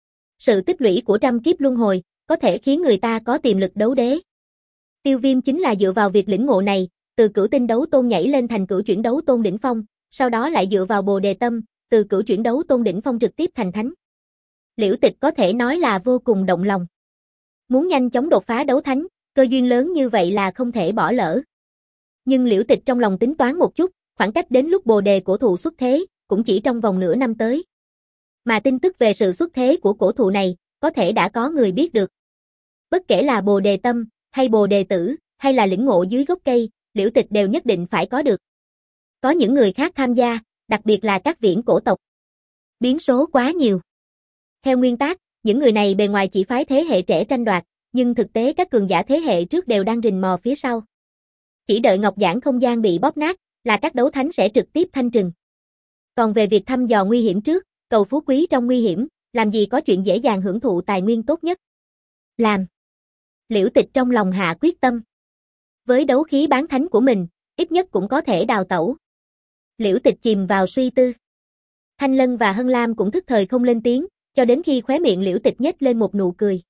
Sự tích lũy của trăm kiếp luân hồi, có thể khiến người ta có tiềm lực đấu đế. Tiêu Viêm chính là dựa vào việc lĩnh ngộ này, từ cửu tinh đấu tôn nhảy lên thành cửu chuyển đấu tôn đỉnh phong, sau đó lại dựa vào bồ đề tâm, từ cửu chuyển đấu tôn đỉnh phong trực tiếp thành thánh. Liễu Tịch có thể nói là vô cùng động lòng. Muốn nhanh chóng đột phá đấu thánh, cơ duyên lớn như vậy là không thể bỏ lỡ. Nhưng Liễu Tịch trong lòng tính toán một chút, khoảng cách đến lúc bồ đề cổ thụ xuất thế, cũng chỉ trong vòng nửa năm tới. Mà tin tức về sự xuất thế của cổ thụ này, có thể đã có người biết được. Bất kể là bồ đề tâm, hay bồ đề tử, hay là lĩnh ngộ dưới gốc cây, Liễu Tịch đều nhất định phải có được. Có những người khác tham gia, đặc biệt là các viễn cổ tộc. Biến số quá nhiều. Theo nguyên tắc, những người này bề ngoài chỉ phái thế hệ trẻ tranh đoạt, nhưng thực tế các cường giả thế hệ trước đều đang rình mò phía sau. Chỉ đợi ngọc giản không gian bị bóp nát, là các đấu thánh sẽ trực tiếp thanh trừng. Còn về việc thăm dò nguy hiểm trước, cầu phú quý trong nguy hiểm, làm gì có chuyện dễ dàng hưởng thụ tài nguyên tốt nhất. Làm. Liễu Tịch trong lòng hạ quyết tâm. Với đấu khí bán thánh của mình, ít nhất cũng có thể đào tẩu. Liễu Tịch chìm vào suy tư. Thanh Lân và Hân Lam cũng thức thời không lên tiếng, cho đến khi khóe miệng Liễu Tịch nhếch lên một nụ cười.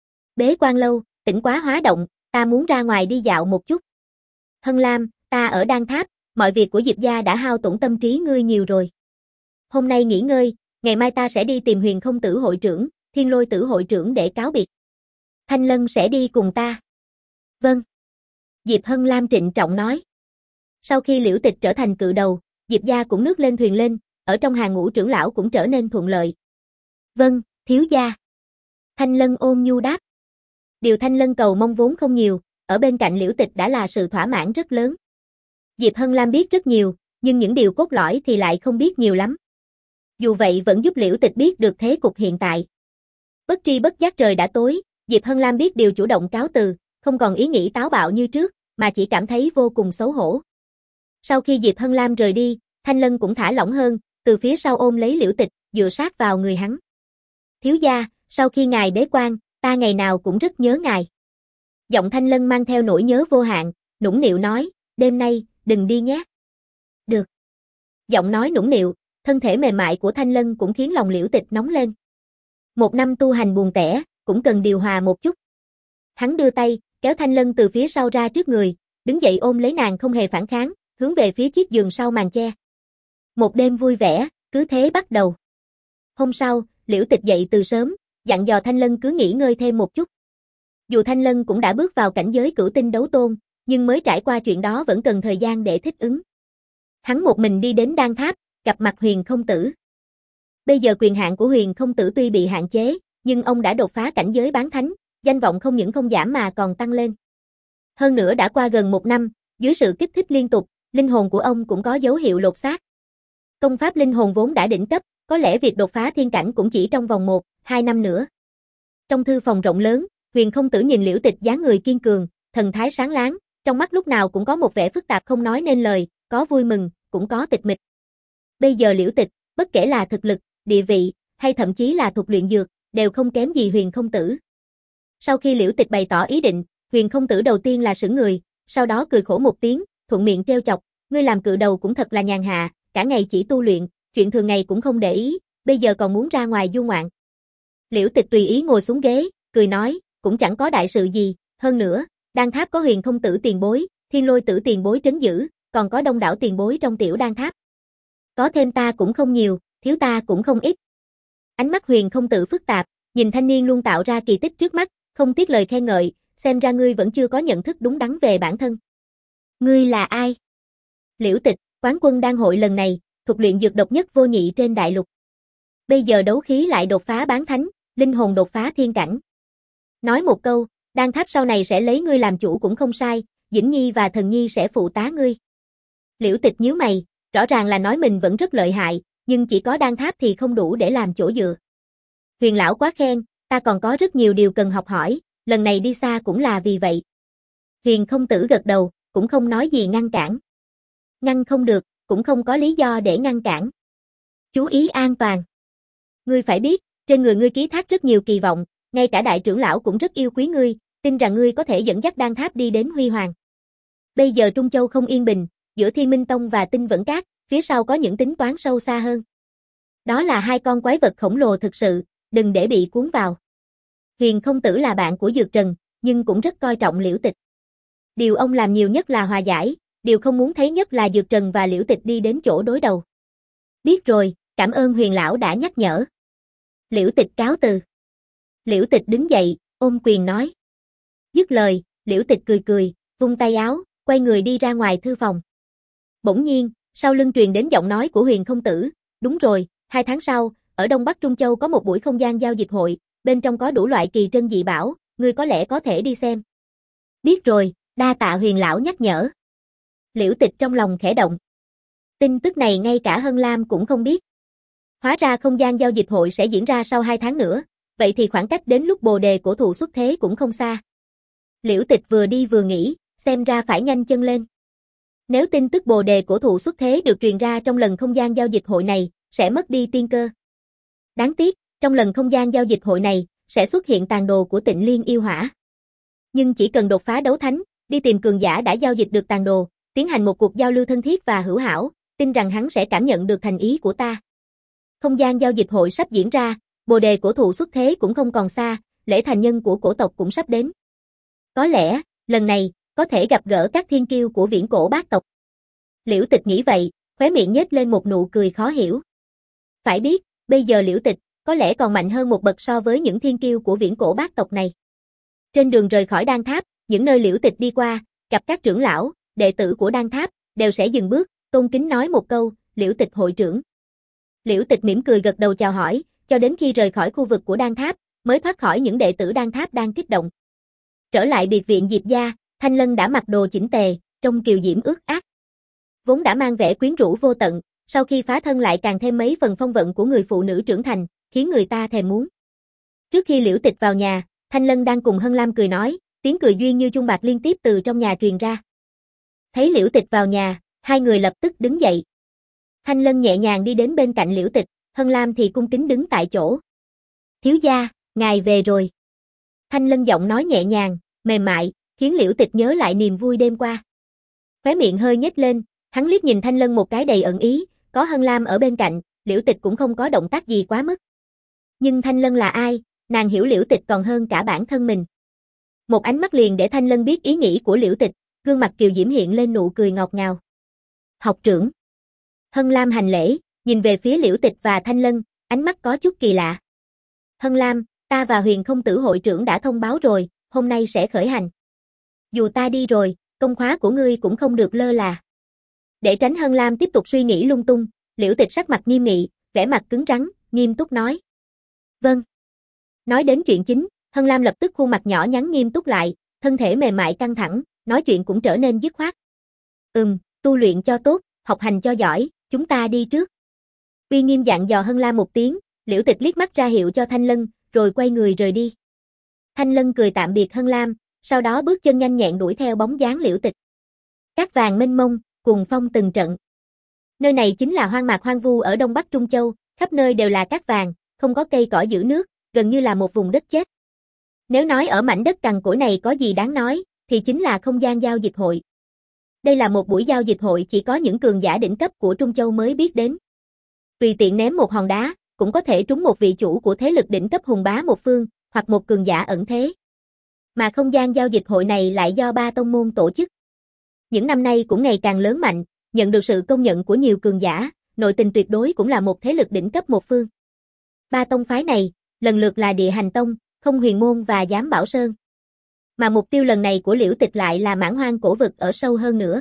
Bế quan lâu, tỉnh quá hóa động, ta muốn ra ngoài đi dạo một chút. Hân Lam, ta ở Đan Tháp, mọi việc của Diệp gia đã hao tổn tâm trí ngươi nhiều rồi. Hôm nay nghỉ ngơi, ngày mai ta sẽ đi tìm Huyền Không Tử hội trưởng, Thiên Lôi Tử hội trưởng để cáo biệt. Thanh Lân sẽ đi cùng ta. Vâng. Diệp Hân Lam trịnh trọng nói. Sau khi Liễu Tịch trở thành cự đầu, Diệp gia cũng nước lên thuyền lên, ở trong hàng ngũ trưởng lão cũng trở nên thuận lợi. Vâng, thiếu gia. Thanh Lân ôn nhu đáp. Điều Thanh Lân cầu mong vốn không nhiều, ở bên cạnh Liễu Tịch đã là sự thỏa mãn rất lớn. Diệp Hân Lam biết rất nhiều, nhưng những điều cốt lõi thì lại không biết nhiều lắm. Dù vậy vẫn giúp Liễu Tịch biết được thế cục hiện tại. Bất tri bất giác trời đã tối, Diệp Hân Lam biết điều chủ động cáo từ, không còn ý nghĩ táo bạo như trước, mà chỉ cảm thấy vô cùng xấu hổ. Sau khi Diệp Hân Lam rời đi, Thanh Lân cũng thả lỏng hơn, từ phía sau ôm lấy Liễu Tịch, dựa sát vào người hắn. Thiếu gia, sau khi ngài bế quan, ta ngày nào cũng rất nhớ ngài. Giọng Thanh Lân mang theo nỗi nhớ vô hạn, nũng nịu nói, đêm nay, đừng đi nhé. Được. Giọng nói nũng nịu, thân thể mềm mại của Thanh Lân cũng khiến lòng Liễu Tịch nóng lên. Một năm tu hành buồn tẻ, cũng cần điều hòa một chút. Hắn đưa tay, kéo Thanh Lân từ phía sau ra trước người, đứng dậy ôm lấy nàng không hề phản kháng, hướng về phía chiếc giường sau màn che. Một đêm vui vẻ, cứ thế bắt đầu. Hôm sau, Liễu Tịch dậy từ sớm, dặn dò Thanh Lân cứ nghỉ ngơi thêm một chút. Dù Thanh Lân cũng đã bước vào cảnh giới cửu tinh đấu tôn, nhưng mới trải qua chuyện đó vẫn cần thời gian để thích ứng. Hắn một mình đi đến Đan Tháp, gặp mặt Huyền Không Tử. Bây giờ quyền hạn của Huyền Không Tử tuy bị hạn chế, nhưng ông đã đột phá cảnh giới bán thánh, danh vọng không những không giảm mà còn tăng lên. Hơn nữa đã qua gần một năm, dưới sự kích thích liên tục, linh hồn của ông cũng có dấu hiệu lột xác. Công pháp linh hồn vốn đã đỉnh cấp, có lẽ việc đột phá thiên cảnh cũng chỉ trong vòng một, hai năm nữa. Trong thư phòng rộng lớn, Huyền Không Tử nhìn Liễu Tịch dáng người kiên cường, thần thái sáng láng, trong mắt lúc nào cũng có một vẻ phức tạp không nói nên lời, có vui mừng, cũng có tịch mịch. Bây giờ Liễu Tịch, bất kể là thực lực, địa vị, hay thậm chí là thuật luyện dược, đều không kém gì Huyền Không Tử. Sau khi Liễu Tịch bày tỏ ý định, Huyền Không Tử đầu tiên là sững người, sau đó cười khổ một tiếng, thuận miệng trêu chọc, ngươi làm cự đầu cũng thật là nhàn hạ, cả ngày chỉ tu luyện, chuyện thường ngày cũng không để ý, bây giờ còn muốn ra ngoài du ngoạn. Liễu Tịch tùy ý ngồi xuống ghế, cười nói, cũng chẳng có đại sự gì, hơn nữa, Đan Tháp có Huyền Không Tử tiền bối, Thiên Lôi Tử tiền bối trấn giữ, còn có đông đảo tiền bối trong tiểu Đan Tháp. Có thêm ta cũng không nhiều, thiếu ta cũng không ít. Ánh mắt Huyền Không Tử phức tạp, nhìn thanh niên luôn tạo ra kỳ tích trước mắt, không tiếc lời khen ngợi, xem ra ngươi vẫn chưa có nhận thức đúng đắn về bản thân. Ngươi là ai? Liễu Tịch, quán quân đan hội lần này, thuộc luyện dược độc nhất vô nhị trên đại lục. Bây giờ đấu khí lại đột phá bán thánh, linh hồn đột phá thiên cảnh. Nói một câu, Đan Tháp sau này sẽ lấy ngươi làm chủ cũng không sai, Dĩnh Nhi và Thần Nhi sẽ phụ tá ngươi. Liễu Tịch nhíu mày, rõ ràng là nói mình vẫn rất lợi hại, nhưng chỉ có Đan Tháp thì không đủ để làm chỗ dựa. Huyền lão quá khen, ta còn có rất nhiều điều cần học hỏi, lần này đi xa cũng là vì vậy. Huyền không tử gật đầu, cũng không nói gì ngăn cản. Ngăn không được, cũng không có lý do để ngăn cản. Chú ý an toàn. Ngươi phải biết, trên người ngươi ký thác rất nhiều kỳ vọng, ngay cả đại trưởng lão cũng rất yêu quý ngươi, tin rằng ngươi có thể dẫn dắt Đan Tháp đi đến huy hoàng. Bây giờ Trung Châu không yên bình, giữa Thiên Minh Tông và Tinh Vẫn Các, phía sau có những tính toán sâu xa hơn. Đó là hai con quái vật khổng lồ thực sự, đừng để bị cuốn vào. Huyền không tử là bạn của Dược Trần, nhưng cũng rất coi trọng Liễu Tịch. Điều ông làm nhiều nhất là hòa giải, điều không muốn thấy nhất là Dược Trần và Liễu Tịch đi đến chỗ đối đầu. Biết rồi, cảm ơn Huyền lão đã nhắc nhở. Liễu Tịch cáo từ. Liễu Tịch đứng dậy, ôm quyền nói. Dứt lời, Liễu Tịch cười cười, vung tay áo, quay người đi ra ngoài thư phòng. Bỗng nhiên, sau lưng truyền đến giọng nói của Huyền không tử, đúng rồi, hai tháng sau, ở Đông Bắc Trung Châu có một buổi không gian giao dịch hội, bên trong có đủ loại kỳ trân dị bảo, ngươi có lẽ có thể đi xem. Biết rồi, đa tạ Huyền lão nhắc nhở. Liễu Tịch trong lòng khẽ động. Tin tức này ngay cả Hân Lam cũng không biết. Hóa ra không gian giao dịch hội sẽ diễn ra sau hai tháng nữa, vậy thì khoảng cách đến lúc bồ đề cổ thụ xuất thế cũng không xa. Liễu Tịch vừa đi vừa nghĩ, xem ra phải nhanh chân lên. Nếu tin tức bồ đề cổ thụ xuất thế được truyền ra trong lần không gian giao dịch hội này, sẽ mất đi tiên cơ. Đáng tiếc, trong lần không gian giao dịch hội này, sẽ xuất hiện tàn đồ của Tịnh Liên yêu hỏa. Nhưng chỉ cần đột phá đấu thánh, đi tìm cường giả đã giao dịch được tàn đồ, tiến hành một cuộc giao lưu thân thiết và hữu hảo, tin rằng hắn sẽ cảm nhận được thành ý của ta. Không gian giao dịch hội sắp diễn ra, bồ đề cổ thụ xuất thế cũng không còn xa, lễ thành nhân của cổ tộc cũng sắp đến. Có lẽ, lần này, có thể gặp gỡ các thiên kiêu của viễn cổ bát tộc. Liễu Tịch nghĩ vậy, khóe miệng nhếch lên một nụ cười khó hiểu. Phải biết, bây giờ Liễu Tịch, có lẽ còn mạnh hơn một bậc so với những thiên kiêu của viễn cổ bát tộc này. Trên đường rời khỏi Đan Tháp, những nơi Liễu Tịch đi qua, gặp các trưởng lão, đệ tử của Đan Tháp, đều sẽ dừng bước, tôn kính nói một câu, Liễu Tịch hội trưởng. Liễu Tịch mỉm cười gật đầu chào hỏi, cho đến khi rời khỏi khu vực của Đan Tháp, mới thoát khỏi những đệ tử Đan Tháp đang kích động. Trở lại biệt viện Diệp gia, Thanh Lân đã mặc đồ chỉnh tề, trông kiều diễm ướt át. Vốn đã mang vẻ quyến rũ vô tận, sau khi phá thân lại càng thêm mấy phần phong vận của người phụ nữ trưởng thành, khiến người ta thèm muốn. Trước khi Liễu Tịch vào nhà, Thanh Lân đang cùng Hân Lam cười nói, tiếng cười duyên như chuông bạc liên tiếp từ trong nhà truyền ra. Thấy Liễu Tịch vào nhà, hai người lập tức đứng dậy. Thanh Lân nhẹ nhàng đi đến bên cạnh Liễu Tịch, Hân Lam thì cung kính đứng tại chỗ. Thiếu gia, ngài về rồi. Thanh Lân giọng nói nhẹ nhàng, mềm mại, khiến Liễu Tịch nhớ lại niềm vui đêm qua. Khóe miệng hơi nhếch lên, hắn liếc nhìn Thanh Lân một cái đầy ẩn ý, có Hân Lam ở bên cạnh, Liễu Tịch cũng không có động tác gì quá mức. Nhưng Thanh Lân là ai, nàng hiểu Liễu Tịch còn hơn cả bản thân mình. Một ánh mắt liền để Thanh Lân biết ý nghĩ của Liễu Tịch, gương mặt kiều diễm hiện lên nụ cười ngọt ngào. Học trưởng. Hân Lam hành lễ, nhìn về phía Liễu Tịch và Thanh Lân, ánh mắt có chút kỳ lạ. Hân Lam, ta và Huyền không tử hội trưởng đã thông báo rồi, hôm nay sẽ khởi hành. Dù ta đi rồi, công khóa của ngươi cũng không được lơ là. Để tránh Hân Lam tiếp tục suy nghĩ lung tung, Liễu Tịch sắc mặt nghiêm nghị, vẻ mặt cứng rắn, nghiêm túc nói. Vâng. Nói đến chuyện chính, Hân Lam lập tức khuôn mặt nhỏ nhắn nghiêm túc lại, thân thể mềm mại căng thẳng, nói chuyện cũng trở nên dứt khoát. Ừm, tu luyện cho tốt, học hành cho giỏi, chúng ta đi trước. Uy nghiêm dặn dò Hân Lam một tiếng, Liễu Tịch liếc mắt ra hiệu cho Thanh Lân, rồi quay người rời đi. Thanh Lân cười tạm biệt Hân Lam, sau đó bước chân nhanh nhẹn đuổi theo bóng dáng Liễu Tịch. Cát vàng mênh mông, cùng phong từng trận. Nơi này chính là hoang mạc hoang vu ở Đông Bắc Trung Châu, khắp nơi đều là cát vàng, không có cây cỏ giữ nước, gần như là một vùng đất chết. Nếu nói ở mảnh đất cằn cỗi này có gì đáng nói, thì chính là không gian giao dịch hội. Đây là một buổi giao dịch hội chỉ có những cường giả đỉnh cấp của Trung Châu mới biết đến. Tùy tiện ném một hòn đá, cũng có thể trúng một vị chủ của thế lực đỉnh cấp hùng bá một phương, hoặc một cường giả ẩn thế. Mà không gian giao dịch hội này lại do ba tông môn tổ chức. Những năm nay cũng ngày càng lớn mạnh, nhận được sự công nhận của nhiều cường giả, nội tình tuyệt đối cũng là một thế lực đỉnh cấp một phương. Ba tông phái này, lần lượt là Địa Hành Tông, Không Huyền Môn và Giám Bảo Sơn. Mà mục tiêu lần này của Liễu Tịch lại là mãn hoang cổ vực ở sâu hơn nữa.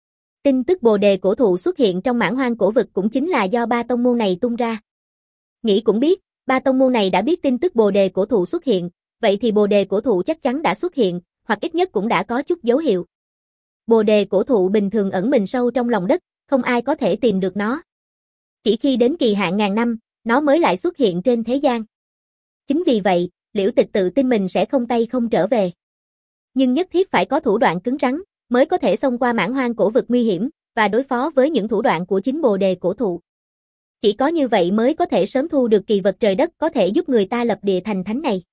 Tin tức bồ đề cổ thụ xuất hiện trong mãn hoang cổ vực cũng chính là do ba tông môn này tung ra. Nghĩ cũng biết, ba tông môn này đã biết tin tức bồ đề cổ thụ xuất hiện, vậy thì bồ đề cổ thụ chắc chắn đã xuất hiện, hoặc ít nhất cũng đã có chút dấu hiệu. Bồ đề cổ thụ bình thường ẩn mình sâu trong lòng đất, không ai có thể tìm được nó. Chỉ khi đến kỳ hạn ngàn năm, nó mới lại xuất hiện trên thế gian. Chính vì vậy, Liễu Tịch tự tin mình sẽ không tay không trở về. Nhưng nhất thiết phải có thủ đoạn cứng rắn, mới có thể xông qua mãn hoang cổ vực nguy hiểm, và đối phó với những thủ đoạn của chính Bồ Đề cổ thụ. Chỉ có như vậy mới có thể sớm thu được kỳ vật trời đất có thể giúp người ta lập địa thành thánh này.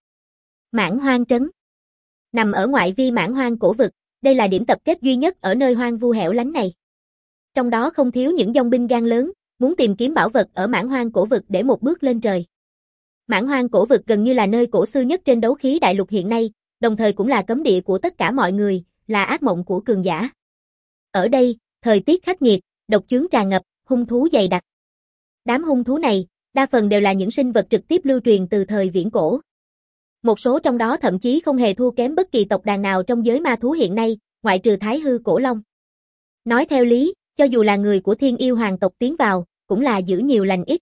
Mãn hoang trấn nằm ở ngoại vi mãn hoang cổ vực, đây là điểm tập kết duy nhất ở nơi hoang vu hẻo lánh này. Trong đó không thiếu những dòng binh gan lớn, muốn tìm kiếm bảo vật ở mãn hoang cổ vực để một bước lên trời. Mãn hoang cổ vực gần như là nơi cổ xưa nhất trên đấu khí đại lục hiện nay, đồng thời cũng là cấm địa của tất cả mọi người, là ác mộng của cường giả. Ở đây, thời tiết khắc nghiệt, độc chướng tràn ngập, hung thú dày đặc. Đám hung thú này, đa phần đều là những sinh vật trực tiếp lưu truyền từ thời viễn cổ. Một số trong đó thậm chí không hề thua kém bất kỳ tộc đàn nào trong giới ma thú hiện nay, ngoại trừ Thái Hư Cổ Long. Nói theo lý, cho dù là người của Thiên Yêu Hoàng tộc tiến vào, cũng là giữ nhiều lành ít.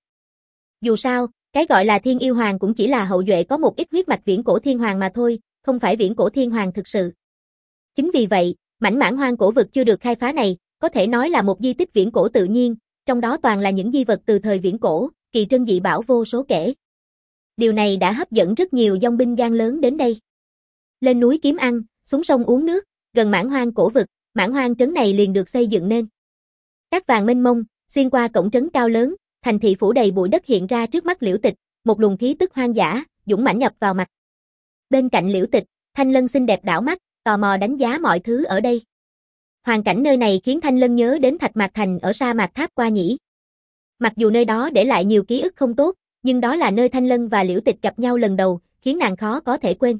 Dù sao, cái gọi là Thiên Yêu Hoàng cũng chỉ là hậu duệ có một ít huyết mạch viễn cổ thiên hoàng mà thôi, không phải viễn cổ thiên hoàng thực sự. Chính vì vậy, mảnh mãn hoang cổ vực chưa được khai phá này, có thể nói là một di tích viễn cổ tự nhiên, trong đó toàn là những di vật từ thời viễn cổ, kỳ trân dị bảo vô số kể. Điều này đã hấp dẫn rất nhiều dòng binh gan lớn đến đây. Lên núi kiếm ăn, xuống sông uống nước, gần mãn hoang cổ vực, mãn hoang trấn này liền được xây dựng nên. Cát vàng mênh mông, xuyên qua cổng trấn cao lớn, thành thị phủ đầy bụi đất hiện ra trước mắt Liễu Tịch, một luồng khí tức hoang dã, dũng mãnh nhập vào mặt. Bên cạnh Liễu Tịch, Thanh Lân xinh đẹp đảo mắt, tò mò đánh giá mọi thứ ở đây. Hoàn cảnh nơi này khiến Thanh Lân nhớ đến Thạch Mạc Thành ở sa mạc Tháp Qua Nhĩ. Mặc dù nơi đó để lại nhiều ký ức không tốt, nhưng đó là nơi Thanh Lân và Liễu Tịch gặp nhau lần đầu, khiến nàng khó có thể quên.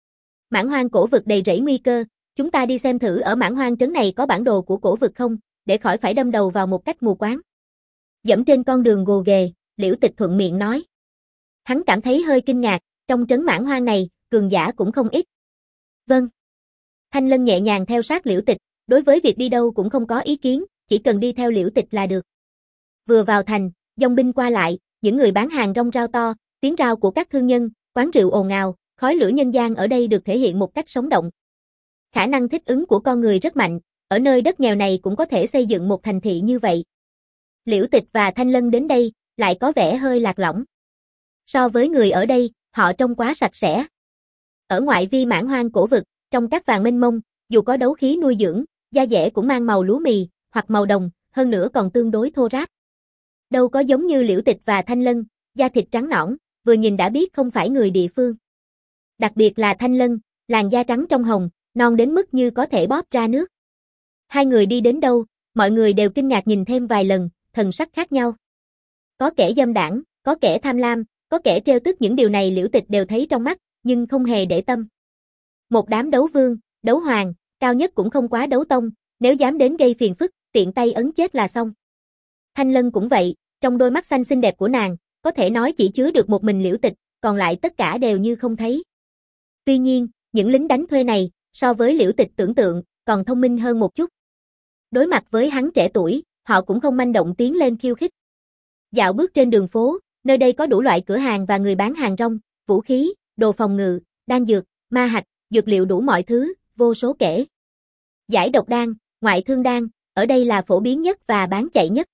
Mãn hoang cổ vực đầy rẫy nguy cơ, chúng ta đi xem thử ở mãn hoang trấn này có bản đồ của cổ vực không, để khỏi phải đâm đầu vào một cách mù quáng. Dẫm trên con đường gồ ghề, Liễu Tịch thuận miệng nói. Hắn cảm thấy hơi kinh ngạc, trong trấn mãn hoang này, cường giả cũng không ít. Vâng. Thanh Lân nhẹ nhàng theo sát Liễu Tịch, đối với việc đi đâu cũng không có ý kiến, chỉ cần đi theo Liễu Tịch là được. Vừa vào thành, dòng binh qua lại, những người bán hàng rong rao to, tiếng rao của các thương nhân, quán rượu ồn ào, khói lửa nhân gian ở đây được thể hiện một cách sống động. Khả năng thích ứng của con người rất mạnh, ở nơi đất nghèo này cũng có thể xây dựng một thành thị như vậy. Liễu Tịch và Thanh Lân đến đây, lại có vẻ hơi lạc lõng. So với người ở đây, họ trông quá sạch sẽ. Ở ngoại vi mãn hoang cổ vực, trong các vàng mênh mông, dù có đấu khí nuôi dưỡng, da dẻ cũng mang màu lúa mì, hoặc màu đồng, hơn nữa còn tương đối thô ráp. Đâu có giống như Liễu Tịch và Thanh Lân, da thịt trắng nõn, vừa nhìn đã biết không phải người địa phương. Đặc biệt là Thanh Lân, làn da trắng trong hồng, non đến mức như có thể bóp ra nước. Hai người đi đến đâu, mọi người đều kinh ngạc nhìn thêm vài lần, thần sắc khác nhau. Có kẻ dâm đảng, có kẻ tham lam, có kẻ trêu tức, những điều này Liễu Tịch đều thấy trong mắt, nhưng không hề để tâm. Một đám đấu vương, đấu hoàng, cao nhất cũng không quá đấu tông, nếu dám đến gây phiền phức, tiện tay ấn chết là xong. Thanh Lân cũng vậy, trong đôi mắt xanh xinh đẹp của nàng, có thể nói chỉ chứa được một mình Liễu Tịch, còn lại tất cả đều như không thấy. Tuy nhiên, những lính đánh thuê này, so với Liễu Tịch tưởng tượng, còn thông minh hơn một chút. Đối mặt với hắn trẻ tuổi, họ cũng không manh động tiến lên khiêu khích. Dạo bước trên đường phố, nơi đây có đủ loại cửa hàng và người bán hàng rong, vũ khí, đồ phòng ngự, đan dược, ma hạch, dược liệu đủ mọi thứ, vô số kể. Giải độc đan, ngoại thương đan, ở đây là phổ biến nhất và bán chạy nhất.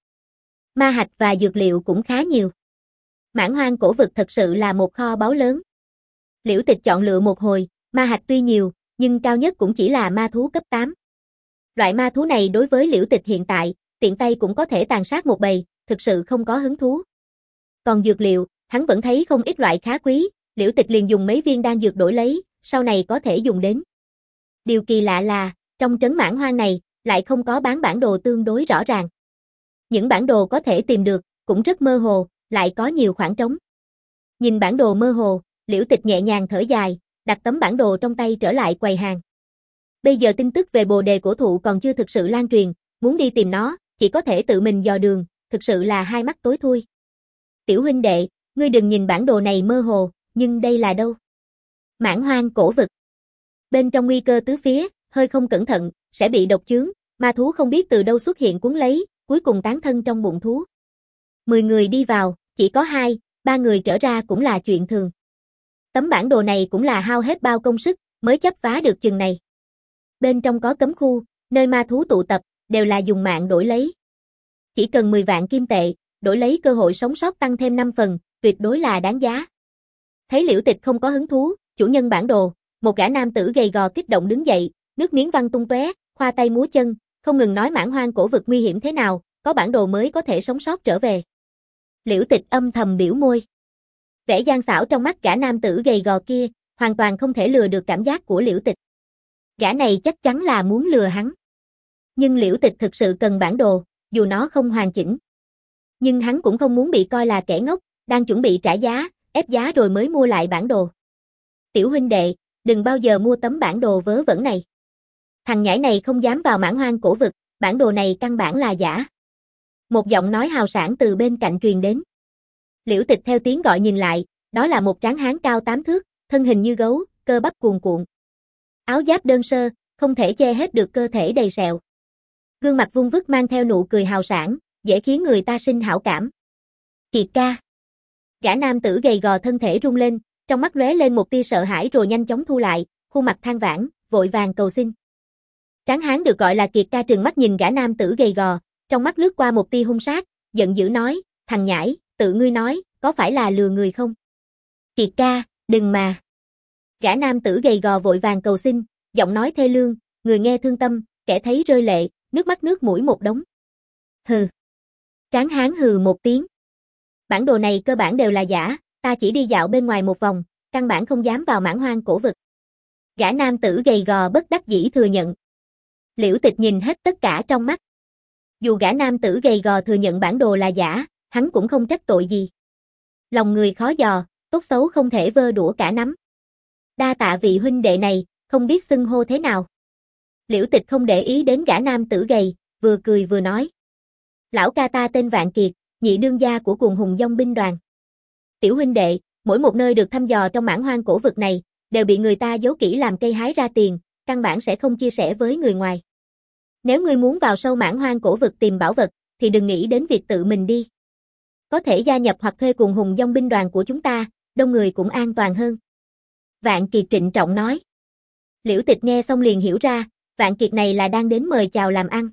Ma hạch và dược liệu cũng khá nhiều. Mãn hoang cổ vực thật sự là một kho báu lớn. Liễu Tịch chọn lựa một hồi, ma hạch tuy nhiều, nhưng cao nhất cũng chỉ là ma thú cấp tám. Loại ma thú này đối với Liễu Tịch hiện tại, tiện tay cũng có thể tàn sát một bầy, thực sự không có hứng thú. Còn dược liệu, hắn vẫn thấy không ít loại khá quý, Liễu Tịch liền dùng mấy viên đan dược đổi lấy, sau này có thể dùng đến. Điều kỳ lạ là, trong trấn mãn hoang này, lại không có bán bản đồ tương đối rõ ràng. Những bản đồ có thể tìm được, cũng rất mơ hồ, lại có nhiều khoảng trống. Nhìn bản đồ mơ hồ, Liễu Tịch nhẹ nhàng thở dài, đặt tấm bản đồ trong tay trở lại quầy hàng. Bây giờ tin tức về Bồ Đề cổ thụ còn chưa thực sự lan truyền, muốn đi tìm nó, chỉ có thể tự mình dò đường, thực sự là hai mắt tối thui. Tiểu huynh đệ, ngươi đừng nhìn bản đồ này mơ hồ, nhưng đây là đâu? Mãn hoang cổ vực. Bên trong nguy cơ tứ phía, hơi không cẩn thận, sẽ bị độc chướng, ma thú không biết từ đâu xuất hiện cuốn lấy, cuối cùng tán thân trong bụng thú. Mười người đi vào, chỉ có hai, ba người trở ra cũng là chuyện thường. Tấm bản đồ này cũng là hao hết bao công sức, mới chấp phá được chừng này. Bên trong có cấm khu, nơi ma thú tụ tập, đều là dùng mạng đổi lấy. Chỉ cần mười vạn kim tệ, đổi lấy cơ hội sống sót tăng thêm năm phần, tuyệt đối là đáng giá. Thấy Liễu Tịch không có hứng thú, chủ nhân bản đồ, một gã nam tử gầy gò kích động đứng dậy, nước miếng văng tung tóe, khoa tay múa chân, không ngừng nói mãn hoang cổ vực nguy hiểm thế nào, có bản đồ mới có thể sống sót trở về. Liễu Tịch âm thầm biểu môi. Vẻ gian xảo trong mắt gã nam tử gầy gò kia, hoàn toàn không thể lừa được cảm giác của Liễu Tịch. Gã này chắc chắn là muốn lừa hắn. Nhưng Liễu Tịch thực sự cần bản đồ, dù nó không hoàn chỉnh. Nhưng hắn cũng không muốn bị coi là kẻ ngốc, đang chuẩn bị trả giá, ép giá rồi mới mua lại bản đồ. Tiểu huynh đệ, đừng bao giờ mua tấm bản đồ vớ vẩn này. Thằng nhãi này không dám vào mãn hoang cổ vực, bản đồ này căn bản là giả. Một giọng nói hào sảng từ bên cạnh truyền đến. Liễu Tịch theo tiếng gọi nhìn lại, đó là một tráng hán cao tám thước, thân hình như gấu, cơ bắp cuồn cuộn. Áo giáp đơn sơ, không thể che hết được cơ thể đầy sẹo. Gương mặt vuông vức mang theo nụ cười hào sảng, dễ khiến người ta sinh hảo cảm. Kiệt ca. Gã nam tử gầy gò thân thể rung lên, trong mắt lóe lên một tia sợ hãi rồi nhanh chóng thu lại, khuôn mặt than vãn, vội vàng cầu xin. Tráng hán được gọi là Kiệt ca trừng mắt nhìn gã nam tử gầy gò, trong mắt lướt qua một tia hung sát, giận dữ nói, thằng nhãi, tự ngươi nói, có phải là lừa người không? Kiệt ca, đừng mà. Gã nam tử gầy gò vội vàng cầu xin, giọng nói thê lương, người nghe thương tâm, kẻ thấy rơi lệ, nước mắt nước mũi một đống. Hừ. Tráng hán hừ một tiếng. Bản đồ này cơ bản đều là giả, ta chỉ đi dạo bên ngoài một vòng, căn bản không dám vào mãn hoang cổ vực. Gã nam tử gầy gò bất đắc dĩ thừa nhận. Liễu Tịch nhìn hết tất cả trong mắt. Dù gã nam tử gầy gò thừa nhận bản đồ là giả, hắn cũng không trách tội gì. Lòng người khó dò, tốt xấu không thể vơ đũa cả nắm. Đa tạ vị huynh đệ này, không biết xưng hô thế nào. Liễu Tịch không để ý đến gã nam tử gầy, vừa cười vừa nói. Lão ca ta tên Vạn Kiệt, nhị đương gia của Cuồng Hùng Dòng binh đoàn. Tiểu huynh đệ, mỗi một nơi được thăm dò trong mãn hoang cổ vực này, đều bị người ta giấu kỹ làm cây hái ra tiền, căn bản sẽ không chia sẻ với người ngoài. Nếu ngươi muốn vào sâu mãn hoang cổ vực tìm bảo vật, thì đừng nghĩ đến việc tự mình đi. Có thể gia nhập hoặc thuê Cuồng Hùng Dòng binh đoàn của chúng ta, đông người cũng an toàn hơn. Vạn Kiệt trịnh trọng nói. Liễu Tịch nghe xong liền hiểu ra, Vạn Kiệt này là đang đến mời chào làm ăn.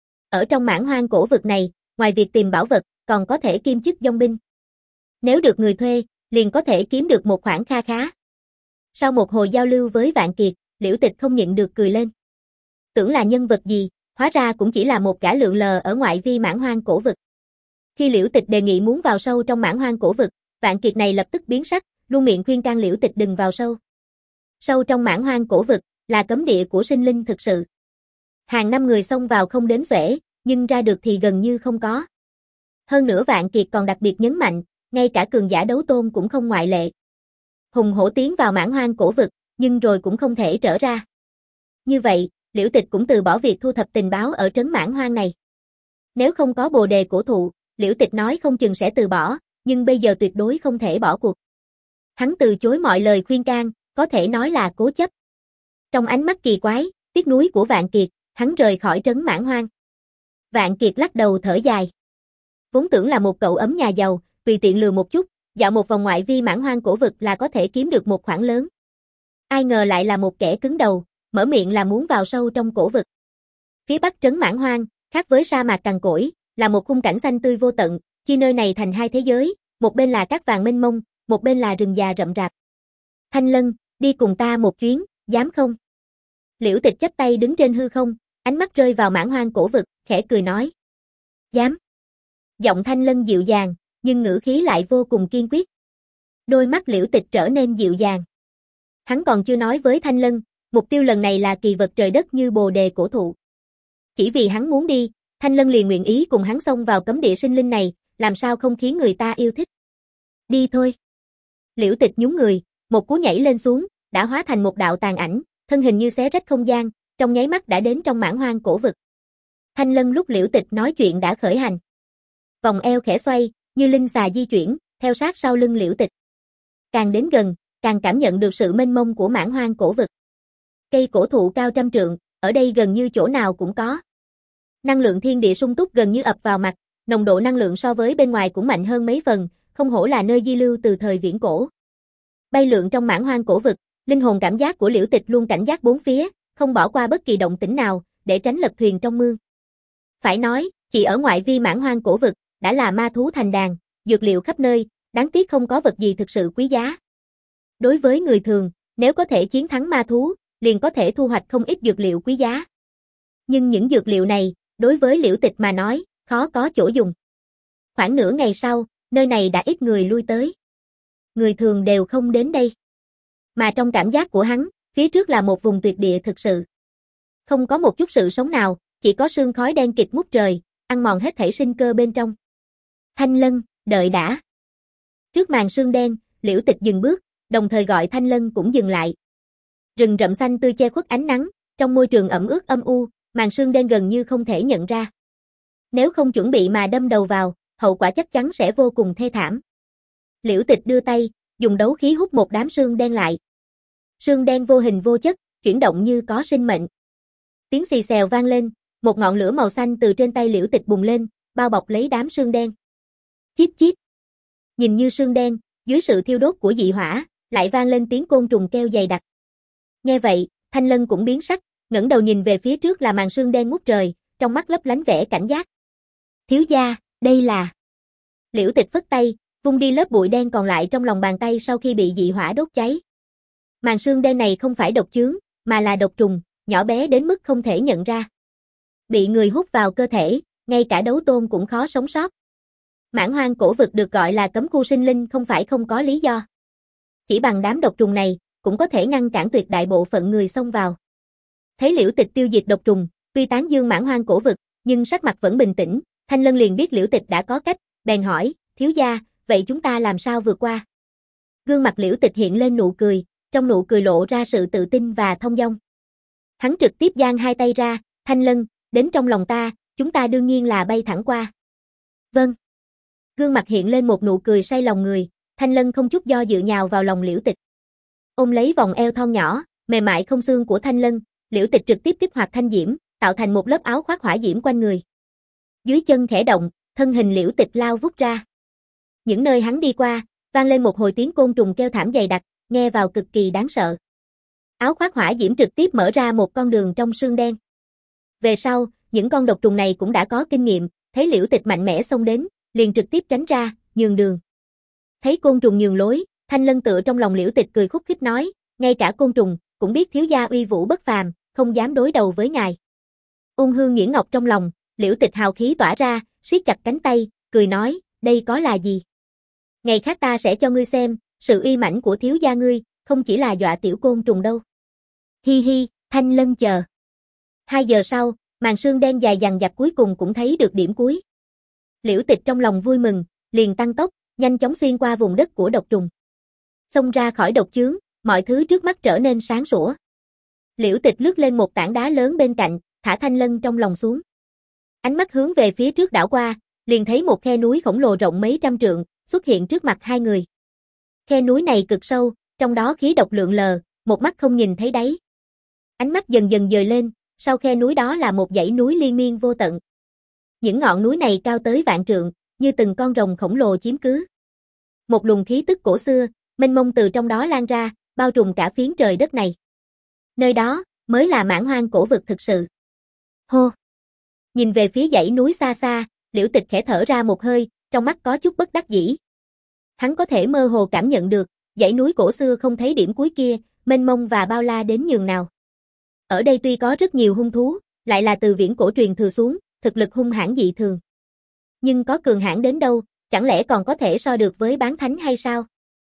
Ở trong mãn hoang cổ vực này, ngoài việc tìm bảo vật, còn có thể kiêm chức dòng binh. Nếu được người thuê, liền có thể kiếm được một khoản kha khá. Sau một hồi giao lưu với Vạn Kiệt, Liễu Tịch không nhịn được cười lên. Tưởng là nhân vật gì, hóa ra cũng chỉ là một gã lượn lờ ở ngoại vi mãn hoang cổ vực. Khi Liễu Tịch đề nghị muốn vào sâu trong mãn hoang cổ vực, Vạn Kiệt này lập tức biến sắc, luôn miệng khuyên can Liễu Tịch đừng vào sâu. Sâu trong mãn hoang cổ vực, là cấm địa của sinh linh thực sự. Hàng năm người xông vào không đếm xuể, nhưng ra được thì gần như không có. Hơn nữa Vạn Kiệt còn đặc biệt nhấn mạnh, ngay cả cường giả đấu tôn cũng không ngoại lệ. Hùng hổ tiến vào mãn hoang cổ vực, nhưng rồi cũng không thể trở ra. Như vậy, Liễu Tịch cũng từ bỏ việc thu thập tình báo ở trấn mãn hoang này. Nếu không có bồ đề cổ thụ, Liễu Tịch nói không chừng sẽ từ bỏ, nhưng bây giờ tuyệt đối không thể bỏ cuộc. Hắn từ chối mọi lời khuyên can, có thể nói là cố chấp. Trong ánh mắt kỳ quái, tiếc nuối của Vạn Kiệt, hắn rời khỏi trấn mãn hoang. Vạn Kiệt lắc đầu thở dài. Vốn tưởng là một cậu ấm nhà giàu, tùy tiện lừa một chút, dạo một vòng ngoại vi mãn hoang cổ vực là có thể kiếm được một khoản lớn. Ai ngờ lại là một kẻ cứng đầu, mở miệng là muốn vào sâu trong cổ vực. Phía bắc trấn mãn hoang, khác với sa mạc cằn cỗi, là một khung cảnh xanh tươi vô tận, chia nơi này thành hai thế giới, một bên là cát vàng mênh mông, một bên là rừng già rậm rạp. Thanh Lân, đi cùng ta một chuyến, dám không? Liễu Tịch chắp tay đứng trên hư không, ánh mắt rơi vào mãn hoang cổ vực, khẽ cười nói. Dám. Giọng Thanh Lân dịu dàng, nhưng ngữ khí lại vô cùng kiên quyết. Đôi mắt Liễu Tịch trở nên dịu dàng. Hắn còn chưa nói với Thanh Lân, mục tiêu lần này là kỳ vật trời đất như bồ đề cổ thụ. Chỉ vì hắn muốn đi, Thanh Lân liền nguyện ý cùng hắn xông vào cấm địa sinh linh này, làm sao không khiến người ta yêu thích. Đi thôi. Liễu Tịch nhún người, một cú nhảy lên xuống, đã hóa thành một đạo tàn ảnh, thân hình như xé rách không gian, trong nháy mắt đã đến trong mãn hoang cổ vực. Thanh Lân lúc Liễu Tịch nói chuyện đã khởi hành. Vòng eo khẽ xoay, như linh xà di chuyển, theo sát sau lưng Liễu Tịch. Càng đến gần, càng cảm nhận được sự mênh mông của mãn hoang cổ vực. Cây cổ thụ cao trăm trượng, ở đây gần như chỗ nào cũng có. Năng lượng thiên địa sung túc gần như ập vào mặt, nồng độ năng lượng so với bên ngoài cũng mạnh hơn mấy phần, không hổ là nơi di lưu từ thời viễn cổ. Bay lượn trong mãn hoang cổ vực, linh hồn cảm giác của Liễu Tịch luôn cảnh giác bốn phía, không bỏ qua bất kỳ động tĩnh nào, để tránh lật thuyền trong mương. Phải nói, chỉ ở ngoại vi mãn hoang cổ vực, đã là ma thú thành đàn, dược liệu khắp nơi, đáng tiếc không có vật gì thực sự quý giá. Đối với người thường, nếu có thể chiến thắng ma thú, liền có thể thu hoạch không ít dược liệu quý giá. Nhưng những dược liệu này, đối với Liễu Tịch mà nói, khó có chỗ dùng. Khoảng nửa ngày sau, nơi này đã ít người lui tới. Người thường đều không đến đây. Mà trong cảm giác của hắn, phía trước là một vùng tuyệt địa thực sự. Không có một chút sự sống nào, chỉ có sương khói đen kịt ngút trời, ăn mòn hết thảy sinh cơ bên trong. Thanh Lân, đợi đã. Trước màn sương đen, Liễu Tịch dừng bước, đồng thời gọi Thanh Lân cũng dừng lại. Rừng rậm xanh tươi che khuất ánh nắng, trong môi trường ẩm ướt âm u, màn sương đen gần như không thể nhận ra. Nếu không chuẩn bị mà đâm đầu vào, hậu quả chắc chắn sẽ vô cùng thê thảm. Liễu Tịch đưa tay, dùng đấu khí hút một đám sương đen lại. Sương đen vô hình vô chất, chuyển động như có sinh mệnh. Tiếng xì xèo vang lên, một ngọn lửa màu xanh từ trên tay Liễu Tịch bùng lên, bao bọc lấy đám sương đen. Chít chít. Nhìn như sương đen, dưới sự thiêu đốt của dị hỏa, lại vang lên tiếng côn trùng kêu dày đặc. Nghe vậy, Thanh Lân cũng biến sắc, ngẩng đầu nhìn về phía trước là màn sương đen ngút trời, trong mắt lấp lánh vẻ cảnh giác. Thiếu gia, đây là... Liễu Tịch phất tay, vung đi lớp bụi đen còn lại trong lòng bàn tay sau khi bị dị hỏa đốt cháy. Màn sương đen này không phải độc chướng, mà là độc trùng, nhỏ bé đến mức không thể nhận ra. Bị người hút vào cơ thể, ngay cả đấu tôn cũng khó sống sót. Mãn Hoang cổ vực được gọi là cấm khu sinh linh không phải không có lý do. Chỉ bằng đám độc trùng này, cũng có thể ngăn cản tuyệt đại bộ phận người xông vào. Thấy Liễu Tịch tiêu diệt độc trùng, tuy tán dương Mãn Hoang cổ vực, nhưng sắc mặt vẫn bình tĩnh, Thanh Lân liền biết Liễu Tịch đã có cách, bèn hỏi, thiếu gia, vậy chúng ta làm sao vượt qua? Gương mặt Liễu Tịch hiện lên nụ cười, trong nụ cười lộ ra sự tự tin và thông dong. Hắn trực tiếp giang hai tay ra, Thanh Lân, đến trong lòng ta, chúng ta đương nhiên là bay thẳng qua. Vâng. Gương mặt hiện lên một nụ cười say lòng người, Thanh Lân không chút do dự nhào vào lòng Liễu Tịch. Ôm lấy vòng eo thon nhỏ, mềm mại không xương của Thanh Lân, Liễu Tịch trực tiếp kích hoạt thanh diễm, tạo thành một lớp áo khoác hỏa diễm quanh người. Dưới chân khẽ động, thân hình Liễu Tịch lao vút ra. Những nơi hắn đi qua, vang lên một hồi tiếng côn trùng kêu thảm dày đặc, nghe vào cực kỳ đáng sợ. Áo khoác hỏa diễm trực tiếp mở ra một con đường trong sương đen. Về sau, những con độc trùng này cũng đã có kinh nghiệm, thấy Liễu Tịch mạnh mẽ xông đến, liền trực tiếp tránh ra, nhường đường. Thấy côn trùng nhường lối, Thanh Lân tựa trong lòng Liễu Tịch cười khúc khích nói, ngay cả côn trùng cũng biết thiếu gia uy vũ bất phàm, không dám đối đầu với ngài. Ôn hương nghiễn ngọc trong lòng, Liễu Tịch hào khí tỏa ra, siết chặt cánh tay, cười nói, đây có là gì? Ngày khác ta sẽ cho ngươi xem, sự uy mãnh của thiếu gia ngươi, không chỉ là dọa tiểu côn trùng đâu. Hi hi, Thanh Lân chờ. Hai giờ sau, màn sương đen dài dằng dặc cuối cùng cũng thấy được điểm cuối. Liễu Tịch trong lòng vui mừng, liền tăng tốc, nhanh chóng xuyên qua vùng đất của độc trùng. Xông ra khỏi độc chướng, mọi thứ trước mắt trở nên sáng sủa. Liễu Tịch lướt lên một tảng đá lớn bên cạnh, thả Thanh Lân trong lòng xuống. Ánh mắt hướng về phía trước đảo qua, liền thấy một khe núi khổng lồ rộng mấy trăm trượng, xuất hiện trước mặt hai người. Khe núi này cực sâu, trong đó khí độc lượn lờ, một mắt không nhìn thấy đáy. Ánh mắt dần dần dời lên, sau khe núi đó là một dãy núi liên miên vô tận. Những ngọn núi này cao tới vạn trượng, như từng con rồng khổng lồ chiếm cứ. Một luồng khí tức cổ xưa, mênh mông từ trong đó lan ra, bao trùm cả phiến trời đất này. Nơi đó, mới là Mãn Hoang cổ vực thực sự. Hô! Nhìn về phía dãy núi xa xa, Liễu Tịch khẽ thở ra một hơi, trong mắt có chút bất đắc dĩ. Hắn có thể mơ hồ cảm nhận được, dãy núi cổ xưa không thấy điểm cuối kia, mênh mông và bao la đến nhường nào. Ở đây tuy có rất nhiều hung thú, lại là từ viễn cổ truyền thừa xuống, thực lực hung hãn dị thường. Nhưng có cường hãn đến đâu, chẳng lẽ còn có thể so được với bán thánh hay sao?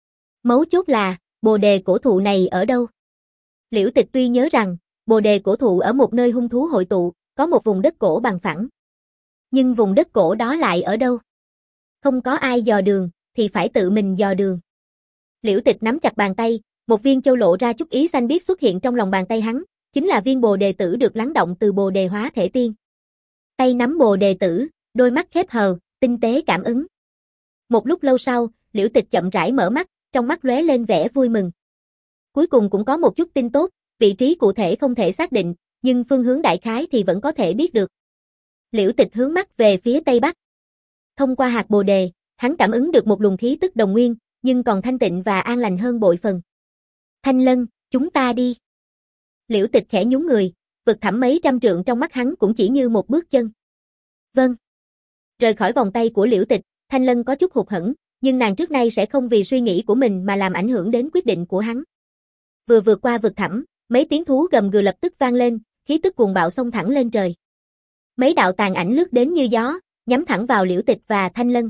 Mấu chốt là, bồ đề cổ thụ này ở đâu? Liễu Tịch tuy nhớ rằng, bồ đề cổ thụ ở một nơi hung thú hội tụ, có một vùng đất cổ bằng phẳng. Nhưng vùng đất cổ đó lại ở đâu? Không có ai dò đường, thì phải tự mình dò đường. Liễu Tịch nắm chặt bàn tay, một viên châu lộ ra chút ý xanh biếc xuất hiện trong lòng bàn tay hắn, chính là viên bồ đề tử được lắng động từ bồ đề hóa thể tiên. Tay nắm bồ đề tử, đôi mắt khép hờ, tinh tế cảm ứng. Một lúc lâu sau, Liễu Tịch chậm rãi mở mắt, trong mắt lóe lên vẻ vui mừng. Cuối cùng cũng có một chút tin tốt, vị trí cụ thể không thể xác định, nhưng phương hướng đại khái thì vẫn có thể biết được. Liễu Tịch hướng mắt về phía tây bắc. Thông qua hạt bồ đề, hắn cảm ứng được một luồng khí tức đồng nguyên, nhưng còn thanh tịnh và an lành hơn bội phần. Thanh Lân, chúng ta đi. Liễu Tịch khẽ nhún người, vực thẳm mấy trăm trượng trong mắt hắn cũng chỉ như một bước chân. Vâng. Rời khỏi vòng tay của Liễu Tịch, Thanh Lân có chút hụt hẫng, Nhưng nàng trước nay sẽ không vì suy nghĩ của mình mà làm ảnh hưởng đến quyết định của hắn. Vừa vượt qua vực thẳm, mấy tiếng thú gầm gừ lập tức vang lên, khí tức cuồng bạo xông thẳng lên trời. Mấy đạo tàn ảnh lướt đến như gió, nhắm thẳng vào Liễu Tịch và Thanh Lân.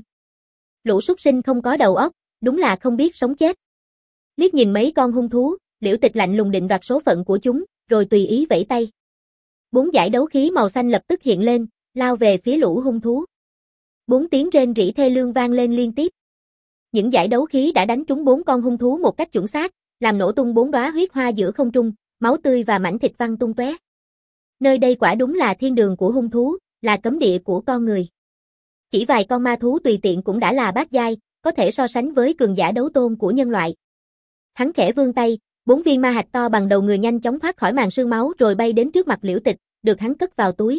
Lũ súc sinh không có đầu óc, đúng là không biết sống chết. Liếc nhìn mấy con hung thú, Liễu Tịch lạnh lùng định đoạt số phận của chúng, rồi tùy ý vẫy tay. Bốn dải đấu khí màu xanh lập tức hiện lên, lao về phía lũ hung thú. Bốn tiếng rên rỉ thê lương vang lên liên tiếp. Những dải đấu khí đã đánh trúng bốn con hung thú một cách chuẩn xác, làm nổ tung bốn đóa huyết hoa giữa không trung, máu tươi và mảnh thịt văng tung tóe. Nơi đây quả đúng là thiên đường của hung thú, là cấm địa của con người. Chỉ vài con ma thú tùy tiện cũng đã là bát giai, có thể so sánh với cường giả đấu tôn của nhân loại. Hắn khẽ vươn tay, bốn viên ma hạch to bằng đầu người nhanh chóng thoát khỏi màn sương máu rồi bay đến trước mặt Liễu Tịch, được hắn cất vào túi.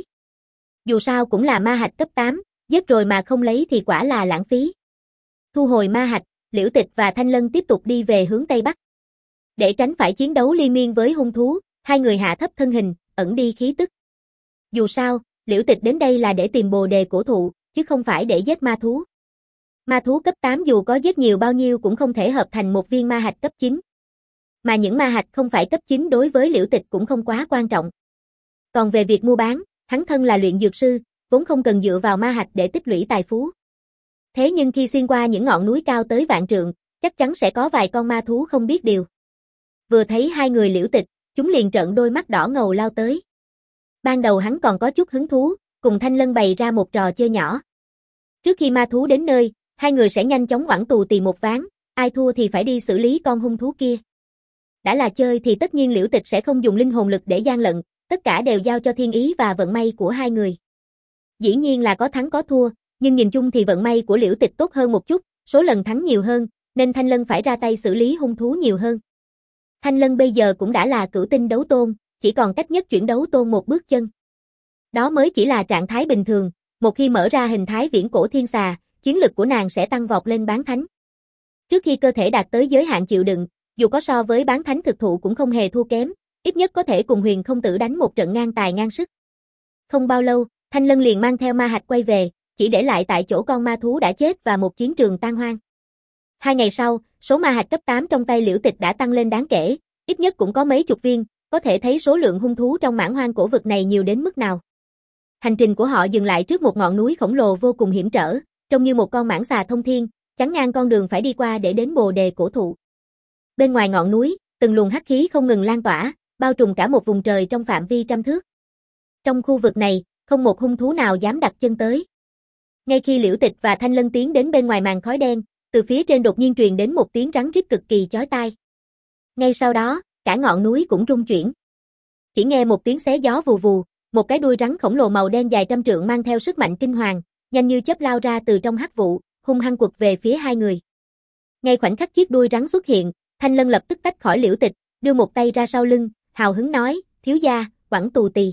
Dù sao cũng là ma hạch cấp tám, giết rồi mà không lấy thì quả là lãng phí. Thu hồi ma hạch, Liễu Tịch và Thanh Lân tiếp tục đi về hướng Tây Bắc. Để tránh phải chiến đấu liên miên với hung thú, hai người hạ thấp thân hình, ẩn đi khí tức. Dù sao, Liễu Tịch đến đây là để tìm bồ đề cổ thụ, chứ không phải để giết ma thú. Ma thú cấp tám dù có giết nhiều bao nhiêu cũng không thể hợp thành một viên ma hạch cấp chín. Mà những ma hạch không phải cấp chín đối với Liễu Tịch cũng không quá quan trọng. Còn về việc mua bán, hắn thân là luyện dược sư, vốn không cần dựa vào ma hạch để tích lũy tài phú. Thế nhưng khi xuyên qua những ngọn núi cao tới vạn trượng, chắc chắn sẽ có vài con ma thú không biết điều. Vừa thấy hai người Liễu Tịch, chúng liền trợn đôi mắt đỏ ngầu lao tới. Ban đầu hắn còn có chút hứng thú, cùng Thanh Lân bày ra một trò chơi nhỏ. Trước khi ma thú đến nơi, hai người sẽ nhanh chóng oẳn tù tì một ván, ai thua thì phải đi xử lý con hung thú kia. Đã là chơi thì tất nhiên Liễu Tịch sẽ không dùng linh hồn lực để gian lận, tất cả đều giao cho thiên ý và vận may của hai người. Dĩ nhiên là có thắng có thua, nhưng nhìn chung thì vận may của Liễu Tịch tốt hơn một chút, số lần thắng nhiều hơn, nên Thanh Lân phải ra tay xử lý hung thú nhiều hơn. Thanh Lân bây giờ cũng đã là cửu tinh đấu tôn, chỉ còn cách nhất chuyển đấu tôn một bước chân. Đó mới chỉ là trạng thái bình thường, một khi mở ra hình thái viễn cổ thiên xà, chiến lực của nàng sẽ tăng vọt lên bán thánh. Trước khi cơ thể đạt tới giới hạn chịu đựng, dù có so với bán thánh thực thụ cũng không hề thua kém, ít nhất có thể cùng Huyền Không Tử đánh một trận ngang tài ngang sức. Không bao lâu, Thanh Lân liền mang theo ma hạch quay về, chỉ để lại tại chỗ con ma thú đã chết và một chiến trường tan hoang. Hai ngày sau, số ma hạch cấp tám trong tay Liễu Tịch đã tăng lên đáng kể, ít nhất cũng có mấy chục viên, có thể thấy số lượng hung thú trong mãn hoang cổ vực này nhiều đến mức nào. Hành trình của họ dừng lại trước một ngọn núi khổng lồ vô cùng hiểm trở, trông như một con mãng xà thông thiên, chắn ngang con đường phải đi qua để đến bồ đề cổ thụ. Bên ngoài ngọn núi, từng luồng hắc khí không ngừng lan tỏa, bao trùm cả một vùng trời trong phạm vi trăm thước. Trong khu vực này, không một hung thú nào dám đặt chân tới. Ngay khi Liễu Tịch và Thanh Lân tiến đến bên ngoài màn khói đen, từ phía trên đột nhiên truyền đến một tiếng rắn rít cực kỳ chói tai. Ngay sau đó, cả ngọn núi cũng rung chuyển. Chỉ nghe một tiếng xé gió vù vù, một cái đuôi rắn khổng lồ màu đen dài trăm trượng mang theo sức mạnh kinh hoàng, nhanh như chớp lao ra từ trong hắc vụ, hung hăng quật về phía hai người. Ngay khoảnh khắc chiếc đuôi rắn xuất hiện, Thanh Lân lập tức tách khỏi Liễu Tịch, đưa một tay ra sau lưng, hào hứng nói, thiếu gia, oẳn tù tì.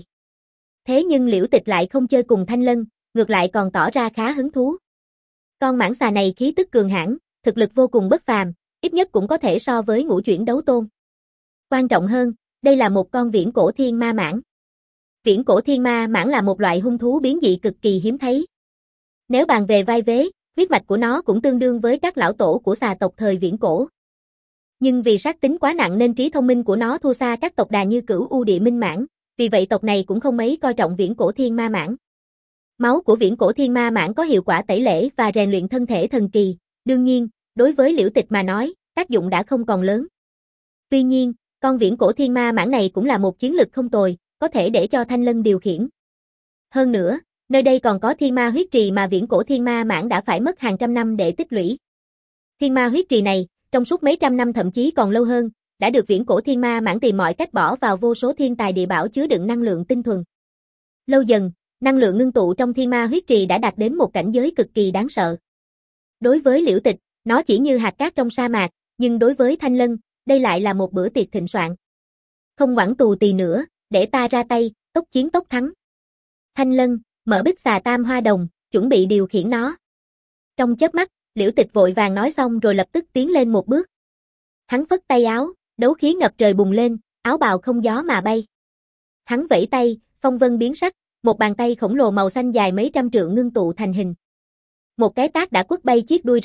Thế nhưng Liễu Tịch lại không chơi cùng Thanh Lân, ngược lại còn tỏ ra khá hứng thú. Con mãng xà này khí tức cường hãn, thực lực vô cùng bất phàm, ít nhất cũng có thể so với ngũ chuyển đấu tôn. Quan trọng hơn, đây là một con viễn cổ thiên ma mãng. Viễn cổ thiên ma mãng là một loại hung thú biến dị cực kỳ hiếm thấy. Nếu bàn về vai vế, huyết mạch của nó cũng tương đương với các lão tổ của xà tộc thời viễn cổ. Nhưng vì sát tính quá nặng nên trí thông minh của nó thua xa các tộc đà như Cửu U Địa Minh Mãng, vì vậy tộc này cũng không mấy coi trọng viễn cổ thiên ma mãng. Máu của viễn cổ thiên ma mãng có hiệu quả tẩy lễ và rèn luyện thân thể thần kỳ, đương nhiên, đối với Liễu Tịch mà nói, tác dụng đã không còn lớn. Tuy nhiên, con viễn cổ thiên ma mãng này cũng là một chiến lực không tồi, có thể để cho Thanh Lân điều khiển. Hơn nữa, nơi đây còn có thiên ma huyết trì mà viễn cổ thiên ma mãng đã phải mất hàng trăm năm để tích lũy. Thiên ma huyết trì này, trong suốt mấy trăm năm thậm chí còn lâu hơn, đã được viễn cổ thiên ma mãng tìm mọi cách bỏ vào vô số thiên tài địa bảo chứa đựng năng lượng tinh thuần. Lâu dần, năng lượng ngưng tụ trong thiên ma huyết trì đã đạt đến một cảnh giới cực kỳ đáng sợ. Đối với Liễu Tịch, nó chỉ như hạt cát trong sa mạc, nhưng đối với Thanh Lân, đây lại là một bữa tiệc thịnh soạn. Không oẳn tù tì nữa, để ta ra tay, tốc chiến tốc thắng. Thanh Lân, mở bích xà tam hoa đồng, chuẩn bị điều khiển nó. Trong chớp mắt, Liễu Tịch vội vàng nói xong rồi lập tức tiến lên một bước. Hắn phất tay áo, đấu khí ngập trời bùng lên, áo bào không gió mà bay. Hắn vẫy tay, phong vân biến sắc, một bàn tay khổng lồ màu xanh dài mấy trăm trượng ngưng tụ thành hình. Một cái tát đã quất bay chiếc đuôi rắn,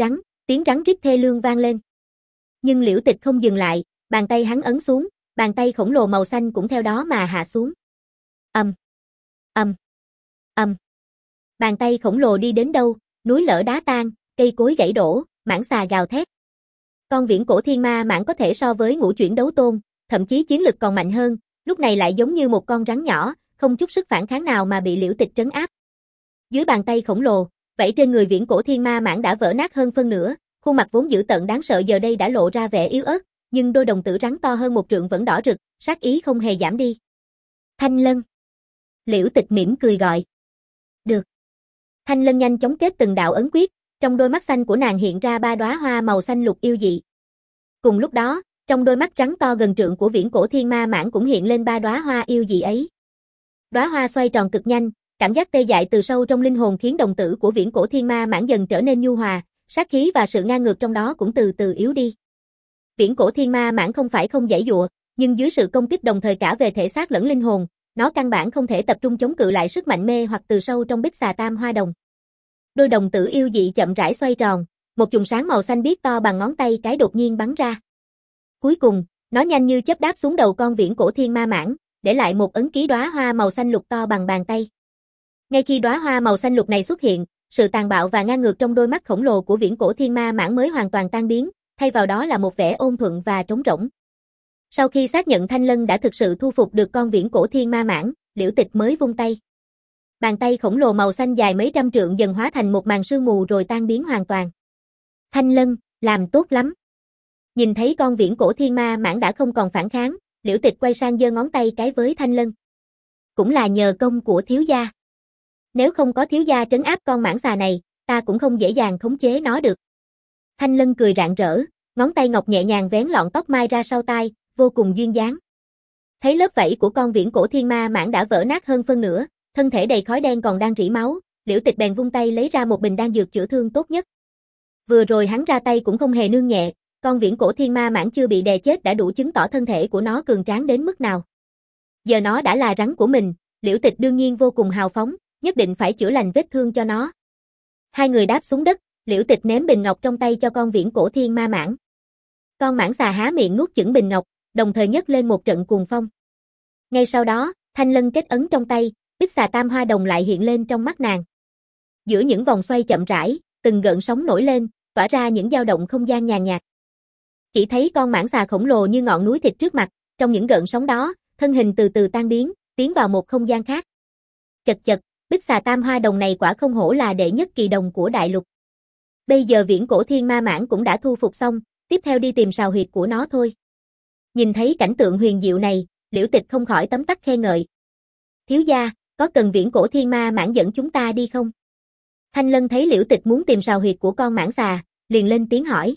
Tiếng rắn rít thê lương vang lên. Nhưng Liễu Tịch không dừng lại, bàn tay hắn ấn xuống, bàn tay khổng lồ màu xanh cũng theo đó mà hạ xuống. Ầm, ầm, ầm. Bàn tay khổng lồ đi đến đâu, núi lở đá tan, cây cối gãy đổ, mãng xà gào thét. Con viễn cổ thiên ma mãng có thể so với ngũ chuyển đấu tôn, thậm chí chiến lực còn mạnh hơn, lúc này lại giống như một con rắn nhỏ, không chút sức phản kháng nào mà bị Liễu Tịch trấn áp. Dưới bàn tay khổng lồ, vảy trên người viễn cổ thiên ma mãng đã vỡ nát hơn phân nửa, khuôn mặt vốn dữ tợn đáng sợ giờ đây đã lộ ra vẻ yếu ớt, nhưng đôi đồng tử rắn to hơn một trượng vẫn đỏ rực, sát ý không hề giảm đi. Thanh Lân. Liễu Tịch mỉm cười gọi. Được. Thanh Lân nhanh chóng kết từng đạo ấn quyết, trong đôi mắt xanh của nàng hiện ra ba đóa hoa màu xanh lục yêu dị. Cùng lúc đó, trong đôi mắt rắn to gần trượng của viễn cổ thiên ma mãng cũng hiện lên ba đóa hoa yêu dị ấy. Đóa hoa xoay tròn cực nhanh, cảm giác tê dại từ sâu trong linh hồn khiến đồng tử của viễn cổ thiên ma mãng dần trở nên nhu hòa, sát khí và sự ngang ngược trong đó cũng từ từ yếu đi. Viễn cổ thiên ma mãng không phải không giãy giụa, nhưng dưới sự công kích đồng thời cả về thể xác lẫn linh hồn, nó căn bản không thể tập trung chống cự lại sức mạnh mê hoặc từ sâu trong bích xà tam hoa đồng. Đôi đồng tử yêu dị chậm rãi xoay tròn, một chùm sáng màu xanh biếc to bằng ngón tay cái đột nhiên bắn ra. Cuối cùng, nó nhanh như chớp đáp xuống đầu con viễn cổ thiên ma mãng, để lại một ấn ký đóa hoa màu xanh lục to bằng bàn tay. Ngay khi đóa hoa màu xanh lục này xuất hiện, sự tàn bạo và ngang ngược trong đôi mắt khổng lồ của viễn cổ thiên ma mãng mới hoàn toàn tan biến, thay vào đó là một vẻ ôn thuận và trống rỗng. Sau khi xác nhận Thanh Lân đã thực sự thu phục được con viễn cổ thiên ma mãng, Liễu Tịch mới vung tay. Bàn tay khổng lồ màu xanh dài mấy trăm trượng dần hóa thành một màn sương mù rồi tan biến hoàn toàn. Thanh Lân, làm tốt lắm. Nhìn thấy con viễn cổ thiên ma mãng đã không còn phản kháng, Liễu Tịch quay sang giơ ngón tay cái với Thanh Lân. Cũng là nhờ công của thiếu gia. Nếu không có thiếu gia trấn áp con mãng xà này, ta cũng không dễ dàng khống chế nó được. Thanh Lân cười rạng rỡ, ngón tay ngọc nhẹ nhàng vén lọn tóc mai ra sau tai, vô cùng duyên dáng. Thấy lớp vảy của con viễn cổ thiên ma mãng đã vỡ nát hơn phân nửa, thân thể đầy khói đen còn đang rỉ máu, Liễu Tịch bèn vung tay lấy ra một bình đan dược chữa thương tốt nhất. Vừa rồi hắn ra tay cũng không hề nương nhẹ, con viễn cổ thiên ma mãng chưa bị đè chết đã đủ chứng tỏ thân thể của nó cường tráng đến mức nào. Giờ nó đã là rắn của mình, Liễu Tịch đương nhiên vô cùng hào phóng, nhất định phải chữa lành vết thương cho nó. Hai người đáp xuống đất, Liễu Tịch ném bình ngọc trong tay cho con viễn cổ thiên ma mãng. Con mãng xà há miệng nuốt chửng bình ngọc, đồng thời nhấc lên một trận cuồng phong. Ngay sau đó, Thanh Lân kết ấn trong tay, bích xà tam hoa đồng lại hiện lên trong mắt nàng. Giữa những vòng xoay chậm rãi, từng gợn sóng nổi lên, tỏa ra những dao động không gian nhàn nhạt. Chỉ thấy con mãng xà khổng lồ như ngọn núi thịt trước mặt, trong những gợn sóng đó, thân hình từ từ tan biến, tiến vào một không gian khác. Chật chật, bích xà tam hoa đồng này quả không hổ là đệ nhất kỳ đồng của đại lục. Bây giờ viễn cổ thiên ma mãng cũng đã thu phục xong, tiếp theo đi tìm sào huyệt của nó thôi. Nhìn thấy cảnh tượng huyền diệu này, Liễu Tịch không khỏi tấm tắc khen ngợi. Thiếu gia, có cần viễn cổ thiên ma mãng dẫn chúng ta đi không? Thanh Lân thấy Liễu Tịch muốn tìm sào huyệt của con mãng xà, liền lên tiếng hỏi.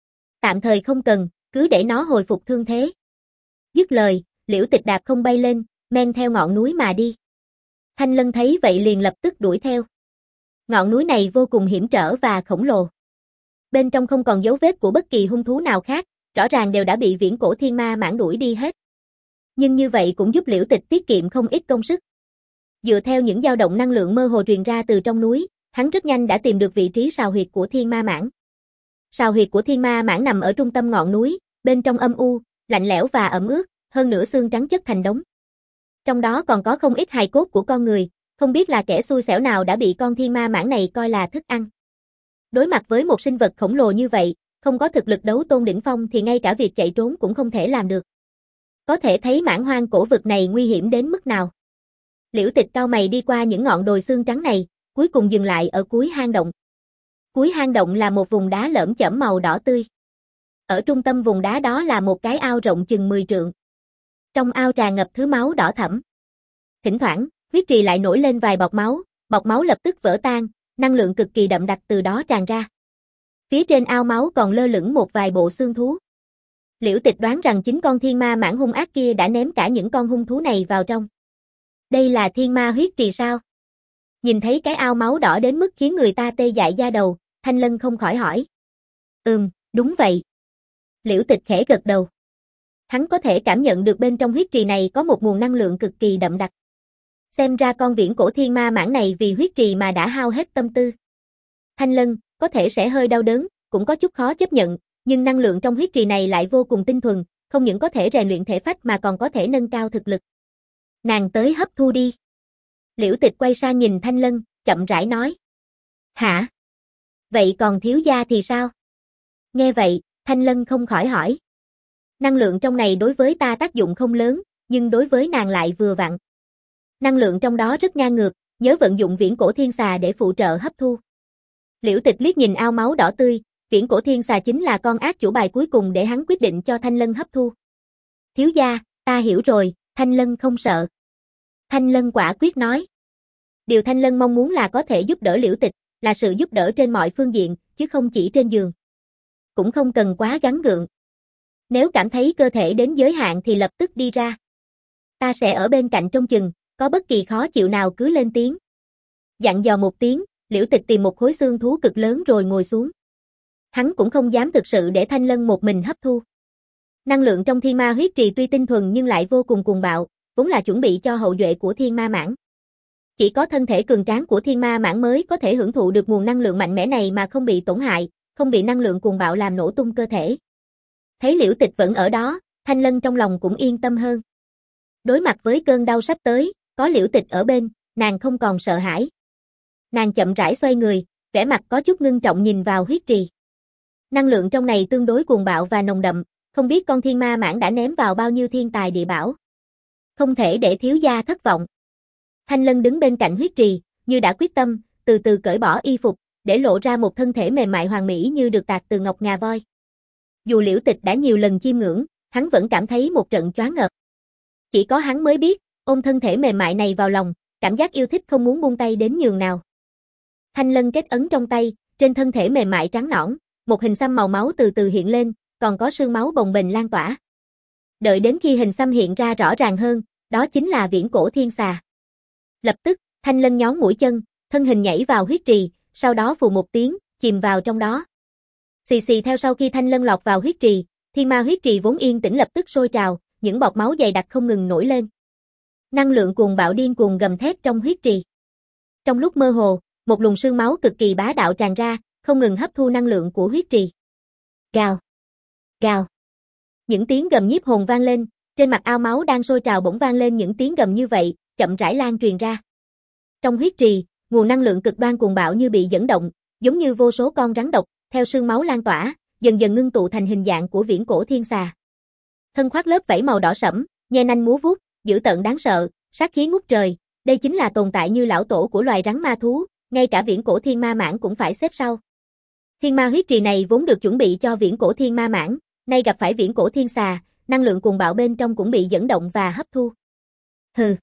Tạm thời không cần, cứ để nó hồi phục thương thế. Dứt lời, Liễu Tịch đạp không bay lên, men theo ngọn núi mà đi. Thanh Lân thấy vậy liền lập tức đuổi theo. Ngọn núi này vô cùng hiểm trở và khổng lồ. Bên trong không còn dấu vết của bất kỳ hung thú nào khác, rõ ràng đều đã bị viễn cổ thiên ma mãng đuổi đi hết. Nhưng như vậy cũng giúp Liễu Tịch tiết kiệm không ít công sức. Dựa theo những dao động năng lượng mơ hồ truyền ra từ trong núi, hắn rất nhanh đã tìm được vị trí sào huyệt của thiên ma mãng. Sào huyệt của thiên ma mãng nằm ở trung tâm ngọn núi, bên trong âm u, lạnh lẽo và ẩm ướt, hơn nữa xương trắng chất thành đống. Trong đó còn có không ít hài cốt của con người, không biết là kẻ xui xẻo nào đã bị con thiên ma mãng này coi là thức ăn. Đối mặt với một sinh vật khổng lồ như vậy, không có thực lực đấu tôn đỉnh phong thì ngay cả việc chạy trốn cũng không thể làm được. Có thể thấy mãng hoang cổ vực này nguy hiểm đến mức nào. Liễu Tịch cau mày đi qua những ngọn đồi xương trắng này, cuối cùng dừng lại ở cuối hang động. Cuối hang động là một vùng đá lởm chởm màu đỏ tươi. Ở trung tâm vùng đá đó là một cái ao rộng chừng mười trượng. Trong ao tràn ngập thứ máu đỏ thẫm. Thỉnh thoảng, huyết trì lại nổi lên vài bọt máu, bọt máu lập tức vỡ tan, năng lượng cực kỳ đậm đặc từ đó tràn ra. Phía trên ao máu còn lơ lửng một vài bộ xương thú. Liễu Tịch đoán rằng chính con thiên ma mãng hung ác kia đã ném cả những con hung thú này vào trong. Đây là thiên ma huyết trì sao? Nhìn thấy cái ao máu đỏ đến mức khiến người ta tê dại da đầu, Thanh Lân không khỏi hỏi. Ừm, đúng vậy. Liễu Tịch khẽ gật đầu. Hắn có thể cảm nhận được bên trong huyết trì này có một nguồn năng lượng cực kỳ đậm đặc. Xem ra con viễn cổ thiên ma mãng này vì huyết trì mà đã hao hết tâm tư. Thanh Lân, có thể sẽ hơi đau đớn, cũng có chút khó chấp nhận, nhưng năng lượng trong huyết trì này lại vô cùng tinh thuần, không những có thể rèn luyện thể phách mà còn có thể nâng cao thực lực. Nàng tới hấp thu đi. Liễu Tịch quay sang nhìn Thanh Lân, chậm rãi nói. Hả? Vậy còn thiếu gia thì sao? Nghe vậy, Thanh Lân không khỏi hỏi. Năng lượng trong này đối với ta tác dụng không lớn, nhưng đối với nàng lại vừa vặn. Năng lượng trong đó rất ngang ngược, nhớ vận dụng viễn cổ thiên xà để phụ trợ hấp thu. Liễu Tịch liếc nhìn ao máu đỏ tươi, viễn cổ thiên xà chính là con ác chủ bài cuối cùng để hắn quyết định cho Thanh Lân hấp thu. Thiếu gia, ta hiểu rồi, Thanh Lân không sợ. Thanh Lân quả quyết nói. Điều Thanh Lân mong muốn là có thể giúp đỡ Liễu Tịch, là sự giúp đỡ trên mọi phương diện, chứ không chỉ trên giường. Cũng không cần quá gắng gượng. Nếu cảm thấy cơ thể đến giới hạn thì lập tức đi ra. Ta sẽ ở bên cạnh trông chừng, có bất kỳ khó chịu nào cứ lên tiếng. Dặn dò một tiếng, Liễu Tịch tìm một khối xương thú cực lớn rồi ngồi xuống. Hắn cũng không dám thực sự để Thanh Lân một mình hấp thu. Năng lượng trong thiên ma huyết trì tuy tinh thuần nhưng lại vô cùng cuồng bạo, vốn là chuẩn bị cho hậu duệ của thiên ma mãng. Chỉ có thân thể cường tráng của thiên ma mãng mới có thể hưởng thụ được nguồn năng lượng mạnh mẽ này mà không bị tổn hại, không bị năng lượng cuồng bạo làm nổ tung cơ thể. Thấy Liễu Tịch vẫn ở đó, Thanh Lân trong lòng cũng yên tâm hơn. Đối mặt với cơn đau sắp tới, có Liễu Tịch ở bên, nàng không còn sợ hãi. Nàng chậm rãi xoay người, vẻ mặt có chút ngưng trọng nhìn vào huyết trì. Năng lượng trong này tương đối cuồng bạo và nồng đậm, không biết con thiên ma mãng đã ném vào bao nhiêu thiên tài địa bảo. Không thể để thiếu gia thất vọng. Thanh Lân đứng bên cạnh huyết trì, như đã quyết tâm, từ từ cởi bỏ y phục, để lộ ra một thân thể mềm mại hoàn mỹ như được tạc từ ngọc ngà voi. Dù Liễu Tịch đã nhiều lần chiêm ngưỡng, hắn vẫn cảm thấy một trận choáng ngợp. Chỉ có hắn mới biết, ôm thân thể mềm mại này vào lòng, cảm giác yêu thích không muốn buông tay đến nhường nào. Thanh Lân kết ấn trong tay, trên thân thể mềm mại trắng nõn, một hình xăm màu máu từ từ hiện lên, còn có sương máu bồng bềnh lan tỏa. Đợi đến khi hình xăm hiện ra rõ ràng hơn, đó chính là viễn cổ thiên xà. Lập tức, Thanh Lân nhón mũi chân, thân hình nhảy vào huyết trì, sau đó phù một tiếng, chìm vào trong đó. Xì xì theo sau khi Thanh Lân lọt vào huyết trì, thiên ma huyết trì vốn yên tĩnh lập tức sôi trào, những bọt máu dày đặc không ngừng nổi lên. Năng lượng cuồng bạo điên cuồng gầm thét trong huyết trì. Trong lúc mơ hồ, một luồng sương máu cực kỳ bá đạo tràn ra, không ngừng hấp thu năng lượng của huyết trì. Gào, gào. Những tiếng gầm nhiếp hồn vang lên, trên mặt ao máu đang sôi trào bỗng vang lên những tiếng gầm như vậy, chậm rãi lan truyền ra. Trong huyết trì, nguồn năng lượng cực đoan cuồng bạo như bị dẫn động, giống như vô số con rắn độc, theo sương máu lan tỏa, dần dần ngưng tụ thành hình dạng của viễn cổ thiên xà. Thân khoác lớp vảy màu đỏ sẫm, nhe nanh múa vuốt, dữ tợn đáng sợ, sát khí ngút trời, đây chính là tồn tại như lão tổ của loài rắn ma thú, ngay cả viễn cổ thiên ma mãng cũng phải xếp sau. Thiên ma huyết trì này vốn được chuẩn bị cho viễn cổ thiên ma mãng, nay gặp phải viễn cổ thiên xà, năng lượng cuồng bạo bên trong cũng bị dẫn động và hấp thu. Hừ.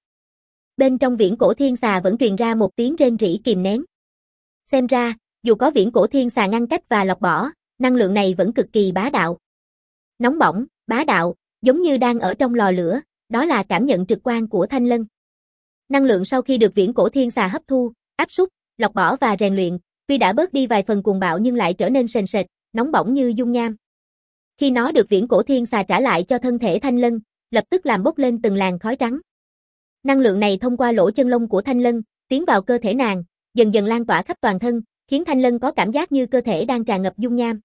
Bên trong viễn cổ thiên xà vẫn truyền ra một tiếng rên rỉ kìm nén. Xem ra, dù có viễn cổ thiên xà ngăn cách và lọc bỏ, năng lượng này vẫn cực kỳ bá đạo. Nóng bỏng, bá đạo, giống như đang ở trong lò lửa, đó là cảm nhận trực quan của Thanh Lân. Năng lượng sau khi được viễn cổ thiên xà hấp thu, áp suất, lọc bỏ và rèn luyện, tuy đã bớt đi vài phần cuồng bạo nhưng lại trở nên sền sệt, nóng bỏng như dung nham. Khi nó được viễn cổ thiên xà trả lại cho thân thể Thanh Lân, lập tức làm bốc lên từng làn khói trắng. Năng lượng này thông qua lỗ chân lông của Thanh Lân, tiến vào cơ thể nàng, dần dần lan tỏa khắp toàn thân, khiến Thanh Lân có cảm giác như cơ thể đang tràn ngập dung nham.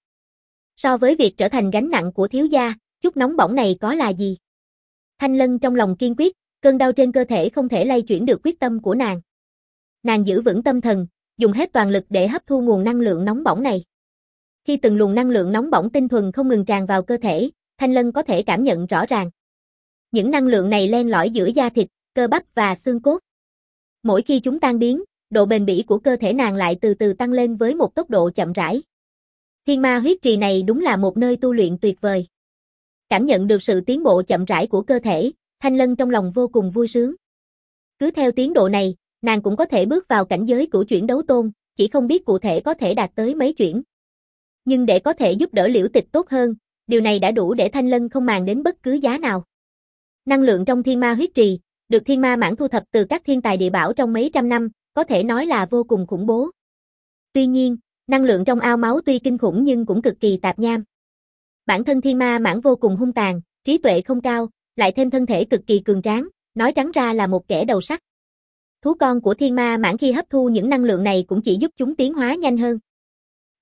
So với việc trở thành gánh nặng của thiếu gia, chút nóng bỏng này có là gì? Thanh Lân trong lòng kiên quyết, cơn đau trên cơ thể không thể lay chuyển được quyết tâm của nàng. Nàng giữ vững tâm thần, dùng hết toàn lực để hấp thu nguồn năng lượng nóng bỏng này. Khi từng luồng năng lượng nóng bỏng tinh thuần không ngừng tràn vào cơ thể, Thanh Lân có thể cảm nhận rõ ràng. Những năng lượng này len lỏi giữa da thịt, cơ bắp và xương cốt. Mỗi khi chúng tan biến, độ bền bỉ của cơ thể nàng lại từ từ tăng lên với một tốc độ chậm rãi. Thiên ma huyết trì này đúng là một nơi tu luyện tuyệt vời. Cảm nhận được sự tiến bộ chậm rãi của cơ thể, Thanh Lân trong lòng vô cùng vui sướng. Cứ theo tiến độ này, nàng cũng có thể bước vào cảnh giới cửu chuyển đấu tôn, chỉ không biết cụ thể có thể đạt tới mấy chuyển. Nhưng để có thể giúp đỡ Liễu Tịch tốt hơn, điều này đã đủ để Thanh Lân không màng đến bất cứ giá nào. Năng lượng trong thiên ma huyết trì, được thiên ma mãng thu thập từ các thiên tài địa bảo trong mấy trăm năm, có thể nói là vô cùng khủng bố. Tuy nhiên, năng lượng trong ao máu tuy kinh khủng nhưng cũng cực kỳ tạp nham. Bản thân thiên ma mãng vô cùng hung tàn, trí tuệ không cao, lại thêm thân thể cực kỳ cường tráng, nói trắng ra là một kẻ đầu sắt. Thú con của thiên ma mãng khi hấp thu những năng lượng này cũng chỉ giúp chúng tiến hóa nhanh hơn.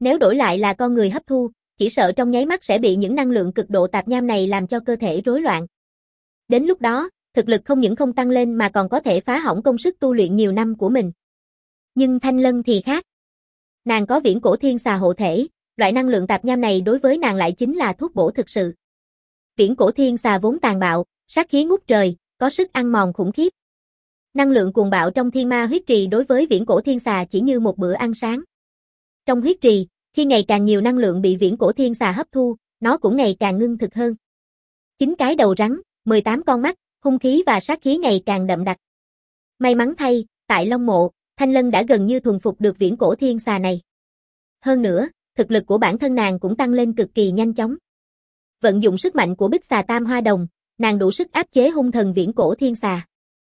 Nếu đổi lại là con người hấp thu, chỉ sợ trong nháy mắt sẽ bị những năng lượng cực độ tạp nham này làm cho cơ thể rối loạn. Đến lúc đó, thực lực không những không tăng lên mà còn có thể phá hỏng công sức tu luyện nhiều năm của mình. Nhưng Thanh Lân thì khác. Nàng có viễn cổ thiên xà hộ thể, loại năng lượng tạp nham này đối với nàng lại chính là thuốc bổ thực sự. Viễn cổ thiên xà vốn tàn bạo, sát khí ngút trời, có sức ăn mòn khủng khiếp. Năng lượng cuồng bạo trong thiên ma huyết trì đối với viễn cổ thiên xà chỉ như một bữa ăn sáng. Trong huyết trì, khi ngày càng nhiều năng lượng bị viễn cổ thiên xà hấp thu, nó cũng ngày càng ngưng thực hơn. Chín cái đầu rắn, mười tám con mắt, hung khí và sát khí ngày càng đậm đặc. May mắn thay, tại Long Mộ, Thanh Lân đã gần như thuần phục được viễn cổ thiên xà này. Hơn nữa, thực lực của bản thân nàng cũng tăng lên cực kỳ nhanh chóng. Vận dụng sức mạnh của Bích Xà Tam Hoa Đồng, nàng đủ sức áp chế hung thần viễn cổ thiên xà.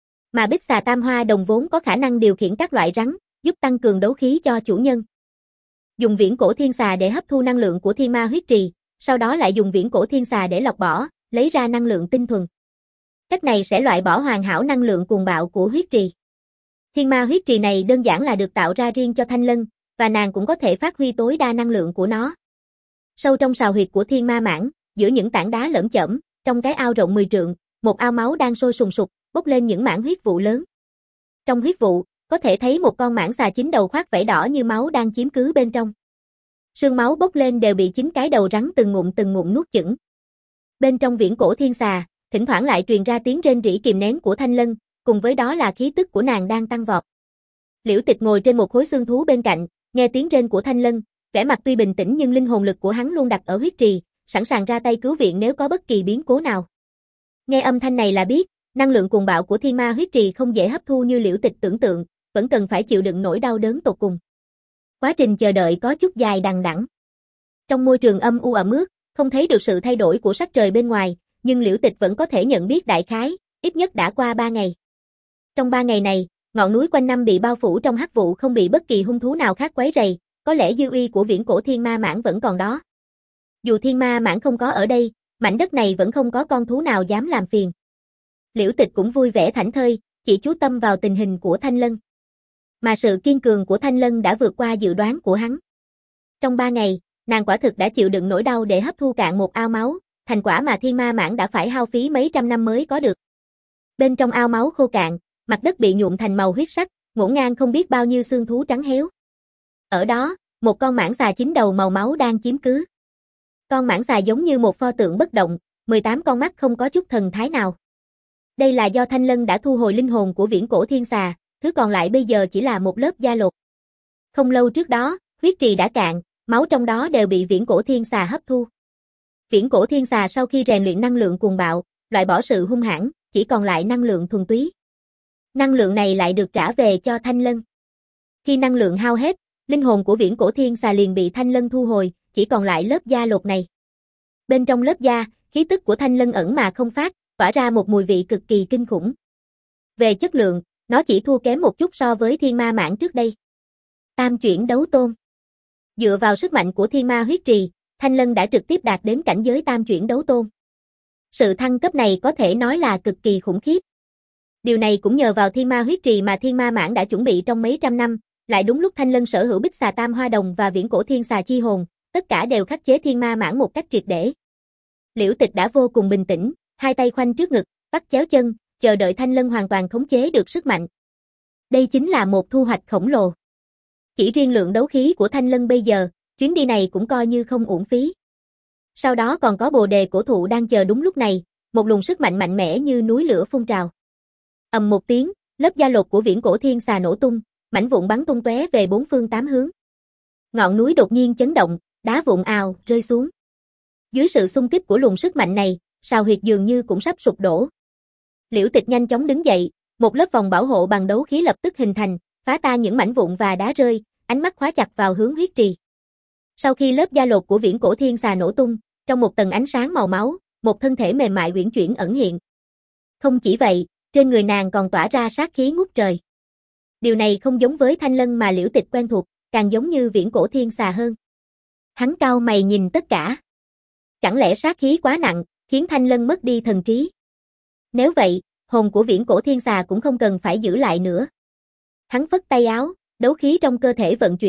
Mà Bích Xà Tam Hoa Đồng vốn có khả năng điều khiển các loại rắn, giúp tăng cường đấu khí cho chủ nhân. Dùng viễn cổ thiên xà để hấp thu năng lượng của thiên ma huyết trì, sau đó lại dùng viễn cổ thiên xà để lọc bỏ, lấy ra năng lượng tinh thuần. Cách này sẽ loại bỏ hoàn hảo năng lượng cuồng bạo của huyết trì. Thiên ma huyết trì này đơn giản là được tạo ra riêng cho Thanh Lân, và nàng cũng có thể phát huy tối đa năng lượng của nó. Sâu trong sào huyệt của thiên ma mãng, giữa những tảng đá lởm chởm, trong cái ao rộng mười trượng, một ao máu đang sôi sùng sục, bốc lên những mảng huyết vụ lớn. Trong huyết vụ, có thể thấy một con mãng xà chín đầu khoác vảy đỏ như máu đang chiếm cứ bên trong. Sương máu bốc lên đều bị chín cái đầu rắn từng ngụm từng ngụm nuốt chửng. Bên trong viễn cổ thiên xà, thỉnh thoảng lại truyền ra tiếng rên rỉ kìm nén của Thanh Lân, cùng với đó là khí tức của nàng đang tăng vọt. Liễu Tịch ngồi trên một khối xương thú bên cạnh, nghe tiếng rên của Thanh Lân, vẻ mặt tuy bình tĩnh nhưng linh hồn lực của hắn luôn đặt ở huyết trì, sẵn sàng ra tay cứu viện nếu có bất kỳ biến cố nào. Nghe âm thanh này là biết, năng lượng cuồng bạo của thiên ma huyết trì không dễ hấp thu như Liễu Tịch tưởng tượng, vẫn cần phải chịu đựng nỗi đau đớn tột cùng. Quá trình chờ đợi có chút dài đằng đẵng. Trong môi trường âm u ẩm ướt, không thấy được sự thay đổi của sắc trời bên ngoài, nhưng Liễu Tịch vẫn có thể nhận biết đại khái, ít nhất đã qua ba ngày. Trong ba ngày này, ngọn núi quanh năm bị bao phủ trong hắc vụ không bị bất kỳ hung thú nào khác quấy rầy, có lẽ dư uy của viễn cổ thiên ma mãng vẫn còn đó. Dù thiên ma mãng không có ở đây, mảnh đất này vẫn không có con thú nào dám làm phiền. Liễu Tịch cũng vui vẻ thảnh thơi, chỉ chú tâm vào tình hình của Thanh Lân. Mà sự kiên cường của Thanh Lân đã vượt qua dự đoán của hắn. Trong ba ngày, nàng quả thực đã chịu đựng nỗi đau để hấp thu cạn một ao máu, thành quả mà thiên ma mãng đã phải hao phí mấy trăm năm mới có được. Bên trong ao máu khô cạn, mặt đất bị nhuộm thành màu huyết sắc, ngổn ngang không biết bao nhiêu xương thú trắng héo. Ở đó, một con mãng xà chín đầu màu máu đang chiếm cứ. Con mãng xà giống như một pho tượng bất động, mười tám con mắt không có chút thần thái nào. Đây là do Thanh Lân đã thu hồi linh hồn của viễn cổ thiên xà, thứ còn lại bây giờ chỉ là một lớp da lột. Không lâu trước đó, huyết trì đã cạn, máu trong đó đều bị viễn cổ thiên xà hấp thu. Viễn cổ thiên xà sau khi rèn luyện năng lượng cuồng bạo, loại bỏ sự hung hãn, chỉ còn lại năng lượng thuần túy. Năng lượng này lại được trả về cho Thanh Lân. Khi năng lượng hao hết, linh hồn của viễn cổ thiên xà liền bị Thanh Lân thu hồi, chỉ còn lại lớp da lột này. Bên trong lớp da, khí tức của Thanh Lân ẩn mà không phát, tỏa ra một mùi vị cực kỳ kinh khủng. Về chất lượng, nó chỉ thua kém một chút so với thiên ma mãng trước đây. Tam chuyển đấu tôn. Dựa vào sức mạnh của thiên ma huyết trì, Thanh Lân đã trực tiếp đạt đến cảnh giới tam chuyển đấu tôn. Sự thăng cấp này có thể nói là cực kỳ khủng khiếp. Điều này cũng nhờ vào thiên ma huyết trì mà thiên ma mãng đã chuẩn bị trong mấy trăm năm, lại đúng lúc Thanh Lân sở hữu Bích Xà Tam Hoa Đồng và viễn cổ thiên xà chi hồn, tất cả đều khắc chế thiên ma mãng một cách triệt để. Liễu Tịch đã vô cùng bình tĩnh, hai tay khoanh trước ngực, bắt chéo chân, chờ đợi Thanh Lân hoàn toàn khống chế được sức mạnh. Đây chính là một thu hoạch khổng lồ. Chỉ riêng lượng đấu khí của Thanh Lân bây giờ, chuyến đi này cũng coi như không uổng phí. Sau đó còn có bồ đề cổ thụ đang chờ đúng lúc này, một luồng sức mạnh mạnh mẽ như núi lửa phun trào. Ầm một tiếng, lớp da lột của viễn cổ thiên xà nổ tung, mảnh vụn bắn tung tóe về bốn phương tám hướng. Ngọn núi đột nhiên chấn động, đá vụn ào rơi xuống. Dưới sự xung kích của luồng sức mạnh này, sào huyệt dường như cũng sắp sụp đổ. Liễu Tịch nhanh chóng đứng dậy, một lớp vòng bảo hộ bằng đấu khí lập tức hình thành, phá tan những mảnh vụn và đá rơi, ánh mắt khóa chặt vào hướng huyết trì. Sau khi lớp da lột của viễn cổ thiên xà nổ tung, trong một tầng ánh sáng màu máu, một thân thể mềm mại uyển chuyển ẩn hiện. Không chỉ vậy, trên người nàng còn tỏa ra sát khí ngút trời. Điều này không giống với Thanh Lân mà Liễu Tịch quen thuộc, càng giống như viễn cổ thiên xà hơn. Hắn cau mày nhìn tất cả. Chẳng lẽ sát khí quá nặng, khiến Thanh Lân mất đi thần trí? Nếu vậy, hồn của viễn cổ thiên xà cũng không cần phải giữ lại nữa. Hắn phất tay áo, đấu khí trong cơ thể vận chuyển,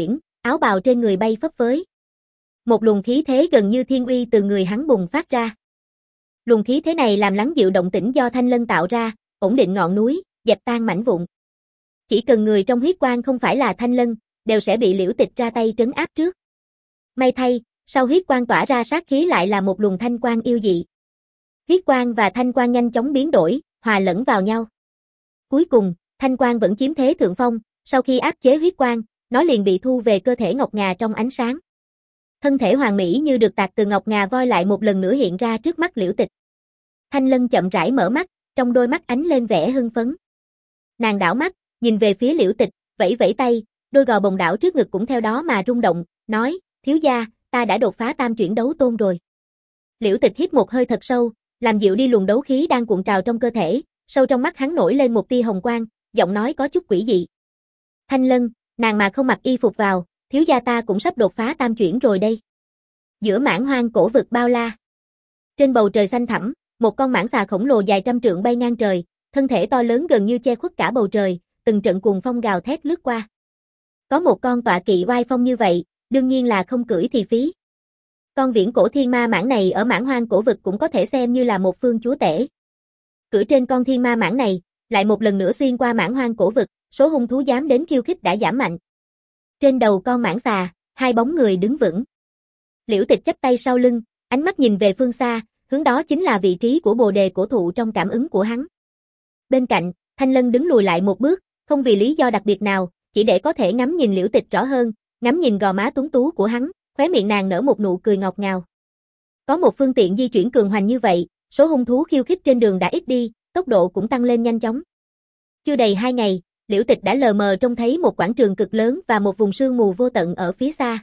áo bào trên người bay phấp phới. Một luồng khí thế gần như thiên uy từ người hắn bùng phát ra. Luồng khí thế này làm lắng dịu động tĩnh do Thanh Lân tạo ra, ổn định ngọn núi, dẹp tan mảnh vụn. Chỉ cần người trong huyết quang không phải là Thanh Lân, đều sẽ bị Liễu Tịch ra tay trấn áp trước. May thay, sau huyết quang tỏa ra sát khí lại là một luồng thanh quang yêu dị. Huyết quang và thanh quang nhanh chóng biến đổi, hòa lẫn vào nhau. Cuối cùng, thanh quang vẫn chiếm thế thượng phong, sau khi áp chế huyết quang, nó liền bị thu về cơ thể ngọc ngà trong ánh sáng. Thân thể hoàn mỹ như được tạc từ ngọc ngà voi lại một lần nữa hiện ra trước mắt Liễu Tịch. Thanh Lân chậm rãi mở mắt, trong đôi mắt ánh lên vẻ hưng phấn. Nàng đảo mắt, nhìn về phía Liễu Tịch, vẫy vẫy tay, đôi gò bồng đảo trước ngực cũng theo đó mà rung động, nói, thiếu gia, ta đã đột phá tam chuyển đấu tôn rồi. Liễu Tịch hít một hơi thật sâu, làm dịu đi luồng đấu khí đang cuộn trào trong cơ thể, sâu trong mắt hắn nổi lên một tia hồng quang, giọng nói có chút quỷ dị. Thanh Lân, nàng mà không mặc y phục vào, thiếu gia ta cũng sắp đột phá tam chuyển rồi đây. Giữa mãn hoang cổ vực bao la. Trên bầu trời xanh thẳm, một con mãng xà khổng lồ dài trăm trượng bay ngang trời, thân thể to lớn gần như che khuất cả bầu trời, từng trận cuồng phong gào thét lướt qua. Có một con tọa kỵ oai phong như vậy, đương nhiên là không cưỡi thì phí. Con viễn cổ thiên ma mãng này ở mãn hoang cổ vực cũng có thể xem như là một phương chúa tể. Cưỡi trên con thiên ma mãng này, lại một lần nữa xuyên qua mãn hoang cổ vực, số hung thú dám đến khiêu khích đã giảm mạnh. Trên đầu con mãng xà, hai bóng người đứng vững. Liễu Tịch chắp tay sau lưng, ánh mắt nhìn về phương xa, hướng đó chính là vị trí của bồ đề cổ thụ trong cảm ứng của hắn. Bên cạnh, Thanh Lân đứng lùi lại một bước, không vì lý do đặc biệt nào, chỉ để có thể ngắm nhìn Liễu Tịch rõ hơn, ngắm nhìn gò má tuấn tú của hắn, khóe miệng nàng nở một nụ cười ngọt ngào. Có một phương tiện di chuyển cường hoành như vậy, số hung thú khiêu khích trên đường đã ít đi, tốc độ cũng tăng lên nhanh chóng. Chưa đầy hai ngày, Liễu Tịch đã lờ mờ trông thấy một quảng trường cực lớn và một vùng sương mù vô tận ở phía xa.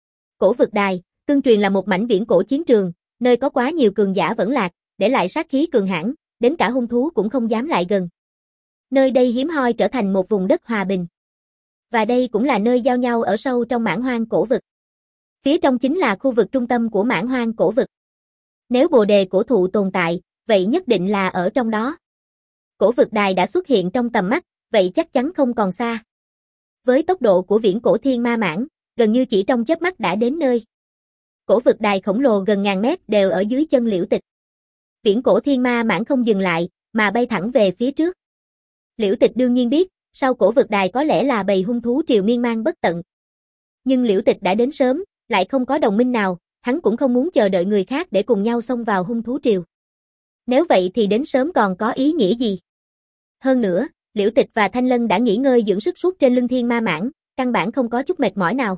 Cổ vực đài, tương truyền là một mảnh viễn cổ chiến trường, nơi có quá nhiều cường giả vẫn lạc, để lại sát khí cường hãn, đến cả hung thú cũng không dám lại gần. Nơi đây hiếm hoi trở thành một vùng đất hòa bình. Và đây cũng là nơi giao nhau ở sâu trong mãn hoang cổ vực. Phía trong chính là khu vực trung tâm của mãn hoang cổ vực. Nếu bồ đề cổ thụ tồn tại, vậy nhất định là ở trong đó. Cổ vực đài đã xuất hiện trong tầm mắt, vậy chắc chắn không còn xa. Với tốc độ của viễn cổ thiên ma mãng, gần như chỉ trong chớp mắt đã đến nơi. Cổ vực đài khổng lồ gần ngàn mét đều ở dưới chân Liễu Tịch. Viễn cổ thiên ma mãng không dừng lại, mà bay thẳng về phía trước. Liễu Tịch đương nhiên biết, sau cổ vực đài có lẽ là bầy hung thú triều miên man bất tận. Nhưng Liễu Tịch đã đến sớm, lại không có đồng minh nào, hắn cũng không muốn chờ đợi người khác để cùng nhau xông vào hung thú triều. Nếu vậy thì đến sớm còn có ý nghĩa gì? Hơn nữa, Liễu Tịch và Thanh Lân đã nghỉ ngơi dưỡng sức suốt trên lưng thiên ma mãng, căn bản không có chút mệt mỏi nào.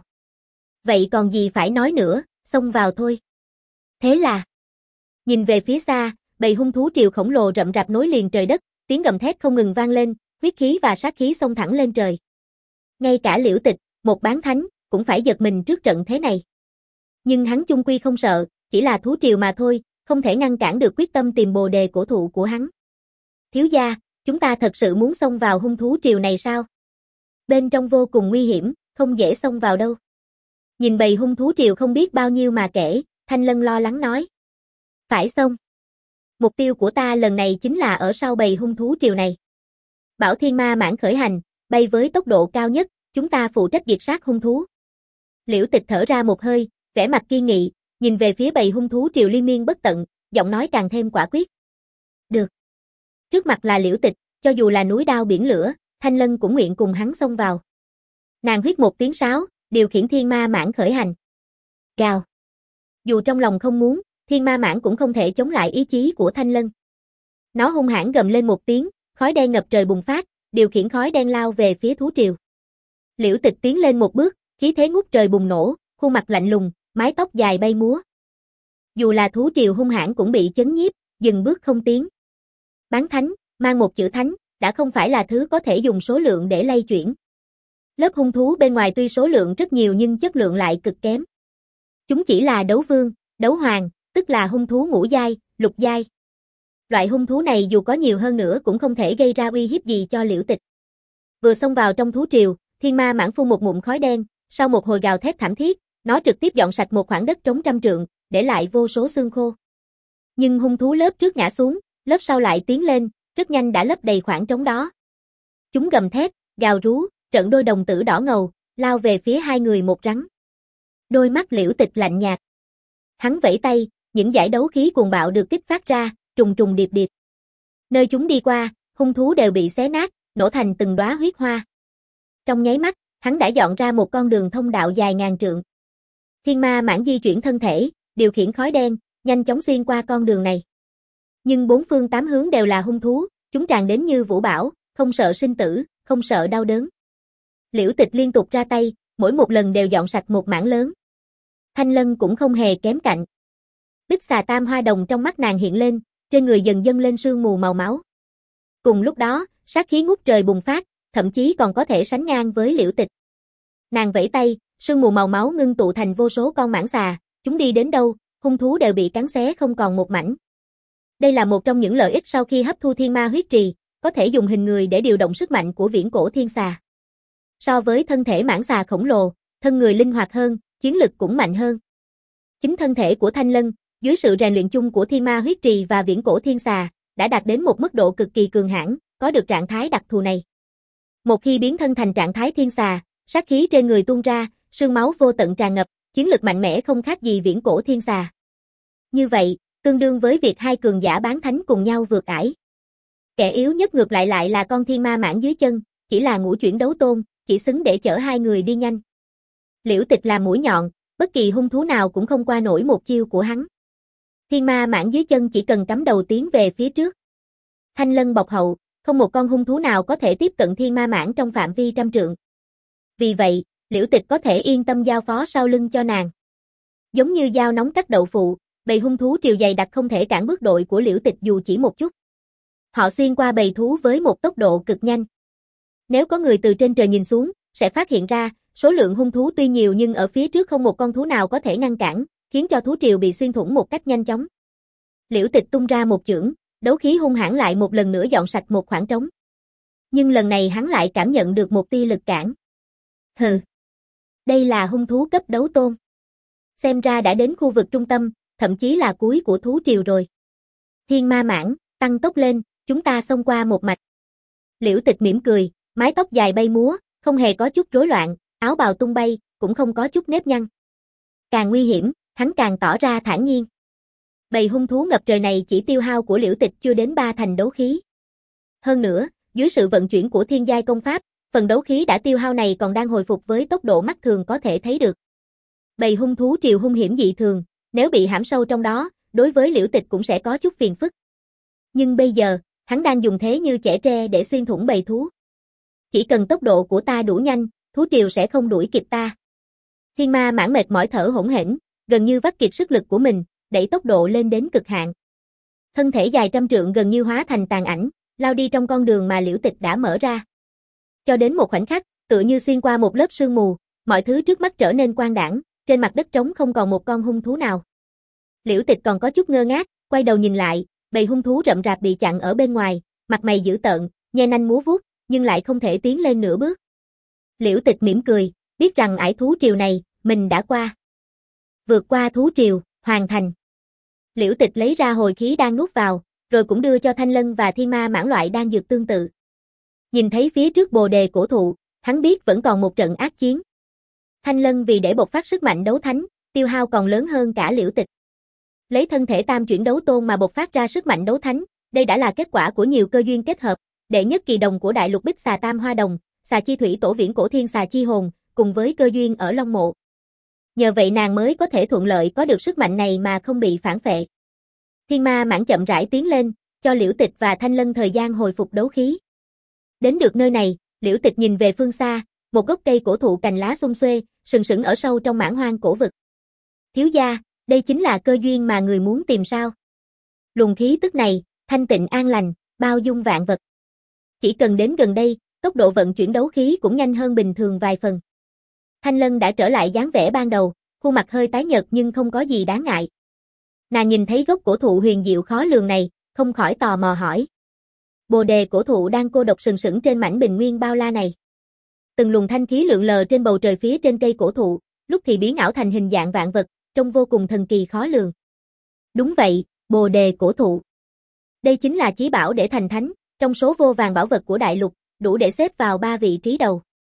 Vậy còn gì phải nói nữa, xông vào thôi. Thế là, nhìn về phía xa, bầy hung thú triều khổng lồ rậm rạp nối liền trời đất, tiếng gầm thét không ngừng vang lên, huyết khí và sát khí xông thẳng lên trời. Ngay cả Liễu Tịch, một bán thánh, cũng phải giật mình trước trận thế này. Nhưng hắn chung quy không sợ, chỉ là thú triều mà thôi, không thể ngăn cản được quyết tâm tìm bồ đề cổ thụ của hắn. Thiếu gia, chúng ta thật sự muốn xông vào hung thú triều này sao? Bên trong vô cùng nguy hiểm, không dễ xông vào đâu. Nhìn bầy hung thú triều không biết bao nhiêu mà kể, Thanh Lân lo lắng nói. Phải xông. Mục tiêu của ta lần này chính là ở sau bầy hung thú triều này. Bảo thiên ma mãng khởi hành, bay với tốc độ cao nhất, chúng ta phụ trách diệt sát hung thú. Liễu Tịch thở ra một hơi, vẻ mặt kiên nghị, nhìn về phía bầy hung thú triều liên miên bất tận, giọng nói càng thêm quả quyết. Được. Trước mặt là Liễu Tịch, cho dù là núi đao biển lửa, Thanh Lân cũng nguyện cùng hắn xông vào. Nàng huýt một tiếng sáo, điều khiển thiên ma mãng khởi hành. Gào. Dù trong lòng không muốn, thiên ma mãng cũng không thể chống lại ý chí của Thanh Lân. Nó hung hãn gầm lên một tiếng, khói đen ngập trời bùng phát, điều khiển khói đen lao về phía thú triều. Liễu Tịch tiến lên một bước, khí thế ngút trời bùng nổ, khuôn mặt lạnh lùng, mái tóc dài bay múa. Dù là thú triều hung hãn cũng bị chấn nhiếp, dừng bước không tiến. Bán thánh, mang một chữ thánh, đã không phải là thứ có thể dùng số lượng để lay chuyển. Lớp hung thú bên ngoài tuy số lượng rất nhiều nhưng chất lượng lại cực kém. Chúng chỉ là đấu vương, đấu hoàng, tức là hung thú ngũ giai, lục giai. Loại hung thú này dù có nhiều hơn nữa cũng không thể gây ra uy hiếp gì cho Liễu Tịch. Vừa xông vào trong thú triều, thiên ma mãng phun một ngụm khói đen, sau một hồi gào thét thảm thiết, nó trực tiếp dọn sạch một khoảng đất trống trăm trượng, để lại vô số xương khô. Nhưng hung thú lớp trước ngã xuống, lớp sau lại tiến lên, rất nhanh đã lấp đầy khoảng trống đó. Chúng gầm thét, gào rú, trận đôi đồng tử đỏ ngầu, lao về phía hai người một rắn. Đôi mắt Liễu Tịch lạnh nhạt. Hắn vẫy tay, những dải đấu khí cuồng bạo được kích phát ra, trùng trùng điệp điệp. Nơi chúng đi qua, hung thú đều bị xé nát, nổ thành từng đóa huyết hoa. Trong nháy mắt, hắn đã dọn ra một con đường thông đạo dài ngàn trượng. Thiên ma mãng di chuyển thân thể, điều khiển khói đen, nhanh chóng xuyên qua con đường này. Nhưng bốn phương tám hướng đều là hung thú, chúng tràn đến như vũ bão, không sợ sinh tử, không sợ đau đớn. Liễu Tịch liên tục ra tay, mỗi một lần đều dọn sạch một mảng lớn. Thanh Lân cũng không hề kém cạnh. Bích xà tam hoa đồng trong mắt nàng hiện lên, trên người dần dâng lên sương mù màu máu. Cùng lúc đó, sát khí ngút trời bùng phát, thậm chí còn có thể sánh ngang với Liễu Tịch. Nàng vẫy tay, sương mù màu máu ngưng tụ thành vô số con mãng xà, chúng đi đến đâu, hung thú đều bị cắn xé không còn một mảnh. Đây là một trong những lợi ích sau khi hấp thu thiên ma huyết trì, có thể dùng hình người để điều động sức mạnh của viễn cổ thiên xà. So với thân thể mãng xà khổng lồ, thân người linh hoạt hơn, chiến lực cũng mạnh hơn. Chính thân thể của Thanh Lân, dưới sự rèn luyện chung của thiên ma huyết trì và viễn cổ thiên xà, đã đạt đến một mức độ cực kỳ cường hãn, có được trạng thái đặc thù này. Một khi biến thân thành trạng thái thiên xà, sát khí trên người tuôn ra, sương máu vô tận tràn ngập, chiến lực mạnh mẽ không khác gì viễn cổ thiên xà. Như vậy, tương đương với việc hai cường giả bán thánh cùng nhau vượt ải. Kẻ yếu nhất ngược lại lại là con thiên ma mãng dưới chân, chỉ là ngũ chuyển đấu tôn, chỉ xứng để chở hai người đi nhanh. Liễu Tịch là mũi nhọn, bất kỳ hung thú nào cũng không qua nổi một chiêu của hắn. Thiên ma mãng dưới chân chỉ cần cắm đầu tiến về phía trước. Thanh Lân bọc hậu, không một con hung thú nào có thể tiếp cận thiên ma mãng trong phạm vi trăm trượng. Vì vậy, Liễu Tịch có thể yên tâm giao phó sau lưng cho nàng. Giống như dao nóng cắt đậu phụ, bầy hung thú triều dày đặc không thể cản bước đội của Liễu Tịch dù chỉ một chút. Họ xuyên qua bầy thú với một tốc độ cực nhanh. Nếu có người từ trên trời nhìn xuống, sẽ phát hiện ra, số lượng hung thú tuy nhiều nhưng ở phía trước không một con thú nào có thể ngăn cản, khiến cho thú triều bị xuyên thủng một cách nhanh chóng. Liễu Tịch tung ra một chưởng, đấu khí hung hãn lại một lần nữa dọn sạch một khoảng trống. Nhưng lần này hắn lại cảm nhận được một tia lực cản. Hừ. Đây là hung thú cấp đấu tôn. Xem ra đã đến khu vực trung tâm, thậm chí là cuối của thú triều rồi. Thiên ma mãng, tăng tốc lên, chúng ta xông qua một mạch. Liễu Tịch mỉm cười, mái tóc dài bay múa, không hề có chút rối loạn, áo bào tung bay, cũng không có chút nếp nhăn. Càng nguy hiểm, hắn càng tỏ ra thản nhiên. Bầy hung thú ngập trời này chỉ tiêu hao của Liễu Tịch chưa đến ba thành đấu khí. Hơn nữa, dưới sự vận chuyển của thiên giai công pháp, phần đấu khí đã tiêu hao này còn đang hồi phục với tốc độ mắt thường có thể thấy được. Bầy hung thú triều hung hiểm dị thường, nếu bị hãm sâu trong đó, đối với Liễu Tịch cũng sẽ có chút phiền phức. Nhưng bây giờ, hắn đang dùng thế như chẻ tre để xuyên thủng bầy thú. Chỉ cần tốc độ của ta đủ nhanh, thú triều sẽ không đuổi kịp ta. Thiên ma mãng mệt mỏi thở hổn hển, gần như vắt kiệt sức lực của mình, đẩy tốc độ lên đến cực hạn. Thân thể dài trăm trượng gần như hóa thành tàn ảnh, lao đi trong con đường mà Liễu Tịch đã mở ra. Cho đến một khoảnh khắc, tựa như xuyên qua một lớp sương mù, mọi thứ trước mắt trở nên quang đãng, trên mặt đất trống không còn một con hung thú nào. Liễu Tịch còn có chút ngơ ngác, quay đầu nhìn lại, bầy hung thú rậm rạp bị chặn ở bên ngoài, mặt mày dữ tợn, nhe nanh múa vuốt, nhưng lại không thể tiến lên nửa bước. Liễu Tịch mỉm cười, biết rằng ải thú triều này, mình đã qua. Vượt qua thú triều, hoàn thành. Liễu Tịch lấy ra hồi khí đang nuốt vào, rồi cũng đưa cho Thanh Lân và Thiên Ma mãng loại đang dược tương tự. Nhìn thấy phía trước bồ đề cổ thụ, hắn biết vẫn còn một trận ác chiến. Thanh Lân vì để bộc phát sức mạnh đấu thánh, tiêu hao còn lớn hơn cả Liễu Tịch. Lấy thân thể tam chuyển đấu tôn mà bộc phát ra sức mạnh đấu thánh, đây đã là kết quả của nhiều cơ duyên kết hợp, đệ nhất kỳ đồng của đại lục Bích xà tam hoa đồng, xà chi thủy tổ viễn cổ thiên xà chi hồn, cùng với cơ duyên ở Long Mộ. Nhờ vậy nàng mới có thể thuận lợi có được sức mạnh này mà không bị phản phệ. Thiên ma mãng chậm rãi tiến lên, cho Liễu Tịch và Thanh Lân thời gian hồi phục đấu khí. Đến được nơi này, Liễu Tịch nhìn về phương xa, một gốc cây cổ thụ cành lá xum xuê, sừng sững ở sâu trong mãn hoang cổ vực. Thiếu gia, đây chính là cơ duyên mà người muốn tìm sao? Luồng khí tức này, thanh tịnh an lành, bao dung vạn vật. Chỉ cần đến gần đây, tốc độ vận chuyển đấu khí cũng nhanh hơn bình thường vài phần. Thanh Lân đã trở lại dáng vẻ ban đầu, khuôn mặt hơi tái nhợt nhưng không có gì đáng ngại. Nàng nhìn thấy gốc cổ thụ huyền diệu khó lường này, không khỏi tò mò hỏi. Bồ đề cổ thụ đang cô độc sừng sững trên mảnh bình nguyên bao la này. Từng luồng thanh khí lượn lờ trên bầu trời phía trên cây cổ thụ, lúc thì biến ảo thành hình dạng vạn vật, trông vô cùng thần kỳ khó lường. Đúng vậy, bồ đề cổ thụ. Đây chính là chí bảo để thành thánh, trong số vô vàn bảo vật của đại lục, đủ để xếp vào ba vị trí đầu.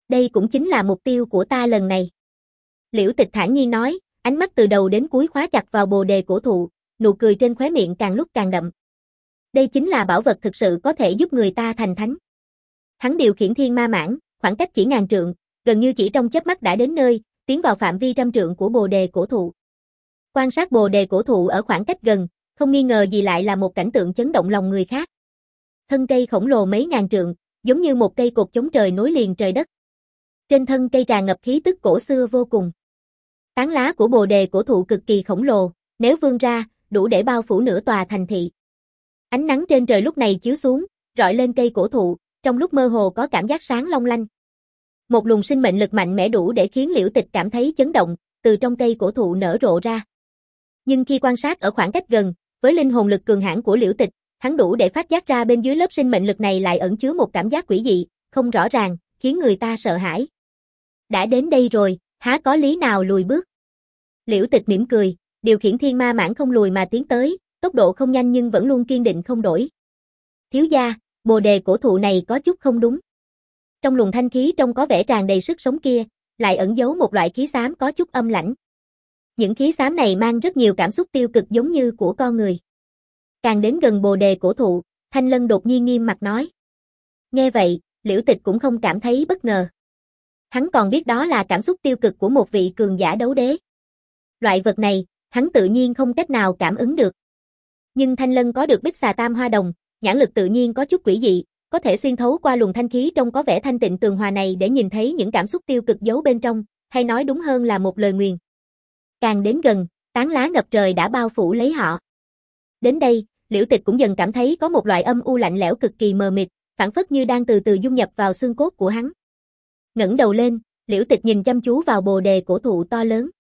Đây cũng chính là mục tiêu của ta lần này. Liễu Tịch thản nhiên nói, ánh mắt từ đầu đến cuối khóa chặt vào bồ đề cổ thụ, nụ cười trên khóe miệng càng lúc càng đậm. Đây chính là bảo vật thực sự có thể giúp người ta thành thánh. Hắn điều khiển thiên ma mãng, khoảng cách chỉ ngàn trượng, gần như chỉ trong chớp mắt đã đến nơi, tiến vào phạm vi trăm trượng của bồ đề cổ thụ. Quan sát bồ đề cổ thụ ở khoảng cách gần, không nghi ngờ gì lại là một cảnh tượng chấn động lòng người khác. Thân cây khổng lồ mấy ngàn trượng, giống như một cây cột chống trời nối liền trời đất. Trên thân cây tràn ngập khí tức cổ xưa vô cùng. Tán lá của bồ đề cổ thụ cực kỳ khổng lồ, nếu vươn ra, đủ để bao phủ nửa tòa thành thị. Ánh nắng trên trời lúc này chiếu xuống, rọi lên cây cổ thụ, trong lúc mơ hồ có cảm giác sáng long lanh. Một luồng sinh mệnh lực mạnh mẽ đủ để khiến Liễu Tịch cảm thấy chấn động, từ trong cây cổ thụ nở rộ ra. Nhưng khi quan sát ở khoảng cách gần, với linh hồn lực cường hãn của Liễu Tịch, hắn đủ để phát giác ra bên dưới lớp sinh mệnh lực này lại ẩn chứa một cảm giác quỷ dị, không rõ ràng, khiến người ta sợ hãi. Đã đến đây rồi, há có lý nào lùi bước. Liễu Tịch mỉm cười, điều khiển thiên ma mãng không lùi mà tiến tới, tốc độ không nhanh nhưng vẫn luôn kiên định không đổi. Thiếu gia, bồ đề cổ thụ này có chút không đúng. Trong luồng thanh khí trông có vẻ tràn đầy sức sống kia, lại ẩn giấu một loại khí xám có chút âm lãnh. Những khí xám này mang rất nhiều cảm xúc tiêu cực giống như của con người. Càng đến gần bồ đề cổ thụ, Thanh Lân đột nhiên nghiêm mặt nói. Nghe vậy, Liễu Tịch cũng không cảm thấy bất ngờ. Hắn còn biết đó là cảm xúc tiêu cực của một vị cường giả đấu đế. Loại vật này, hắn tự nhiên không cách nào cảm ứng được. Nhưng Thanh Lân có được Bích Xà Tam Hoa Đồng, nhãn lực tự nhiên có chút quỷ dị, có thể xuyên thấu qua luồng thanh khí trông có vẻ thanh tịnh tường hòa này để nhìn thấy những cảm xúc tiêu cực giấu bên trong, hay nói đúng hơn là một lời nguyền. Càng đến gần, tán lá ngập trời đã bao phủ lấy họ. Đến đây, Liễu Tịch cũng dần cảm thấy có một loại âm u lạnh lẽo cực kỳ mờ mịt, phảng phất như đang từ từ dung nhập vào xương cốt của hắn. Ngẩng đầu lên, Liễu Tịch nhìn chăm chú vào bồ đề cổ thụ to lớn.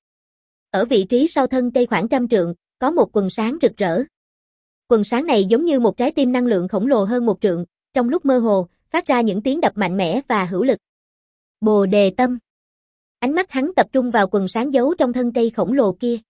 Ở vị trí sau thân cây khoảng trăm trượng, có một quần sáng rực rỡ. Quần sáng này giống như một trái tim năng lượng khổng lồ hơn một trượng, trong lúc mơ hồ, phát ra những tiếng đập mạnh mẽ và hữu lực. Bồ đề tâm. Ánh mắt hắn tập trung vào quần sáng giấu trong thân cây khổng lồ kia.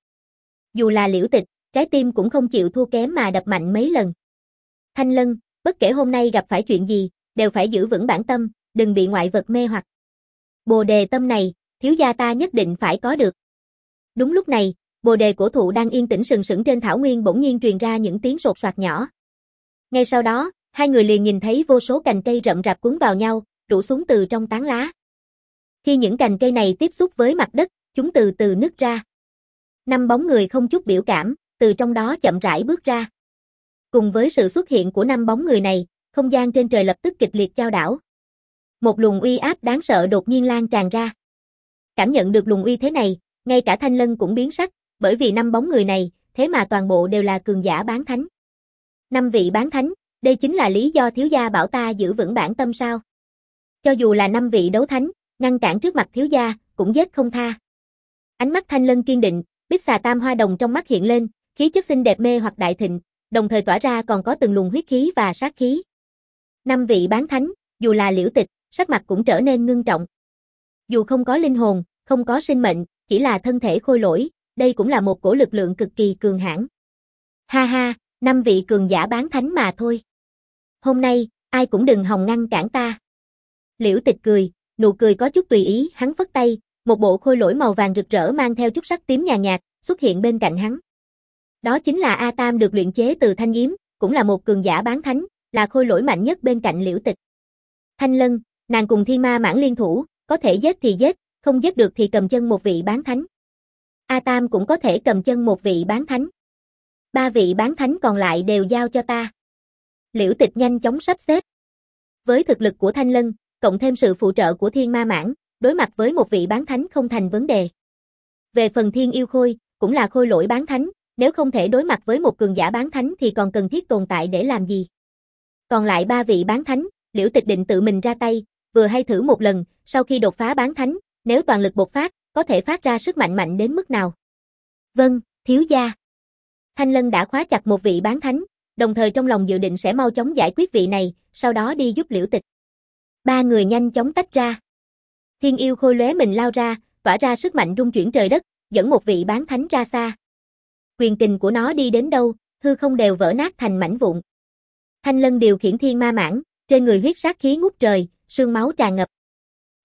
Dù là Liễu Tịch, trái tim cũng không chịu thua kém mà đập mạnh mấy lần. Thanh Lân, bất kể hôm nay gặp phải chuyện gì, đều phải giữ vững bản tâm, đừng bị ngoại vật mê hoặc. Bồ đề tâm này, thiếu gia ta nhất định phải có được. Đúng lúc này, bồ đề cổ thụ đang yên tĩnh sừng sững trên thảo nguyên bỗng nhiên truyền ra những tiếng sột soạt nhỏ. Ngay sau đó, hai người liền nhìn thấy vô số cành cây rậm rạp cuốn vào nhau, rủ xuống từ trong tán lá. Khi những cành cây này tiếp xúc với mặt đất, chúng từ từ nứt ra. Năm bóng người không chút biểu cảm, từ trong đó chậm rãi bước ra. Cùng với sự xuất hiện của năm bóng người này, không gian trên trời lập tức kịch liệt chao đảo. Một luồng uy áp đáng sợ đột nhiên lan tràn ra. Cảm nhận được luồng uy thế này, ngay cả Thanh Lân cũng biến sắc, bởi vì năm bóng người này, thế mà toàn bộ đều là cường giả bán thánh. Năm vị bán thánh, đây chính là lý do thiếu gia bảo ta giữ vững bản tâm sao? Cho dù là năm vị đấu thánh, ngăn cản trước mặt thiếu gia, cũng giết không tha. Ánh mắt Thanh Lân kiên định, Bích Xà Tam Hoa Đồng trong mắt hiện lên, khí chất xinh đẹp mê hoặc đại thịnh, đồng thời tỏa ra còn có từng luồng huyết khí và sát khí. Năm vị bán thánh, dù là Liễu Tịch, sắc mặt cũng trở nên ngưng trọng. Dù không có linh hồn, không có sinh mệnh, chỉ là thân thể khôi lỗi, đây cũng là một cổ lực lượng cực kỳ cường hãn. Ha ha, năm vị cường giả bán thánh mà thôi. Hôm nay, ai cũng đừng hòng ngăn cản ta. Liễu Tịch cười, nụ cười có chút tùy ý, hắn phất tay, một bộ khôi lỗi màu vàng rực rỡ mang theo chút sắc tím nhàn nhạt, xuất hiện bên cạnh hắn. Đó chính là A Tam được luyện chế từ thanh yếm, cũng là một cường giả bán thánh, là khôi lỗi mạnh nhất bên cạnh Liễu Tịch. Thanh Lân, nàng cùng Thiên Ma Mãng liên thủ, có thể giết thì giết, không giết được thì cầm chân một vị bán thánh. A Tam cũng có thể cầm chân một vị bán thánh. Ba vị bán thánh còn lại đều giao cho ta. Liễu Tịch nhanh chóng sắp xếp. Với thực lực của Thanh Lân, cộng thêm sự phụ trợ của Thiên Ma Mãng, đối mặt với một vị bán thánh không thành vấn đề. Về phần Thiên Yêu Khôi, cũng là khôi lỗi bán thánh, nếu không thể đối mặt với một cường giả bán thánh thì còn cần thiết tồn tại để làm gì. Còn lại ba vị bán thánh, Liễu Tịch định tự mình ra tay, vừa hay thử một lần, sau khi đột phá bán thánh, nếu toàn lực bộc phát, có thể phát ra sức mạnh mạnh đến mức nào. Vâng, thiếu gia. Thanh Lân đã khóa chặt một vị bán thánh, đồng thời trong lòng dự định sẽ mau chóng giải quyết vị này, sau đó đi giúp Liễu Tịch. Ba người nhanh chóng tách ra. Thiên Yêu Khôi lóe mình lao ra, tỏa ra sức mạnh rung chuyển trời đất, dẫn một vị bán thánh ra xa. Quyền kình của nó đi đến đâu, hư không đều vỡ nát thành mảnh vụn. Thanh Lân điều khiển Thiên Ma Mãng, trên người huyết sát khí ngút trời, sương máu tràn ngập.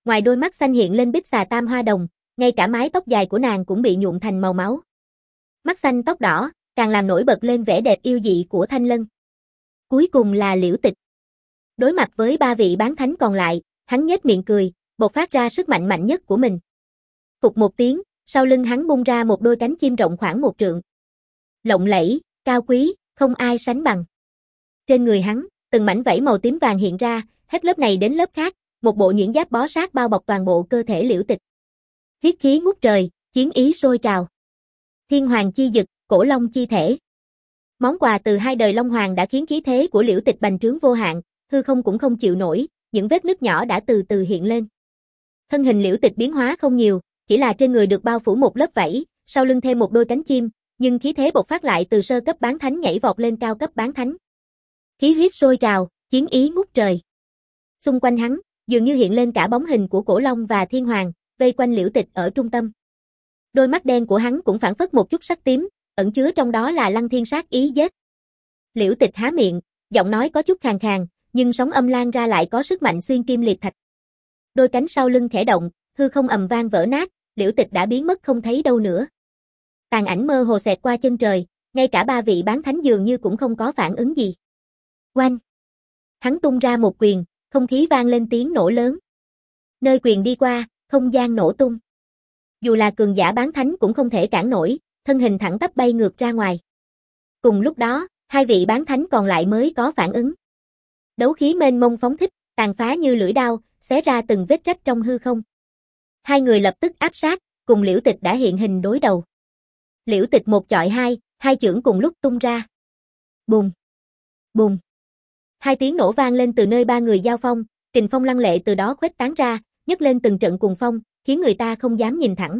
Ngoài đôi mắt xanh hiện lên bích xà tam hoa đồng, ngay cả mái tóc dài của nàng cũng bị nhuộm thành màu máu. Mắt xanh tóc đỏ, càng làm nổi bật lên vẻ đẹp yêu dị của Thanh Lân. Cuối cùng là Liễu Tịch. Đối mặt với ba vị bán thánh còn lại, hắn nhếch miệng cười, bộc phát ra sức mạnh mạnh nhất của mình. Phụt một tiếng, sau lưng hắn bung ra một đôi cánh chim rộng khoảng một trượng. Lộng lẫy, cao quý, không ai sánh bằng. Trên người hắn, từng mảnh vảy màu tím vàng hiện ra, hết lớp này đến lớp khác, một bộ nhuyễn giáp bó sát bao bọc toàn bộ cơ thể Liễu Tịch. Huyết khí ngút trời, chiến ý sôi trào. Thiên hoàng chi dực, cổ long chi thể. Món quà từ hai đời Long Hoàng đã khiến khí thế của Liễu Tịch bành trướng vô hạn, hư không cũng không chịu nổi, những vết nứt nhỏ đã từ từ hiện lên. Thân hình Liễu Tịch biến hóa không nhiều, chỉ là trên người được bao phủ một lớp vảy, sau lưng thêm một đôi cánh chim, nhưng khí thế bộc phát lại từ sơ cấp bán thánh nhảy vọt lên cao cấp bán thánh. Khí huyết sôi trào, chiến ý ngút trời. Xung quanh hắn, dường như hiện lên cả bóng hình của Cổ Long và Thiên Hoàng, vây quanh Liễu Tịch ở trung tâm. Đôi mắt đen của hắn cũng phản phất một chút sắc tím, ẩn chứa trong đó là lăng thiên sát ý giết. Liễu Tịch há miệng, giọng nói có chút khàn khàn, nhưng sóng âm lan ra lại có sức mạnh xuyên kim liệt thạch. Đôi cánh sau lưng khẽ động, hư không ầm vang vỡ nát, Liễu Tịch đã biến mất không thấy đâu nữa. Tàn ảnh mơ hồ xẹt qua chân trời, ngay cả ba vị bán thánh dường như cũng không có phản ứng gì. Oanh! Hắn tung ra một quyền, không khí vang lên tiếng nổ lớn. Nơi quyền đi qua, không gian nổ tung. Dù là cường giả bán thánh cũng không thể cản nổi, thân hình thẳng tắp bay ngược ra ngoài. Cùng lúc đó, hai vị bán thánh còn lại mới có phản ứng. Đấu khí mênh mông phóng thích, tàn phá như lưỡi đao, xé ra từng vết rách trong hư không. Hai người lập tức áp sát, cùng Liễu Tịch đã hiện hình đối đầu. Liễu Tịch một chọi hai, hai chưởng cùng lúc tung ra. Bùng! Bùng! Hai tiếng nổ vang lên từ nơi ba người giao phong, kình phong lăng lệ từ đó khuếch tán ra, nhấc lên từng trận cuồng phong, khiến người ta không dám nhìn thẳng.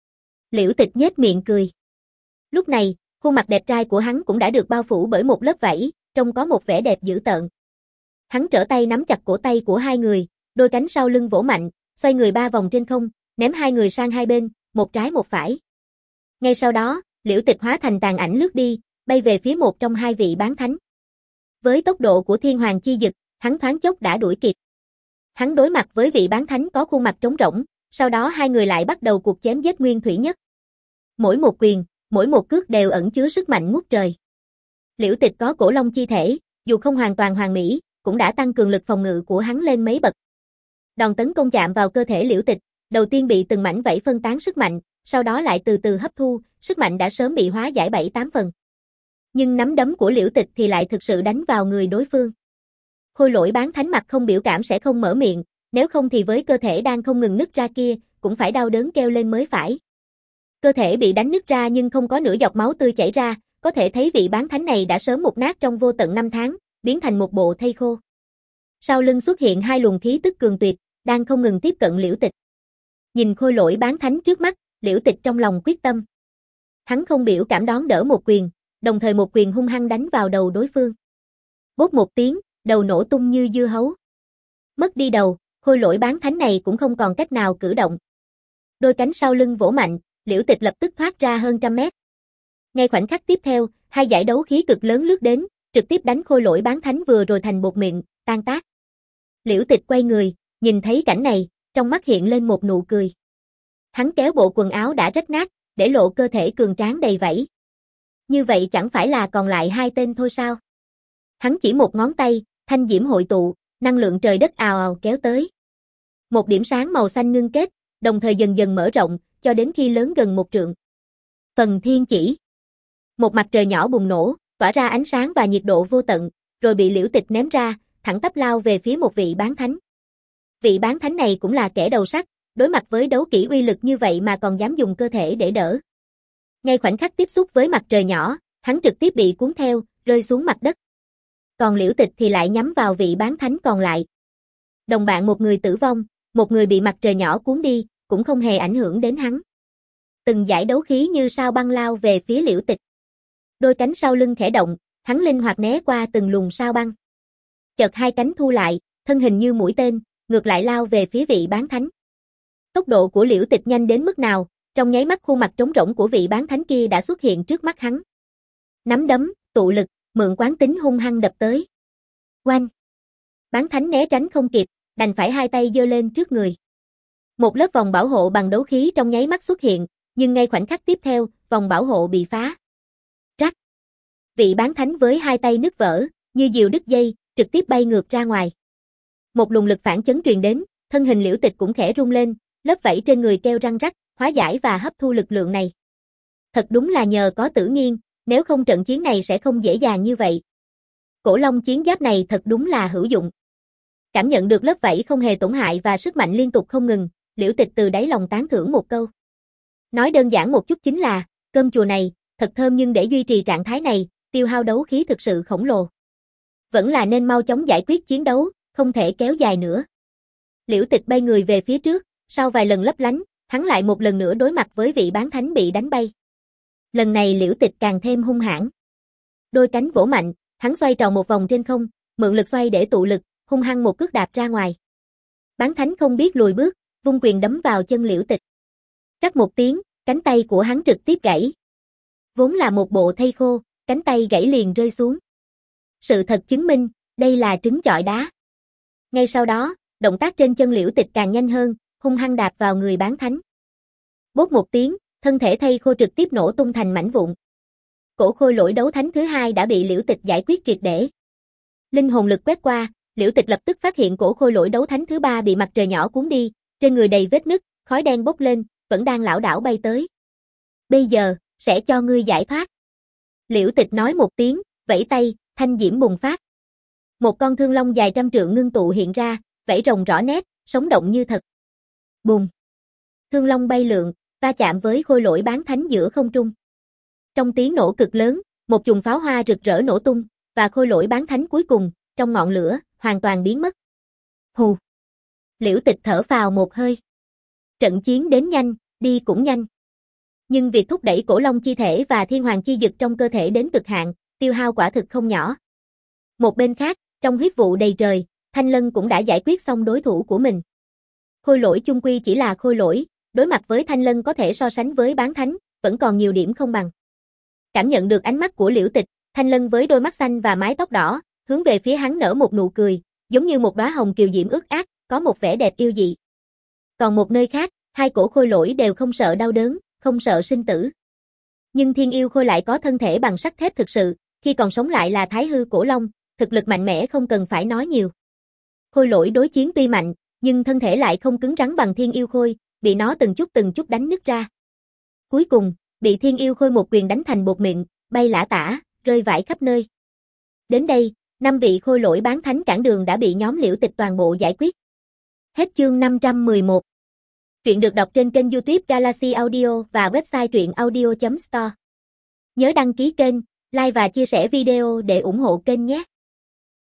Liễu Tịch nhếch miệng cười. Lúc này, khuôn mặt đẹp trai của hắn cũng đã được bao phủ bởi một lớp vảy, trông có một vẻ đẹp dữ tợn. Hắn trở tay nắm chặt cổ tay của hai người, đôi cánh sau lưng vỗ mạnh, xoay người ba vòng trên không, ném hai người sang hai bên, một trái một phải. Ngay sau đó, Liễu Tịch hóa thành tàn ảnh lướt đi, bay về phía một trong hai vị bán thánh. Với tốc độ của Thiên Hoàng chi dực, hắn thoáng chốc đã đuổi kịp. Hắn đối mặt với vị bán thánh có khuôn mặt trống rỗng, sau đó hai người lại bắt đầu cuộc chém giết nguyên thủy nhất. Mỗi một quyền, mỗi một cước đều ẩn chứa sức mạnh ngút trời. Liễu Tịch có cổ long chi thể, dù không hoàn toàn hoàn mỹ, cũng đã tăng cường lực phòng ngự của hắn lên mấy bậc. Đòn tấn công chạm vào cơ thể Liễu Tịch, đầu tiên bị từng mảnh vảy phân tán sức mạnh, sau đó lại từ từ hấp thu, sức mạnh đã sớm bị hóa giải bảy tám phần. Nhưng nắm đấm của Liễu Tịch thì lại thực sự đánh vào người đối phương. Khôi Lỗi bán thánh mặt không biểu cảm sẽ không mở miệng, nếu không thì với cơ thể đang không ngừng nứt ra kia, cũng phải đau đớn kêu lên mới phải. Cơ thể bị đánh nứt ra nhưng không có nửa giọt máu tươi chảy ra, có thể thấy vị bán thánh này đã sớm mục nát trong vô tận năm tháng, biến thành một bộ thây khô. Sau lưng xuất hiện hai luồng khí tức cường tuyệt, đang không ngừng tiếp cận Liễu Tịch. Nhìn Khôi Lỗi bán thánh trước mắt, Liễu Tịch trong lòng quyết tâm. Hắn không biểu cảm đón đỡ một quyền, đồng thời một quyền hung hăng đánh vào đầu đối phương. Bốp một tiếng, đầu nổ tung như dưa hấu. Mất đi đầu, Khôi Lỗi bán thánh này cũng không còn cách nào cử động. Đôi cánh sau lưng vỗ mạnh, Liễu Tịch lập tức thoát ra hơn trăm mét. Ngay khoảnh khắc tiếp theo, hai giải đấu khí cực lớn lướt đến, trực tiếp đánh Khôi Lỗi bán thánh vừa rồi thành bột mịn, tan tác. Liễu Tịch quay người, nhìn thấy cảnh này, trong mắt hiện lên một nụ cười. Hắn kéo bộ quần áo đã rách nát, để lộ cơ thể cường tráng đầy vảy. Như vậy chẳng phải là còn lại hai tên thôi sao? Hắn chỉ một ngón tay, thanh diễm hội tụ, năng lượng trời đất ào ào kéo tới. Một điểm sáng màu xanh ngưng kết, đồng thời dần dần mở rộng, cho đến khi lớn gần một trượng. Phần thiên chỉ. Một mặt trời nhỏ bùng nổ, tỏa ra ánh sáng và nhiệt độ vô tận, rồi bị Liễu Tịch ném ra, thẳng tắp lao về phía một vị bán thánh. Vị bán thánh này cũng là kẻ đầu sắt, đối mặt với đấu kỹ uy lực như vậy mà còn dám dùng cơ thể để đỡ. Ngay khoảnh khắc tiếp xúc với mặt trời nhỏ, hắn trực tiếp bị cuốn theo, rơi xuống mặt đất. Còn Liễu Tịch thì lại nhắm vào vị bán thánh còn lại. Đồng bạn một người tử vong, một người bị mặt trời nhỏ cuốn đi, cũng không hề ảnh hưởng đến hắn. Từng giải đấu khí như sao băng lao về phía Liễu Tịch. Đôi cánh sau lưng khẽ động, hắn linh hoạt né qua từng luồng sao băng. Chợt hai cánh thu lại, thân hình như mũi tên, ngược lại lao về phía vị bán thánh. Tốc độ của Liễu Tịch nhanh đến mức nào, trong nháy mắt khuôn mặt trống rỗng của vị bán thánh kia đã xuất hiện trước mắt hắn. Nắm đấm, tụ lực, mượn quán tính hung hăng đập tới. Oanh! Bán thánh né tránh không kịp, đành phải hai tay giơ lên trước người. Một lớp vòng bảo hộ bằng đấu khí trong nháy mắt xuất hiện, nhưng ngay khoảnh khắc tiếp theo, vòng bảo hộ bị phá. Rắc. Vị bán thánh với hai tay nứt vỡ, như diều đứt dây, trực tiếp bay ngược ra ngoài. Một luồng lực phản chấn truyền đến, thân hình Liễu Tịch cũng khẽ rung lên, lớp vảy trên người kêu răng rắc, hóa giải và hấp thu lực lượng này. Thật đúng là nhờ có Tử Nghiên, nếu không trận chiến này sẽ không dễ dàng như vậy. Cổ Long chiến giáp này thật đúng là hữu dụng. Cảm nhận được lớp vảy không hề tổn hại và sức mạnh liên tục không ngừng, Liễu Tịch từ đáy lòng tán thưởng một câu. Nói đơn giản một chút chính là, cơm chùa này, thật thơm nhưng để duy trì trạng thái này, tiêu hao đấu khí thực sự khổng lồ. Vẫn là nên mau chóng giải quyết chiến đấu, không thể kéo dài nữa. Liễu Tịch bay người về phía trước, sau vài lần lấp lánh, hắn lại một lần nữa đối mặt với vị bán thánh bị đánh bay. Lần này Liễu Tịch càng thêm hung hãn. Đôi cánh vỗ mạnh, hắn xoay tròn một vòng trên không, mượn lực xoay để tụ lực, hung hăng một cước đạp ra ngoài. Bán thánh không biết lùi bước, vung quyền đấm vào chân Liễu Tịch. Rắc một tiếng, cánh tay của hắn trực tiếp gãy. Vốn là một bộ thây khô, cánh tay gãy liền rơi xuống. Sự thật chứng minh, đây là trứng chọi đá. Ngay sau đó, động tác trên chân Liễu Tịch càng nhanh hơn, hung hăng đạp vào người bán thánh. Bốp một tiếng, thân thể thây khô trực tiếp nổ tung thành mảnh vụn. Cổ khôi lỗi đấu thánh thứ hai đã bị Liễu Tịch giải quyết triệt để. Linh hồn lực quét qua, Liễu Tịch lập tức phát hiện cổ khôi lỗi đấu thánh thứ ba bị mặt trời nhỏ cuốn đi, trên người đầy vết nứt, khói đen bốc lên, vẫn đang lảo đảo bay tới. Bây giờ, sẽ cho ngươi giải thoát. Liễu Tịch nói một tiếng, vẫy tay, thanh diễm bùng phát. Một con thương long dài trăm trượng ngưng tụ hiện ra, vảy rồng rõ nét, sống động như thật. Bùng. Thương long bay lượn, va chạm với khôi lỗi bán thánh giữa không trung. Trong tiếng nổ cực lớn, một chùm pháo hoa rực rỡ nổ tung, và khôi lỗi bán thánh cuối cùng, trong ngọn lửa, hoàn toàn biến mất. Hù. Liễu Tịch thở phào một hơi. Trận chiến đến nhanh, đi cũng nhanh. Nhưng việc thúc đẩy cổ long chi thể và thiên hoàng chi dực trong cơ thể đến cực hạn, tiêu hao quả thực không nhỏ. Một bên khác, trong huyết vụ đầy trời, Thanh Lân cũng đã giải quyết xong đối thủ của mình. Khôi lỗi chung quy chỉ là khôi lỗi, đối mặt với Thanh Lân có thể so sánh với bán thánh, vẫn còn nhiều điểm không bằng. Cảm nhận được ánh mắt của Liễu Tịch, Thanh Lân với đôi mắt xanh và mái tóc đỏ, hướng về phía hắn nở một nụ cười, giống như một đóa hồng kiều diễm ướt át, có một vẻ đẹp yêu dị. Còn một nơi khác, hai cổ khôi lỗi đều không sợ đau đớn, không sợ sinh tử. Nhưng Thiên Yêu Khôi lại có thân thể bằng sắt thép thực sự, khi còn sống lại là Thái Hư Cổ Long, thực lực mạnh mẽ không cần phải nói nhiều. Khôi lỗi đối chiến tuy mạnh, nhưng thân thể lại không cứng rắn bằng Thiên Yêu Khôi, bị nó từng chút từng chút đánh nứt ra. Cuối cùng, bị Thiên Yêu Khôi một quyền đánh thành bột mịn, bay lả tả, rơi vãi khắp nơi. Đến đây, năm vị khôi lỗi bán thánh cản đường đã bị nhóm Liễu Tịch toàn bộ giải quyết. Hết chương năm trăm mười một. Truyện được đọc trên kênh YouTube Galaxy Audio và website truyện audio chấm store. Nhớ đăng ký kênh, like và chia sẻ video để ủng hộ kênh nhé.